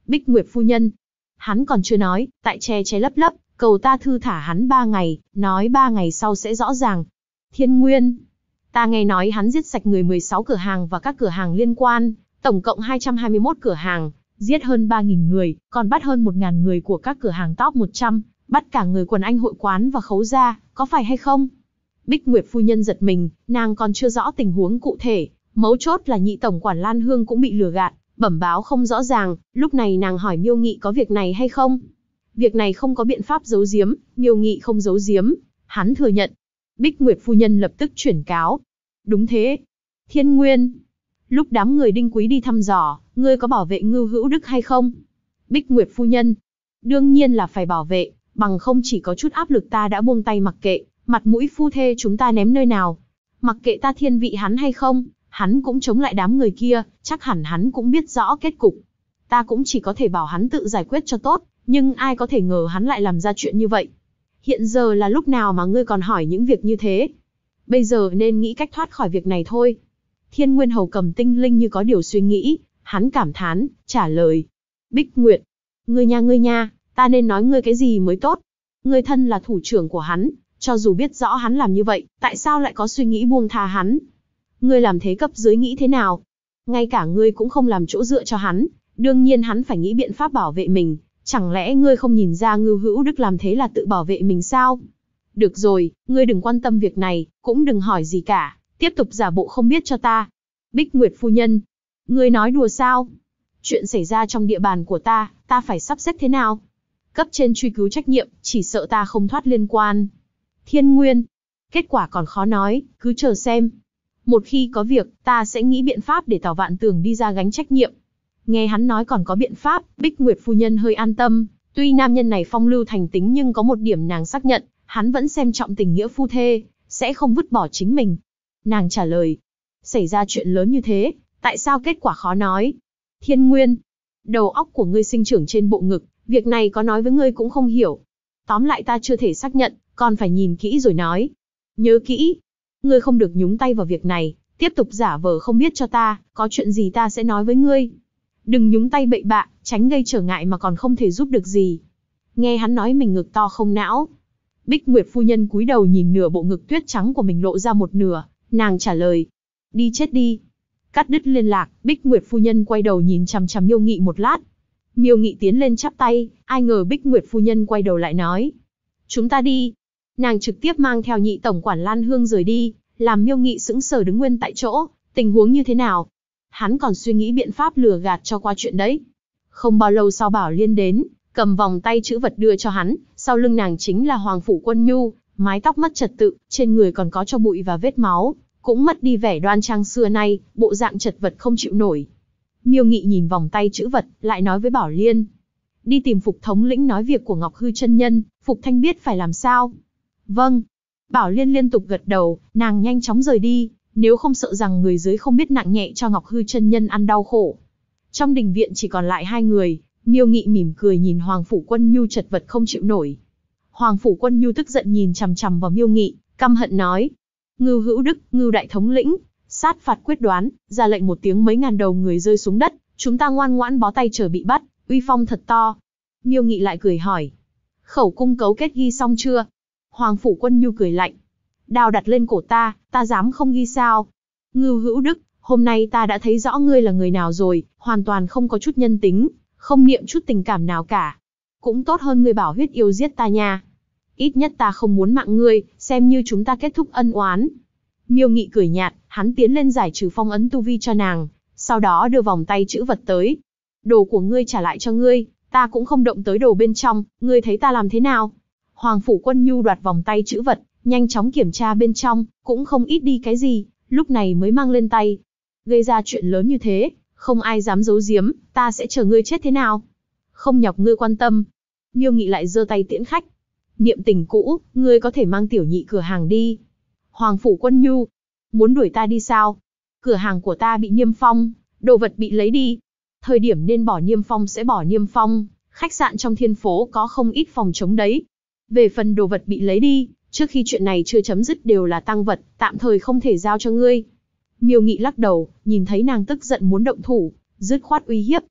Bích Nguyệt phu nhân. Hắn còn chưa nói, tại che che lấp lấp, cầu ta thư thả hắn 3 ngày, nói 3 ngày sau sẽ rõ ràng. Thiên Nguyên. Ta nghe nói hắn giết sạch người 16 cửa hàng và các cửa hàng liên quan, tổng cộng 221 cửa hàng, giết hơn 3.000 người, còn bắt hơn 1.000 người của các cửa hàng top 100, bắt cả người quần anh hội quán và khấu gia, có phải hay không? Bích Nguyệt phu nhân giật mình, nàng còn chưa rõ tình huống cụ thể, mấu chốt là nhị tổng quản Lan Hương cũng bị lừa gạt, bẩm báo không rõ ràng, lúc này nàng hỏi Miêu Nghị có việc này hay không? Việc này không có biện pháp giấu giếm, Miêu Nghị không giấu giếm, hắn thừa nhận. Bích Nguyệt phu nhân lập tức chuyển cáo. Đúng thế. Thiên Nguyên. Lúc đám người Đinh Quý đi thăm dò, ngươi có bảo vệ Ngưu Hữu Đức hay không? Bích Nguyệt phu nhân. Đương nhiên là phải bảo vệ, bằng không chỉ có chút áp lực ta đã buông tay mặc kệ, mặt mũi phu thê chúng ta ném nơi nào. Mặc kệ ta thiên vị hắn hay không, hắn cũng chống lại đám người kia, chắc hẳn hắn cũng biết rõ kết cục. Ta cũng chỉ có thể bảo hắn tự giải quyết cho tốt, nhưng ai có thể ngờ hắn lại làm ra chuyện như vậy. Hiện giờ là lúc nào mà ngươi còn hỏi những việc như thế? Bây giờ nên nghĩ cách thoát khỏi việc này thôi. Thiên Nguyên Hầu cầm tinh linh như có điều suy nghĩ, hắn cảm thán, trả lời. Bích Nguyệt, ngươi nha, ta nên nói ngươi cái gì mới tốt? Ngươi thân là thủ trưởng của hắn, cho dù biết rõ hắn làm như vậy, tại sao lại có suy nghĩ buông tha hắn? Ngươi làm thế cấp dưới nghĩ thế nào? Ngay cả ngươi cũng không làm chỗ dựa cho hắn, đương nhiên hắn phải nghĩ biện pháp bảo vệ mình. Chẳng lẽ ngươi không nhìn ra Ngưu Hữu Đức làm thế là tự bảo vệ mình sao? Được rồi, ngươi đừng quan tâm việc này, cũng đừng hỏi gì cả, tiếp tục giả bộ không biết cho ta. Bích Nguyệt phu nhân, ngươi nói đùa sao? Chuyện xảy ra trong địa bàn của ta phải sắp xếp thế nào? Cấp trên truy cứu trách nhiệm, chỉ sợ ta không thoát liên quan. Thiên Nguyên, kết quả còn khó nói, cứ chờ xem. Một khi có việc, ta sẽ nghĩ biện pháp để Tào Vạn Tường đi ra gánh trách nhiệm. Nghe hắn nói còn có biện pháp, Bích Nguyệt phu nhân hơi an tâm, tuy nam nhân này phong lưu thành tính nhưng có một điểm nàng xác nhận, hắn vẫn xem trọng tình nghĩa phu thê, sẽ không vứt bỏ chính mình. Nàng trả lời, xảy ra chuyện lớn như thế, tại sao kết quả khó nói? Thiên Nguyên, đầu óc của ngươi sinh trưởng trên bộ ngực, việc này có nói với ngươi cũng không hiểu. Tóm lại ta chưa thể xác nhận, còn phải nhìn kỹ rồi nói. Nhớ kỹ, ngươi không được nhúng tay vào việc này, tiếp tục giả vờ không biết cho ta, có chuyện gì ta sẽ nói với ngươi. Đừng nhúng tay bậy bạ, tránh gây trở ngại mà còn không thể giúp được gì. Nghe hắn nói mình ngực to không não. Bích Nguyệt phu nhân cúi đầu nhìn nửa bộ ngực tuyết trắng của mình lộ ra một nửa, nàng trả lời. Đi chết đi. Cắt đứt liên lạc, Bích Nguyệt phu nhân quay đầu nhìn chằm chằm Miêu Nghị một lát. Miêu Nghị tiến lên chắp tay, ai ngờ Bích Nguyệt phu nhân quay đầu lại nói. Chúng ta đi. Nàng trực tiếp mang theo nhị tổng quản Lan Hương rời đi, làm Miêu Nghị sững sờ đứng nguyên tại chỗ, tình huống như thế nào? Hắn còn suy nghĩ biện pháp lừa gạt cho qua chuyện đấy. Không bao lâu sau Bảo Liên đến, cầm vòng tay chữ vật đưa cho hắn, sau lưng nàng chính là Hoàng Phủ Quân Nhu, mái tóc mất trật tự, trên người còn có tro bụi và vết máu, cũng mất đi vẻ đoan trang xưa nay, bộ dạng chật vật không chịu nổi. Miêu Nghị nhìn vòng tay chữ vật, lại nói với Bảo Liên. Đi tìm Phục thống lĩnh nói việc của Ngọc Hư chân nhân, Phục Thanh biết phải làm sao. Vâng. Bảo Liên liên tục gật đầu, nàng nhanh chóng rời đi, nếu không sợ rằng người dưới không biết nặng nhẹ cho Ngọc Hư chân nhân ăn đau khổ. Trong đình viện chỉ còn lại hai người, Miêu Nghị mỉm cười nhìn Hoàng Phủ Quân Nhu chật vật không chịu nổi. Hoàng Phủ Quân Nhu tức giận nhìn chằm chằm vào Miêu Nghị, căm hận nói. Ngưu Hữu Đức, Ngưu đại thống lĩnh, sát phạt quyết đoán, ra lệnh một tiếng mấy ngàn đầu người rơi xuống đất, chúng ta ngoan ngoãn bó tay chờ bị bắt, uy phong thật to. Miêu Nghị lại cười hỏi. Khẩu cung cấu kết ghi xong chưa? Hoàng Phủ Quân Nhu cười lạnh. Đao đặt lên cổ ta dám không ghi sao? Ngưu Hữu Đức, hôm nay ta đã thấy rõ ngươi là người nào rồi, hoàn toàn không có chút nhân tính, không niệm chút tình cảm nào cả. Cũng tốt hơn ngươi bảo huyết yêu giết ta nha. Ít nhất ta không muốn mạng ngươi, xem như chúng ta kết thúc ân oán. Miêu Nghị cười nhạt, hắn tiến lên giải trừ phong ấn tu vi cho nàng, sau đó đưa vòng tay chữ vật tới. Đồ của ngươi trả lại cho ngươi, ta cũng không động tới đồ bên trong, ngươi thấy ta làm thế nào? Hoàng Phủ Quân Nhu đoạt vòng tay chữ vật, nhanh chóng kiểm tra bên trong, cũng không ít đi cái gì, lúc này mới mang lên tay. Gây ra chuyện lớn như thế, không ai dám giấu giếm, ta sẽ chờ ngươi chết thế nào? Không nhọc ngươi quan tâm. Miêu Nghị lại giơ tay tiễn khách. Niệm tình cũ, ngươi có thể mang tiểu nhị cửa hàng đi. Hoàng Phủ Quân Nhu, muốn đuổi ta đi sao? Cửa hàng của ta bị niêm phong, đồ vật bị lấy đi. Thời điểm nên bỏ niêm phong sẽ bỏ niêm phong, khách sạn trong thiên phố có không ít phòng trống đấy. Về phần đồ vật bị lấy đi, trước khi chuyện này chưa chấm dứt đều là tang vật, tạm thời không thể giao cho ngươi. Miêu Nghị lắc đầu, nhìn thấy nàng tức giận muốn động thủ, dứt khoát uy hiếp.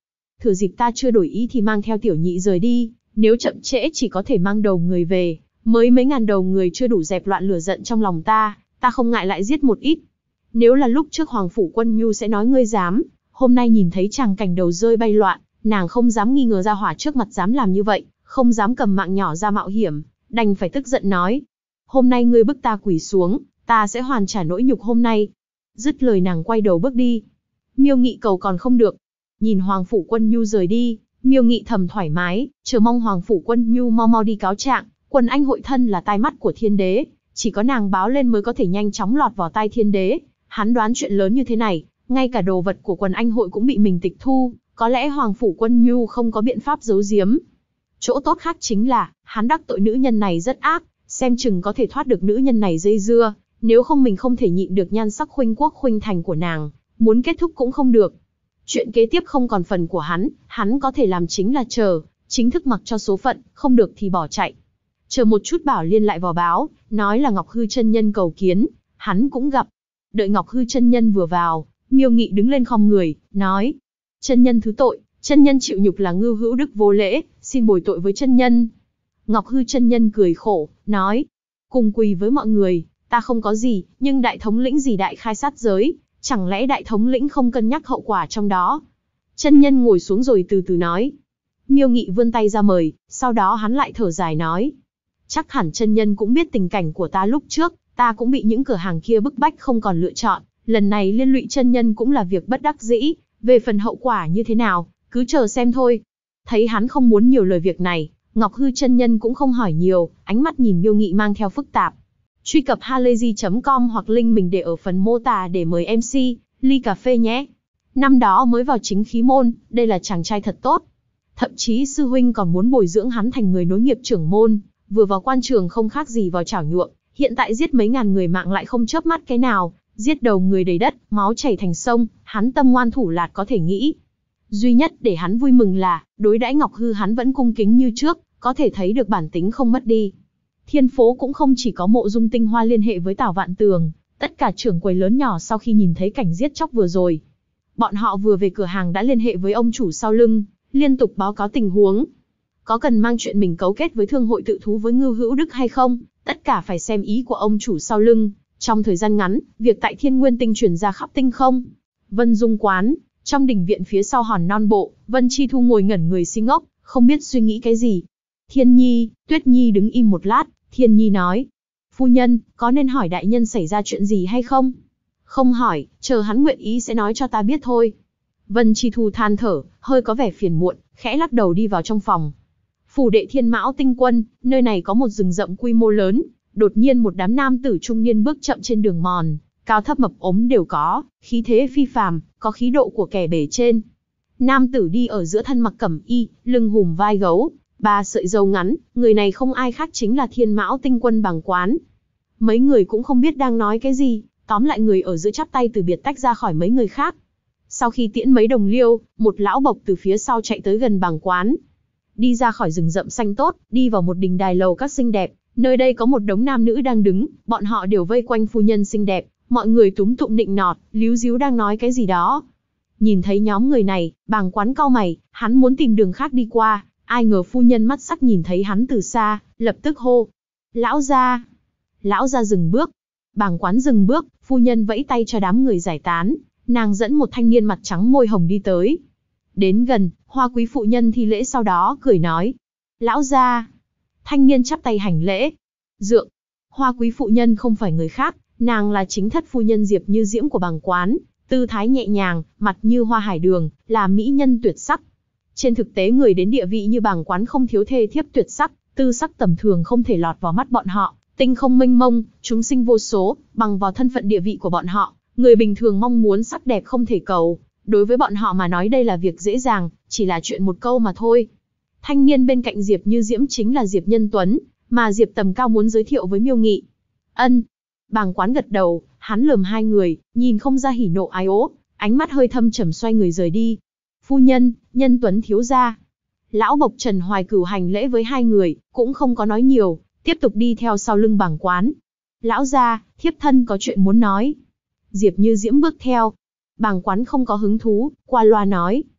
thừa dịp ta chưa đổi ý thì mang theo tiểu nhị rời đi, nếu chậm trễ chỉ có thể mang đầu người về, mới mấy ngàn đầu người chưa đủ dẹp loạn lửa giận trong lòng ta không ngại lại giết một ít. Nếu là lúc trước Hoàng Phủ Quân Nhu sẽ nói ngươi dám, hôm nay nhìn thấy tràng cảnh đầu rơi bay loạn, nàng không dám nghi ngờ gia hỏa trước mặt dám làm như vậy, không dám cầm mạng nhỏ ra mạo hiểm, đành phải tức giận nói. Hôm nay ngươi bức ta quỳ xuống, ta sẽ hoàn trả nỗi nhục hôm nay. Dứt lời nàng quay đầu bước đi. Miêu Nghị cầu còn không được. Nhìn Hoàng Phủ Quân Nhu rời đi, Miêu Nghị thầm thoải mái, chờ mong Hoàng Phủ Quân Nhu mau mau đi cáo trạng, Quần Anh hội thân là tai mắt của Thiên Đế, chỉ có nàng báo lên mới có thể nhanh chóng lọt vào tai Thiên Đế. Hắn đoán chuyện lớn như thế này, ngay cả đồ vật của Quần Anh hội cũng bị mình tịch thu, có lẽ Hoàng Phủ Quân Nhu không có biện pháp giấu giếm. Chỗ tốt khác chính là, hắn đắc tội nữ nhân này rất ác, xem chừng có thể thoát được nữ nhân này dây dưa, nếu không mình không thể nhịn được nhan sắc khuynh quốc khuynh thành của nàng, muốn kết thúc cũng không được. Chuyện kế tiếp không còn phần của hắn có thể làm chính là chờ, chính thức mặc cho số phận, không được thì bỏ chạy. Chờ một chút Bảo Liên lại vào báo, nói là Ngọc Hư chân nhân cầu kiến, hắn cũng gặp. Đợi Ngọc Hư chân nhân vừa vào, Miêu Nghị đứng lên khom người, nói: chân nhân thứ tội, chân nhân chịu nhục là Ngưu Hữu Đức vô lễ, xin bồi tội với chân nhân. Ngọc Hư chân nhân cười khổ, nói: cùng quỳ với mọi người, ta không có gì, nhưng đại thống lĩnh gì đại khai sát giới, chẳng lẽ đại thống lĩnh không cân nhắc hậu quả trong đó? Chân nhân ngồi xuống rồi từ từ nói. Miêu Nghị vươn tay ra mời, sau đó hắn lại thở dài nói: chắc hẳn chân nhân cũng biết tình cảnh của ta lúc trước, ta cũng bị những cửa hàng kia bức bách không còn lựa chọn, lần này liên lụy chân nhân cũng là việc bất đắc dĩ, về phần hậu quả như thế nào, cứ chờ xem thôi. Thấy hắn không muốn nhiều lời việc này, Ngọc Hư chân nhân cũng không hỏi nhiều, ánh mắt nhìn Miêu Nghị mang theo phức tạp. Truy cập halayzi.com hoặc link mình để ở phần mô tả để mời MC ly cà phê nhé. Năm đó mới vào chính khí môn, đây là chàng trai thật tốt. Thậm chí sư huynh còn muốn bồi dưỡng hắn thành người nối nghiệp trưởng môn, vừa vào quan trường không khác gì vào chảo nhuộm, hiện tại giết mấy ngàn người mạng lại không chớp mắt cái nào, giết đầu người đầy đất, máu chảy thành sông, hắn tâm ngoan thủ lạt có thể nghĩ. Duy nhất để hắn vui mừng là, đối đãi Ngọc Hư hắn vẫn cung kính như trước, có thể thấy được bản tính không mất đi. Thiên phố cũng không chỉ có Mộ Dung Tinh Hoa liên hệ với Tào Vạn Tường, tất cả trưởng quầy lớn nhỏ sau khi nhìn thấy cảnh giết chóc vừa rồi, bọn họ vừa về cửa hàng đã liên hệ với ông chủ sau lưng, liên tục báo cáo tình huống. Có cần mang chuyện mình cấu kết với thương hội tự thú với Ngưu Hữu Đức hay không, tất cả phải xem ý của ông chủ sau lưng. Trong thời gian ngắn, việc tại Thiên Nguyên Tinh truyền ra khắp tinh không. Vân Dung quán, trong đình viện phía sau hòn non bộ, Vân Chi Thu ngồi ngẩn người si ngốc, không biết suy nghĩ cái gì. Thiên Nhi, Tuyết Nhi đứng im một lát, Thiên Nhi nói: phu nhân, có nên hỏi đại nhân xảy ra chuyện gì hay không? Không hỏi, chờ hắn nguyện ý sẽ nói cho ta biết thôi. Vân Chi Thu than thở, hơi có vẻ phiền muộn, khẽ lắc đầu đi vào trong phòng. Phủ đệ Thiên Mão Tinh Quân, nơi này có một rừng rậm quy mô lớn, đột nhiên một đám nam tử trung niên bước chậm trên đường mòn, cao thấp mập ốm đều có, khí thế phi phàm, có khí độ của kẻ bề trên. Nam tử đi ở giữa thân mặc cẩm y, lưng hùm vai gấu, 3 sợi râu ngắn, người này không ai khác chính là Thiên Mão Tinh Quân Bàng Quán. Mấy người cũng không biết đang nói cái gì, tóm lại người ở giữa chắp tay từ biệt tách ra khỏi mấy người khác. Sau khi tiễn mấy đồng liêu, một lão bộc từ phía sau chạy tới gần Bàng Quán. Đi ra khỏi rừng rậm xanh tốt, đi vào một đình đài lầu các xinh đẹp, nơi đây có một đống nam nữ đang đứng, bọn họ đều vây quanh phu nhân xinh đẹp, mọi người túm tụm nịnh nọt, líu díu đang nói cái gì đó. Nhìn thấy nhóm người này, Bàng Quán cau mày, hắn muốn tìm đường khác đi qua, ai ngờ phu nhân mắt sắc nhìn thấy hắn từ xa, lập tức hô: lão gia! Lão gia dừng bước. Bàng Quán dừng bước, phu nhân vẫy tay cho đám người giải tán, nàng dẫn một thanh niên mặt trắng môi hồng đi tới. Đến gần, Hoa Quý phụ nhân thi lễ sau đó cười nói: lão gia! Thanh niên chắp tay hành lễ. Dượng! Hoa Quý phụ nhân không phải người khác, nàng là chính thất phu nhân Diệp Như Diễm của Bàng Quán, tư thái nhẹ nhàng, mặt như hoa hải đường, là mỹ nhân tuyệt sắc. Trên thực tế người đến địa vị như Bàng Quán không thiếu thê thiếp tuyệt sắc, tư sắc tầm thường không thể lọt vào mắt bọn họ, tinh không mênh mông, chúng sinh vô số, bằng vào thân phận địa vị của bọn họ, người bình thường mong muốn sắc đẹp không thể cầu, đối với bọn họ mà nói đây là việc dễ dàng, chỉ là chuyện một câu mà thôi. Thanh niên bên cạnh Diệp Như Diễm chính là Diệp Nhân Tuấn, mà Diệp Tầm Cao muốn giới thiệu với Miêu Nghị. Ân. Bàng Quán gật đầu, hắn lườm hai người, nhìn không ra hỉ nộ ái ố, ánh mắt hơi thâm trầm xoay người rời đi. Phu nhân, Nhân Tuấn thiếu gia. Lão bộc Trần Hoài Cửu hành lễ với hai người, cũng không có nói nhiều, tiếp tục đi theo sau lưng Bàng Quán. Lão gia, thiếp thân có chuyện muốn nói. Diệp Như Diễm bước theo. Bàng Quán không có hứng thú, qua loa nói: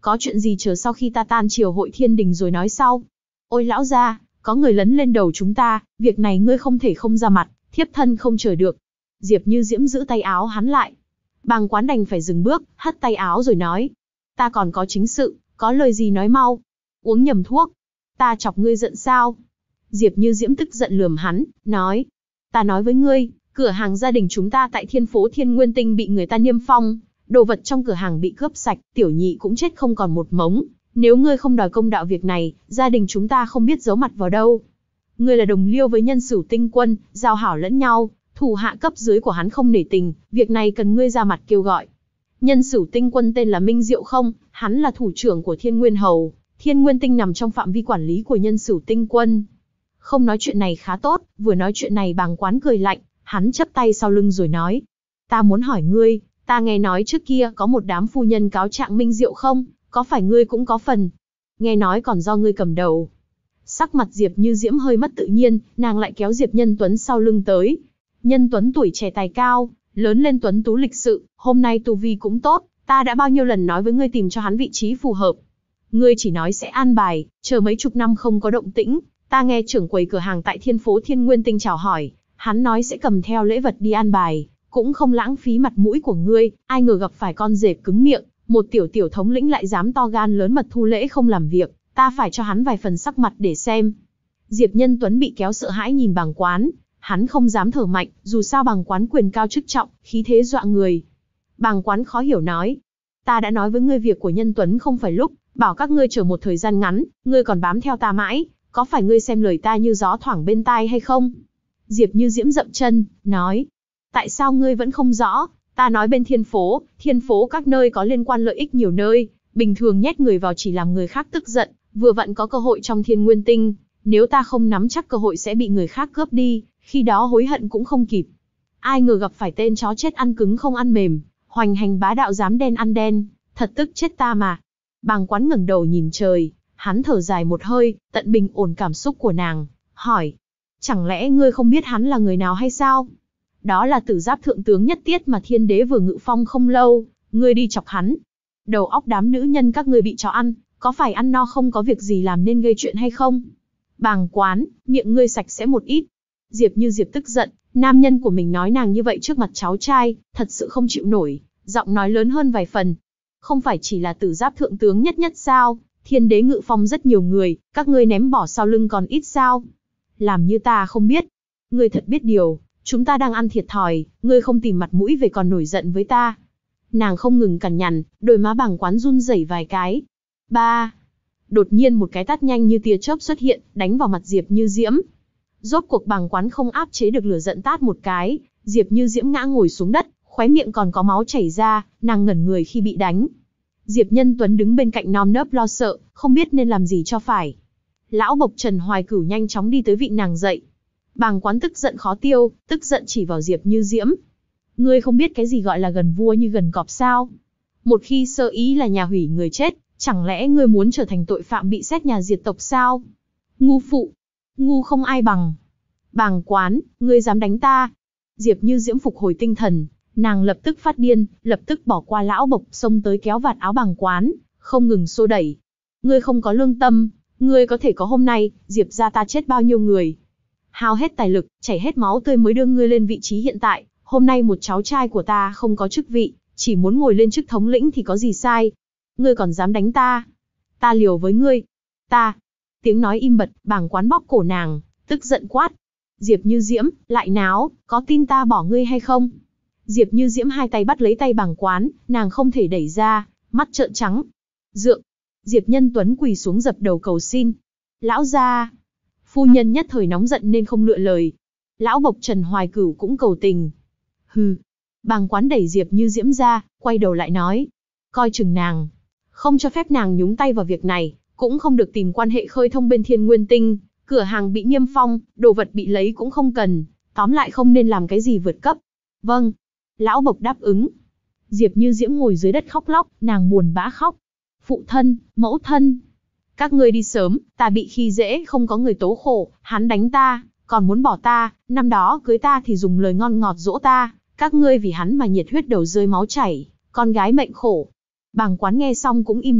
Có chuyện gì chờ sau khi ta tan triều hội thiên đình rồi nói sau. Ôi lão gia, có người lấn lên đầu chúng ta, việc này ngươi không thể không ra mặt, thiếp thân không chờ được. Diệp Như Diễm giữ tay áo hắn lại. Bàng Quán đành phải dừng bước, hất tay áo rồi nói. Ta còn có chính sự, có lời gì nói mau. Uống nhầm thuốc. Ta chọc ngươi giận sao? Diệp Như Diễm tức giận lườm hắn, nói. Ta nói với ngươi, cửa hàng gia đình chúng ta tại Thiên Phố Thiên Nguyên Tinh bị người ta niêm phong, đồ vật trong cửa hàng bị cướp sạch, tiểu nhị cũng chết không còn một mống. Nếu ngươi không đòi công đạo việc này, gia đình chúng ta không biết giấu mặt vào đâu. Ngươi là đồng liêu với Nhân Sửu Tinh Quân, giao hảo lẫn nhau, thủ hạ cấp dưới của hắn không nể tình, việc này cần ngươi ra mặt kêu gọi. Nhân Sửu Tinh Quân tên là Minh Diệu không, hắn là thủ trưởng của Thiên Nguyên Hầu, Thiên Nguyên Tinh nằm trong phạm vi quản lý của Nhân Sửu Tinh Quân. Không nói chuyện này khá tốt, vừa nói chuyện này Bàng Quán cười lạnh, hắn chắp tay sau lưng rồi nói. Ta muốn hỏi ngươi, ta nghe nói trước kia có một đám phu nhân cáo trạng Minh Diệu không, có phải ngươi cũng có phần? Nghe nói còn do ngươi cầm đầu. Sắc mặt Diệp Như Diễm hơi mất tự nhiên, nàng lại kéo Diệp Nhân Tuấn sau lưng tới. Nhân Tuấn tuổi trẻ tài cao, lớn lên tuấn tú lịch sự, hôm nay tu vi cũng tốt, ta đã bao nhiêu lần nói với ngươi tìm cho hắn vị trí phù hợp. Ngươi chỉ nói sẽ an bài, chờ mấy chục năm không có động tĩnh, ta nghe trưởng quầy cửa hàng tại Thiên Phố Thiên Nguyên Tinh chào hỏi, hắn nói sẽ cầm theo lễ vật đi an bài, cũng không lãng phí mặt mũi của ngươi, ai ngờ gặp phải con rệp cứng miệng, một tiểu thống lĩnh lại dám to gan lớn mật thu lễ không làm việc, ta phải cho hắn vài phần sắc mặt để xem. Diệp Nhân Tuấn bị kéo sợ hãi nhìn Bàng Quán, hắn không dám thở mạnh, dù sao Bàng Quán quyền cao chức trọng, khí thế dọa người. Bàng Quán khó hiểu nói, ta đã nói với ngươi việc của Nhân Tuấn không phải lúc, bảo các ngươi chờ một thời gian ngắn, ngươi còn bám theo ta mãi, có phải ngươi xem lời ta như gió thoảng bên tai hay không? Diệp Như Diễm dậm chân, nói, tại sao ngươi vẫn không rõ, ta nói bên thiên phố các nơi có liên quan lợi ích nhiều nơi, bình thường nhét người vào chỉ làm người khác tức giận, vừa vặn có cơ hội trong Thiên Nguyên Tinh, nếu ta không nắm chắc cơ hội sẽ bị người khác cướp đi, khi đó hối hận cũng không kịp. Ai ngờ gặp phải tên chó chết ăn cứng không ăn mềm, hoành hành bá đạo dám đen ăn đen, thật tức chết ta mà. Bàng Quán ngẩng đầu nhìn trời, hắn thở dài một hơi, tận bình ổn cảm xúc của nàng, hỏi, chẳng lẽ ngươi không biết hắn là người nào hay sao? Đó là Tử Giáp thượng tướng Nhất Tiết mà Thiên Đế vừa ngự phong không lâu, ngươi đi chọc hắn. Đầu óc đám nữ nhân các ngươi bị chó ăn, có phải ăn no không có việc gì làm nên gây chuyện hay không? Bàng Quán, miệng ngươi sạch sẽ một ít. Diệp Như Diệp tức giận, nam nhân của mình nói nàng như vậy trước mặt cháu trai, thật sự không chịu nổi, giọng nói lớn hơn vài phần. Không phải chỉ là Tử Giáp thượng tướng nhất sao, Thiên Đế ngự phong rất nhiều người, các ngươi ném bỏ sau lưng còn ít sao? Làm như ta không biết. Ngươi thật biết điều, chúng ta đang ăn thiệt thòi, ngươi không tìm mặt mũi về còn nổi giận với ta. Nàng không ngừng cằn nhằn, đôi má Bàng Quán run rẩy vài cái. Ba. Đột nhiên một cái tát nhanh như tia chớp xuất hiện, đánh vào mặt Diệp Như Diễm. Rốt cuộc Bàng Quán không áp chế được lửa giận tát một cái, Diệp Như Diễm ngã ngồi xuống đất, khóe miệng còn có máu chảy ra, nàng ngẩn người khi bị đánh. Diệp Nhân Tuấn đứng bên cạnh nơm nớp lo sợ, không biết nên làm gì cho phải. Lão Bộc Trần Hoài Cửu nhanh chóng đi tới vịn nàng dậy. Bàng Quán tức giận khó tiêu, tức giận chỉ vào Diệp Như Diễm. Ngươi không biết cái gì gọi là gần vua như gần cọp sao? Một khi sơ ý là nhà hủy người chết, chẳng lẽ ngươi muốn trở thành tội phạm bị xét nhà diệt tộc sao? Ngu phụ, ngu không ai bằng. Bàng Quán, ngươi dám đánh ta? Diệp Như Diễm phục hồi tinh thần, nàng lập tức phát điên, lập tức bỏ qua lão Bộc xông tới kéo vạt áo Bàng Quán, không ngừng xô đẩy. Ngươi không có lương tâm, ngươi có thể có hôm nay, Diệp gia ta chết bao nhiêu người. Hao hết tài lực, chảy hết máu tươi mới đưa ngươi lên vị trí hiện tại, hôm nay một cháu trai của ta không có chức vị, chỉ muốn ngồi lên chức thống lĩnh thì có gì sai. Ngươi còn dám đánh ta? Ta liều với ngươi. Ta. Tiếng nói im bặt, Bàng Quán bóp cổ nàng, tức giận quát. Diệp Như Diễm, lại náo, có tin ta bỏ ngươi hay không? Diệp Như Diễm hai tay bắt lấy tay Bàng Quán, nàng không thể đẩy ra, mắt trợn trắng. Dượng. Diệp Nhân Tuấn quỳ xuống dập đầu cầu xin. Lão gia. Phu nhân nhất thời nóng giận nên không lựa lời. Lão Bộc Trần Hoài Cửu cũng cầu tình. Hừ. Bàng Quán đẩy Diệp Như Diễm ra, quay đầu lại nói. Coi chừng nàng. Không cho phép nàng nhúng tay vào việc này, cũng không được tìm quan hệ khơi thông bên Thiên Nguyên Tinh. Cửa hàng bị niêm phong, đồ vật bị lấy cũng không cần. Tóm lại không nên làm cái gì vượt cấp. Vâng. Lão Bộc đáp ứng. Diệp Như Diễm ngồi dưới đất khóc lóc, nàng buồn bã khóc. Phụ thân, mẫu thân. Các ngươi đi sớm, ta bị khi dễ không có người tố khổ, hắn đánh ta, còn muốn bỏ ta, năm đó cưới ta thì dùng lời ngon ngọt dỗ ta, các ngươi vì hắn mà nhiệt huyết đầu rơi máu chảy, con gái mệnh khổ. Bàng Quán nghe xong cũng im lặng,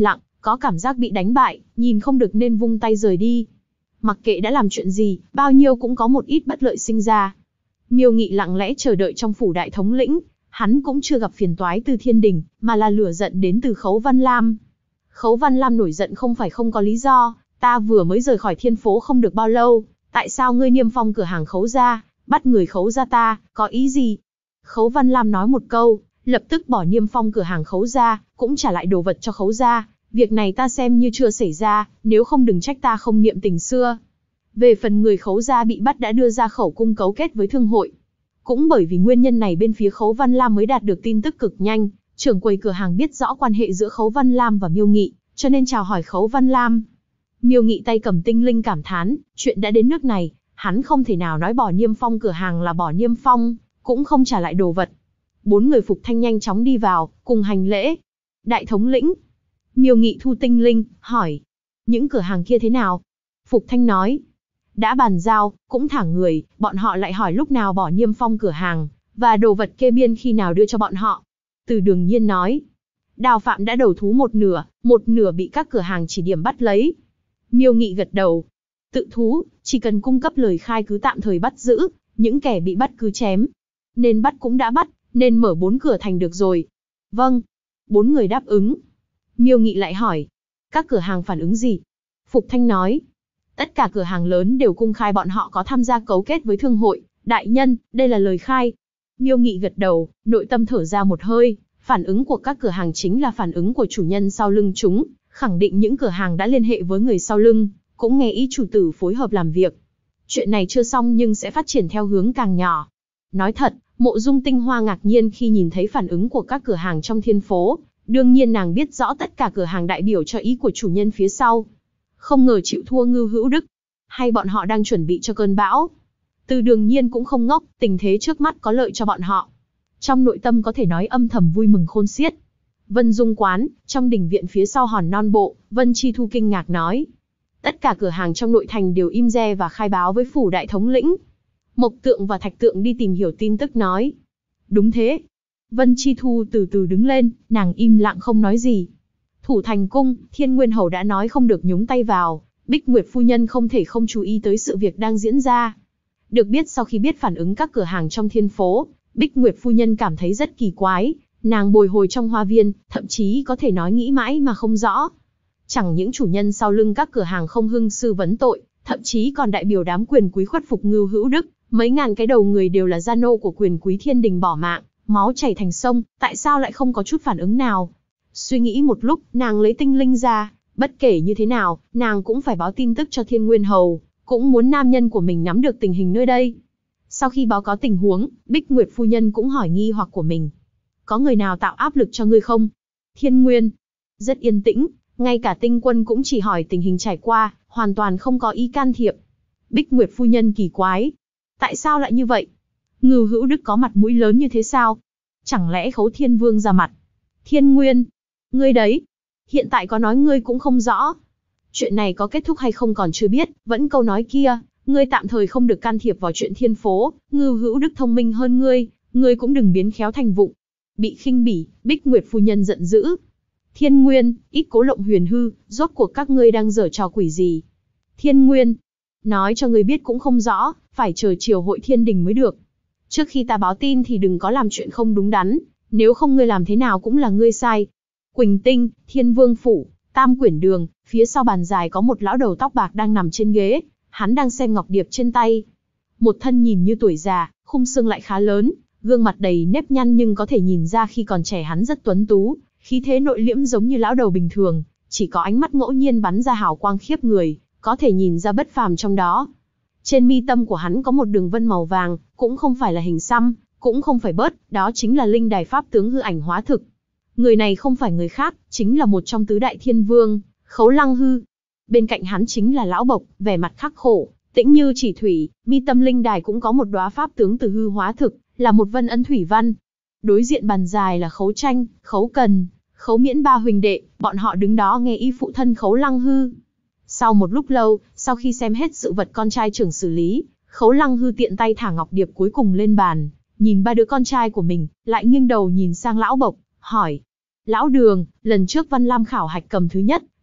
có cảm giác bị đánh bại, nhìn không được nên vung tay rời đi. Mặc kệ đã làm chuyện gì, bao nhiêu cũng có một ít bất lợi sinh ra. Miêu Nghị lặng lẽ chờ đợi trong phủ đại thống lĩnh, hắn cũng chưa gặp phiền toái từ thiên đình, mà là lửa giận đến từ Khấu Văn Lam. Khấu Văn Lam nổi giận không phải không có lý do, ta vừa mới rời khỏi thiên phố không được bao lâu, tại sao ngươi niêm phong cửa hàng Khấu gia, bắt người Khấu gia ta, có ý gì? Khấu Văn Lam nói một câu, lập tức bỏ niêm phong cửa hàng Khấu gia, cũng trả lại đồ vật cho Khấu gia. Việc này ta xem như chưa xảy ra, nếu không đừng trách ta không niệm tình xưa. Về phần người Khấu gia bị bắt đã đưa ra khẩu cung cấu kết với thương hội. Cũng bởi vì nguyên nhân này bên phía Khấu Văn Lam mới đạt được tin tức cực nhanh, trưởng quầy cửa hàng biết rõ quan hệ giữa Khấu Văn Lam và Miêu Nghị, cho nên chào hỏi Khấu Văn Lam. Miêu Nghị tay cầm tinh linh cảm thán, chuyện đã đến nước này, hắn không thể nào nói bỏ niêm phong cửa hàng là bỏ niêm phong, cũng không trả lại đồ vật. 4 người Phục Thanh nhanh chóng đi vào, cùng hành lễ. Đại thống lĩnh. Miêu Nghị thu tinh linh, hỏi. Những cửa hàng kia thế nào? Phục Thanh nói. Đã bàn giao, cũng thả người, bọn họ lại hỏi lúc nào bỏ niêm phong cửa hàng, và đồ vật kê biên khi nào đưa cho bọn họ. Từ Đường Nhiên nói. Đào Phạm đã đầu thú một nửa bị các cửa hàng chỉ điểm bắt lấy. Miêu Nghị gật đầu. Tự thú, chỉ cần cung cấp lời khai cứ tạm thời bắt giữ, những kẻ bị bắt cứ chém. Nên bắt cũng đã bắt, nên mở 4 cửa thành được rồi. Vâng. 4 người đáp ứng. Miêu Nghị lại hỏi. Các cửa hàng phản ứng gì? Phục Thanh nói. Tất cả cửa hàng lớn đều công khai bọn họ có tham gia cấu kết với thương hội. Đại nhân, đây là lời khai. Miêu Nghị gật đầu, nội tâm thở ra một hơi. Phản ứng của các cửa hàng chính là phản ứng của chủ nhân sau lưng chúng, khẳng định những cửa hàng đã liên hệ với người sau lưng, cũng nghe ý chủ tử phối hợp làm việc. Chuyện này chưa xong nhưng sẽ phát triển theo hướng càng nhỏ. Nói thật, Mộ Dung Tinh Hoa ngạc nhiên khi nhìn thấy phản ứng của các cửa hàng trong thiên phố, đương nhiên nàng biết rõ tất cả cửa hàng đại biểu cho ý của chủ nhân phía sau. Không ngờ chịu thua Ngưu Hữu Đức, hay bọn họ đang chuẩn bị cho cơn bão. Từ Đường Nhiên cũng không ngốc, tình thế trước mắt có lợi cho bọn họ. Trong nội tâm có thể nói âm thầm vui mừng khôn xiết. Vân Dung quán, trong đình viện phía sau hòn non bộ, Vân Chi Thu kinh ngạc nói. Tất cả cửa hàng trong nội thành đều im re và khai báo với phủ đại thống lĩnh. Mộc Tượng và Thạch Tượng đi tìm hiểu tin tức nói. Đúng thế. Vân Chi Thu từ từ đứng lên, nàng im lặng không nói gì. Thủ thành cung, Thiên Nguyên Hầu đã nói không được nhúng tay vào, Bích Nguyệt phu nhân không thể không chú ý tới sự việc đang diễn ra. Được biết sau khi biết phản ứng các cửa hàng trong thiên phố, Bích Nguyệt phu nhân cảm thấy rất kỳ quái, nàng bồi hồi trong hoa viên, thậm chí có thể nói nghĩ mãi mà không rõ. Chẳng những chủ nhân sau lưng các cửa hàng không hưng sư vấn tội, thậm chí còn đại biểu đám quyền quý khuất phục Ngưu Hữu Đức, mấy ngàn cái đầu người đều là gia nô của quyền quý thiên đình bỏ mạng, máu chảy thành sông, tại sao lại không có chút phản ứng nào? Suy nghĩ một lúc, nàng lấy tinh linh ra, bất kể như thế nào, nàng cũng phải báo tin tức cho Thiên Nguyên Hầu, cũng muốn nam nhân của mình nắm được tình hình nơi đây. Sau khi báo cáo tình huống, Bích Nguyệt phu nhân cũng hỏi nghi hoặc của mình. Có người nào tạo áp lực cho ngươi không? Thiên Nguyên. Rất yên tĩnh, ngay cả Tinh Quân cũng chỉ hỏi tình hình trải qua, hoàn toàn không có ý can thiệp. Bích Nguyệt phu nhân kỳ quái. Tại sao lại như vậy? Ngưu Hữu Đức có mặt mũi lớn như thế sao? Chẳng lẽ Khấu Thiên Vương ra mặt? Thiên Nguyên. Ngươi đấy. Hiện tại có nói ngươi cũng không rõ. Chuyện này có kết thúc hay không còn chưa biết, vẫn câu nói kia. Ngươi tạm thời không được can thiệp vào chuyện thiên phố, Ngưu Hữu Đức thông minh hơn ngươi cũng đừng biến khéo thành vụng. Bị khinh bỉ, Bích Nguyệt phu nhân giận dữ. Thiên Nguyên, ít cố lộng huyền hư, rốt cuộc các ngươi đang giở trò quỷ gì? Thiên Nguyên, nói cho ngươi biết cũng không rõ, phải chờ triều hội thiên đình mới được. Trước khi ta báo tin thì đừng có làm chuyện không đúng đắn, nếu không ngươi làm thế nào cũng là ngươi sai. Quỳnh Tinh, Thiên Vương phủ, Tam Quyển đường, phía sau bàn dài có một lão đầu tóc bạc đang nằm trên ghế. Hắn đang xem ngọc điệp trên tay. Một thân nhìn như tuổi già, khung xương lại khá lớn, gương mặt đầy nếp nhăn nhưng có thể nhìn ra khi còn trẻ hắn rất tuấn tú, khí thế nội liễm giống như lão đầu bình thường, chỉ có ánh mắt ngẫu nhiên bắn ra hào quang khiếp người, có thể nhìn ra bất phàm trong đó. Trên mi tâm của hắn có một đường vân màu vàng, cũng không phải là hình xăm, cũng không phải bớt, đó chính là linh đài pháp tướng hư ảnh hóa thực. Người này không phải người khác, chính là một trong tứ đại thiên vương, Khấu Lăng Hư. Bên cạnh hắn chính là lão Bộc, vẻ mặt khắc khổ, tĩnh như chỉ thủy, mi tâm linh đài cũng có một đóa pháp tướng từ hư hóa thực, là một vân ấn thủy văn. Đối diện bàn dài là Khấu Tranh, Khấu Cần, Khấu Miễn ba huynh đệ, bọn họ đứng đó nghe y phụ thân Khấu Lăng Hư. Sau một lúc lâu, sau khi xem hết sự vật con trai trưởng xử lý, Khấu Lăng Hư tiện tay thả ngọc điệp cuối cùng lên bàn, nhìn ba đứa con trai của mình, lại nghiêng đầu nhìn sang lão Bộc, hỏi. Lão Đường, lần trước Văn Lam khảo hạch cầm thứ nhất,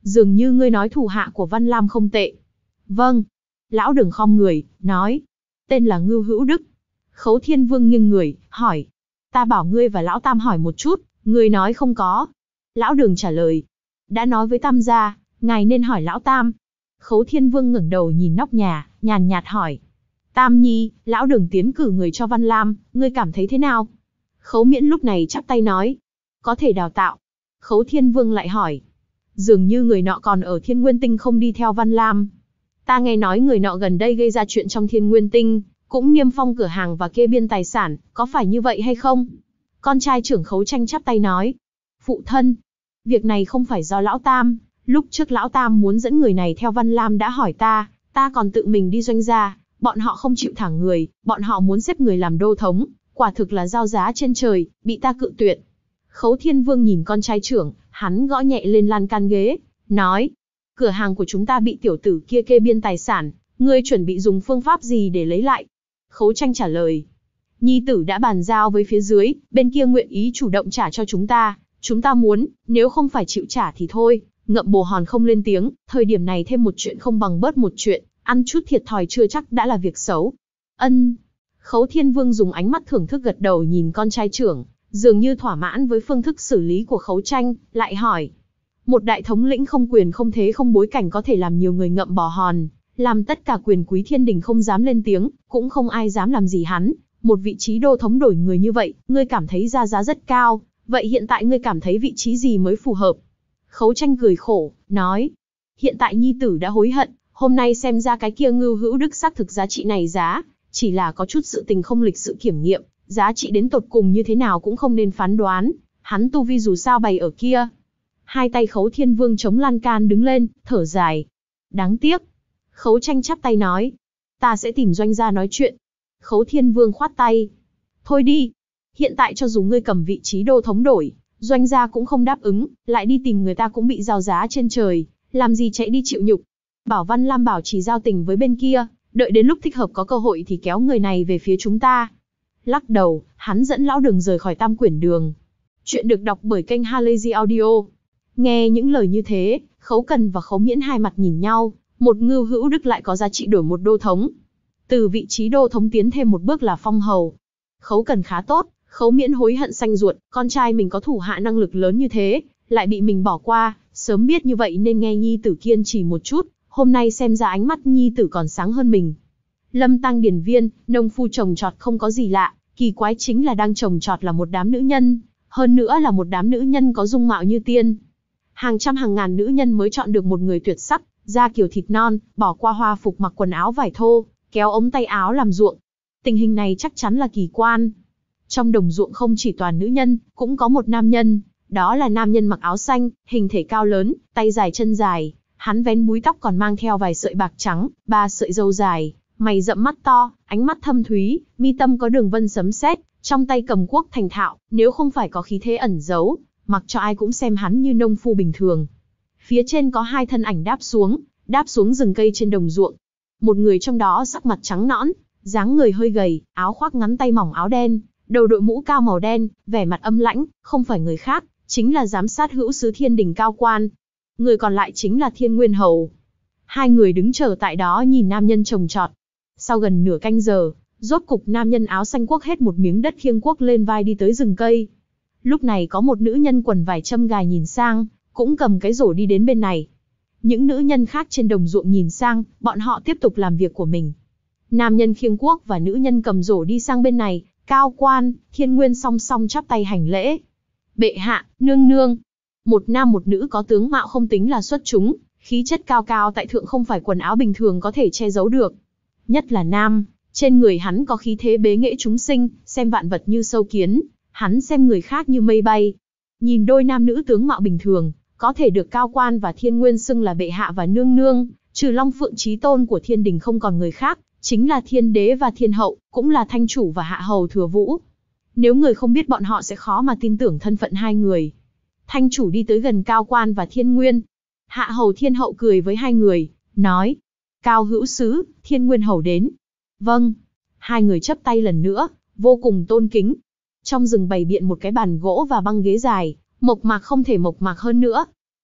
Dường như ngươi nói thủ hạ của Văn Lam không tệ. Vâng. Lão Đường khom người, nói. Tên là Ngưu Hữu Đức. Khấu Thiên Vương nghiêng người, hỏi. Ta bảo ngươi và Lão Tam hỏi một chút, ngươi nói không có. Lão Đường trả lời. Đã nói với Tam gia, ngài nên hỏi Lão Tam. Khấu Thiên Vương ngẩng đầu nhìn nóc nhà, nhàn nhạt hỏi. Tam Nhi, Lão Đường tiến cử người cho Văn Lam, ngươi cảm thấy thế nào? Khấu Miễn lúc này chắp tay nói. Có thể đào tạo. Khấu Thiên Vương lại hỏi. Dường như người nọ còn ở Thiên Nguyên Tinh không đi theo Văn Lam. Ta nghe nói người nọ gần đây gây ra chuyện trong Thiên Nguyên Tinh, cũng niêm phong cửa hàng và kê biên tài sản, có phải như vậy hay không? Con trai trưởng Khấu Tranh chắp tay nói. Phụ thân, việc này không phải do Lão Tam, lúc trước Lão Tam muốn dẫn người này theo Văn Lam đã hỏi ta còn tự mình đi doanh gia, bọn họ không chịu thả người, bọn họ muốn xếp người làm đô thống, quả thực là giao giá trên trời, bị ta cự tuyệt. Khấu Thiên Vương nhìn con trai trưởng, hắn gõ nhẹ lên lan can ghế, nói. Cửa hàng của chúng ta bị tiểu tử kia kê biên tài sản, ngươi chuẩn bị dùng phương pháp gì để lấy lại? Khấu Tranh trả lời. Nhi tử đã bàn giao với phía dưới, bên kia nguyện ý chủ động trả cho chúng ta muốn, nếu không phải chịu trả thì thôi. Ngậm bồ hòn không lên tiếng, thời điểm này thêm một chuyện không bằng bớt một chuyện, ăn chút thiệt thòi chưa chắc đã là việc xấu. Ân. Khấu Thiên Vương dùng ánh mắt thưởng thức gật đầu nhìn con trai trưởng, dường như thỏa mãn với phương thức xử lý của Khấu Tranh, lại hỏi. Một đại thống lĩnh không quyền không thế không bối cảnh có thể làm nhiều người ngậm bò hòn, làm tất cả quyền quý thiên đình không dám lên tiếng, cũng không ai dám làm gì hắn. Một vị trí đô thống đổi người như vậy, ngươi cảm thấy ra giá rất cao, vậy hiện tại ngươi cảm thấy vị trí gì mới phù hợp? Khấu Tranh cười khổ, nói. Hiện tại nhi tử đã hối hận, hôm nay xem ra cái kia Ngưu Hữu Đức xác thực giá trị này giá, chỉ là có chút sự tình không lịch sự kiểm nghiệm, giá trị đến tột cùng như thế nào cũng không nên phán đoán, hắn tu vi dù sao bày ở kia. Hai tay Khấu Thiên Vương chống lan can đứng lên, thở dài. Đáng tiếc. Khấu Tranh chắp tay nói. Ta sẽ tìm doanh gia nói chuyện. Khấu Thiên Vương khoát tay. Thôi đi. Hiện tại cho dù ngươi cầm vị trí đô thống đổi, doanh gia cũng không đáp ứng, lại đi tìm người ta cũng bị giao giá trên trời, làm gì chạy đi chịu nhục. Bảo Văn Lam bảo chỉ giao tình với bên kia, đợi đến lúc thích hợp có cơ hội thì kéo người này về phía chúng ta. Lắc đầu, hắn dẫn Lão Đường rời khỏi Tam Quyển Đường. Chuyện được đọc bởi kênh Halazy Audio. Nghe những lời như thế, Khấu Cần và Khấu Miễn hai mặt nhìn nhau, một Ngưu Hữu Đức lại có giá trị đổi một đô thống. Từ vị trí đô thống tiến thêm một bước là phong hầu. Khấu Cần khá tốt, Khấu Miễn hối hận xanh ruột, con trai mình có thủ hạ năng lực lớn như thế, lại bị mình bỏ qua, sớm biết như vậy nên nghe nhi tử kiên trì một chút, hôm nay xem ra ánh mắt nhi tử còn sáng hơn mình. Lâm Tăng điền viên, nông phu trồng trọt không có gì lạ, kỳ quái chính là đang trồng trọt là một đám nữ nhân, hơn nữa là một đám nữ nhân có dung mạo như tiên. Hàng trăm hàng ngàn nữ nhân mới chọn được một người tuyệt sắc, da kiểu thịt non, bỏ qua hoa phục mặc quần áo vải thô, kéo ống tay áo làm ruộng. Tình hình này chắc chắn là kỳ quan. Trong đồng ruộng không chỉ toàn nữ nhân, cũng có một nam nhân, đó là nam nhân mặc áo xanh, hình thể cao lớn, tay dài chân dài, hắn vén búi tóc còn mang theo vài sợi bạc trắng, 3 sợi râu dài, mày rậm mắt to, ánh mắt thâm thúy, mi tâm có đường vân sấm sét, trong tay cầm cuốc thành thạo, nếu không phải có khí thế ẩn giấu, mặc cho ai cũng xem hắn như nông phu bình thường. Phía trên có hai thân ảnh đáp xuống rừng cây trên đồng ruộng. Một người trong đó sắc mặt trắng nõn, dáng người hơi gầy, áo khoác ngắn tay mỏng áo đen, đầu đội mũ cao màu đen, vẻ mặt âm lãnh, không phải người khác, chính là giám sát hữu sứ Thiên Đình Cao Quan. Người còn lại chính là Thiên Nguyên Hầu. Hai người đứng chờ tại đó nhìn nam nhân trồng trọt. Sau gần nửa canh giờ, rốt cục nam nhân áo xanh cuốc hết một miếng đất khiêng cuốc lên vai đi tới rừng cây. Lúc này có một nữ nhân quần vải châm gài nhìn sang, cũng cầm cái rổ đi đến bên này. Những nữ nhân khác trên đồng ruộng nhìn sang, bọn họ tiếp tục làm việc của mình. Nam nhân khiêng cuốc và nữ nhân cầm rổ đi sang bên này, Cao Quan, Thiên Nguyên song song chắp tay hành lễ. Bệ hạ, nương nương. Một nam một nữ có tướng mạo không tính là xuất chúng, khí chất cao cao tại thượng không phải quần áo bình thường có thể che giấu được. Nhất là nam, trên người hắn có khí thế bế nghệ chúng sinh, xem vạn vật như sâu kiến, hắn xem người khác như mây bay. Nhìn đôi nam nữ tướng mạo bình thường, có thể được Cao Quan và Thiên Nguyên xưng là bệ hạ và nương nương, trừ Long Phượng chí tôn của Thiên Đình không còn người khác, chính là Thiên Đế và Thiên Hậu, cũng là Thanh Chủ và Hạ Hầu Thừa Vũ. Nếu người không biết bọn họ sẽ khó mà tin tưởng thân phận hai người. Thanh Chủ đi tới gần Cao Quan và Thiên Nguyên. Hạ Hầu Thiên Hậu cười với hai người, nói: Cao hữu sứ, Thiên Nguyên Hầu đến. Vâng. Hai người chắp tay lần nữa, vô cùng tôn kính. Trong rừng bày biện một cái bàn gỗ và băng ghế dài, mộc mạc không thể mộc mạc hơn nữa.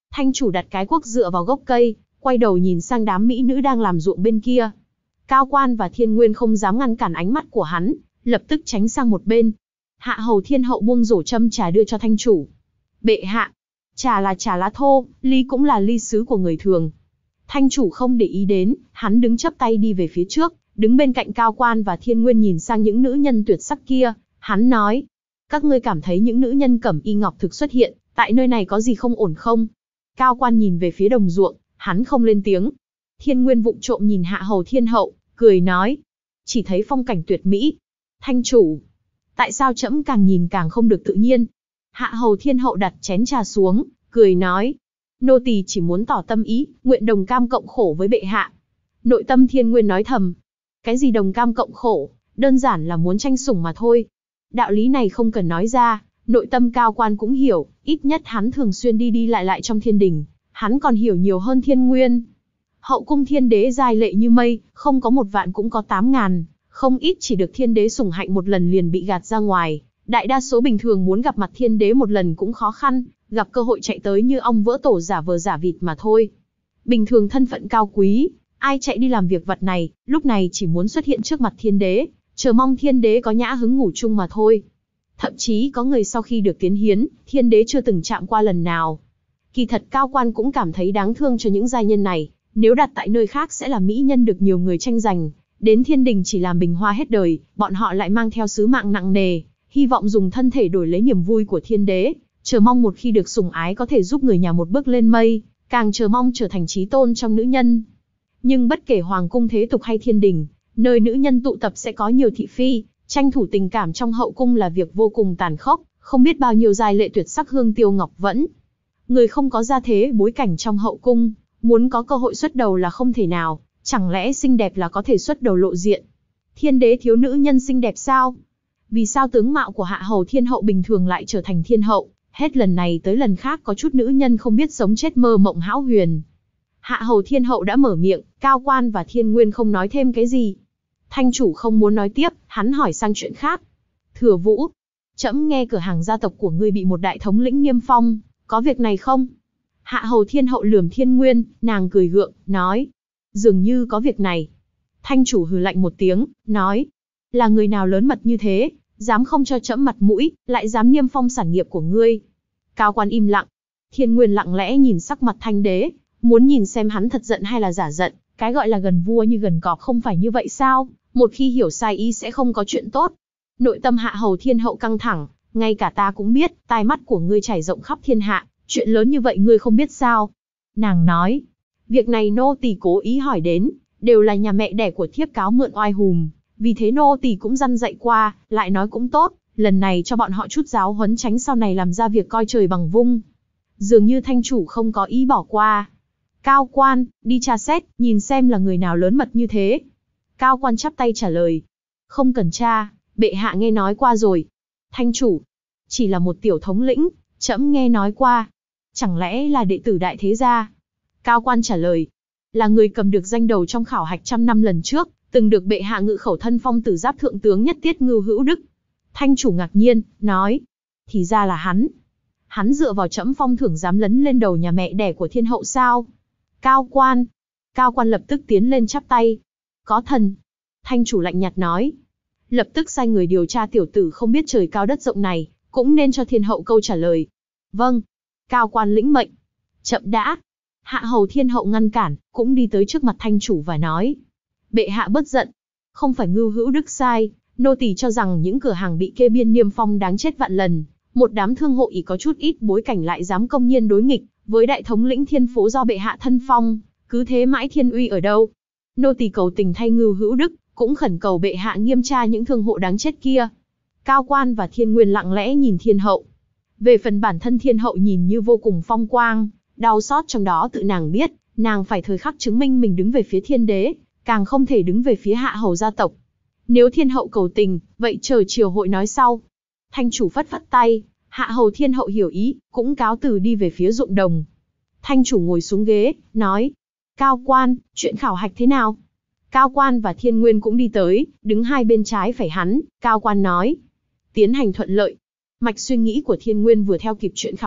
Thanh chủ đặt cái cuốc dựa vào gốc cây, quay đầu nhìn sang đám mỹ nữ đang làm ruộng bên kia. Cao Quan và Thiên Nguyên không dám ngăn cản ánh mắt của hắn, lập tức tránh sang một bên. Hạ hầu Thiên hậu buông rổ châm trà đưa cho thanh chủ. Bệ hạ, trà là trà lá thô, ly cũng là ly sứ của người thường. Thanh chủ không để ý đến, hắn đứng chắp tay đi về phía trước, đứng bên cạnh Cao Quan và Thiên Nguyên nhìn sang những nữ nhân tuyệt sắc kia. Hắn nói, các ngươi cảm thấy những nữ nhân cẩm y ngọc thực xuất hiện, tại nơi này có gì không ổn không? Cao Quan nhìn về phía đồng ruộng, hắn không lên tiếng. Thiên Nguyên vụng trộm nhìn Hạ hầu Thiên hậu, cười nói, chỉ thấy phong cảnh tuyệt mỹ. Thanh chủ, tại sao trẫm càng nhìn càng không được tự nhiên? Hạ hầu Thiên hậu đặt chén trà xuống, cười nói, nô tỳ chỉ muốn tỏ tâm ý, nguyện đồng cam cộng khổ với bệ hạ. Nội tâm Thiên Nguyên nói thầm, cái gì đồng cam cộng khổ, đơn giản là muốn tranh sủng mà thôi. Đạo lý này không cần nói ra, nội tâm Cao Quan cũng hiểu, ít nhất hắn thường xuyên đi đi lại lại trong thiên đình, hắn còn hiểu nhiều hơn Thiên Nguyên. Hậu cung thiên đế giai lệ như mây, không có 1 vạn cũng có 8.000, không ít chỉ được thiên đế sủng hạnh một lần liền bị gạt ra ngoài. Đại đa số bình thường muốn gặp mặt thiên đế một lần cũng khó khăn, gặp cơ hội chạy tới như ong vỡ tổ giả vờ giả vịt mà thôi. Bình thường thân phận cao quý, ai chạy đi làm việc vặt này, lúc này chỉ muốn xuất hiện trước mặt thiên đế, chờ mong thiên đế có nhã hứng ngủ chung mà thôi. Thậm chí có người sau khi được tiến hiến, thiên đế chưa từng chạm qua lần nào. Kỳ thật Cao Quan cũng cảm thấy đáng thương cho những giai nhân này, nếu đặt tại nơi khác sẽ là mỹ nhân được nhiều người tranh giành, đến thiên đình chỉ làm bình hoa hết đời, bọn họ lại mang theo sứ mạng nặng nề, hy vọng dùng thân thể đổi lấy niềm vui của thiên đế, chờ mong một khi được sủng ái có thể giúp người nhà một bước lên mây, càng chờ mong trở thành chí tôn trong nữ nhân. Nhưng bất kể hoàng cung thế tục hay thiên đình, nơi nữ nhân tụ tập sẽ có nhiều thị phi, tranh thủ tình cảm trong hậu cung là việc vô cùng tàn khốc, không biết bao nhiêu giai lệ tuyệt sắc hương tiêu ngọc vẫn. Người không có gia thế bối cảnh trong hậu cung, muốn có cơ hội xuất đầu là không thể nào, chẳng lẽ xinh đẹp là có thể xuất đầu lộ diện? Thiên đế thiếu nữ nhân xinh đẹp sao? Vì sao tướng mạo của Hạ hầu Thiên hậu bình thường lại trở thành thiên hậu, hết lần này tới lần khác có chút nữ nhân không biết sống chết mơ mộng hão huyền. Hạ hầu Thiên hậu đã mở miệng, Cao Quan và Thiên Nguyên không nói thêm cái gì. Thanh chủ không muốn nói tiếp, hắn hỏi sang chuyện khác. Thừa Vũ, trẫm nghe cửa hàng gia tộc của ngươi bị một đại thống lĩnh niêm phong, có việc này không? Hạ hầu Thiên hậu lườm Thiên Nguyên, nàng cười gượng, nói, dường như có việc này. Thanh chủ hừ lạnh một tiếng, nói, là người nào lớn mật như thế, dám không cho trẫm mặt mũi, lại dám niêm phong sản nghiệp của ngươi? Cao Quan im lặng. Thiên Nguyên lặng lẽ nhìn sắc mặt Thanh đế, muốn nhìn xem hắn thật giận hay là giả giận. Cái gọi là gần vua như gần cọp không phải như vậy sao? Một khi hiểu sai ý sẽ không có chuyện tốt. Nội tâm Hạ hầu Thiên hậu căng thẳng, ngay cả ta cũng biết, tai mắt của ngươi trải rộng khắp thiên hạ, chuyện lớn như vậy ngươi không biết sao? Nàng nói, việc này nô tỳ cố ý hỏi đến, đều là nhà mẹ đẻ của thiếp cáo mượn oai hùm, vì thế nô tỳ cũng răn dạy qua, lại nói cũng tốt, lần này cho bọn họ chút giáo huấn tránh sau này làm ra việc coi trời bằng vung. Dường như thanh chủ không có ý bỏ qua. Cao Quan, đi tra xét, nhìn xem là người nào lớn mật như thế. Cao Quan chắp tay trả lời, không cần tra, bệ hạ nghe nói qua rồi. Thanh chủ, chỉ là một tiểu thống lĩnh, trẫm nghe nói qua. Chẳng lẽ là đệ tử đại thế gia? Cao Quan trả lời, là người cầm được danh đầu trong khảo hạch 100 năm lần trước, từng được bệ hạ ngự khẩu thân phong tử giáp thượng tướng nhất Tiết Ngưu Hữu Đức. Thanh chủ ngạc nhiên, nói, thì ra là hắn. Hắn dựa vào trẫm phong thưởng dám lấn lên đầu nhà mẹ đẻ của thiên hậu sao? Cao Quan. Cao Quan lập tức tiến lên chắp tay. Có thần. Thanh chủ lạnh nhạt nói. Lập tức sai người điều tra tiểu tử không biết trời cao đất rộng này, cũng nên cho thiên hậu câu trả lời. Vâng. Cao Quan lĩnh mệnh. Chậm đã. Hạ hầu Thiên hậu ngăn cản, cũng đi tới trước mặt thanh chủ và nói. Bệ hạ bớt giận. Không phải Ngưu Hữu Đức sai, nô tỳ cho rằng những cửa hàng bị kê biên niêm phong đáng chết vạn lần. Một đám thương hộ ỷ có chút ít bối cảnh lại dám công nhiên đối nghịch với đại thống lĩnh thiên phố do bệ hạ thân phong, cứ thế mãi thiên uy ở đâu? Nô tỳ cầu tình thay Ngưu Hữu Đức, cũng khẩn cầu bệ hạ nghiêm tra những thương hộ đáng chết kia. Cao Quan và Thiên Nguyên lặng lẽ nhìn thiên hậu. Về phần bản thân thiên hậu nhìn như vô cùng phong quang, đau xót trong đó tự nàng biết, nàng phải thời khắc chứng minh mình đứng về phía thiên đế, càng không thể đứng về phía hạ hầu gia tộc. Nếu thiên hậu cầu tình, vậy chờ chiều hội nói sau. Thanh chủ phất phất tay, Hạ hầu Thiên hậu hiểu ý, cũng cáo từ đi về phía ruộng đồng. Thanh chủ ngồi xuống ghế, nói, Cao Quan, chuyện khảo hạch thế nào? Cao Quan và Thiên Nguyên cũng đi tới, đứng hai bên trái phải hắn. Cao Quan nói, tiến hành thuận lợi. Mạch suy nghĩ của Thiên Nguyên vừa theo kịp chuyện khảo hạch,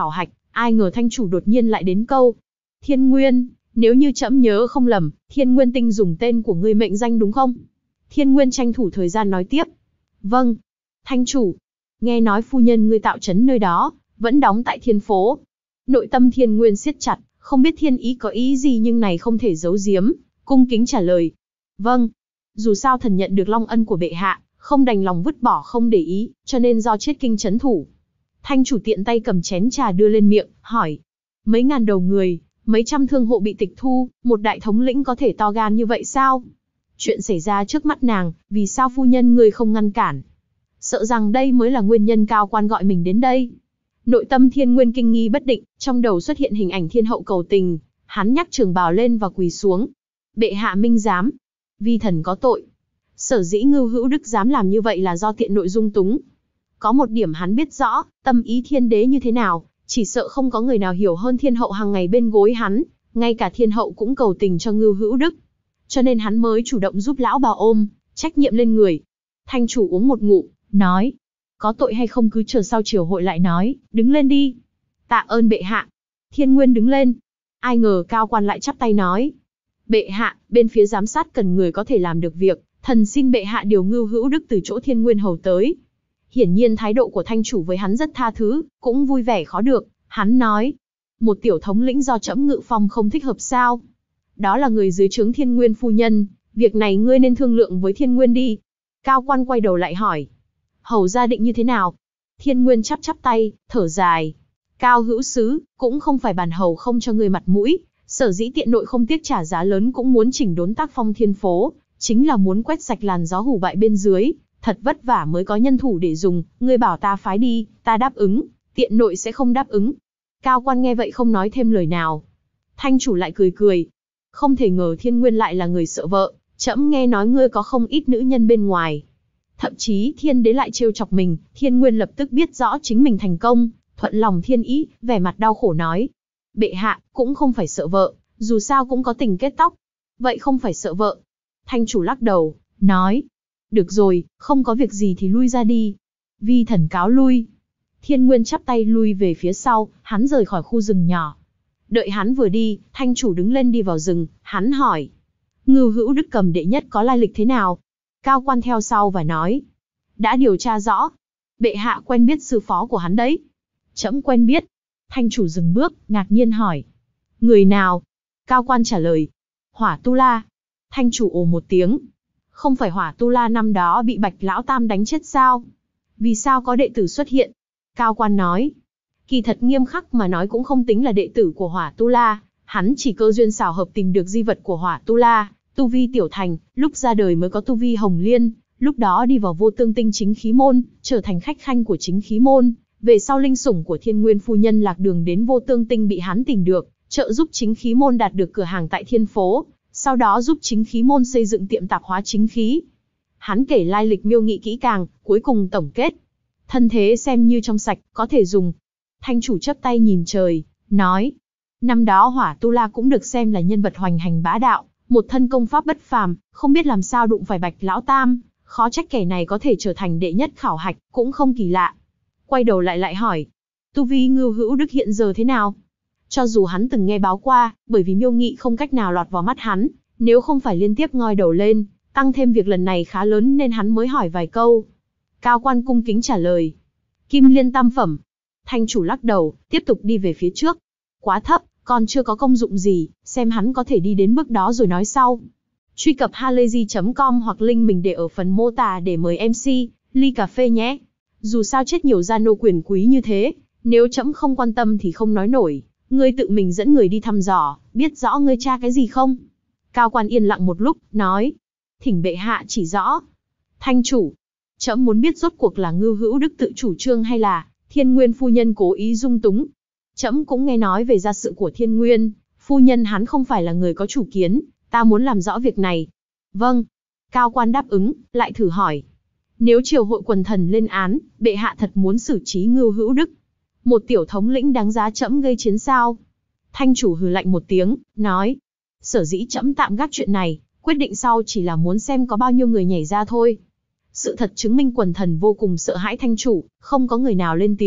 Ai ngờ thanh chủ đột nhiên lại đến câu. Thiên Nguyên, nếu như trẫm nhớ không lầm, Thiên Nguyên Tinh dùng tên của ngươi mệnh danh đúng không? Thiên Nguyên tranh thủ thời gian nói tiếp. Vâng. Thanh chủ, nghe nói phu nhân ngươi tạo trấn nơi đó, vẫn đóng tại Thiên Phố. Nội tâm Thiên Nguyên siết chặt, không biết Thiên Ý có ý gì nhưng này không thể giấu giếm, cung kính trả lời. Vâng. Dù sao thần nhận được long ân của bệ hạ, không đành lòng vứt bỏ không để ý, cho nên do chết kinh trấn thủ. Thanh chủ tiện tay cầm chén trà đưa lên miệng, hỏi. Mấy ngàn đầu người, mấy trăm thương hộ bị tịch thu, một đại thống lĩnh có thể to gan như vậy sao? Chuyện xảy ra trước mắt nàng, vì sao phu nhân ngươi không ngăn cản? Sợ rằng đây mới là nguyên nhân Cao Quan gọi mình đến đây. Nội tâm Thiên Nguyên kinh nghi bất định, trong đầu xuất hiện hình ảnh thiên hậu cầu tình, hắn nhắc trường bào lên và quỳ xuống. Bệ hạ minh giám, vi thần có tội. Sở dĩ Ngưu Hữu Đức dám làm như vậy là do tiện nội dung túng. Có một điểm hắn biết rõ, tâm ý thiên đế như thế nào, chỉ sợ không có người nào hiểu hơn thiên hậu hàng ngày bên gối hắn, ngay cả thiên hậu cũng cầu tình cho Ngưu Hữu Đức. Cho nên hắn mới chủ động giúp lão bà ôm trách nhiệm lên người. Thanh chủ uống một ngụm, nói, có tội hay không cứ chờ sau triều hội lại nói, đứng lên đi. Tạ ơn bệ hạ. Thiên Nguyên đứng lên. Ai ngờ Cao Quan lại chắp tay nói, bệ hạ, bên phía giám sát cần người có thể làm được việc, thần xin bệ hạ điều Ngưu Hữu Đức từ chỗ Thiên Nguyên hầu tới. Hiển nhiên thái độ của thanh chủ với hắn rất tha thứ, cũng vui vẻ khó được. Hắn nói, một tiểu thống lĩnh do trẫm ngự phong không thích hợp sao? Đó là người dưới trướng Thiên Nguyên phu nhân, việc này ngươi nên thương lượng với Thiên Nguyên đi. Cao Quan quay đầu lại hỏi, hầu gia định như thế nào? Thiên Nguyên chắp chắp tay, thở dài. Cao hữu sứ, cũng không phải bản hầu không cho ngươi mặt mũi, sở dĩ tiện nội không tiếc trả giá lớn cũng muốn chỉnh đốn tác phong Thiên Phố, chính là muốn quét sạch làn gió hủ bại bên dưới. Thật vất vả mới có nhân thủ để dùng, ngươi bảo ta phái đi, ta đáp ứng, tiện nội sẽ không đáp ứng. Cao Quan nghe vậy không nói thêm lời nào. Thanh chủ lại cười cười. Không thể ngờ Thiên Nguyên lại là người sợ vợ, trẫm nghe nói ngươi có không ít nữ nhân bên ngoài. Thậm chí Thiên Đế lại trêu chọc mình, Thiên Nguyên lập tức biết rõ chính mình thành công, thuận lòng Thiên Ý, vẻ mặt đau khổ nói. Bệ hạ, cũng không phải sợ vợ, dù sao cũng có tình kết tóc. Vậy không phải sợ vợ. Thanh chủ lắc đầu, nói. Được rồi, không có việc gì thì lui ra đi. Vi thần cáo lui. Thiên Nguyên chắp tay lui về phía sau, hắn rời khỏi khu rừng nhỏ. Đợi hắn vừa đi, thanh chủ đứng lên đi vào rừng, hắn hỏi. Ngưu Hữu Đức cầm đệ nhất có lai lịch thế nào? Cao Quan theo sau và nói. Đã điều tra rõ. Bệ hạ quen biết sư phó của hắn đấy. Trẫm quen biết. Thanh chủ dừng bước, ngạc nhiên hỏi. Người nào? Cao Quan trả lời. Hỏa Tu La. Thanh chủ ồ một tiếng. Không phải Hỏa Tu La năm đó bị Bạch Lão Tam đánh chết sao? Vì sao có đệ tử xuất hiện? Cao Quan nói. Kỳ thật nghiêm khắc mà nói cũng không tính là đệ tử của Hỏa Tu La, hắn chỉ cơ duyên xảo hợp tìm được di vật của Hỏa Tu La, tu vi tiểu thành, lúc ra đời mới có tu vi Hồng Liên, lúc đó đi vào Vô Tương Tinh chính khí môn, trở thành khách khanh của chính khí môn, về sau linh sủng của Thiên Nguyên phu nhân lạc đường đến Vô Tương Tinh bị hắn tìm được, trợ giúp chính khí môn đạt được cửa hàng tại Thiên Phố, sau đó giúp chính khí môn xây dựng tiệm tạp hóa chính khí. Hắn kể lai lịch miêu nghị kỹ càng, cuối cùng tổng kết. Thân thế xem như trong sạch, có thể dùng. Thanh chủ chắp tay nhìn trời, nói. Năm đó Hỏa Tu La cũng được xem là nhân vật hoành hành bá đạo, một thân công pháp bất phàm, không biết làm sao đụng phải Bạch Lão Tam, khó trách kẻ này có thể trở thành đệ nhất khảo hạch, cũng không kỳ lạ. Quay đầu lại hỏi. Tu vi Ngưu Hữu Đức hiện giờ thế nào? Cho dù hắn từng nghe báo qua, bởi vì miêu nghị không cách nào lọt vào mắt hắn, nếu không phải liên tiếp ngoi đầu lên, tăng thêm việc lần này khá lớn nên hắn mới hỏi vài câu. Cao Quan cung kính trả lời. Kim Liên tam phẩm. Thanh chủ lắc đầu, tiếp tục đi về phía trước. Quá thấp, còn chưa có công dụng gì, xem hắn có thể đi đến bước đó rồi nói sau. Truy cập halayzi.com hoặc link mình để ở phần mô tả để mời MC, ly cà phê nhé. Dù sao chết nhiều gia nô quyền quý như thế, nếu trẫm không quan tâm thì không nói nổi. Ngươi tự mình dẫn người đi thăm dò, biết rõ ngươi tra cái gì không? Cao Quan yên lặng một lúc, nói. Thỉnh bệ hạ chỉ rõ. Thanh chủ. Trẫm muốn biết rốt cuộc là Ngưu Hữu Đức tự chủ trương hay là Thiên Nguyên phu nhân cố ý dung túng. Trẫm cũng nghe nói về gia sự của Thiên Nguyên, phu nhân hắn không phải là người có chủ kiến, ta muốn làm rõ việc này. Vâng. Cao Quan đáp ứng, lại thử hỏi. Nếu triều hội quần thần lên án, bệ hạ thật muốn xử trí Ngưu Hữu Đức. Một tiểu thống lĩnh đáng giá trẫm gây chiến sao? Thanh chủ hừ lạnh một tiếng, nói. Sở dĩ trẫm tạm gác chuyện này, quyết định sau chỉ là muốn xem có bao nhiêu người nhảy ra thôi. Sự thật chứng minh quần thần vô cùng sợ hãi thanh chủ, không có người nào lên tiếng,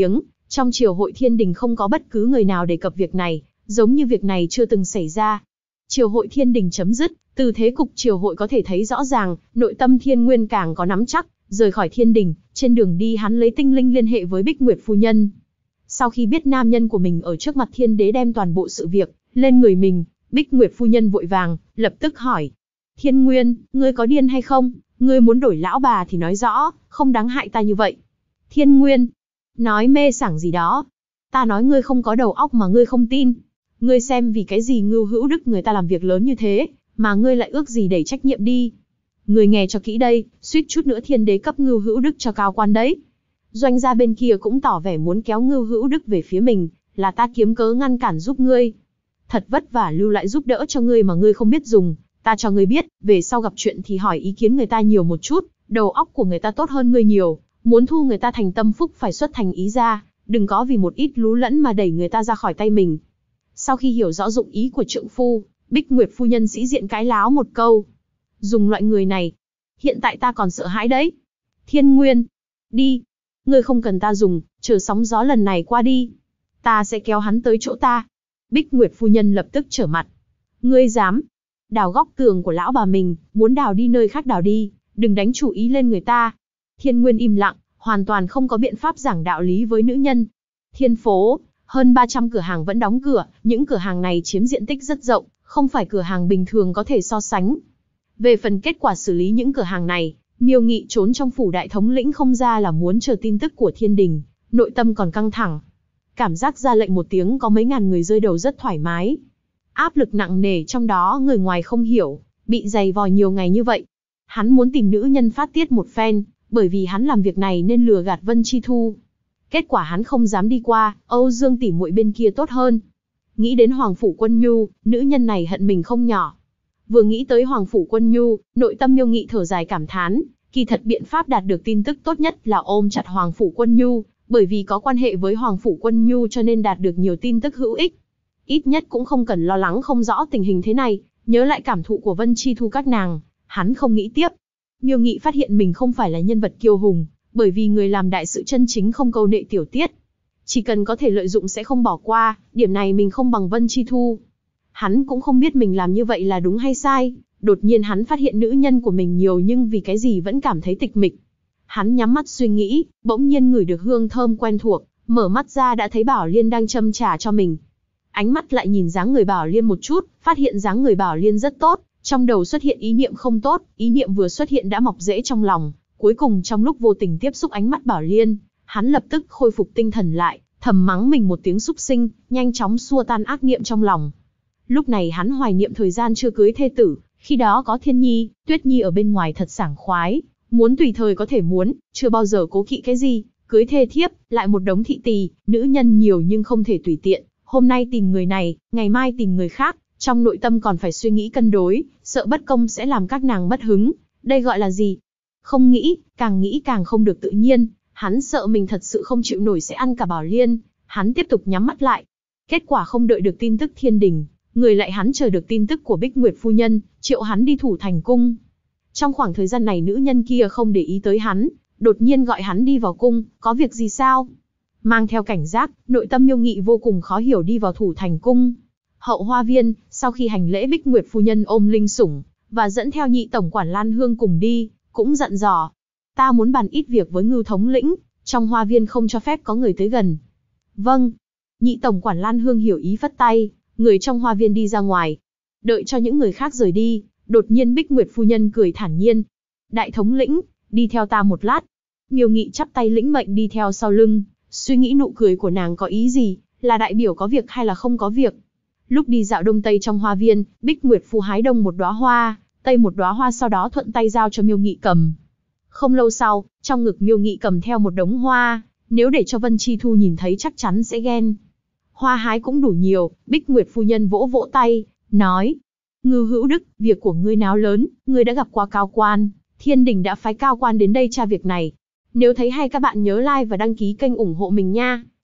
Trong triều hội Thiên Đình không có bất cứ người nào đề cập việc này, giống như việc này chưa từng xảy ra. Triều hội Thiên Đình chấm dứt, từ thế cục triều hội có thể thấy rõ ràng, nội tâm Thiên Nguyên càng có nắm chắc, rời khỏi Thiên Đình, trên đường đi hắn lấy tinh linh liên hệ với Bích Nguyệt phu nhân. Sau khi biết nam nhân của mình ở trước mặt Thiên Đế đem toàn bộ sự việc lên người mình, Bích Nguyệt phu nhân vội vàng, lập tức hỏi: Thiên Nguyên, ngươi có điên hay không? Ngươi muốn đổi lão bà thì nói rõ, không đáng hại ta như vậy. Thiên Nguyên, nói mê sảng gì đó. Ta nói ngươi không có đầu óc mà ngươi không tin. Ngươi xem vì cái gì Ngưu Hữu Đức người ta làm việc lớn như thế, mà ngươi lại ước gì đẩy trách nhiệm đi. Ngươi nghe cho kỹ đây, suýt chút nữa Thiên Đế cấp Ngưu Hữu Đức cho cao quan đấy. Doanh gia bên kia cũng tỏ vẻ muốn kéo Ngưu Hữu Đức về phía mình, là ta kiếm cớ ngăn cản giúp ngươi. Thật vất vả lưu lại giúp đỡ cho ngươi mà ngươi không biết dùng, ta cho ngươi biết, về sau gặp chuyện thì hỏi ý kiến người ta nhiều một chút, đầu óc của người ta tốt hơn ngươi nhiều, muốn thu người ta thành tâm phúc phải xuất thành ý ra, đừng có vì một ít lú lẫn mà đẩy người ta ra khỏi tay mình. Sau khi hiểu rõ dụng ý của trượng phu, Bích Nguyệt phu nhân sĩ diện cãi láo một câu. Dùng loại người này, hiện tại ta còn sợ hãi đấy. Thiên Nguyên, đi, ngươi không cần ta dùng, chờ sóng gió lần này qua đi, ta sẽ kéo hắn tới chỗ ta. Bích Nguyệt phu nhân lập tức trở mặt. Ngươi dám đào góc tường của lão bà mình, muốn đào đi nơi khác đào đi, đừng đánh chủ ý lên người ta. Thiên Nguyên im lặng, hoàn toàn không có biện pháp giảng đạo lý với nữ nhân. Thiên phố, hơn 300 cửa hàng vẫn đóng cửa, những cửa hàng này chiếm diện tích rất rộng, không phải cửa hàng bình thường có thể so sánh. Về phần kết quả xử lý những cửa hàng này, Miêu Nghị trốn trong phủ đại thống lĩnh không ra là muốn chờ tin tức của Thiên Đình, nội tâm còn căng thẳng. Cảm giác ra lệnh một tiếng có mấy ngàn người rơi đầu rất thoải mái. Áp lực nặng nề trong đó người ngoài không hiểu, bị dày vò nhiều ngày như vậy. Hắn muốn tìm nữ nhân phát tiết một phen, bởi vì hắn làm việc này nên lừa gạt Vân Chi Thu. Kết quả hắn không dám đi qua, Âu Dương tỷ muội bên kia tốt hơn. Nghĩ đến Hoàng Phủ Quân Nhu, nữ nhân này hận mình không nhỏ. Vừa nghĩ tới Hoàng Phủ Quân Nhu, nội tâm Miêu Nghị thở dài cảm thán, kỳ thật biện pháp đạt được tin tức tốt nhất là ôm chặt Hoàng Phủ Quân Nhu, bởi vì có quan hệ với Hoàng Phủ Quân Nhu cho nên đạt được nhiều tin tức hữu ích. Ít nhất cũng không cần lo lắng không rõ tình hình thế này, nhớ lại cảm thụ của Vân Chi Thu các nàng, hắn không nghĩ tiếp. Miêu Nghị phát hiện mình không phải là nhân vật kiêu hùng, bởi vì người làm đại sự chân chính không câu nệ tiểu tiết. Chỉ cần có thể lợi dụng sẽ không bỏ qua, điểm này mình không bằng Vân Chi Thu. Hắn cũng không biết mình làm như vậy là đúng hay sai, đột nhiên hắn phát hiện nữ nhân của mình nhiều nhưng vì cái gì vẫn cảm thấy tịch mịch. Hắn nhắm mắt suy nghĩ, bỗng nhiên ngửi được hương thơm quen thuộc, mở mắt ra đã thấy Bảo Liên đang châm trà cho mình. Ánh mắt lại nhìn dáng người Bảo Liên một chút, phát hiện dáng người Bảo Liên rất tốt, trong đầu xuất hiện ý niệm không tốt, ý niệm vừa xuất hiện đã mọc rễ trong lòng, cuối cùng trong lúc vô tình tiếp xúc ánh mắt Bảo Liên, hắn lập tức khôi phục tinh thần lại, thầm mắng mình một tiếng súc sinh, nhanh chóng xua tan ác niệm trong lòng. Lúc này hắn hoài niệm thời gian chưa cưới thê tử, khi đó có Thiên Nhi, Tuyết Nhi ở bên ngoài thật sảng khoái, muốn tùy thời có thể muốn, chưa bao giờ cố kỵ cái gì, cưới thê thiếp, lại một đống thị tỳ, nữ nhân nhiều nhưng không thể tùy tiện, hôm nay tìm người này, ngày mai tìm người khác, trong nội tâm còn phải suy nghĩ cân đối, sợ bất công sẽ làm các nàng mất hứng, đây gọi là gì? Không nghĩ càng không được tự nhiên, hắn sợ mình thật sự không chịu nổi sẽ ăn cả Bảo Liên, hắn tiếp tục nhắm mắt lại. Kết quả không đợi được tin tức Thiên Đình, người lại hắn chờ được tin tức của Bích Nguyệt phu nhân, triệu hắn đi thủ thành cung. Trong khoảng thời gian này nữ nhân kia không để ý tới hắn, đột nhiên gọi hắn đi vào cung, có việc gì sao? Mang theo cảnh giác, nội tâm Miêu Nghị vô cùng khó hiểu đi vào thủ thành cung. Hậu hoa viên, sau khi hành lễ Bích Nguyệt phu nhân ôm linh sủng, và dẫn theo nhị tổng quản Lan Hương cùng đi, cũng dặn dò. Ta muốn bàn ít việc với Ngưu thống lĩnh, trong hoa viên không cho phép có người tới gần. Vâng. Nhị tổng quản Lan Hương hiểu ý phất tay, người trong hoa viên đi ra ngoài. Đợi cho những người khác rời đi, đột nhiên Bích Nguyệt phu nhân cười thản nhiên. Đại thống lĩnh, đi theo ta một lát. Miêu Nghị chắp tay lĩnh mệnh đi theo sau lưng, suy nghĩ nụ cười của nàng có ý gì, là đại biểu có việc hay là không có việc. Lúc đi dạo đông tây trong hoa viên, Bích Nguyệt phu hái đông một đóa hoa, tây một đóa hoa sau đó thuận tay giao cho Miêu Nghị cầm. Không lâu sau, trong ngực Miêu Nghị cầm theo một đống hoa, nếu để cho Vân Chi Thu nhìn thấy chắc chắn sẽ ghen. Hoa hái cũng đủ nhiều, Bích Nguyệt phu nhân vỗ vỗ tay, nói: Ngưu Hữu Đức, việc của ngươi náo lớn, ngươi đã gặp qua cao quan, Thiên Đình đã phái cao quan đến đây tra việc này. Nếu thấy hay các bạn nhớ like và đăng ký kênh ủng hộ mình nha.